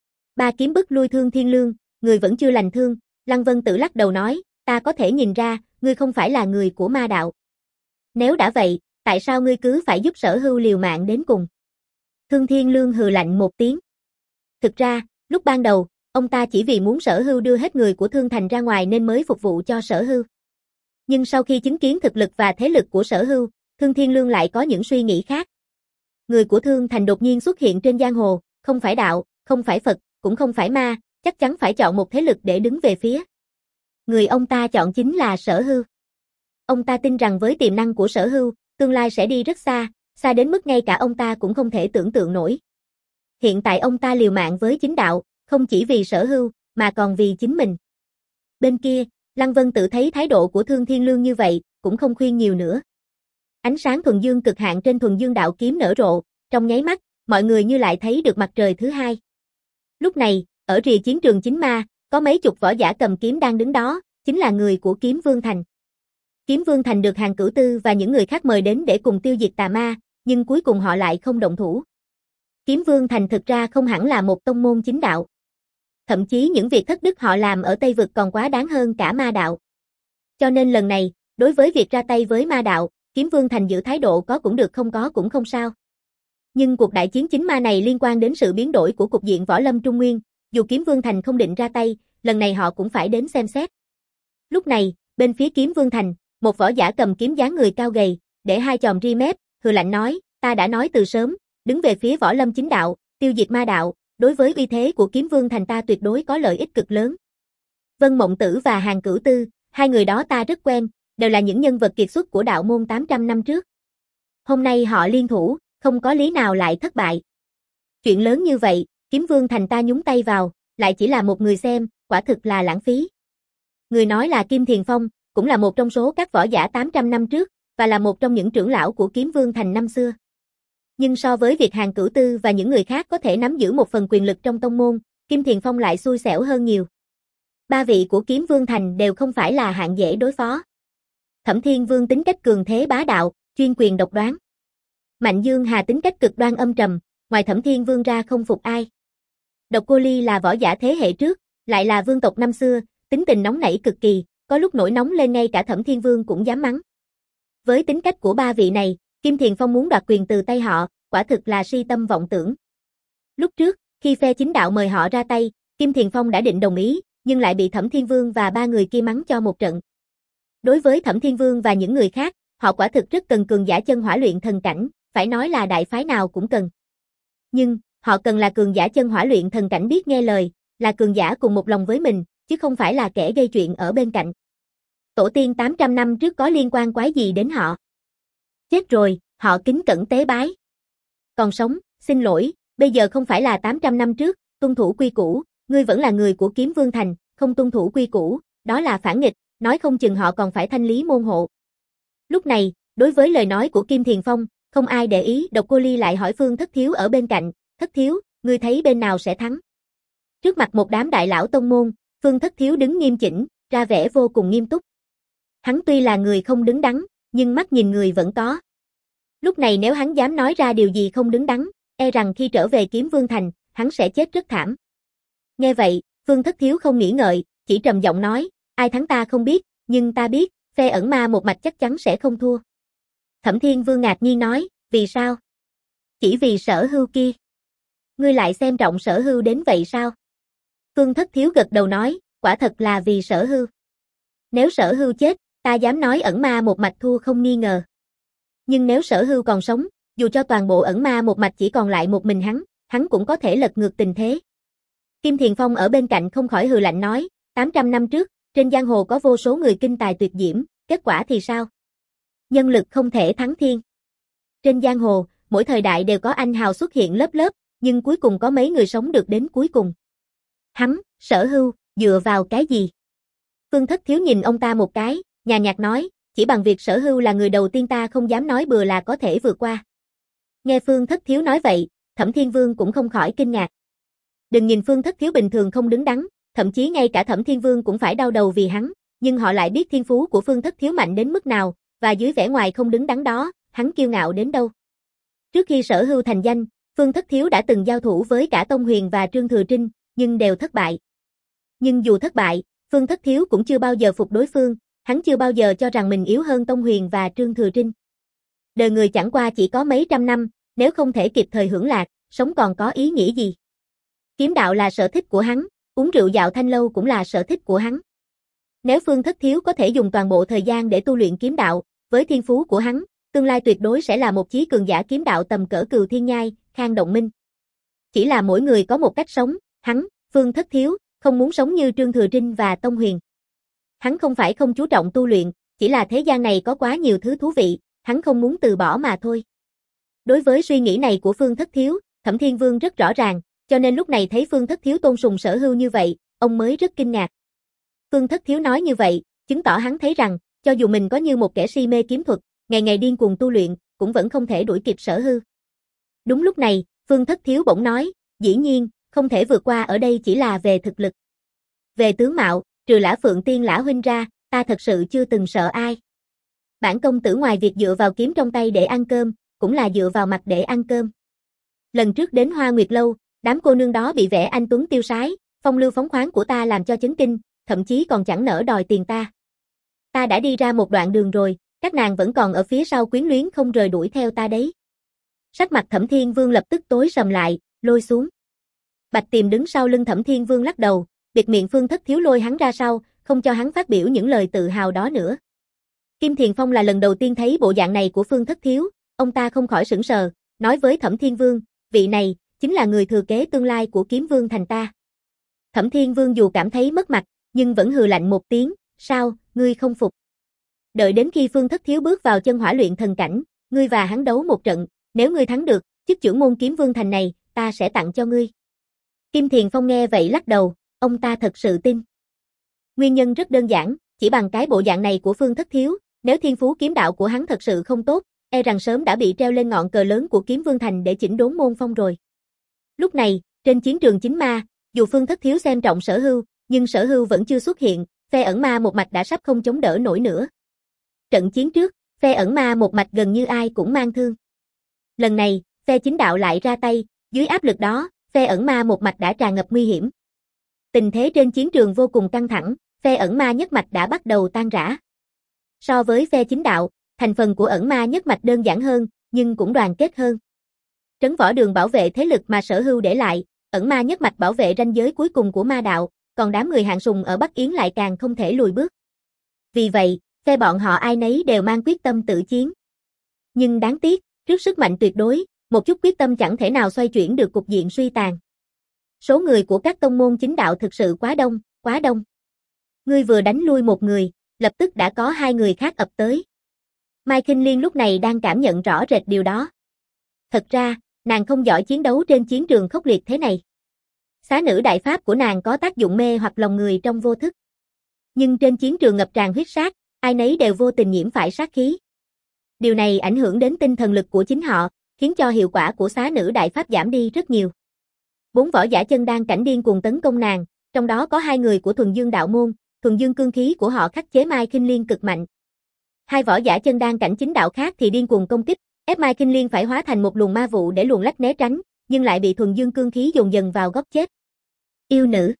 Ba kiếm bức lui Thương Thiên Lương, người vẫn chưa lành thương, Lăng Vân Tử lắc đầu nói, ta có thể nhìn ra, ngươi không phải là người của ma đạo. Nếu đã vậy, tại sao ngươi cứ phải giúp Sở Hưu liều mạng đến cùng? Thương Thiên Lương hừ lạnh một tiếng. Thực ra, lúc ban đầu, ông ta chỉ vì muốn Sở Hưu đưa hết người của Thương Thành ra ngoài nên mới phục vụ cho Sở Hưu. Nhưng sau khi chứng kiến thực lực và thế lực của Sở Hưu, Thương Thiên Lương lại có những suy nghĩ khác. Người của Thương Thành đột nhiên xuất hiện trên giang hồ, không phải đạo, không phải Phật, cũng không phải ma, chắc chắn phải chọn một thế lực để đứng về phía. Người ông ta chọn chính là Sở Hưu. Ông ta tin rằng với tiềm năng của Sở Hưu, tương lai sẽ đi rất xa, xa đến mức ngay cả ông ta cũng không thể tưởng tượng nổi. Hiện tại ông ta liều mạng với chính đạo, không chỉ vì Sở Hưu, mà còn vì chính mình. Bên kia, Lăng Vân Tử thấy thái độ của Thương Thiên Lương như vậy, cũng không khuyên nhiều nữa. Ánh sáng thuần dương cực hạn trên thuần dương đạo kiếm nở rộ, trong nháy mắt, mọi người như lại thấy được mặt trời thứ hai. Lúc này, ở rìa chiến trường chính ma, có mấy chục võ giả cầm kiếm đang đứng đó, chính là người của Kiếm Vương Thành. Kiếm Vương Thành được Hàn Cửu Tư và những người khác mời đến để cùng tiêu diệt tà ma, nhưng cuối cùng họ lại không động thủ. Kiếm Vương Thành thực ra không hẳn là một tông môn chính đạo. Thậm chí những việc thất đức họ làm ở Tây Vực còn quá đáng hơn cả ma đạo. Cho nên lần này, đối với việc ra tay với ma đạo, Kiếm Vương Thành giữ thái độ có cũng được không có cũng không sao. Nhưng cuộc đại chiến chính ma này liên quan đến sự biến đổi của cục diện võ lâm Trung Nguyên, dù Kiếm Vương Thành không định ra tay, lần này họ cũng phải đến xem xét. Lúc này, bên phía Kiếm Vương Thành, một võ giả cầm kiếm dáng người cao gầy, để hai chòm ri mép, hừ lạnh nói, ta đã nói từ sớm, đứng về phía võ lâm chính đạo, tiêu diệt ma đạo, đối với uy thế của Kiếm Vương Thành ta tuyệt đối có lợi ích cực lớn. Vân Mộng Tử và Hàn Cửu Tư, hai người đó ta rất quen, đều là những nhân vật kiệt xuất của đạo môn tám trăm năm trước. Hôm nay họ liên thủ, không có lý nào lại thất bại. Chuyện lớn như vậy, Kiếm Vương Thành ta nhúng tay vào, lại chỉ là một người xem, quả thực là lãng phí. Người nói là Kim Thiền Phong, cũng là một trong số các võ giả tám trăm năm trước, và là một trong những trưởng lão của Kiếm Vương Thành năm xưa. Nhưng so với việc Hàn Cửu Tư và những người khác có thể nắm giữ một phần quyền lực trong tông môn, Kim Thiền Phong lại xui xẻo hơn nhiều. Ba vị của Kiếm Vương Thành đều không phải là hạng dễ đối phó. Thẩm Thiên Vương tính cách cường thế bá đạo, chuyên quyền độc đoán. Mạnh Dương Hà tính cách cực đoan âm trầm, ngoài Thẩm Thiên Vương ra không phục ai. Độc Cô Ly là võ giả thế hệ trước, lại là vương tộc năm xưa, tính tình nóng nảy cực kỳ, có lúc nổi nóng lên ngay cả Thẩm Thiên Vương cũng dám mắng. Với tính cách của ba vị này, Kim Thiền Phong muốn đoạt quyền từ tay họ, quả thực là si tâm vọng tưởng. Lúc trước, khi phe chính đạo mời họ ra tay, Kim Thiền Phong đã định đồng ý, nhưng lại bị Thẩm Thiên Vương và ba người kia mắng cho một trận. Đối với Thẩm Thiên Vương và những người khác, họ quả thực rất cần cường giả chân hỏa luyện thần cảnh, phải nói là đại phái nào cũng cần. Nhưng, họ cần là cường giả chân hỏa luyện thần cảnh biết nghe lời, là cường giả cùng một lòng với mình, chứ không phải là kẻ gây chuyện ở bên cạnh. Tổ tiên tám trăm năm trước có liên quan quái gì đến họ? Chết rồi, họ kính cẩn tế bái. Còn sống, xin lỗi, bây giờ không phải là tám trăm năm trước, tuân thủ quy củ, ngươi vẫn là người của Kiếm Vương Thành, không tuân thủ quy củ, đó là phản nghịch, nói không chừng họ còn phải thanh lý môn hộ. Lúc này, đối với lời nói của Kim Thiền Phong, không ai để ý. Độc Cô Ly lại hỏi Phương Thất Thiếu ở bên cạnh, Thất Thiếu, ngươi thấy bên nào sẽ thắng? Trước mặt một đám đại lão tông môn, Phương Thất Thiếu đứng nghiêm chỉnh, ra vẻ vô cùng nghiêm túc. Hắn tuy là người không đứng đắn, nhưng mắt nhìn người vẫn có. Lúc này nếu hắn dám nói ra điều gì không đứng đắn, e rằng khi trở về Kiếm Vương Thành, hắn sẽ chết rất thảm. Nghe vậy, Phương Thất Thiếu không nghĩ ngợi, chỉ trầm giọng nói, ai thắng ta không biết, nhưng ta biết, phe ẩn ma một mạch chắc chắn sẽ không thua. Thẩm Thiên Vương ngạc nhiên nói, vì sao? Chỉ vì Sở Hưu kia. Ngươi lại xem trọng Sở Hưu đến vậy sao? Phương Thất Thiếu gật đầu nói, quả thật là vì Sở Hưu. Nếu Sở Hưu chết, ta dám nói ẩn ma một mạch thua không nghi ngờ. Nhưng nếu Sở Hưu còn sống, dù cho toàn bộ ẩn ma một mạch chỉ còn lại một mình hắn, hắn cũng có thể lật ngược tình thế. Kim Thiền Phong ở bên cạnh không khỏi hừ lạnh nói, tám trăm năm trước, trên giang hồ có vô số người kinh tài tuyệt diễm, kết quả thì sao? Nhân lực không thể thắng thiên. Trên giang hồ, mỗi thời đại đều có anh hào xuất hiện lớp lớp, nhưng cuối cùng có mấy người sống được đến cuối cùng. Hắn, Sở Hưu, dựa vào cái gì? Phương Thất Thiếu nhìn ông ta một cái, nhàn nhạt nói, chỉ bằng việc Sở Hưu là người đầu tiên ta không dám nói bừa là có thể vượt qua. Nghe Phương Thất Thiếu nói vậy, Thẩm Thiên Vương cũng không khỏi kinh ngạc. Đừng nhìn Phương Thất Thiếu bình thường không đứng đắn, thậm chí ngay cả Thẩm Thiên Vương cũng phải đau đầu vì hắn, nhưng họ lại biết thiên phú của Phương Thất Thiếu mạnh đến mức nào, và dưới vẻ ngoài không đứng đắn đó, hắn kiêu ngạo đến đâu. Trước khi Sở Hưu thành danh, Phương Thất Thiếu đã từng giao thủ với cả Tông Huyền và Trương Thừa Trinh, nhưng đều thất bại. Nhưng dù thất bại, Phương Thất Thiếu cũng chưa bao giờ phục đối phương, hắn chưa bao giờ cho rằng mình yếu hơn Tông Huyền và Trương Thừa Trinh. Đời người chẳng qua chỉ có mấy trăm năm, nếu không thể kịp thời hưởng lạc, sống còn có ý nghĩa gì? Kiếm đạo là sở thích của hắn, uống rượu dạo thanh lâu cũng là sở thích của hắn. Nếu Phương Thất Thiếu có thể dùng toàn bộ thời gian để tu luyện kiếm đạo, với thiên phú của hắn, tương lai tuyệt đối sẽ là một chí cường giả kiếm đạo tầm cỡ Cừu Thiên Nhai, Khang Động Minh. Chỉ là mỗi người có một cách sống, hắn, Phương Thất Thiếu, không muốn sống như Trương Thừa Trinh và Tông Huyền. Hắn không phải không chú trọng tu luyện, chỉ là thế gian này có quá nhiều thứ thú vị, hắn không muốn từ bỏ mà thôi. Đối với suy nghĩ này của Phương Thất Thiếu, Thẩm Thiên Vương rất rõ ràng, cho nên lúc này thấy Phương Thất Thiếu tôn sùng Sở Hưu như vậy, ông mới rất kinh ngạc. Phương Thất Thiếu nói như vậy, chứng tỏ hắn thấy rằng, cho dù mình có như một kẻ si mê kiếm thuật, ngày ngày điên cuồng tu luyện, cũng vẫn không thể đuổi kịp Sở Hưu. Đúng lúc này, Phương Thất Thiếu bỗng nói, dĩ nhiên, không thể vượt qua ở đây chỉ là về thực lực. Về tướng mạo, trừ Lã Phượng Tiên Lã huynh ra, ta thật sự chưa từng sợ ai. Bản công tử ngoài việc dựa vào kiếm trong tay để ăn cơm, cũng là dựa vào mặt để ăn cơm. Lần trước đến Hoa Nguyệt Lâu, đám cô nương đó bị vẻ anh tuấn tiêu sái, phong lưu phóng khoáng của ta làm cho chấn kinh, thậm chí còn chẳng nỡ đòi tiền ta. Ta đã đi ra một đoạn đường rồi, các nàng vẫn còn ở phía sau quyến luyến không rời đuổi theo ta đấy. Sắc mặt Thẩm Thiên Vương lập tức tối sầm lại, lôi xuống. Bạch Tiềm đứng sau lưng Thẩm Thiên Vương lắc đầu, bịt miệng Phương Thất Thiếu lôi hắn ra sau, không cho hắn phát biểu những lời tự hào đó nữa. Kim Thiền Phong là lần đầu tiên thấy bộ dạng này của Phương Thất Thiếu, ông ta không khỏi sửng sờ, nói với Thẩm Thiên Vương, vị này, chính là người thừa kế tương lai của Kiếm Vương Thành ta. Thẩm Thiên Vương dù cảm thấy mất mặt, nhưng vẫn hừ lạnh một tiếng, sao, ngươi không phục. Đợi đến khi Phương Thất Thiếu bước vào chân hỏa luyện thần cảnh, ngươi và hắn đấu một trận, nếu ngươi thắng được, chức trưởng môn Kiếm Vương Thành này, ta sẽ tặng cho ngươi. Kim Thiền Phong nghe vậy lắc đầu, ông ta thật sự tin. Nguyên nhân rất đơn giản, chỉ bằng cái bộ dạng này của Phương Thất Thiếu, nếu thiên phú kiếm đạo của hắn thật sự không tốt, e rằng sớm đã bị treo lên ngọn cờ lớn của Kiếm Vương Thành để chỉnh đốn môn phong rồi. Lúc này, trên chiến trường chính ma, dù Phương Thất Thiếu xem trọng Sở Hưu, Nhưng Sở Hưu vẫn chưa xuất hiện, phe ẩn ma một mạch đã sắp không chống đỡ nổi nữa. Trận chiến trước, phe ẩn ma một mạch gần như ai cũng mang thương. Lần này, phe chính đạo lại ra tay, dưới áp lực đó, phe ẩn ma một mạch đã tràn ngập nguy hiểm. Tình thế trên chiến trường vô cùng căng thẳng, phe ẩn ma nhất mạch đã bắt đầu tan rã. So với phe chính đạo, thành phần của ẩn ma nhất mạch đơn giản hơn, nhưng cũng đoàn kết hơn. Trấn Võ Đường bảo vệ thế lực mà Sở Hưu để lại, ẩn ma nhất mạch bảo vệ ranh giới cuối cùng của ma đạo, còn đám người Hạng Sùng ở Bắc Yến lại càng không thể lùi bước. Vì vậy, phe bọn họ ai nấy đều mang quyết tâm tự chiến. Nhưng đáng tiếc, trước sức mạnh tuyệt đối, một chút quyết tâm chẳng thể nào xoay chuyển được cục diện suy tàn. Số người của các tông môn chính đạo thực sự quá đông, quá đông. Ngươi vừa đánh lui một người, lập tức đã có hai người khác ập tới. Mai Kinh Liên lúc này đang cảm nhận rõ rệt điều đó. Thật ra, nàng không giỏi chiến đấu trên chiến trường khốc liệt thế này. Xá nữ đại pháp của nàng có tác dụng mê hoặc lòng người trong vô thức. Nhưng trên chiến trường ngập tràn huyết sát, ai nấy đều vô tình nhiễm phải sát khí. Điều này ảnh hưởng đến tinh thần lực của chính họ, khiến cho hiệu quả của xá nữ đại pháp giảm đi rất nhiều. Bốn võ giả chân đan cảnh điên cuồng tấn công nàng, trong đó có hai người của Thuần Dương đạo môn, Thuần Dương cương khí của họ khắc chế Mai Kinh Liên cực mạnh. Hai võ giả chân đan cảnh chính đạo khác thì điên cuồng công kích, ép Mai Kinh Liên phải hóa thành một luồng ma vụ để luồn lách né tránh, nhưng lại bị Thuần Dương cương khí dồn dần vào góc chết. Yêu nữ,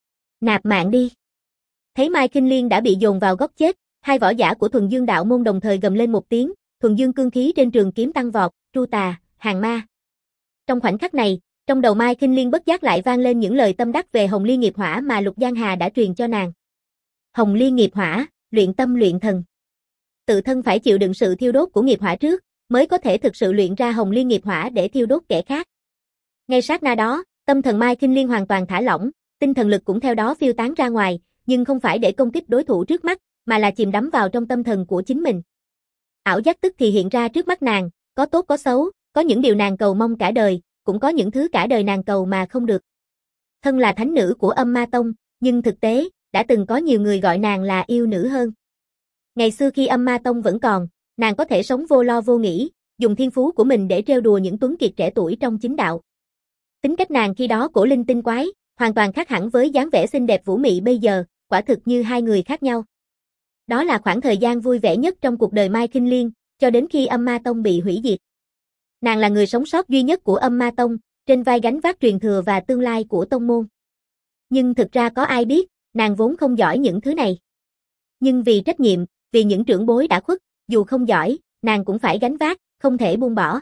nạp mạng đi. Thấy Mai Kinh Liên đã bị dồn vào góc chết, hai võ giả của Thuần Dương đạo môn đồng thời gầm lên một tiếng, Thuần Dương cương khí trên trường kiếm tăng vọt, tru tà, hàng ma. Trong khoảnh khắc này, trong đầu Mai Kinh Liên bất giác lại vang lên những lời tâm đắc về Hồng Liên nghiệp hỏa mà Lục Giang Hà đã truyền cho nàng. Hồng Liên nghiệp hỏa, luyện tâm luyện thần. Tự thân phải chịu đựng sự thiêu đốt của nghiệp hỏa trước, mới có thể thực sự luyện ra Hồng Liên nghiệp hỏa để thiêu đốt kẻ khác. Ngay sát na đó, tâm thần Mai Kinh Liên hoàn toàn thả lỏng, tinh thần lực cũng theo đó phiêu tán ra ngoài, nhưng không phải để công kích đối thủ trước mắt, mà là chìm đắm vào trong tâm thần của chính mình. Ảo giác tức thì hiện ra trước mắt nàng, có tốt có xấu, có những điều nàng cầu mong cả đời, cũng có những thứ cả đời nàng cầu mà không được. Thân là thánh nữ của Âm Ma Tông, nhưng thực tế, đã từng có nhiều người gọi nàng là yêu nữ hơn. Ngày xưa khi Âm Ma Tông vẫn còn, nàng có thể sống vô lo vô nghĩ, dùng thiên phú của mình để trêu đùa những tuấn kiệt trẻ tuổi trong chính đạo. Tính cách nàng khi đó cổ linh tinh quái, hoàn toàn khác hẳn với dáng vẻ xinh đẹp vũ mị bây giờ, quả thực như hai người khác nhau. Đó là khoảng thời gian vui vẻ nhất trong cuộc đời Mai Kinh Liên, cho đến khi Âm Ma Tông bị hủy diệt. Nàng là người sống sót duy nhất của Âm Ma Tông, trên vai gánh vác truyền thừa và tương lai của tông môn. Nhưng thực ra có ai biết, nàng vốn không giỏi những thứ này. Nhưng vì trách nhiệm, vì những trưởng bối đã khuất, dù không giỏi, nàng cũng phải gánh vác, không thể buông bỏ.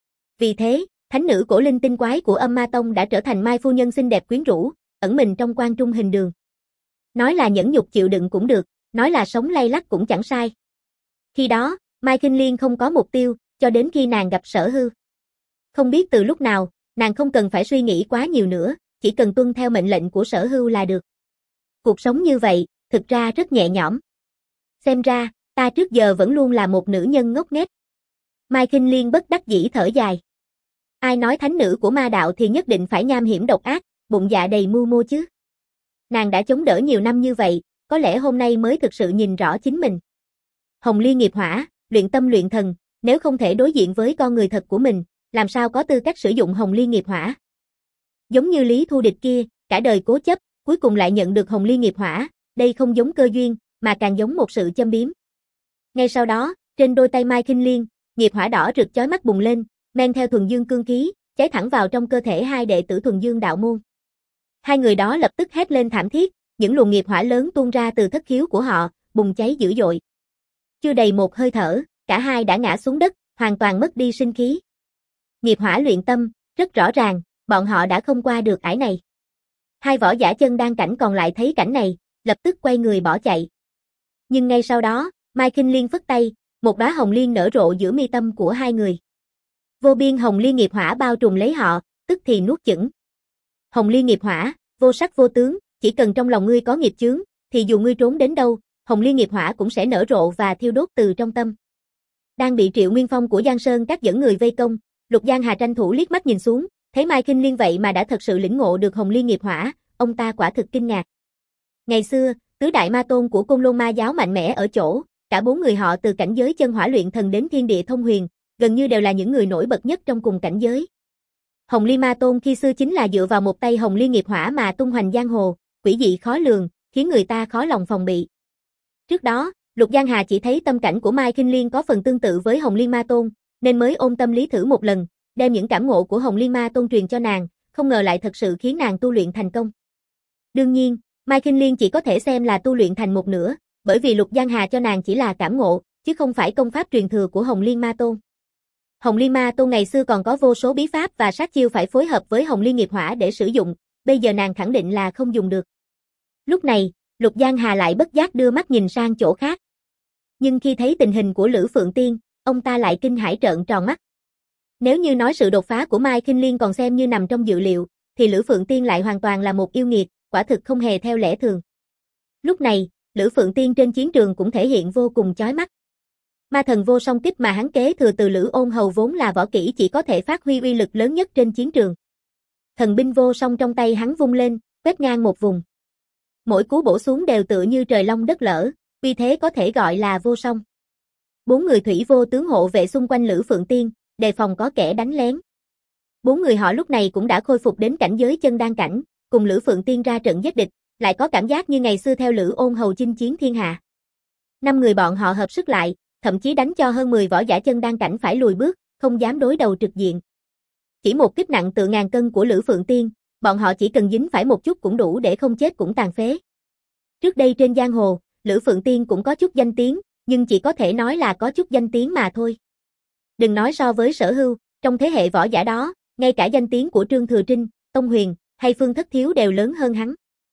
Vì thế, thánh nữ cổ linh tinh quái của Âm Ma Tông đã trở thành Mai phu nhân xinh đẹp quyến rũ, ẩn mình trong quan trung hình đường. Nói là nhẫn nhục chịu đựng cũng được, nói là sống lay lắt cũng chẳng sai. Khi đó, Mai Kinh Liên không có mục tiêu, cho đến khi nàng gặp Sở Hưu. Không biết từ lúc nào, nàng không cần phải suy nghĩ quá nhiều nữa, chỉ cần tuân theo mệnh lệnh của Sở Hưu là được. Cuộc sống như vậy, thực ra rất nhẹ nhõm. Xem ra, ta trước giờ vẫn luôn là một nữ nhân ngốc nghếch. Mai Kinh Liên bất đắc dĩ thở dài. Ai nói thánh nữ của ma đạo thì nhất định phải nham hiểm độc ác, bụng dạ đầy mưu mô chứ. Nàng đã chống đỡ nhiều năm như vậy, có lẽ hôm nay mới thực sự nhìn rõ chính mình. Hồng Liên nghiệp hỏa, luyện tâm luyện thần, nếu không thể đối diện với con người thật của mình, làm sao có tư cách sử dụng Hồng Liên nghiệp hỏa. Giống như Lý Thu Địch kia, cả đời cố chấp, cuối cùng lại nhận được Hồng Liên nghiệp hỏa, đây không giống cơ duyên, mà càng giống một sự châm biếm. Ngay sau đó, trên đôi tay Mai Kinh Liên, nghiệp hỏa đỏ rực chói mắt bùng lên, men theo Thuần Dương cương khí, cháy thẳng vào trong cơ thể hai đệ tử Thuần Dương đạo môn. Hai người đó lập tức hét lên thảm thiết, những luồng nghiệp hỏa lớn tuôn ra từ thất khiếu của họ, bùng cháy dữ dội. Chưa đầy một hơi thở, cả hai đã ngã xuống đất, hoàn toàn mất đi sinh khí. Nghiệp hỏa luyện tâm, rất rõ ràng, bọn họ đã không qua được ải này. Hai võ giả chân đan cảnh còn lại thấy cảnh này, lập tức quay người bỏ chạy. Nhưng ngay sau đó, Mai Kinh Liên phất tay, một đóa hồng liên nở rộ giữa mi tâm của hai người. Vô biên hồng liên nghiệp hỏa bao trùm lấy họ, tức thì nuốt chửng. Hồng liên nghiệp hỏa, vô sắc vô tướng, chỉ cần trong lòng ngươi có nghiệp chướng, thì dù ngươi trốn đến đâu, hồng liên nghiệp hỏa cũng sẽ nở rộ và thiêu đốt từ trong tâm. Đang bị Triệu Nguyên Phong của Giang Sơn các dẫn người vây công, Lục Giang Hà tranh thủ liếc mắt nhìn xuống, thấy Mai Kinh Liên vậy mà đã thật sự lĩnh ngộ được hồng liên nghiệp hỏa, ông ta quả thực kinh ngạc. Ngày xưa, tứ đại ma tôn của Côn Lôn Ma giáo mạnh mẽ ở chỗ, cả bốn người họ từ cảnh giới chân hỏa luyện thần đến thiên địa thông huyền, gần như đều là những người nổi bật nhất trong cùng cảnh giới. Hồng Liên Ma Tôn khi xưa chính là dựa vào một tay hồng liên nghiệp hỏa mà tung hoành giang hồ, quỷ dị khó lường, khiến người ta khó lòng phòng bị. Trước đó, Lục Giang Hà chỉ thấy tâm cảnh của Mai Kinh Liên có phần tương tự với Hồng Liên Ma Tôn, nên mới ôm tâm lý thử một lần, đem những cảm ngộ của Hồng Liên Ma Tôn truyền cho nàng, không ngờ lại thật sự khiến nàng tu luyện thành công. Đương nhiên, Mai Kinh Liên chỉ có thể xem là tu luyện thành một nửa, bởi vì Lục Giang Hà cho nàng chỉ là cảm ngộ, chứ không phải công pháp truyền thừa của Hồng Liên Ma Tôn. Hồng Liên Ma Tôn ngày xưa còn có vô số bí pháp và sát chiêu phải phối hợp với Hồng Liên Nghiệp Hỏa để sử dụng, bây giờ nàng khẳng định là không dùng được. Lúc này, Lục Giang Hà lại bất giác đưa mắt nhìn sang chỗ khác. Nhưng khi thấy tình hình của Lữ Phượng Tiên, ông ta lại kinh hãi trợn tròn mắt. Nếu như nói sự đột phá của Mai Kinh Liên còn xem như nằm trong dự liệu, thì Lữ Phượng Tiên lại hoàn toàn là một yêu nghiệt, quả thực không hề theo lẽ thường. Lúc này, Lữ Phượng Tiên trên chiến trường cũng thể hiện vô cùng chói mắt. Ma thần vô song kích mà hắn kế thừa từ Lữ Ôn Hầu vốn là võ kỹ chỉ có thể phát huy uy lực lớn nhất trên chiến trường. Thần binh vô song trong tay hắn vung lên, quét ngang một vùng. Mỗi cú bổ xuống đều tựa như trời long đất lở, uy thế có thể gọi là vô song. Bốn người thủy vô tướng hộ vệ xung quanh Lữ Phượng Tiên, đề phòng có kẻ đánh lén. Bốn người họ lúc này cũng đã khôi phục đến cảnh giới chân đan cảnh, cùng Lữ Phượng Tiên ra trận giết địch, lại có cảm giác như ngày xưa theo Lữ Ôn Hầu chinh chiến thiên hạ. Năm người bọn họ hợp sức lại, thậm chí đánh cho hơn mười võ giả chân đan cảnh phải lùi bước, không dám đối đầu trực diện. Chỉ một kích nặng tự ngàn cân của Lữ Phượng Tiên, bọn họ chỉ cần dính phải một chút cũng đủ để không chết cũng tàn phế. Trước đây trên giang hồ, Lữ Phượng Tiên cũng có chút danh tiếng, nhưng chỉ có thể nói là có chút danh tiếng mà thôi. Đừng nói so với Sở Hưu, trong thế hệ võ giả đó, ngay cả danh tiếng của Trương Thừa Trinh, Tông Huyền, hay Phương Thất Thiếu đều lớn hơn hắn.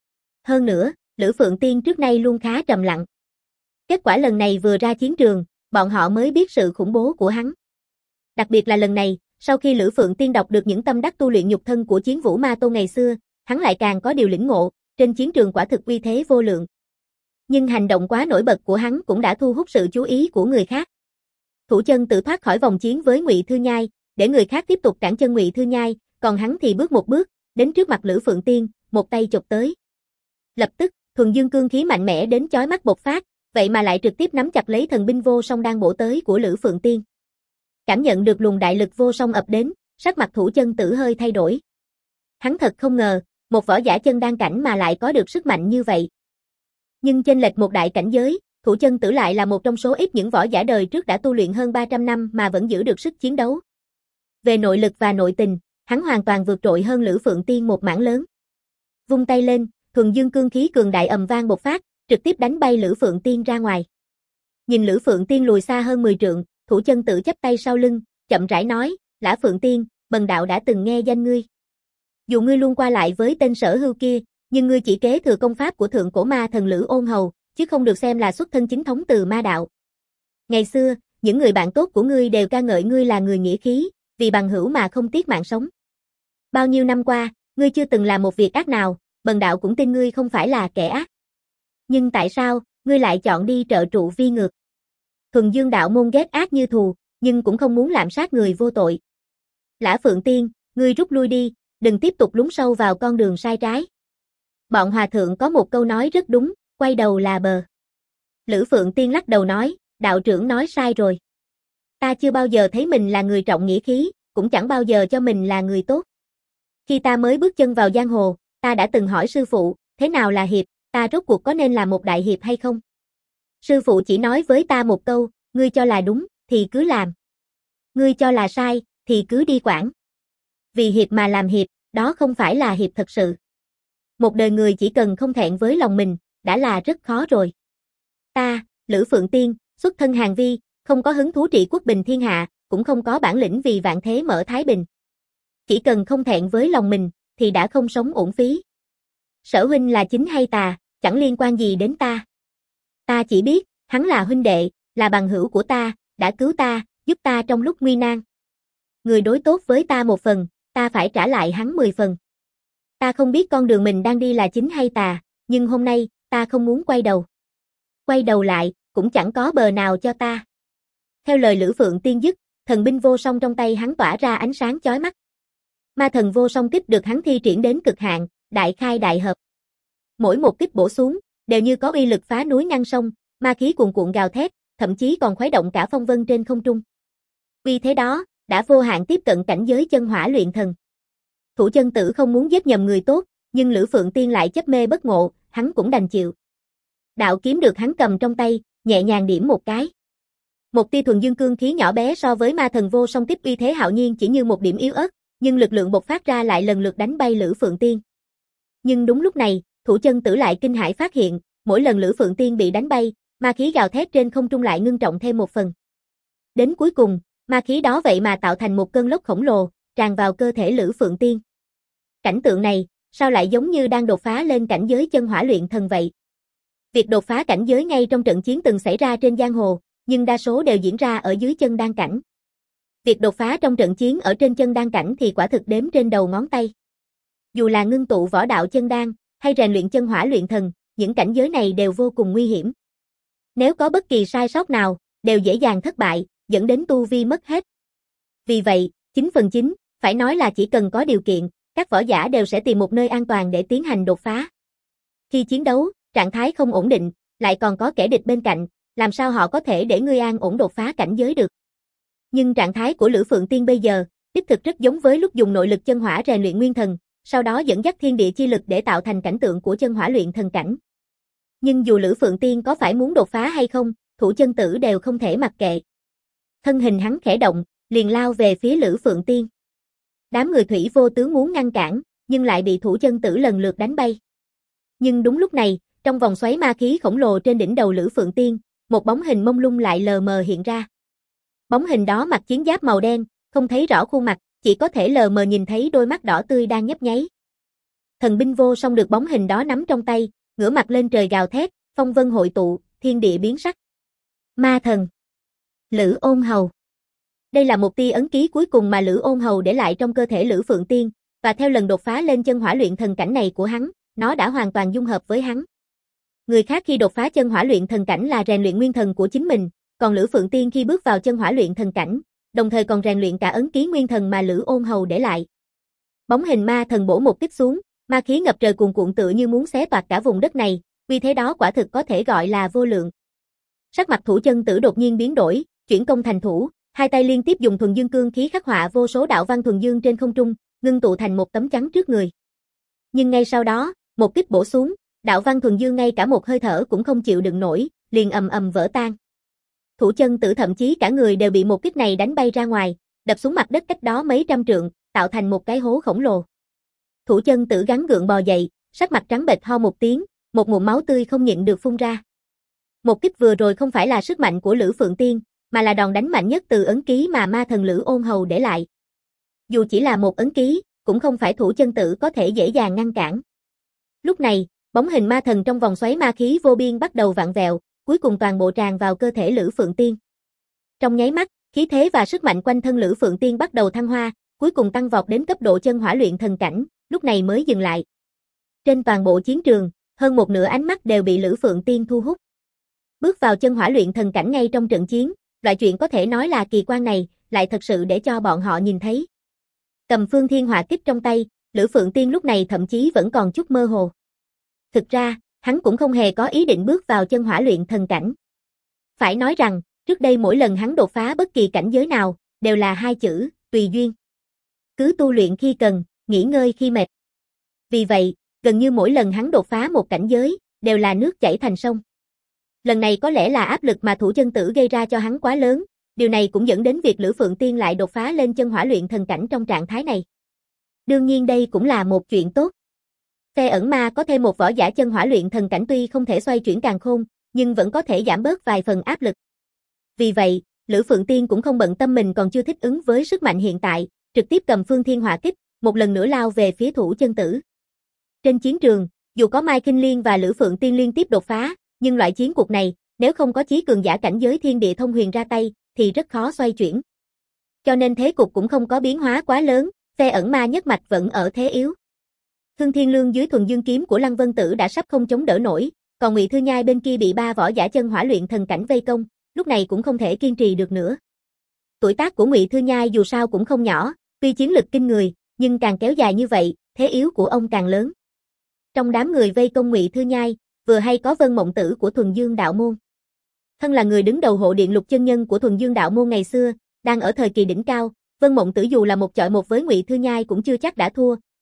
Hơn nữa, Lữ Phượng Tiên trước nay luôn khá trầm lặng. Kết quả lần này vừa ra chiến trường, bọn họ mới biết sự khủng bố của hắn. Đặc biệt là lần này, sau khi Lữ Phượng Tiên đọc được những tâm đắc tu luyện nhục thân của Chiến Vũ Ma Tôn ngày xưa, hắn lại càng có điều lĩnh ngộ, trên chiến trường quả thực uy thế vô lượng. Nhưng hành động quá nổi bật của hắn cũng đã thu hút sự chú ý của người khác. Thủ chân tự thoát khỏi vòng chiến với Ngụy Thư Nhai, để người khác tiếp tục cản chân Ngụy Thư Nhai, còn hắn thì bước một bước, đến trước mặt Lữ Phượng Tiên, một tay chụp tới. Lập tức, thuần dương cương khí mạnh mẽ đến chói mắt bộc phát, vậy mà lại trực tiếp nắm chặt lấy thần binh vô song đang bổ tới của Lữ Phượng Tiên. Cảm nhận được luồng đại lực vô song ập đến, sắc mặt thủ chân tử hơi thay đổi. Hắn thật không ngờ, một võ giả chân đan cảnh mà lại có được sức mạnh như vậy. Nhưng chênh lệch một đại cảnh giới, thủ chân tử lại là một trong số ít những võ giả đời trước đã tu luyện hơn ba trăm năm mà vẫn giữ được sức chiến đấu. Về nội lực và nội tình, hắn hoàn toàn vượt trội hơn Lữ Phượng Tiên một mảng lớn. Vung tay lên, thuần dương cương khí cường đại ầm vang bộc phát, trực tiếp đánh bay Lữ Phượng Tiên ra ngoài. Nhìn Lữ Phượng Tiên lùi xa hơn mười trượng, thủ chân tự chắp tay sau lưng, chậm rãi nói, Lã Phượng Tiên, bần đạo đã từng nghe danh ngươi. Dù ngươi luôn qua lại với tên Sở Hưu kia, nhưng ngươi chỉ kế thừa công pháp của thượng cổ ma thần Lữ Ôn Hầu, chứ không được xem là xuất thân chính thống từ ma đạo. Ngày xưa, những người bạn tốt của ngươi đều ca ngợi ngươi là người nghĩa khí, vì bằng hữu mà không tiếc mạng sống. Bao nhiêu năm qua, ngươi chưa từng làm một việc ác nào, bần đạo cũng tin ngươi không phải là kẻ ác. Nhưng tại sao, ngươi lại chọn đi trợ trụ vi ngược? Thuần Dương đạo môn ghét ác như thù, nhưng cũng không muốn lạm sát người vô tội. Lã Phượng Tiên, ngươi rút lui đi, đừng tiếp tục lún sâu vào con đường sai trái. Bọn hòa thượng có một câu nói rất đúng, quay đầu là bờ. Lữ Phượng Tiên lắc đầu nói, đạo trưởng nói sai rồi. Ta chưa bao giờ thấy mình là người trọng nghĩa khí, cũng chẳng bao giờ cho mình là người tốt. Khi ta mới bước chân vào giang hồ, ta đã từng hỏi sư phụ, thế nào là hiệp, ta rốt cuộc có nên là một đại hiệp hay không? Sư phụ chỉ nói với ta một câu, ngươi cho là đúng, thì cứ làm. Ngươi cho là sai, thì cứ đi quản. Vì hiệp mà làm hiệp, đó không phải là hiệp thật sự. Một đời người chỉ cần không thẹn với lòng mình, đã là rất khó rồi. Ta, Lữ Phượng Tiên, xuất thân Hàn Vi, không có hứng thú trị quốc bình thiên hạ, cũng không có bản lĩnh vì vạn thế mở thái bình. Chỉ cần không thẹn với lòng mình, thì đã không sống uổng phí. Sở huynh là chính hay tà, chẳng liên quan gì đến ta. Ta chỉ biết, hắn là huynh đệ, là bằng hữu của ta, đã cứu ta, giúp ta trong lúc nguy nan. Người đối tốt với ta một phần, ta phải trả lại hắn mười phần. Ta không biết con đường mình đang đi là chính hay tà, nhưng hôm nay, ta không muốn quay đầu. Quay đầu lại, cũng chẳng có bờ nào cho ta. Theo lời Lữ Phượng Tiên dứt, thần binh vô song trong tay hắn tỏa ra ánh sáng chói mắt. Ma thần vô song kích được hắn thi triển đến cực hạn, đại khai đại hợp. Mỗi một kích bổ xuống, đều như có uy lực phá núi ngăn sông, ma khí cuồn cuộn gào thét, thậm chí còn khuấy động cả phong vân trên không trung. Uy thế đó, đã vô hạn tiếp cận cảnh giới chân hỏa luyện thần. Thủ chân tử không muốn giết nhầm người tốt, Nhưng Lữ Phượng Tiên lại chấp mê bất ngộ, hắn cũng đành chịu. Đạo kiếm được hắn cầm trong tay, nhẹ nhàng điểm một cái. Một tia thuần dương cương khí nhỏ bé so với ma thần vô song tiếp uy thế hạo nhiên chỉ như một điểm yếu ớt, nhưng lực lượng bộc phát ra lại lần lượt đánh bay Lữ Phượng Tiên. Nhưng đúng lúc này, Thủ Chân Tử lại kinh hãi phát hiện, mỗi lần Lữ Phượng Tiên bị đánh bay, ma khí gào thét trên không trung lại ngưng trọng thêm một phần. Đến cuối cùng, ma khí đó vậy mà tạo thành một cơn lốc khổng lồ, tràn vào cơ thể Lữ Phượng Tiên. Cảnh tượng này, sao lại giống như đang đột phá lên cảnh giới chân hỏa luyện thần vậy? Việc đột phá cảnh giới ngay trong trận chiến từng xảy ra trên giang hồ, nhưng đa số đều diễn ra ở dưới chân đan cảnh. Việc đột phá trong trận chiến ở trên chân đan cảnh thì quả thực đếm trên đầu ngón tay. Dù là ngưng tụ võ đạo chân đan, hay rèn luyện chân hỏa luyện thần, những cảnh giới này đều vô cùng nguy hiểm. Nếu có bất kỳ sai sót nào, đều dễ dàng thất bại, dẫn đến tu vi mất hết. Vì vậy, chín phần chín, phải nói là chỉ cần có điều kiện, các võ giả đều sẽ tìm một nơi an toàn để tiến hành đột phá. Khi chiến đấu, trạng thái không ổn định, lại còn có kẻ địch bên cạnh, làm sao họ có thể để ngươi an ổn đột phá cảnh giới được. Nhưng trạng thái của Lữ Phượng Tiên bây giờ, đích thực rất giống với lúc dùng nội lực chân hỏa rèn luyện nguyên thần, sau đó dẫn dắt thiên địa chi lực để tạo thành cảnh tượng của chân hỏa luyện thần cảnh. Nhưng dù Lữ Phượng Tiên có phải muốn đột phá hay không, Thủ Chân Tử đều không thể mặc kệ. Thân hình hắn khẽ động, liền lao về phía Lữ Phượng Tiên. Đám người Thủy Vô Tướng muốn ngăn cản, nhưng lại bị Thủ Chân Tử lần lượt đánh bay. Nhưng đúng lúc này, trong vòng xoáy ma khí khổng lồ trên đỉnh đầu Lữ Phượng Tiên, một bóng hình mông lung lại lờ mờ hiện ra. Bóng hình đó mặc chiến giáp màu đen, không thấy rõ khuôn mặt, chỉ có thể lờ mờ nhìn thấy đôi mắt đỏ tươi đang nhấp nháy. Thần binh vô song được bóng hình đó nắm trong tay, ngửa mặt lên trời gào thét, phong vân hội tụ, thiên địa biến sắc. Ma thần. Lữ Ôn Hầu. Đây là một tia ấn ký cuối cùng mà Lữ Ôn Hầu để lại trong cơ thể Lữ Phượng Tiên, và theo lần đột phá lên chân hỏa luyện thần cảnh này của hắn, nó đã hoàn toàn dung hợp với hắn. Người khác khi đột phá chân hỏa luyện thần cảnh là rèn luyện nguyên thần của chính mình, còn Lữ Phượng Tiên khi bước vào chân hỏa luyện thần cảnh, đồng thời còn rèn luyện cả ấn ký nguyên thần mà Lữ Ôn Hầu để lại. Bóng hình ma thần bổ một kích xuống, ma khí ngập trời cuồn cuộn tựa như muốn xé toạc cả vùng đất này, vì thế đó quả thực có thể gọi là vô lượng. Sắc mặt Thủ Chân Tử đột nhiên biến đổi, chuyển công thành thủ, hai tay liên tiếp dùng thuần dương cương khí khắc họa vô số đạo văn thuần dương trên không trung, ngưng tụ thành một tấm chắn trước người. Nhưng ngay sau đó, một kích bổ xuống, đạo văn thuần dương ngay cả một hơi thở cũng không chịu đựng nổi, liền ầm ầm vỡ tan. Thủ Chân Tử thậm chí cả người đều bị một kích này đánh bay ra ngoài, đập xuống mặt đất cách đó mấy trăm trượng, tạo thành một cái hố khổng lồ. Thủ Chân Tử gắng gượng bò dậy, sắc mặt trắng bệch ho một tiếng, một ngụm máu tươi không nhịn được phun ra. Một kích vừa rồi không phải là sức mạnh của Lữ Phượng Tiên, mà là đòn đánh mạnh nhất từ ấn ký mà ma thần Lữ Ôn Hầu để lại. Dù chỉ là một ấn ký, cũng không phải Thủ Chân Tử có thể dễ dàng ngăn cản. Lúc này, bóng hình ma thần trong vòng xoáy ma khí vô biên bắt đầu vặn vẹo, cuối cùng toàn bộ tràn vào cơ thể Lữ Phượng Tiên. Trong nháy mắt, khí thế và sức mạnh quanh thân Lữ Phượng Tiên bắt đầu thăng hoa, cuối cùng tăng vọt đến cấp độ chân hỏa luyện thần cảnh, lúc này mới dừng lại. Trên toàn bộ chiến trường, hơn một nửa ánh mắt đều bị Lữ Phượng Tiên thu hút. Bước vào chân hỏa luyện thần cảnh ngay trong trận chiến, loại chuyện có thể nói là kỳ quan này, lại thật sự để cho bọn họ nhìn thấy. Cầm Phương Thiên Hỏa Kích trong tay, Lữ Phượng Tiên lúc này thậm chí vẫn còn chút mơ hồ. Thực ra, hắn cũng không hề có ý định bước vào chân hỏa luyện thần cảnh. Phải nói rằng, trước đây mỗi lần hắn đột phá bất kỳ cảnh giới nào, đều là hai chữ, tùy duyên. Cứ tu luyện khi cần, nghỉ ngơi khi mệt. Vì vậy, gần như mỗi lần hắn đột phá một cảnh giới, đều là nước chảy thành sông. Lần này có lẽ là áp lực mà Thủ Chân Tử gây ra cho hắn quá lớn, điều này cũng dẫn đến việc Lữ Phượng Tiên lại đột phá lên chân hỏa luyện thần cảnh trong trạng thái này. Đương nhiên đây cũng là một chuyện tốt. Phe ẩn ma có thêm một võ giả chân hỏa luyện thần cảnh tuy không thể xoay chuyển càn khôn, nhưng vẫn có thể giảm bớt vài phần áp lực. Vì vậy, Lữ Phượng Tiên cũng không bận tâm mình còn chưa thích ứng với sức mạnh hiện tại, trực tiếp cầm Phương Thiên Hỏa Kích, một lần nữa lao về phía Thủ Chân Tử. Trên chiến trường, dù có Mai Kinh Liên và Lữ Phượng Tiên liên tiếp đột phá, nhưng loại chiến cuộc này, nếu không có chí cường giả cảnh giới thiên địa thông huyền ra tay, thì rất khó xoay chuyển. Cho nên thế cục cũng không có biến hóa quá lớn, phe ẩn ma nhất mạch vẫn ở thế yếu. Thương Thiên Lương dưới thuần dương kiếm của Lăng Vân Tử đã sắp không chống đỡ nổi, còn Ngụy Thư Nhai bên kia bị ba võ giả chân hỏa luyện thần cảnh vây công, lúc này cũng không thể kiên trì được nữa. Tuổi tác của Ngụy Thư Nhai dù sao cũng không nhỏ, tuy chiến lực kinh người, nhưng càng kéo dài như vậy, thế yếu của ông càng lớn. Trong đám người vây công Ngụy Thư Nhai, vừa hay có Vân Mộng Tử của Thuần Dương Đạo Môn. Thân là người đứng đầu hộ điện lục chân nhân của Thuần Dương Đạo Môn ngày xưa, đang ở thời kỳ đỉnh cao, Vân Mộng Tử dù là một chọi một với Ngụy Thư Nhai cũng chưa chắc đã thua,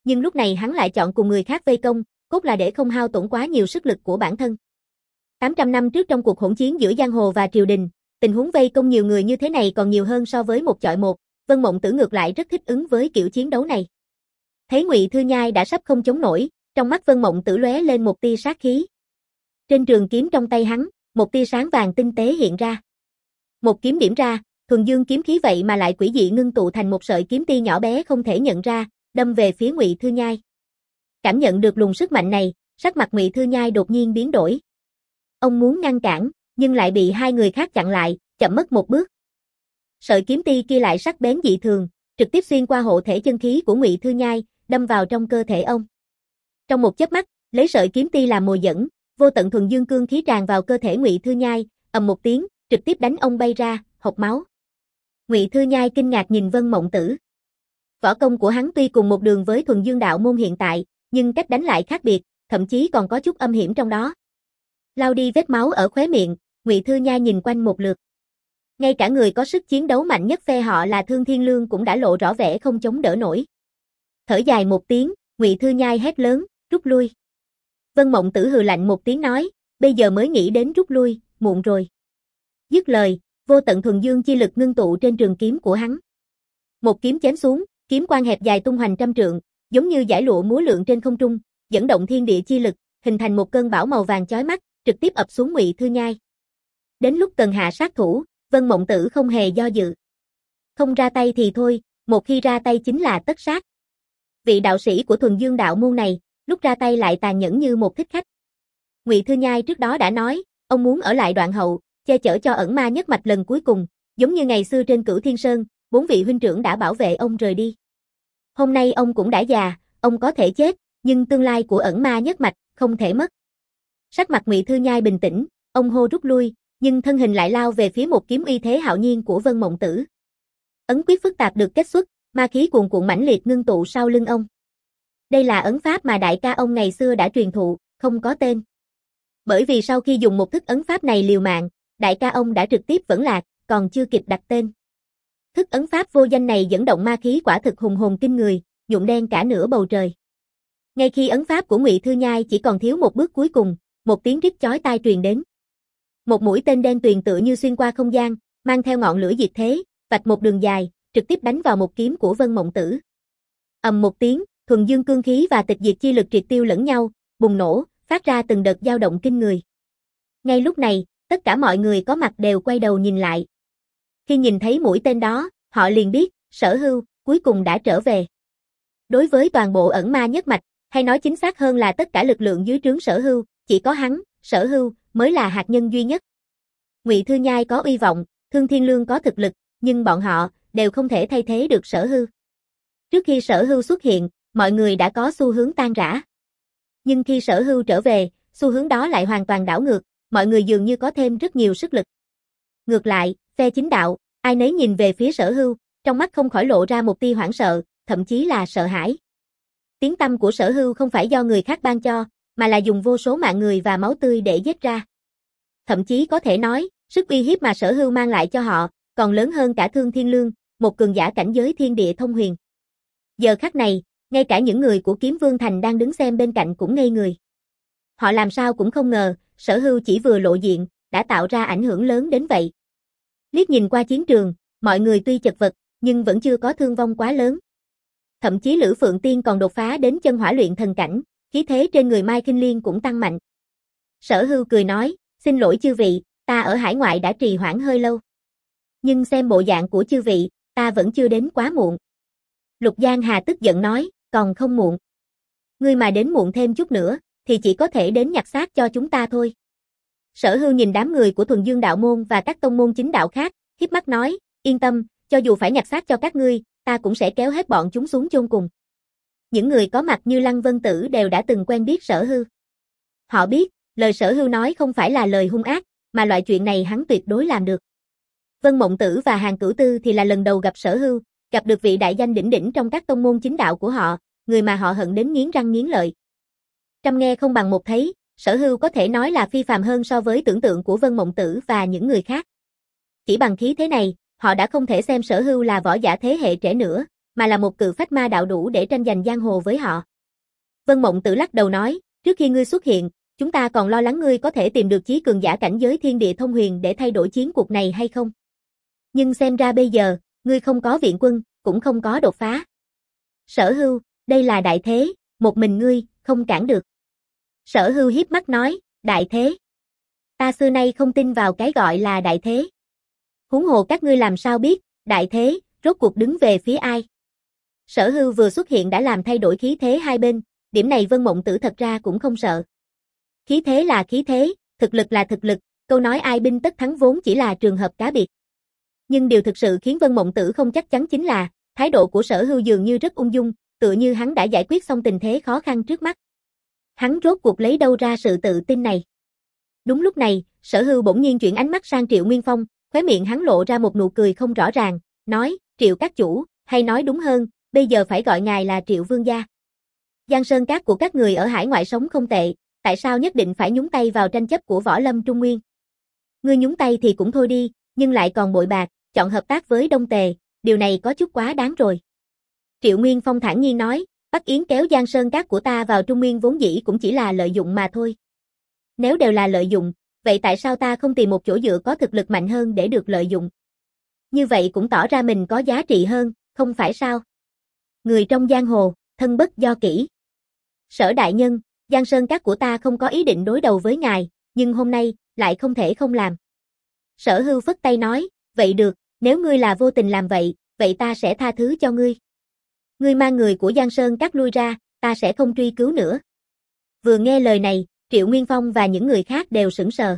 nhưng lúc này hắn lại chọn cùng người khác vây công, cốt là để không hao tổn quá nhiều sức lực của bản thân. tám trăm năm trước trong cuộc hỗn chiến giữa giang hồ và triều đình, tình huống vây công nhiều người như thế này còn nhiều hơn so với một chọi một, Vân Mộng Tử ngược lại rất thích ứng với kiểu chiến đấu này. Thấy Ngụy Thư Nhai đã sắp không chống nổi, trong mắt Vân Mộng Tử lóe lên một tia sát khí. Trên trường kiếm trong tay hắn, một tia sáng vàng tinh tế hiện ra. Một kiếm điểm ra, thuần dương kiếm khí vậy mà lại quỷ dị ngưng tụ thành một sợi kiếm ti nhỏ bé không thể nhận ra, đâm về phía Ngụy Thư Nhai. Cảm nhận được luồng sức mạnh này, sắc mặt Ngụy Thư Nhai đột nhiên biến đổi. Ông muốn ngăn cản, nhưng lại bị hai người khác chặn lại, chậm mất một bước. Sợi kiếm ti kia lại sắc bén dị thường, trực tiếp xuyên qua hộ thể chân khí của Ngụy Thư Nhai, đâm vào trong cơ thể ông. Trong một chớp mắt, lấy sợi kiếm ti làm mồi dẫn, vô tận thuần dương cương khí tràn vào cơ thể Ngụy Thư Nhai, ầm một tiếng, trực tiếp đánh ông bay ra, hộc máu. Ngụy Thư Nhai kinh ngạc nhìn Vân Mộng Tử. Võ công của hắn tuy cùng một đường với thuần dương đạo môn hiện tại, nhưng cách đánh lại khác biệt, thậm chí còn có chút âm hiểm trong đó. Lau đi vết máu ở khóe miệng, Ngụy Thư Nhai nhìn quanh một lượt. Ngay cả người có sức chiến đấu mạnh nhất phe họ là Thương Thiên Lương cũng đã lộ rõ vẻ không chống đỡ nổi. Thở dài một tiếng, Ngụy Thư Nhai hét lớn, rút lui. Vân Mộng Tử hừ lạnh một tiếng nói, bây giờ mới nghĩ đến rút lui, muộn rồi. Dứt lời, vô tận thuần dương chi lực ngưng tụ trên trường kiếm của hắn. Một kiếm chém xuống, kiếm quang hẹp dài tung hoành trăm trượng, giống như dải lụa múa lượn trên không trung, dẫn động thiên địa chi lực, hình thành một cơn bão màu vàng chói mắt, trực tiếp ập xuống Ngụy Thư Nhai. Đến lúc cần hạ sát thủ, Vân Mộng Tử không hề do dự. Không ra tay thì thôi, một khi ra tay chính là tất sát. Vị đạo sĩ của thuần dương đạo môn này, lúc ra tay lại tàn nhẫn như một thích khách. Ngụy Thư Nhai trước đó đã nói, ông muốn ở lại Đoạn Hậu, che chở cho ẩn ma nhất mạch lần cuối cùng, giống như ngày xưa trên Cửu Thiên Sơn, bốn vị huynh trưởng đã bảo vệ ông rời đi. Hôm nay ông cũng đã già, ông có thể chết, nhưng tương lai của ẩn ma nhất mạch không thể mất. Sắc mặt Ngụy Thư Nhai bình tĩnh, ông hô rút lui, nhưng thân hình lại lao về phía một kiếm uy thế hạo nhiên của Vân Mộng Tử. Ấn quyết phức tạp được kết xuất, ma khí cuồn cuộn mãnh liệt ngưng tụ sau lưng ông. Đây là ấn pháp mà đại ca ông ngày xưa đã truyền thụ, không có tên. Bởi vì sau khi dùng một thức ấn pháp này liều mạng, đại ca ông đã trực tiếp vẫn lạc, còn chưa kịp đặt tên. Thức ấn pháp vô danh này dẫn động ma khí quả thực hùng hồn kinh người, nhuộm đen cả nửa bầu trời. Ngay khi ấn pháp của Ngụy Thư Nhai chỉ còn thiếu một bước cuối cùng, một tiếng rít chói tai truyền đến. Một mũi tên đen tuyền tựa như xuyên qua không gian, mang theo ngọn lửa diệt thế, vạch một đường dài, trực tiếp đánh vào một kiếm của Vân Mộng Tử. Ầm một tiếng, thuần dương cương khí và tịch diệt chi lực triệt tiêu lẫn nhau, bùng nổ, phát ra từng đợt dao động kinh người. Ngay lúc này, tất cả mọi người có mặt đều quay đầu nhìn lại. Khi nhìn thấy mũi tên đó, họ liền biết, Sở Hưu, cuối cùng đã trở về. Đối với toàn bộ ẩn ma nhất mạch, hay nói chính xác hơn là tất cả lực lượng dưới trướng Sở Hưu, chỉ có hắn, Sở Hưu, mới là hạt nhân duy nhất. Ngụy Thư Nhai có uy vọng, Thương Thiên Lương có thực lực, nhưng bọn họ đều không thể thay thế được Sở Hưu. Trước khi Sở Hưu xuất hiện, mọi người đã có xu hướng tan rã. Nhưng khi Sở Hưu trở về, xu hướng đó lại hoàn toàn đảo ngược, mọi người dường như có thêm rất nhiều sức lực. Ngược lại, phe chính đạo, ai nấy nhìn về phía Sở Hưu, trong mắt không khỏi lộ ra một tia hoảng sợ, thậm chí là sợ hãi. Tiếng tăm của Sở Hưu không phải do người khác ban cho, mà là dùng vô số mạng người và máu tươi để giết ra. Thậm chí có thể nói, sức uy hiếp mà Sở Hưu mang lại cho họ, còn lớn hơn cả Thương Thiên Lương, một cường giả cảnh giới thiên địa thông huyền. Giờ khắc này, ngay cả những người của Kiếm Vương Thành đang đứng xem bên cạnh cũng ngây người. Họ làm sao cũng không ngờ, Sở Hưu chỉ vừa lộ diện, đã tạo ra ảnh hưởng lớn đến vậy. Liếc nhìn qua chiến trường, mọi người tuy chật vật, nhưng vẫn chưa có thương vong quá lớn. Thậm chí Lữ Phượng Tiên còn đột phá đến chân hỏa luyện thần cảnh, khí thế trên người Mai Kinh Liên cũng tăng mạnh. Sở Hưu cười nói, xin lỗi chư vị, ta ở hải ngoại đã trì hoãn hơi lâu. Nhưng xem bộ dạng của chư vị, ta vẫn chưa đến quá muộn. Lục Giang Hà tức giận nói, còn không muộn. Ngươi mà đến muộn thêm chút nữa, thì chỉ có thể đến nhặt xác cho chúng ta thôi. Sở Hưu nhìn đám người của Thuần Dương Đạo Môn và các tông môn chính đạo khác, hiếp mắt nói, yên tâm, cho dù phải nhặt xác cho các ngươi, ta cũng sẽ kéo hết bọn chúng xuống chôn cùng. Những người có mặt như Lăng Vân Tử đều đã từng quen biết Sở Hưu. Họ biết, lời Sở Hưu nói không phải là lời hung ác, mà loại chuyện này hắn tuyệt đối làm được. Vân Mộng Tử và Hàn Cửu Tư thì là lần đầu gặp Sở Hưu, gặp được vị đại danh đỉnh đỉnh trong các tông môn chính đạo của họ, người mà họ hận đến nghiến răng nghiến lợi. Trăm nghe không bằng một thấy, Sở Hưu có thể nói là phi phàm hơn so với tưởng tượng của Vân Mộng Tử và những người khác. Chỉ bằng khí thế này, họ đã không thể xem Sở Hưu là võ giả thế hệ trẻ nữa, mà là một cự phách ma đạo đủ để tranh giành giang hồ với họ. Vân Mộng Tử lắc đầu nói, trước khi ngươi xuất hiện, chúng ta còn lo lắng ngươi có thể tìm được chí cường giả cảnh giới thiên địa thông huyền để thay đổi chiến cuộc này hay không. Nhưng xem ra bây giờ, ngươi không có viện quân, cũng không có đột phá. Sở Hưu, đây là đại thế, một mình ngươi, không cản được. Sở Hưu hiếp mắt nói, đại thế. Ta xưa nay không tin vào cái gọi là đại thế. Huống hồ các ngươi làm sao biết, đại thế, rốt cuộc đứng về phía ai. Sở Hưu vừa xuất hiện đã làm thay đổi khí thế hai bên, điểm này Vân Mộng Tử thật ra cũng không sợ. Khí thế là khí thế, thực lực là thực lực, câu nói ai binh tất thắng vốn chỉ là trường hợp cá biệt. Nhưng điều thực sự khiến Vân Mộng Tử không chắc chắn chính là, thái độ của Sở Hưu dường như rất ung dung, tựa như hắn đã giải quyết xong tình thế khó khăn trước mắt. Hắn rốt cuộc lấy đâu ra sự tự tin này. Đúng lúc này, Sở Hưu bỗng nhiên chuyển ánh mắt sang Triệu Nguyên Phong, khóe miệng hắn lộ ra một nụ cười không rõ ràng, nói, Triệu các chủ, hay nói đúng hơn, bây giờ phải gọi ngài là Triệu Vương gia. Giang sơn cát của các người ở hải ngoại sống không tệ, tại sao nhất định phải nhúng tay vào tranh chấp của Võ Lâm Trung Nguyên? Ngươi nhúng tay thì cũng thôi đi, nhưng lại còn bội bạc, chọn hợp tác với Đông Tề, điều này có chút quá đáng rồi. Triệu Nguyên Phong thản nhiên nói, Bắc Yến kéo Giang sơn cát của ta vào Trung Nguyên vốn dĩ cũng chỉ là lợi dụng mà thôi. Nếu đều là lợi dụng, vậy tại sao ta không tìm một chỗ dựa có thực lực mạnh hơn để được lợi dụng? Như vậy cũng tỏ ra mình có giá trị hơn, không phải sao? Người trong giang hồ, thân bất do kỷ. Sở đại nhân, Giang sơn cát của ta không có ý định đối đầu với ngài, nhưng hôm nay, lại không thể không làm. Sở Hưu phất tay nói, vậy được, nếu ngươi là vô tình làm vậy, vậy ta sẽ tha thứ cho ngươi. Ngươi mang người của Giang sơn cát lui ra, ta sẽ không truy cứu nữa. Vừa nghe lời này, Triệu Nguyên Phong và những người khác đều sững sờ.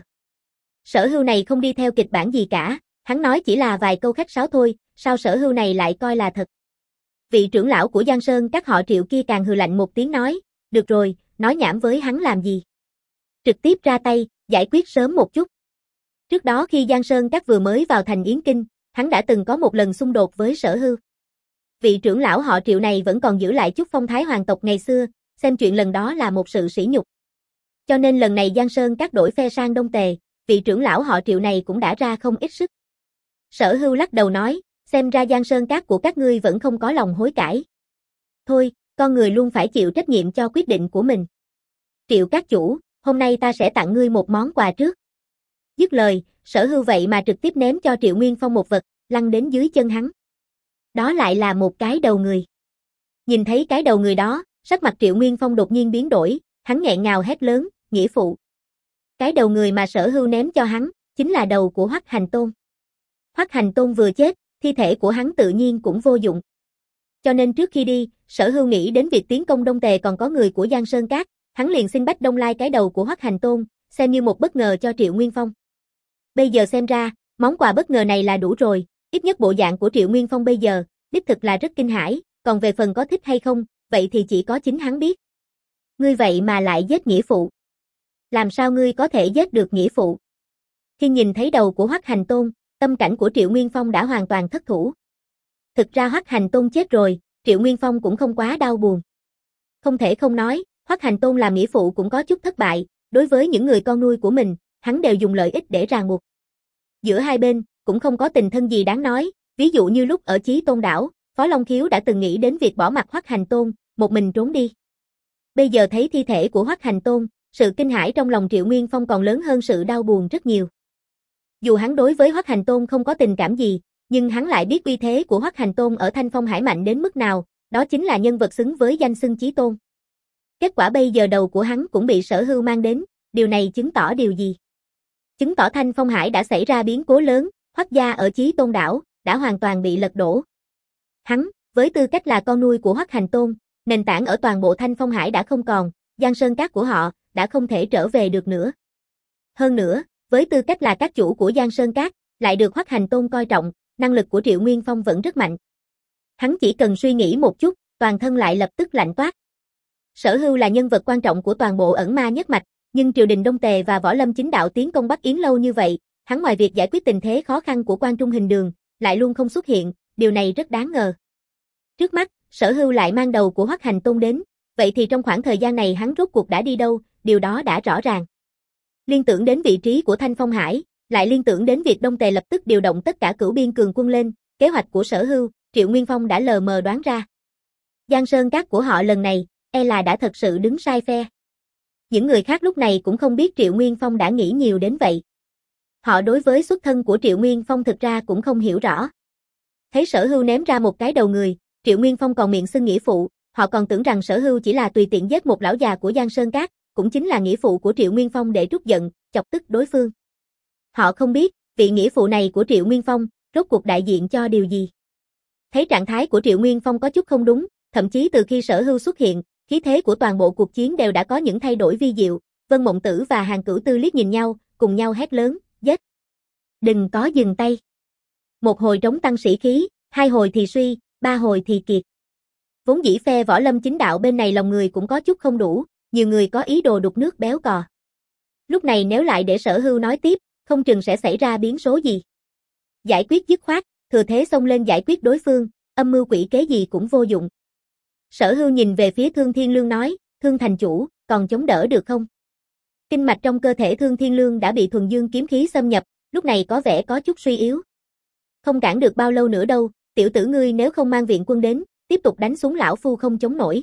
Sở Hưu này không đi theo kịch bản gì cả, hắn nói chỉ là vài câu khách sáo thôi, sao Sở Hưu này lại coi là thật. Vị trưởng lão của Giang Sơn các họ Triệu kia càng hừ lạnh một tiếng nói, được rồi, nói nhảm với hắn làm gì. Trực tiếp ra tay, giải quyết sớm một chút. Trước đó khi Giang Sơn các vừa mới vào thành Yến Kinh, hắn đã từng có một lần xung đột với Sở Hưu. Vị trưởng lão họ Triệu này vẫn còn giữ lại chút phong thái hoàng tộc ngày xưa, xem chuyện lần đó là một sự sỉ nhục. Cho nên lần này Giang Sơn các đổi phe sang Đông Tề, vị trưởng lão họ Triệu này cũng đã ra không ít sức. Sở Hưu lắc đầu nói, xem ra Giang Sơn các của các ngươi vẫn không có lòng hối cải. Thôi, con người luôn phải chịu trách nhiệm cho quyết định của mình. Triệu các chủ, hôm nay ta sẽ tặng ngươi một món quà trước. Dứt lời, Sở Hưu vậy mà trực tiếp ném cho Triệu Nguyên Phong một vật, lăn đến dưới chân hắn. Đó lại là một cái đầu người. Nhìn thấy cái đầu người đó, sắc mặt Triệu Nguyên Phong đột nhiên biến đổi, hắn nghẹn ngào hét lớn, nghĩa phụ. Cái đầu người mà Sở Hưu ném cho hắn, chính là đầu của Hoắc Hành Tôn. Hoắc Hành Tôn vừa chết, thi thể của hắn tự nhiên cũng vô dụng. Cho nên trước khi đi, Sở Hưu nghĩ đến việc tiến công Đông Tề còn có người của Giang Sơn Các, hắn liền xin Bách Đông Lai cái đầu của Hoắc Hành Tôn, xem như một bất ngờ cho Triệu Nguyên Phong. Bây giờ xem ra, món quà bất ngờ này là đủ rồi, ít nhất bộ dạng của Triệu Nguyên Phong bây giờ, đích thực là rất kinh hãi, còn về phần có thích hay không, vậy thì chỉ có chính hắn biết. Ngươi vậy mà lại giết nghĩa phụ. Làm sao ngươi có thể giết được nghĩa phụ? Khi nhìn thấy đầu của Hoắc Hành Tôn, tâm cảnh của Triệu Nguyên Phong đã hoàn toàn thất thủ. Thực ra Hoắc Hành Tôn chết rồi, Triệu Nguyên Phong cũng không quá đau buồn. Không thể không nói, Hoắc Hành Tôn làm nghĩa phụ cũng có chút thất bại, đối với những người con nuôi của mình, hắn đều dùng lợi ích để ràng buộc. Giữa hai bên, cũng không có tình thân gì đáng nói, ví dụ như lúc ở Chí Tôn đảo, Phó Long Khiếu đã từng nghĩ đến việc bỏ mặc Hoắc Hành Tôn, một mình trốn đi. Bây giờ thấy thi thể của Hoắc Hành Tôn, sự kinh hãi trong lòng Triệu Nguyên Phong còn lớn hơn sự đau buồn rất nhiều. Dù hắn đối với Hoắc Hành Tôn không có tình cảm gì, nhưng hắn lại biết uy thế của Hoắc Hành Tôn ở Thanh Phong Hải mạnh đến mức nào, đó chính là nhân vật xứng với danh xưng Chí Tôn. Kết quả bây giờ đầu của hắn cũng bị Sở Hưu mang đến, điều này chứng tỏ điều gì? Chứng tỏ Thanh Phong Hải đã xảy ra biến cố lớn, Hoắc gia ở Chí Tôn đảo đã hoàn toàn bị lật đổ. Hắn, với tư cách là con nuôi của Hoắc Hành Tôn, nền tảng ở toàn bộ Thanh Phong Hải đã không còn, Giang Sơn Các của họ đã không thể trở về được nữa. Hơn nữa, với tư cách là các chủ của Giang Sơn Các, lại được Hoắc Hành Tôn coi trọng, năng lực của Triệu Nguyên Phong vẫn rất mạnh. Hắn chỉ cần suy nghĩ một chút, toàn thân lại lập tức lạnh toát. Sở Hưu là nhân vật quan trọng của toàn bộ ẩn ma nhất mạch, nhưng triều đình Đông Tề và Võ Lâm chính đạo tiến công Bắc Yến lâu như vậy, hắn ngoài việc giải quyết tình thế khó khăn của Quan Trung Hình Đường, lại luôn không xuất hiện, điều này rất đáng ngờ. Trước mắt, Sở Hưu lại mang đầu của Hoắc Hành Tôn đến, vậy thì trong khoảng thời gian này hắn rốt cuộc đã đi đâu, điều đó đã rõ ràng. Liên tưởng đến vị trí của Thanh Phong Hải, lại liên tưởng đến việc Đông Tề lập tức điều động tất cả cửu biên cường quân lên, kế hoạch của Sở Hưu, Triệu Nguyên Phong đã lờ mờ đoán ra. Giang Sơn Các của họ lần này, e là đã thật sự đứng sai phe. Những người khác lúc này cũng không biết Triệu Nguyên Phong đã nghĩ nhiều đến vậy. Họ đối với xuất thân của Triệu Nguyên Phong thực ra cũng không hiểu rõ. Thấy Sở Hưu ném ra một cái đầu người, Triệu Nguyên Phong còn miệng xưng nghĩa phụ, họ còn tưởng rằng Sở Hưu chỉ là tùy tiện giết một lão già của Giang Sơn Các, cũng chính là nghĩa phụ của Triệu Nguyên Phong để trút giận, chọc tức đối phương. Họ không biết, vị nghĩa phụ này của Triệu Nguyên Phong, rốt cuộc đại diện cho điều gì. Thấy trạng thái của Triệu Nguyên Phong có chút không đúng, thậm chí từ khi Sở Hưu xuất hiện, khí thế của toàn bộ cuộc chiến đều đã có những thay đổi vi diệu. Vân Mộng Tử và Hàn Cửu Tư liếc nhìn nhau, cùng nhau hét lớn, giết. Đừng có dừng tay. Một hồi trống tăng sĩ khí, hai hồi thì suy, ba hồi thì kiệt. Vốn dĩ phe võ lâm chính đạo bên này lòng người cũng có chút không đủ, nhiều người có ý đồ đục nước béo cò. Lúc này nếu lại để Sở Hưu nói tiếp, không chừng sẽ xảy ra biến số gì. Giải quyết dứt khoát, thừa thế xông lên giải quyết đối phương, âm mưu quỷ kế gì cũng vô dụng. Sở Hưu nhìn về phía Thương Thiên Lương nói, Thương thành chủ, còn chống đỡ được không? Kinh mạch trong cơ thể Thương Thiên Lương đã bị thuần dương kiếm khí xâm nhập, lúc này có vẻ có chút suy yếu. Không cản được bao lâu nữa đâu, tiểu tử ngươi nếu không mang viện quân đến, tiếp tục đánh xuống lão phu không chống nổi.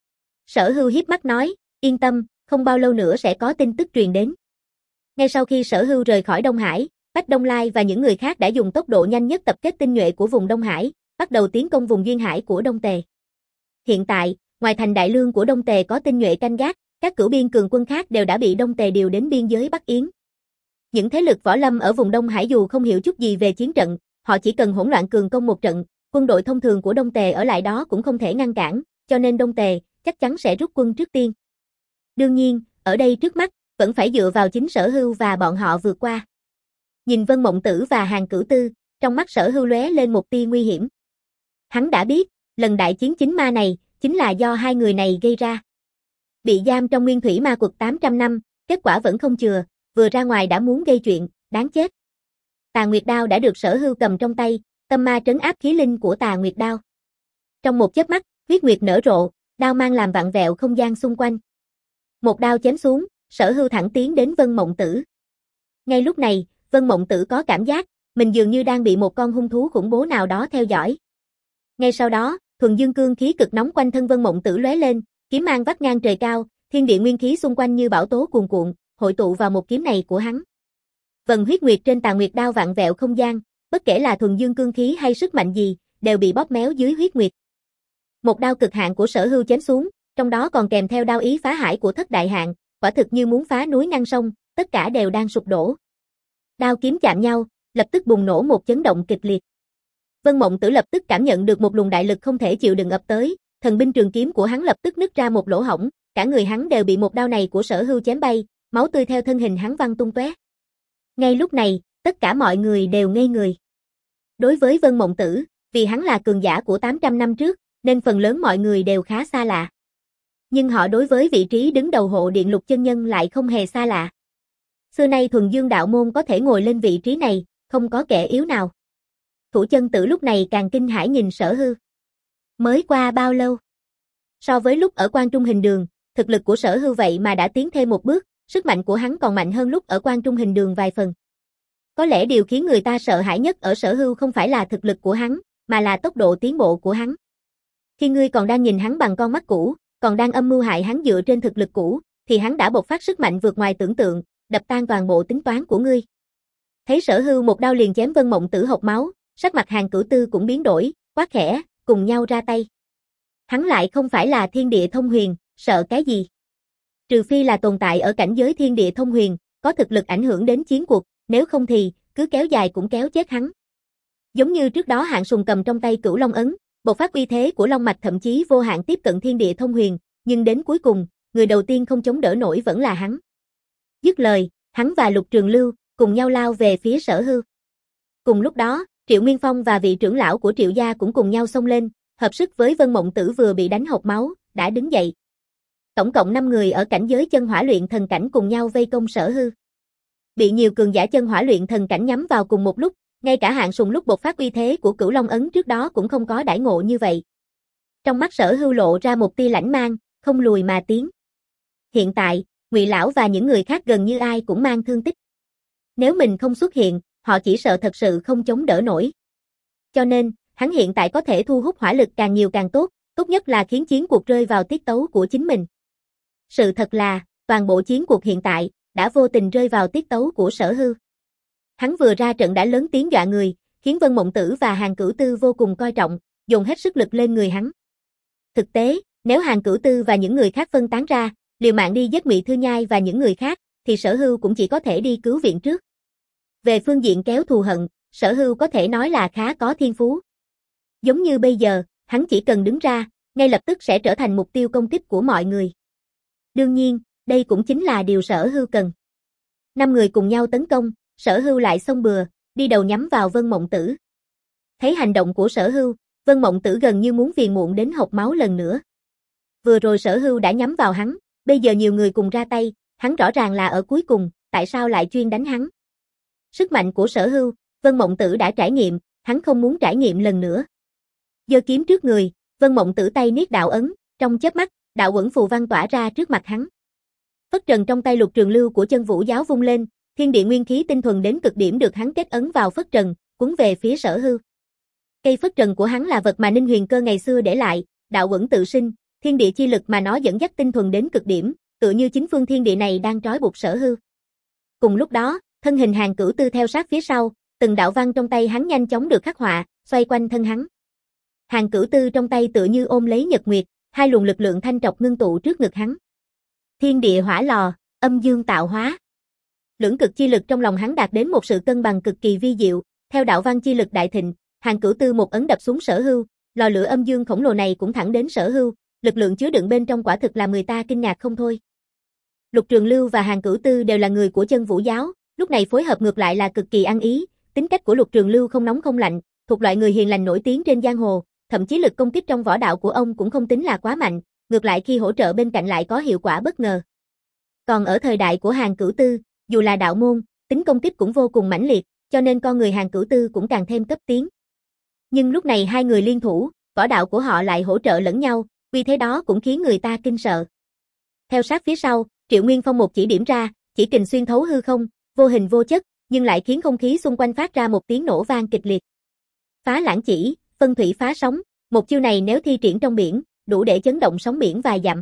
Sở Hưu hiếp mắt nói, yên tâm, không bao lâu nữa sẽ có tin tức truyền đến. Ngay sau khi Sở Hưu rời khỏi Đông Hải, Bách Đông Lai và những người khác đã dùng tốc độ nhanh nhất tập kết tinh nhuệ của vùng Đông Hải, bắt đầu tiến công vùng duyên hải của Đông Tề. Hiện tại, ngoài thành Đại Lương của Đông Tề có tinh nhuệ canh gác, các cửu biên cường quân khác đều đã bị Đông Tề điều đến biên giới Bắc Yến. Những thế lực võ lâm ở vùng Đông Hải dù không hiểu chút gì về chiến trận, họ chỉ cần hỗn loạn cường công một trận, quân đội thông thường của Đông Tề ở lại đó cũng không thể ngăn cản, cho nên Đông Tề chắc chắn sẽ rút quân trước tiên. Đương nhiên, ở đây trước mắt, vẫn phải dựa vào chính Sở Hưu và bọn họ vượt qua. Nhìn Vân Mộng Tử và Hàn Cửu Tư, trong mắt Sở Hưu lóe lên một tia nguy hiểm. Hắn đã biết, lần đại chiến chính ma này, chính là do hai người này gây ra. Bị giam trong nguyên thủy ma quật tám trăm năm, kết quả vẫn không chừa, vừa ra ngoài đã muốn gây chuyện, đáng chết. Tà Nguyệt Đao đã được Sở Hưu cầm trong tay, tâm ma trấn áp khí linh của Tà Nguyệt Đao. Trong một chớp mắt, huyết nguyệt nở rộ, đao mang làm vặn vẹo không gian xung quanh. Một đao chém xuống, Sở Hưu thẳng tiến đến Vân Mộng Tử. Ngay lúc này, Vân Mộng Tử có cảm giác, mình dường như đang bị một con hung thú khủng bố nào đó theo dõi. Ngay sau đó, thuần dương cương khí cực nóng quanh thân Vân Mộng Tử lóe lên, kiếm mang vắt ngang trời cao, thiên địa nguyên khí xung quanh như bão tố cuồn cuộn, hội tụ vào một kiếm này của hắn. Vân huyết nguyệt trên Tà Nguyệt Đao vặn vẹo không gian, bất kể là thuần dương cương khí hay sức mạnh gì, đều bị bóp méo dưới huyết nguyệt. Một đao cực hạn của Sở Hưu chém xuống, trong đó còn kèm theo đao ý phá hải của Thất Đại Hạn, quả thực như muốn phá núi ngăn sông, tất cả đều đang sụp đổ. Đao kiếm chạm nhau, lập tức bùng nổ một chấn động kịch liệt. Vân Mộng Tử lập tức cảm nhận được một luồng đại lực không thể chịu đựng ập tới, thần binh trường kiếm của hắn lập tức nứt ra một lỗ hổng, cả người hắn đều bị một đao này của Sở Hưu chém bay, máu tươi theo thân hình hắn văng tung tóe. Ngay lúc này, tất cả mọi người đều ngây người. Đối với Vân Mộng Tử, vì hắn là cường giả của tám trăm năm trước, nên phần lớn mọi người đều khá xa lạ. Nhưng họ đối với vị trí đứng đầu hộ điện Lục chân nhân lại không hề xa lạ. Xưa nay thuần dương đạo môn có thể ngồi lên vị trí này, không có kẻ yếu nào. Thủ chân tử lúc này càng kinh hãi nhìn Sở Hưu. Mới qua bao lâu? So với lúc ở Quan Trung Hình Đường, thực lực của Sở Hưu vậy mà đã tiến thêm một bước, sức mạnh của hắn còn mạnh hơn lúc ở Quan Trung Hình Đường vài phần. Có lẽ điều khiến người ta sợ hãi nhất ở Sở Hưu không phải là thực lực của hắn, mà là tốc độ tiến bộ của hắn. Khi ngươi còn đang nhìn hắn bằng con mắt cũ, còn đang âm mưu hại hắn dựa trên thực lực cũ, thì hắn đã bộc phát sức mạnh vượt ngoài tưởng tượng, đập tan toàn bộ tính toán của ngươi. Thấy Sở Hưu một đao liền chém Vân Mộng Tử hộc máu, sắc mặt Hàn Cửu Tư cũng biến đổi, quát khẽ, cùng nhau ra tay. Hắn lại không phải là thiên địa thông huyền, sợ cái gì? Trừ phi là tồn tại ở cảnh giới thiên địa thông huyền, có thực lực ảnh hưởng đến chiến cuộc, nếu không thì, cứ kéo dài cũng kéo chết hắn. Giống như trước đó Hạng Sùng cầm trong tay Cửu Long ấn, bộc phát uy thế của Long mạch thậm chí vô hạn tiếp cận thiên địa thông huyền, nhưng đến cuối cùng, người đầu tiên không chống đỡ nổi vẫn là hắn. Dứt lời, hắn và Lục Trường Lưu cùng nhau lao về phía Sở Hưu. Cùng lúc đó, Triệu Nguyên Phong và vị trưởng lão của Triệu gia cũng cùng nhau xông lên, hợp sức với Vân Mộng Tử vừa bị đánh hộc máu, đã đứng dậy. Tổng cộng năm người ở cảnh giới chân hỏa luyện thần cảnh cùng nhau vây công Sở Hưu. Bị nhiều cường giả chân hỏa luyện thần cảnh nhắm vào cùng một lúc, ngay cả Hạng Sùng lúc bộc phát uy thế của Cửu Long ấn trước đó cũng không có đãi ngộ như vậy. Trong mắt Sở Hưu lộ ra một tia lãnh mang, không lùi mà tiến. Hiện tại, Ngụy lão và những người khác gần như ai cũng mang thương tích. Nếu mình không xuất hiện, họ chỉ sợ thật sự không chống đỡ nổi. Cho nên, hắn hiện tại có thể thu hút hỏa lực càng nhiều càng tốt, tốt nhất là khiến chiến cuộc rơi vào tiết tấu của chính mình. Sự thật là, toàn bộ chiến cuộc hiện tại, đã vô tình rơi vào tiết tấu của Sở Hưu. Hắn vừa ra trận đã lớn tiếng dọa người, khiến Vân Mộng Tử và Hàn Cửu Tư vô cùng coi trọng, dồn hết sức lực lên người hắn. Thực tế, nếu Hàn Cửu Tư và những người khác phân tán ra, liều mạng đi giết Ngụy Thư Nhai và những người khác, thì Sở Hưu cũng chỉ có thể đi cứu viện trước. Về phương diện kéo thù hận, Sở Hưu có thể nói là khá có thiên phú. Giống như bây giờ, hắn chỉ cần đứng ra, ngay lập tức sẽ trở thành mục tiêu công kích của mọi người. Đương nhiên, đây cũng chính là điều Sở Hưu cần. Năm người cùng nhau tấn công, Sở Hưu lại xông bừa, đi đầu nhắm vào Vân Mộng Tử. Thấy hành động của Sở Hưu, Vân Mộng Tử gần như muốn phiền muộn đến hộc máu lần nữa. Vừa rồi Sở Hưu đã nhắm vào hắn, bây giờ nhiều người cùng ra tay, hắn rõ ràng là ở cuối cùng, tại sao lại chuyên đánh hắn? Sức mạnh của Sở Hưu, Vân Mộng Tử đã trải nghiệm, hắn không muốn trải nghiệm lần nữa. Giơ kiếm trước người, Vân Mộng Tử tay niết đạo ấn, trong chớp mắt, đạo uẩn phù văn tỏa ra trước mặt hắn. Phất trần trong tay Lục Trường Lưu của Chân Vũ giáo vung lên, thiên địa nguyên khí tinh thuần đến cực điểm được hắn kết ấn vào phất trần, cuốn về phía Sở Hưu. Cây phất trần của hắn là vật mà Ninh Huyền Cơ ngày xưa để lại, đạo uẩn tự sinh, thiên địa chi lực mà nó dẫn dắt tinh thuần đến cực điểm, tựa như chính phương thiên địa này đang trói buộc Sở Hưu. Cùng lúc đó, thân hình Hàn Cửu Tư theo sát phía sau, từng đạo văn trong tay hắn nhanh chóng được khắc họa, xoay quanh thân hắn. Hàn Cửu Tư trong tay tựa như ôm lấy nhật nguyệt, hai luồng lực lượng thanh trọc ngưng tụ trước ngực hắn. Thiên địa hỏa lò, âm dương tạo hóa. Lưỡng cực chi lực trong lòng hắn đạt đến một sự cân bằng cực kỳ vi diệu, theo đạo văn chi lực đại thịnh, Hàn Cửu Tư một ấn đập xuống Sở Hưu, lò lửa âm dương khổng lồ này cũng thẳng đến Sở Hưu, lực lượng chứa đựng bên trong quả thực làm người ta kinh ngạc không thôi. Lục Trường Lưu và Hàn Cửu Tư đều là người của Chân Vũ giáo, lúc này phối hợp ngược lại là cực kỳ ăn ý, tính cách của Lục Trường Lưu không nóng không lạnh, thuộc loại người hiền lành nổi tiếng trên giang hồ, thậm chí lực công kích trong võ đạo của ông cũng không tính là quá mạnh, ngược lại khi hỗ trợ bên cạnh lại có hiệu quả bất ngờ. Còn ở thời đại của Hàn Cửu Tư, dù là đạo môn, tính công kích cũng vô cùng mãnh liệt, cho nên con người Hàn Cửu Tư cũng càng thêm cấp tiến. Nhưng lúc này hai người liên thủ, võ đạo của họ lại hỗ trợ lẫn nhau, vì thế đó cũng khiến người ta kinh sợ. Theo sát phía sau, Triệu Nguyên Phong một chỉ điểm ra, chỉ kình xuyên thấu hư không, vô hình vô chất, nhưng lại khiến không khí xung quanh phát ra một tiếng nổ vang kịch liệt. Phá lãng chỉ, phân thủy phá sóng, một chiêu này nếu thi triển trong biển, đủ để chấn động sóng biển vài dặm.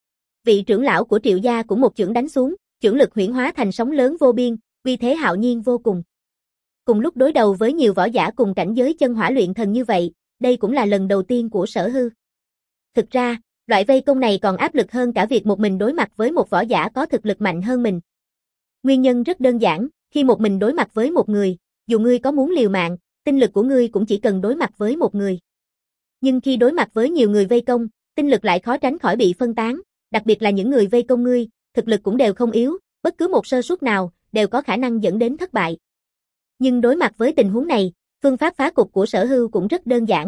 Vị trưởng lão của Triệu gia cũng một chưởng đánh xuống, chưởng lực huyễn hóa thành sóng lớn vô biên, uy thế hạo nhiên vô cùng. Cùng lúc đối đầu với nhiều võ giả cùng cảnh giới chân hỏa luyện thần như vậy, đây cũng là lần đầu tiên của Sở Hưu. Thực ra, loại vây công này còn áp lực hơn cả việc một mình đối mặt với một võ giả có thực lực mạnh hơn mình. Nguyên nhân rất đơn giản, khi một mình đối mặt với một người, dù ngươi có muốn liều mạng, tinh lực của ngươi cũng chỉ cần đối mặt với một người. Nhưng khi đối mặt với nhiều người vây công, tinh lực lại khó tránh khỏi bị phân tán, đặc biệt là những người vây công ngươi, thực lực cũng đều không yếu, bất cứ một sơ suất nào đều có khả năng dẫn đến thất bại. Nhưng đối mặt với tình huống này, phương pháp phá cục của Sở Hưu cũng rất đơn giản.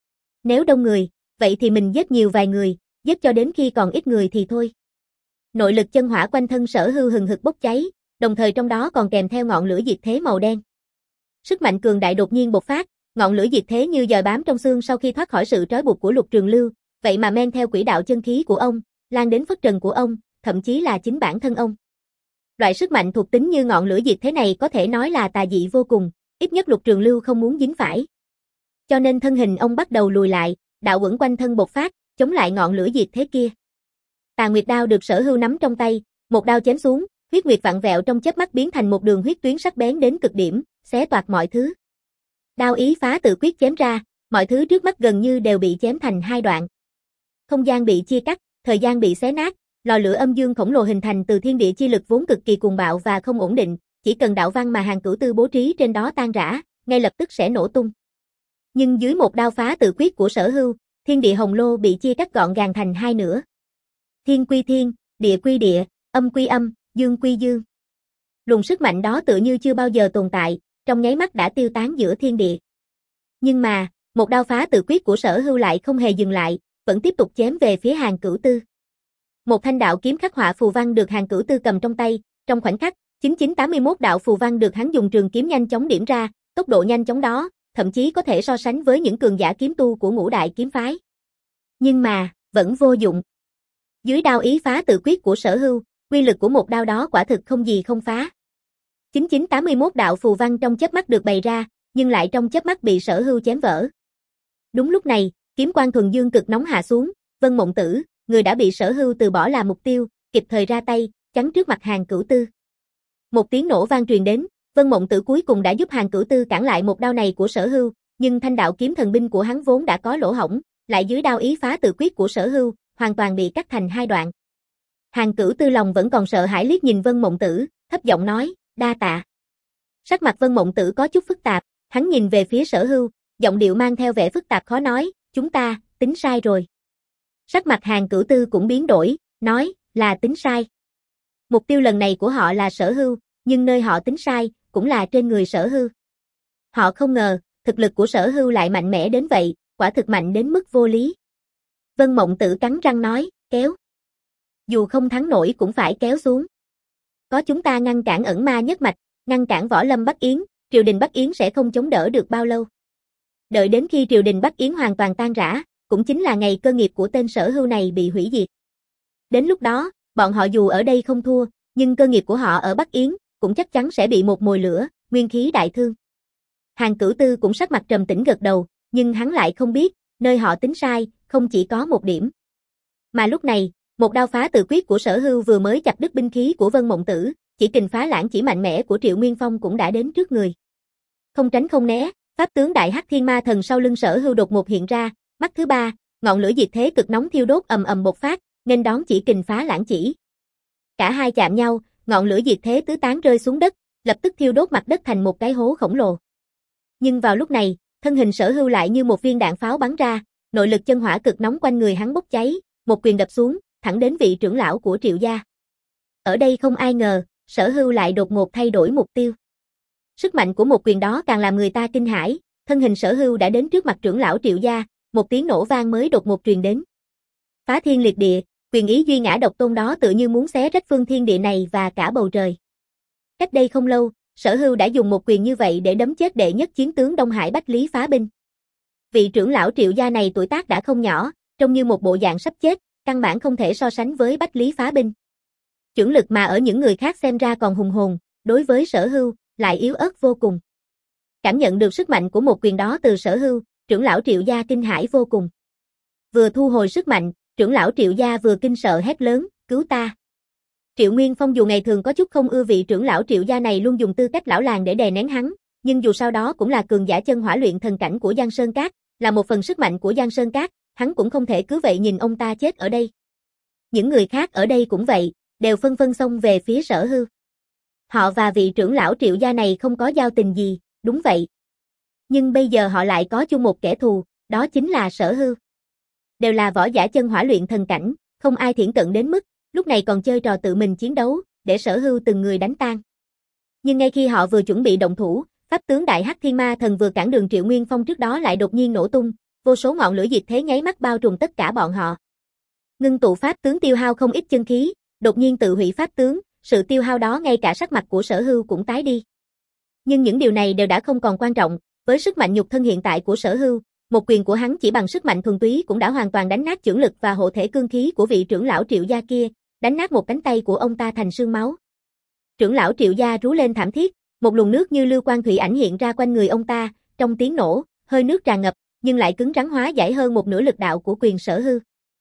Nếu đông người, vậy thì mình giết nhiều vài người, giết cho đến khi còn ít người thì thôi. Nội lực chân hỏa quanh thân Sở Hưu hừng hực bốc cháy, đồng thời trong đó còn kèm theo ngọn lửa diệt thế màu đen. Sức mạnh cường đại đột nhiên bộc phát, ngọn lửa diệt thế như giòi bám trong xương sau khi thoát khỏi sự trói buộc của Lục Trường Lưu, vậy mà men theo quỹ đạo chân khí của ông, lan đến phất trần của ông, thậm chí là chính bản thân ông. Loại sức mạnh thuộc tính như ngọn lửa diệt thế này có thể nói là tà dị vô cùng, ít nhất Lục Trường Lưu không muốn dính phải. Cho nên thân hình ông bắt đầu lùi lại, đạo uẩn quanh thân bộc phát, chống lại ngọn lửa diệt thế kia. Tà Nguyệt đao được Sở Hưu nắm trong tay, một đao chém xuống, huyết nguyệt vặn vẹo trong chớp mắt biến thành một đường huyết tuyến sắc bén đến cực điểm, xé toạc mọi thứ. Đao ý phá tự quyết chém ra, mọi thứ trước mắt gần như đều bị chém thành hai đoạn. Không gian bị chia cắt, thời gian bị xé nát, lò lửa âm dương khổng lồ hình thành từ thiên địa chi lực vốn cực kỳ cuồng bạo và không ổn định, chỉ cần đạo văn mà Hàn Cửu Tư bố trí trên đó tan rã, ngay lập tức sẽ nổ tung. Nhưng dưới một đao phá tự quyết của Sở Hưu, thiên địa hồng lô bị chia cắt gọn gàng thành hai nửa. Thiên quy thiên, địa quy địa, âm quy âm, dương quy dương. Luồng sức mạnh đó tựa như chưa bao giờ tồn tại, trong nháy mắt đã tiêu tán giữa thiên địa. Nhưng mà, một đao phá tự quyết của Sở Hưu lại không hề dừng lại, vẫn tiếp tục chém về phía Hàn Cửu Tư. Một thanh đạo kiếm khắc họa phù văn được Hàn Cửu Tư cầm trong tay, trong khoảnh khắc, chín chín tám mươi mốt đạo phù văn được hắn dùng trường kiếm nhanh chóng điểm ra, tốc độ nhanh chóng đó, thậm chí có thể so sánh với những cường giả kiếm tu của ngũ đại kiếm phái. Nhưng mà, vẫn vô dụng. Dưới đao ý phá tự quyết của Sở Hưu, uy lực của một đao đó quả thực không gì không phá. chín chín tám mươi mốt đạo phù văn trong chớp mắt được bày ra, nhưng lại trong chớp mắt bị Sở Hưu chém vỡ. Đúng lúc này, kiếm quang thuần dương cực nóng hạ xuống, Vân Mộng Tử, người đã bị Sở Hưu từ bỏ là mục tiêu, kịp thời ra tay, chắn trước mặt Hàn Cửu Tư. Một tiếng nổ vang truyền đến, Vân Mộng Tử cuối cùng đã giúp Hàn Cửu Tư cản lại một đao này của Sở Hưu, nhưng thanh đạo kiếm thần binh của hắn vốn đã có lỗ hổng, lại dưới đao ý phá tự quyết của Sở Hưu, hoàn toàn bị cắt thành hai đoạn. Hàn Cửu Tư lòng vẫn còn sợ hãi liếc nhìn Vân Mộng Tử, thấp giọng nói, đa tạ. Sắc mặt Vân Mộng Tử có chút phức tạp, hắn nhìn về phía Sở Hưu, giọng điệu mang theo vẻ phức tạp khó nói, chúng ta, tính sai rồi. Sắc mặt Hàn Cửu Tư cũng biến đổi, nói, là tính sai. Mục tiêu lần này của họ là Sở Hưu, nhưng nơi họ tính sai, cũng là trên người Sở Hưu. Họ không ngờ, thực lực của Sở Hưu lại mạnh mẽ đến vậy, quả thực mạnh đến mức vô lý. Vân Mộng Tử cắn răng nói, kéo. Dù không thắng nổi cũng phải kéo xuống. Có chúng ta ngăn cản ẩn ma nhất mạch, ngăn cản Võ Lâm Bắc Yến, triều đình Bắc Yến sẽ không chống đỡ được bao lâu. Đợi đến khi triều đình Bắc Yến hoàn toàn tan rã, cũng chính là ngày cơ nghiệp của tên Sở Hưu này bị hủy diệt. Đến lúc đó, bọn họ dù ở đây không thua, nhưng cơ nghiệp của họ ở Bắc Yến, cũng chắc chắn sẽ bị một mồi lửa, nguyên khí đại thương. Hàn Cửu Tư cũng sắc mặt trầm tĩnh gật đầu, nhưng hắn lại không biết, nơi họ tính sai, không chỉ có một điểm. Mà lúc này, một đao phá tự quyết của Sở Hưu vừa mới chặt đứt binh khí của Vân Mộng Tử, chỉ kình phá lãng chỉ mạnh mẽ của Triệu Nguyên Phong cũng đã đến trước người. Không tránh không né, pháp tướng Đại Hắc Thiên Ma Thần sau lưng Sở Hưu đột ngột hiện ra, mắt thứ ba, ngọn lửa diệt thế cực nóng thiêu đốt ầm ầm bộc phát, nên đón chỉ kình phá lãng chỉ. Cả hai chạm nhau, ngọn lửa diệt thế tứ tán rơi xuống đất, lập tức thiêu đốt mặt đất thành một cái hố khổng lồ. Nhưng vào lúc này, thân hình Sở Hưu lại như một viên đạn pháo bắn ra, nội lực chân hỏa cực nóng quanh người hắn bốc cháy, một quyền đập xuống, thẳng đến vị trưởng lão của Triệu gia. Ở đây không ai ngờ, Sở Hưu lại đột ngột thay đổi mục tiêu. Sức mạnh của một quyền đó càng làm người ta kinh hãi, thân hình Sở Hưu đã đến trước mặt trưởng lão Triệu gia, một tiếng nổ vang mới đột ngột truyền đến. Phá thiên liệt địa, quyền ý duy ngã độc tôn đó tự như muốn xé rách phương thiên địa này và cả bầu trời. Cách đây không lâu, Sở Hưu đã dùng một quyền như vậy để đấm chết đệ nhất chiến tướng Đông Hải Bách Lý Phá Binh. Vị trưởng lão Triệu gia này tuổi tác đã không nhỏ, trông như một bộ dạng sắp chết, căn bản không thể so sánh với Bách Lý Phá Binh. Chưởng lực mà ở những người khác xem ra còn hùng hồn, đối với Sở Hưu lại yếu ớt vô cùng. Cảm nhận được sức mạnh của một quyền đó từ Sở Hưu, trưởng lão Triệu gia kinh hãi vô cùng. Vừa thu hồi sức mạnh, trưởng lão Triệu gia vừa kinh sợ hét lớn, cứu ta. Triệu Nguyên Phong dù ngày thường có chút không ưa vị trưởng lão Triệu gia này luôn dùng tư cách lão làng để đè nén hắn, nhưng dù sao đó cũng là cường giả chân hỏa luyện thần cảnh của Giang Sơn Cát, là một phần sức mạnh của Giang Sơn Cát, hắn cũng không thể cứ vậy nhìn ông ta chết ở đây. Những người khác ở đây cũng vậy, đều phân phân xông về phía Sở Hưu. Họ và vị trưởng lão Triệu gia này không có giao tình gì, đúng vậy. Nhưng bây giờ họ lại có chung một kẻ thù, đó chính là Sở Hưu. Đều là võ giả chân hỏa luyện thần cảnh, không ai thiển cận đến mức, lúc này còn chơi trò tự mình chiến đấu, để Sở Hưu từng người đánh tan. Nhưng ngay khi họ vừa chuẩn bị động thủ, pháp tướng Đại Hắc Thiên Ma Thần vừa cản đường Triệu Nguyên Phong trước đó lại đột nhiên nổ tung, vô số ngọn lửa diệt thế nháy mắt bao trùm tất cả bọn họ. Ngưng tụ pháp tướng tiêu hao không ít chân khí, đột nhiên tự hủy pháp tướng, sự tiêu hao đó ngay cả sắc mặt của Sở Hưu cũng tái đi. Nhưng những điều này đều đã không còn quan trọng, với sức mạnh nhục thân hiện tại của Sở Hưu, một quyền của hắn chỉ bằng sức mạnh thuần túy cũng đã hoàn toàn đánh nát chưởng lực và hộ thể cương khí của vị trưởng lão Triệu gia kia, đánh nát một cánh tay của ông ta thành xương máu. Trưởng lão Triệu gia rú lên thảm thiết, một luồng nước như lưu quang thủy ảnh hiện ra quanh người ông ta, trong tiếng nổ, hơi nước tràn ngập, nhưng lại cứng rắn hóa giải hơn một nửa lực đạo của quyền Sở Hưu.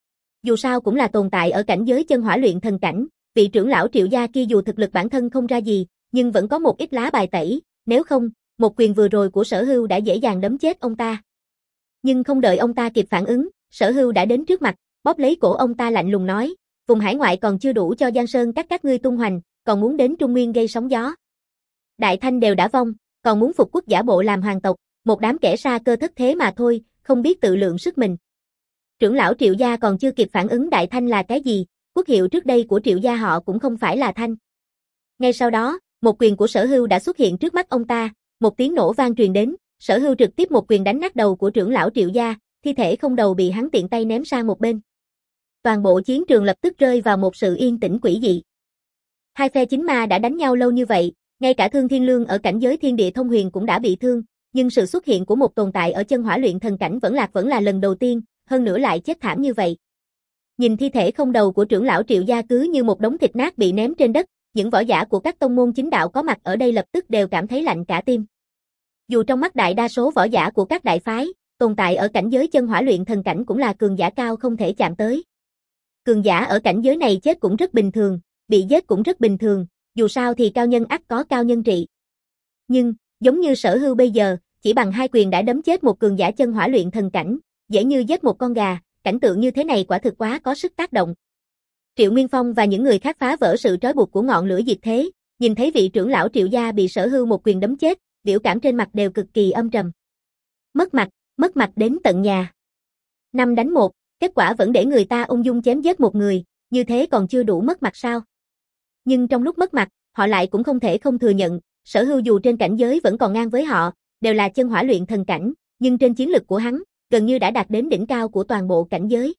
Dù sao cũng là tồn tại ở cảnh giới chân hỏa luyện thần cảnh, vị trưởng lão Triệu gia kia dù thực lực bản thân không ra gì, nhưng vẫn có một ít lá bài tẩy, nếu không, một quyền vừa rồi của Sở Hưu đã dễ dàng đấm chết ông ta. Nhưng không đợi ông ta kịp phản ứng, Sở Hưu đã đến trước mặt, bóp lấy cổ ông ta lạnh lùng nói, vùng hải ngoại còn chưa đủ cho Giang Sơn các các ngươi tung hoành, còn muốn đến Trung Nguyên gây sóng gió. Đại Thanh đều đã vong, còn muốn phục quốc giả bộ làm hoàng tộc, một đám kẻ sa cơ thất thế mà thôi, không biết tự lượng sức mình. Trưởng lão Triệu gia còn chưa kịp phản ứng Đại Thanh là cái gì, quốc hiệu trước đây của Triệu gia họ cũng không phải là Thanh. Ngay sau đó, một quyền của Sở Hưu đã xuất hiện trước mắt ông ta, một tiếng nổ vang truyền đến, Sở Hưu trực tiếp một quyền đánh nát đầu của trưởng lão Triệu gia, thi thể không đầu bị hắn tiện tay ném sang một bên. Toàn bộ chiến trường lập tức rơi vào một sự yên tĩnh quỷ dị. Hai phe chính ma đã đánh nhau lâu như vậy, ngay cả Thương Thiên Lương ở cảnh giới thiên địa thông huyền cũng đã bị thương, nhưng sự xuất hiện của một tồn tại ở chân hỏa luyện thần cảnh vẫn lạc vẫn là lần đầu tiên, hơn nữa lại chết thảm như vậy. Nhìn thi thể không đầu của trưởng lão Triệu gia cứ như một đống thịt nát bị ném trên đất, những võ giả của các tông môn chính đạo có mặt ở đây lập tức đều cảm thấy lạnh cả tim. Dù trong mắt đại đa số võ giả của các đại phái, tồn tại ở cảnh giới chân hỏa luyện thần cảnh cũng là cường giả cao không thể chạm tới. Cường giả ở cảnh giới này chết cũng rất bình thường, bị giết cũng rất bình thường, dù sao thì cao nhân ắt có cao nhân trị. Nhưng, giống như Sở Hưu bây giờ, chỉ bằng hai quyền đã đấm chết một cường giả chân hỏa luyện thần cảnh, dễ như giết một con gà, cảnh tượng như thế này quả thực quá có sức tác động. Triệu Nguyên Phong và những người khác phá vỡ sự trói buộc của ngọn lửa diệt thế, nhìn thấy vị trưởng lão Triệu gia bị Sở Hưu một quyền đấm chết, biểu cảm trên mặt đều cực kỳ âm trầm. Mất mặt, mất mặt đến tận nhà. Năm đánh một, kết quả vẫn để người ta ung dung chém giết một người, như thế còn chưa đủ mất mặt sao? Nhưng trong lúc mất mặt, họ lại cũng không thể không thừa nhận, Sở Hưu dù trên cảnh giới vẫn còn ngang với họ, đều là chân hỏa luyện thần cảnh, nhưng trên chiến lực của hắn, gần như đã đạt đến đỉnh cao của toàn bộ cảnh giới.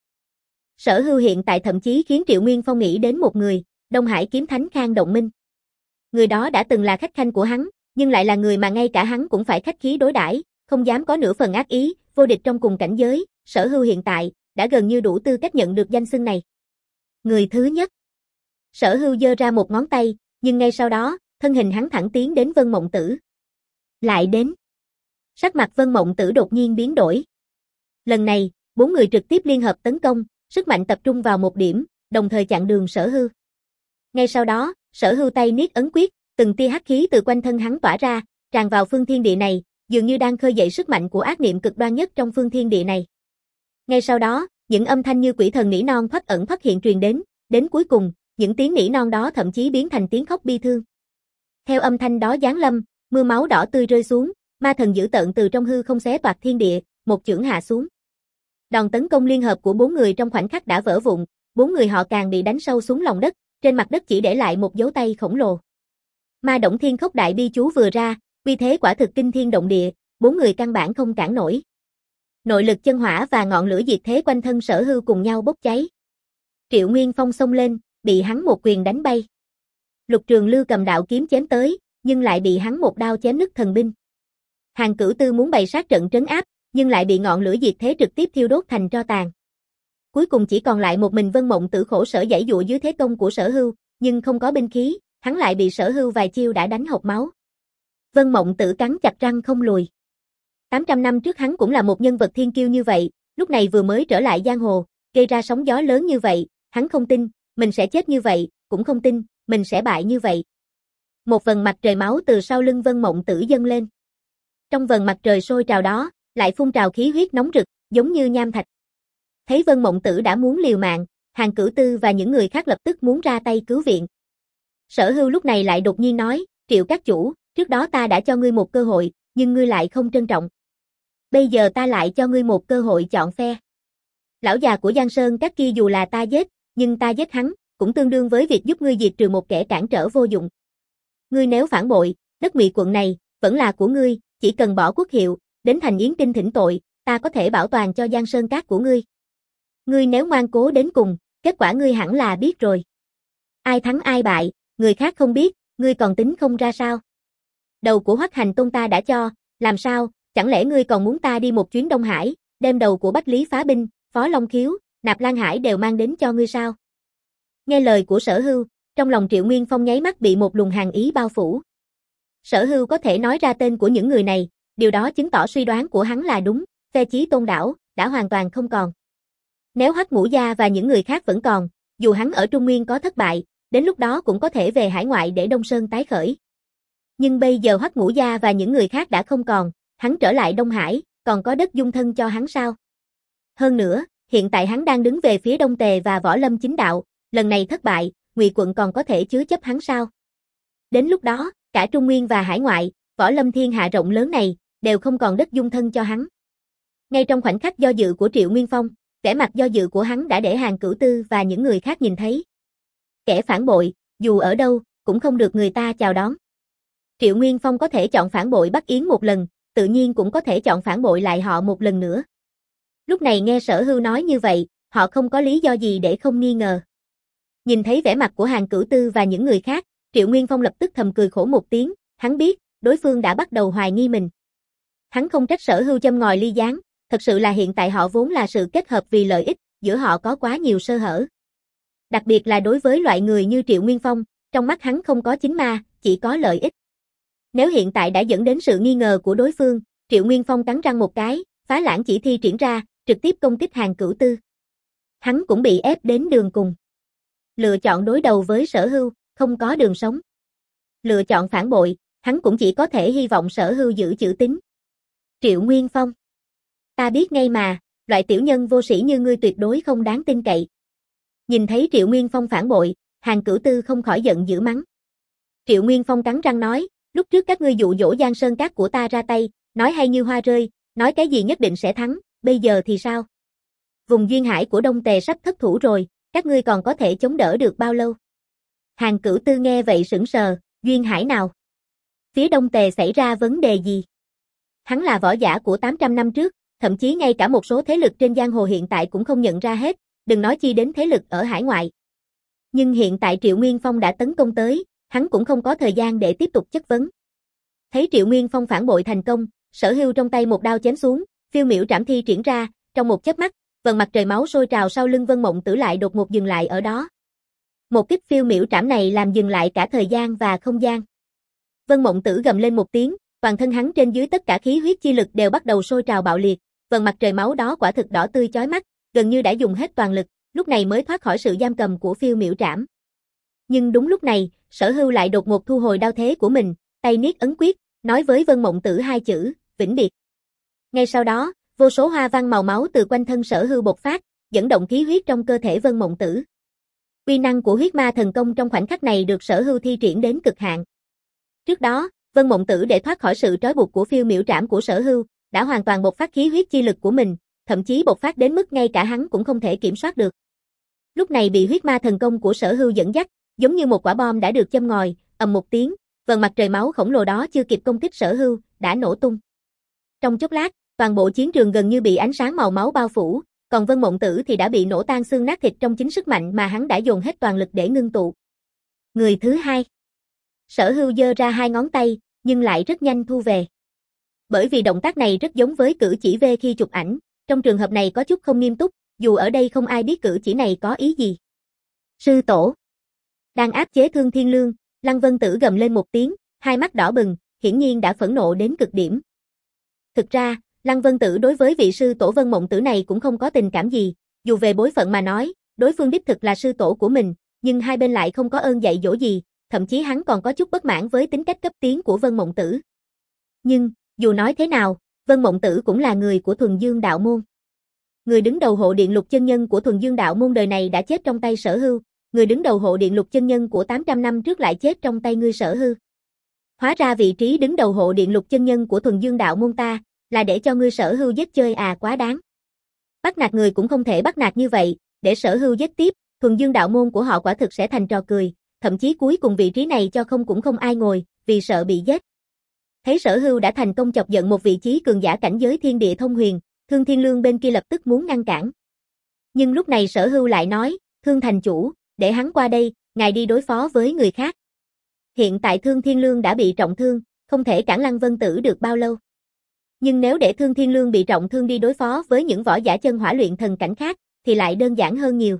Sở Hưu hiện tại thậm chí khiến Triệu Nguyên Phong nghĩ đến một người, Đông Hải kiếm thánh Khang Động Minh. Người đó đã từng là khách khanh của hắn, nhưng lại là người mà ngay cả hắn cũng phải khách khí đối đãi, không dám có nửa phần ác ý, vô địch trong cùng cảnh giới, Sở Hưu hiện tại đã gần như đủ tư cách nhận được danh xưng này. Người thứ nhất. Sở Hưu giơ ra một ngón tay, nhưng ngay sau đó, thân hình hắn thẳng tiến đến Vân Mộng Tử. Lại đến. Sắc mặt Vân Mộng Tử đột nhiên biến đổi. Lần này, bốn người trực tiếp liên hợp tấn công, sức mạnh tập trung vào một điểm, đồng thời chặn đường Sở Hưu. Ngay sau đó, Sở Hưu tay niết ấn quyết, từng tia hắc khí từ quanh thân hắn tỏa ra, tràn vào phương thiên địa này, dường như đang khơi dậy sức mạnh của ác niệm cực đoan nhất trong phương thiên địa này. Ngay sau đó, những âm thanh như quỷ thần nỉ non thoát ẩn thoát hiện truyền đến, đến cuối cùng, những tiếng nỉ non đó thậm chí biến thành tiếng khóc bi thương. Theo âm thanh đó giáng lâm, mưa máu đỏ tươi rơi xuống, ma thần dữ tợn từ trong hư không xé toạc thiên địa, một chưởng hạ xuống. Đòn tấn công liên hợp của bốn người trong khoảnh khắc đã vỡ vụn, bốn người họ càng bị đánh sâu xuống lòng đất, trên mặt đất chỉ để lại một dấu tay khổng lồ. Ma Động Thiên Khốc Đại Bi chú vừa ra, uy thế quả thực kinh thiên động địa, bốn người căn bản không cản nổi. Nội lực chân hỏa và ngọn lửa diệt thế quanh thân Sở Hưu cùng nhau bốc cháy. Triệu Nguyên Phong xông lên, bị hắn một quyền đánh bay. Lục Trường Lưu cầm đạo kiếm chém tới, nhưng lại bị hắn một đao chém nứt thần binh. Hàn Cửu Tư muốn bày sát trận trấn áp, nhưng lại bị ngọn lửa diệt thế trực tiếp thiêu đốt thành tro tàn. Cuối cùng chỉ còn lại một mình Vân Mộng Tử khổ sở giãy giụa dưới thế công của Sở Hưu, nhưng không có binh khí, hắn lại bị Sở Hưu vài chiêu đã đánh hộc máu. Vân Mộng Tử cắn chặt răng không lùi. tám trăm năm trước hắn cũng là một nhân vật thiên kiêu như vậy, lúc này vừa mới trở lại giang hồ, gây ra sóng gió lớn như vậy, hắn không tin, mình sẽ chết như vậy, cũng không tin, mình sẽ bại như vậy. Một vầng mặt trời máu từ sau lưng Vân Mộng Tử dâng lên. Trong vầng mặt trời sôi trào đó, lại phun trào khí huyết nóng rực, giống như nham thạch. Thấy Vân Mộng Tử đã muốn liều mạng, Hàn Cửu Tư và những người khác lập tức muốn ra tay cứu viện. Sở Hưu lúc này lại đột nhiên nói, Triệu các chủ, trước đó ta đã cho ngươi một cơ hội, nhưng ngươi lại không trân trọng. Bây giờ ta lại cho ngươi một cơ hội chọn phe. Lão già của Giang Sơn các kia dù là ta giết, nhưng ta giết hắn, cũng tương đương với việc giúp ngươi diệt trừ một kẻ cản trở vô dụng. Ngươi nếu phản bội, đất Ngụy quận này, vẫn là của ngươi, chỉ cần bỏ quốc hiệu, đến thành Yến Kinh thỉnh tội, ta có thể bảo toàn cho Giang Sơn các của ngươi. Ngươi nếu ngoan cố đến cùng, kết quả ngươi hẳn là biết rồi. Ai thắng ai bại, người khác không biết, ngươi còn tính không ra sao. Đầu của Hoắc Hành Tôn ta đã cho, làm sao, chẳng lẽ ngươi còn muốn ta đi một chuyến Đông Hải, đem đầu của Bách Lý Phá Binh, Phó Long Khiếu, Nạp Lan Hải đều mang đến cho ngươi sao? Nghe lời của Sở Hưu, trong lòng Triệu Nguyên Phong nháy mắt bị một luồng hàn ý bao phủ. Sở Hưu có thể nói ra tên của những người này, điều đó chứng tỏ suy đoán của hắn là đúng, phe Chí Tôn đảo đã hoàn toàn không còn. Nếu Hắc Ngũ Gia và những người khác vẫn còn, dù hắn ở Trung Nguyên có thất bại, đến lúc đó cũng có thể về hải ngoại để Đông Sơn tái khởi. Nhưng bây giờ Hắc Ngũ Gia và những người khác đã không còn, hắn trở lại Đông Hải, còn có đất dung thân cho hắn sao? Hơn nữa, hiện tại hắn đang đứng về phía Đông Tề và Võ Lâm chính đạo, lần này thất bại, Ngụy quận còn có thể chứa chấp hắn sao? Đến lúc đó, cả Trung Nguyên và hải ngoại, Võ Lâm thiên hạ rộng lớn này, đều không còn đất dung thân cho hắn. Ngay trong khoảnh khắc do dự của Triệu Nguyên Phong, vẻ mặt do dự của hắn đã để Hàn Cửu Tư và những người khác nhìn thấy. Kẻ phản bội, dù ở đâu, cũng không được người ta chào đón. Triệu Nguyên Phong có thể chọn phản bội Bắc Yến một lần, tự nhiên cũng có thể chọn phản bội lại họ một lần nữa. Lúc này nghe Sở Hưu nói như vậy, họ không có lý do gì để không nghi ngờ. Nhìn thấy vẻ mặt của Hàn Cửu Tư và những người khác, Triệu Nguyên Phong lập tức thầm cười khổ một tiếng, hắn biết, đối phương đã bắt đầu hoài nghi mình. Hắn không trách Sở Hưu châm ngòi ly gián, thật sự là hiện tại họ vốn là sự kết hợp vì lợi ích, giữa họ có quá nhiều sơ hở. Đặc biệt là đối với loại người như Triệu Nguyên Phong, trong mắt hắn không có chính ma, chỉ có lợi ích. Nếu hiện tại đã dẫn đến sự nghi ngờ của đối phương, Triệu Nguyên Phong cắn răng một cái, Phá Lãng chỉ thi triển ra, trực tiếp công kích Hàn Cửu Tư. Hắn cũng bị ép đến đường cùng. Lựa chọn đối đầu với Sở Hưu, không có đường sống. Lựa chọn phản bội, hắn cũng chỉ có thể hy vọng Sở Hưu giữ chữ tín. Triệu Nguyên Phong. Ta biết ngay mà, loại tiểu nhân vô sĩ như ngươi tuyệt đối không đáng tin cậy. Nhìn thấy Triệu Nguyên Phong phản bội, Hàn Cửu Tư không khỏi giận dữ mắng. Triệu Nguyên Phong cắn răng nói, lúc trước các ngươi dụ dỗ Giang Sơn Các của ta ra tay, nói hay như hoa rơi, nói cái gì nhất định sẽ thắng, bây giờ thì sao? Vùng duyên hải của Đông Tề sắp thất thủ rồi, các ngươi còn có thể chống đỡ được bao lâu? Hàn Cửu Tư nghe vậy sững sờ, duyên hải nào? Phía Đông Tề xảy ra vấn đề gì? Hắn là võ giả của tám trăm năm trước, thậm chí ngay cả một số thế lực trên giang hồ hiện tại cũng không nhận ra hết, đừng nói chi đến thế lực ở hải ngoại. Nhưng hiện tại Triệu Nguyên Phong đã tấn công tới, hắn cũng không có thời gian để tiếp tục chất vấn. Thấy Triệu Nguyên Phong phản bội thành công, Sở Hưu trong tay một đao chém xuống, phiêu miểu trảm thi triển ra, trong một chớp mắt, vầng mặt trời máu sôi trào sau lưng Vân Mộng Tử lại đột ngột dừng lại ở đó. Một kích phiêu miểu trảm này làm dừng lại cả thời gian và không gian. Vân Mộng Tử gầm lên một tiếng, toàn thân hắn trên dưới tất cả khí huyết chi lực đều bắt đầu sôi trào bạo liệt, vầng mặt trời máu đó quả thực đỏ tươi chói mắt, gần như đã dùng hết toàn lực, lúc này mới thoát khỏi sự giam cầm của phiêu miểu trảm. Nhưng đúng lúc này, Sở Hưu lại đột ngột thu hồi đao thế của mình, tay niết ấn quyết, nói với Vân Mộng Tử hai chữ, vĩnh biệt. Ngay sau đó, vô số hoa văn màu máu từ quanh thân Sở Hưu bộc phát, dẫn động khí huyết trong cơ thể Vân Mộng Tử. Uy năng của huyết ma thần công trong khoảnh khắc này được Sở Hưu thi triển đến cực hạn. Trước đó, Vân Mộng Tử để thoát khỏi sự trói buộc của phiêu miểu trảm của Sở Hưu, đã hoàn toàn bộc phát khí huyết chi lực của mình, thậm chí bộc phát đến mức ngay cả hắn cũng không thể kiểm soát được. Lúc này bị huyết ma thần công của Sở Hưu dẫn dắt, giống như một quả bom đã được châm ngòi, ầm một tiếng, vầng mặt trời máu khổng lồ đó chưa kịp công kích Sở Hưu, đã nổ tung. Trong chốc lát, toàn bộ chiến trường gần như bị ánh sáng màu máu bao phủ, còn Vân Mộng Tử thì đã bị nổ tan xương nát thịt trong chính sức mạnh mà hắn đã dồn hết toàn lực để ngưng tụ. Người thứ hai. Sở Hưu giơ ra hai ngón tay, nhưng lại rất nhanh thu về. Bởi vì động tác này rất giống với cử chỉ V khi chụp ảnh, trong trường hợp này có chút không nghiêm túc, dù ở đây không ai biết cử chỉ này có ý gì. Sư tổ. Đang áp chế Thương Thiên Lương, Lăng Vân Tử gầm lên một tiếng, hai mắt đỏ bừng, hiển nhiên đã phẫn nộ đến cực điểm. Thực ra, Lăng Vân Tử đối với vị sư tổ Vân Mộng Tử này cũng không có tình cảm gì, dù về bối phận mà nói, đối phương đích thực là sư tổ của mình, nhưng hai bên lại không có ơn dạy dỗ gì, thậm chí hắn còn có chút bất mãn với tính cách cấp tiến của Vân Mộng Tử. Nhưng, dù nói thế nào, Vân Mộng Tử cũng là người của Thuần Dương Đạo Môn. Người đứng đầu hộ điện lục chân nhân của Thuần Dương Đạo Môn đời này đã chết trong tay Sở Hưu, người đứng đầu hộ điện lục chân nhân của tám trăm năm trước lại chết trong tay ngươi Sở Hưu. Hóa ra vị trí đứng đầu hộ điện lục chân nhân của Thuần Dương Đạo Môn ta, là để cho ngươi Sở Hưu giết chơi à, quá đáng. Bắt nạt người cũng không thể bắt nạt như vậy, để Sở Hưu giết tiếp, Thuần Dương Đạo Môn của họ quả thực sẽ thành trò cười, thậm chí cuối cùng vị trí này cho không cũng không ai ngồi, vì sợ bị giết. Thấy Sở Hưu đã thành công chọc giận một vị trí cường giả cảnh giới thiên địa thông huyền, Thương Thiên Lương bên kia lập tức muốn ngăn cản. Nhưng lúc này Sở Hưu lại nói, Thương thành chủ, để hắn qua đây, ngài đi đối phó với người khác. Hiện tại Thương Thiên Lương đã bị trọng thương, không thể cản Lăng Vân Tử được bao lâu. Nhưng nếu để Thương Thiên Lương bị trọng thương đi đối phó với những võ giả chân hỏa luyện thần cảnh khác, thì lại đơn giản hơn nhiều.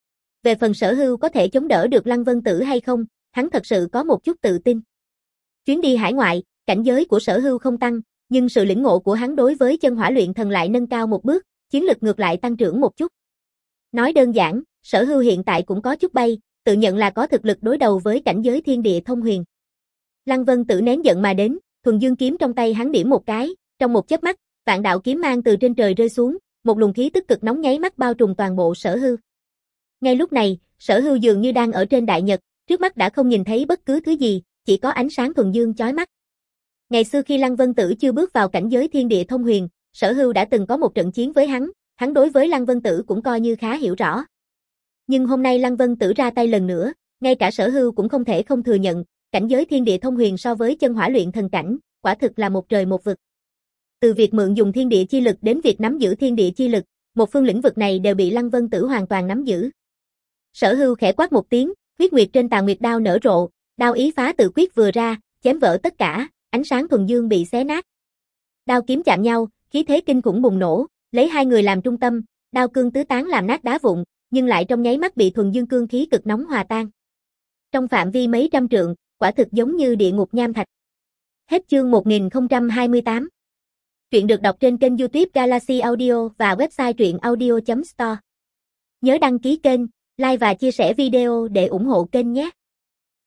Về phần Sở Hưu có thể chống đỡ được Lăng Vân Tử hay không, hắn thật sự có một chút tự tin. Chuyến đi hải ngoại, cảnh giới của Sở Hưu không tăng, nhưng sự lĩnh ngộ của hắn đối với chân hỏa luyện thần lại nâng cao một bước, chiến lực ngược lại tăng trưởng một chút. Nói đơn giản, Sở Hưu hiện tại cũng có chút bay, tự nhận là có thực lực đối đầu với cảnh giới thiên địa thông huyền. Lăng Vân Tử nén giận mà đến, Thuần Dương kiếm trong tay hắn điểm một cái, trong một chớp mắt, vạn đạo kiếm mang từ trên trời rơi xuống, một luồng khí tức cực nóng nháy mắt bao trùm toàn bộ Sở Hưu. Ngay lúc này, Sở Hưu dường như đang ở trên đại nhật, trước mắt đã không nhìn thấy bất cứ thứ gì, chỉ có ánh sáng thuần dương chói mắt. Ngày xưa khi Lăng Vân Tử chưa bước vào cảnh giới thiên địa thông huyền, Sở Hưu đã từng có một trận chiến với hắn, hắn đối với Lăng Vân Tử cũng coi như khá hiểu rõ. Nhưng hôm nay Lăng Vân Tử ra tay lần nữa, ngay cả Sở Hưu cũng không thể không thừa nhận, cảnh giới thiên địa thông huyền so với chân hỏa luyện thần cảnh, quả thực là một trời một vực. Từ việc mượn dùng thiên địa chi lực đến việc nắm giữ thiên địa chi lực, một phương lĩnh vực này đều bị Lăng Vân Tử hoàn toàn nắm giữ. Sở Hưu khẽ quát một tiếng, huyết nguyệt trên tà nguyệt đao nở rộ, đao ý phá tự quyết vừa ra, chém vỡ tất cả, ánh sáng thuần dương bị xé nát. Đao kiếm chạm nhau, khí thế kinh khủng bùng nổ, lấy hai người làm trung tâm, đao cương tứ tán làm nát đá vụn, nhưng lại trong nháy mắt bị thuần dương cương khí cực nóng hòa tan. Trong phạm vi mấy trăm trượng, quả thực giống như địa ngục nham thạch. Hết chương một nghìn không trăm hai mươi tám. Truyện được đọc trên kênh YouTube Galaxy Audio và website truyện audio chấm store. Nhớ đăng ký kênh, like và chia sẻ video để ủng hộ kênh nhé.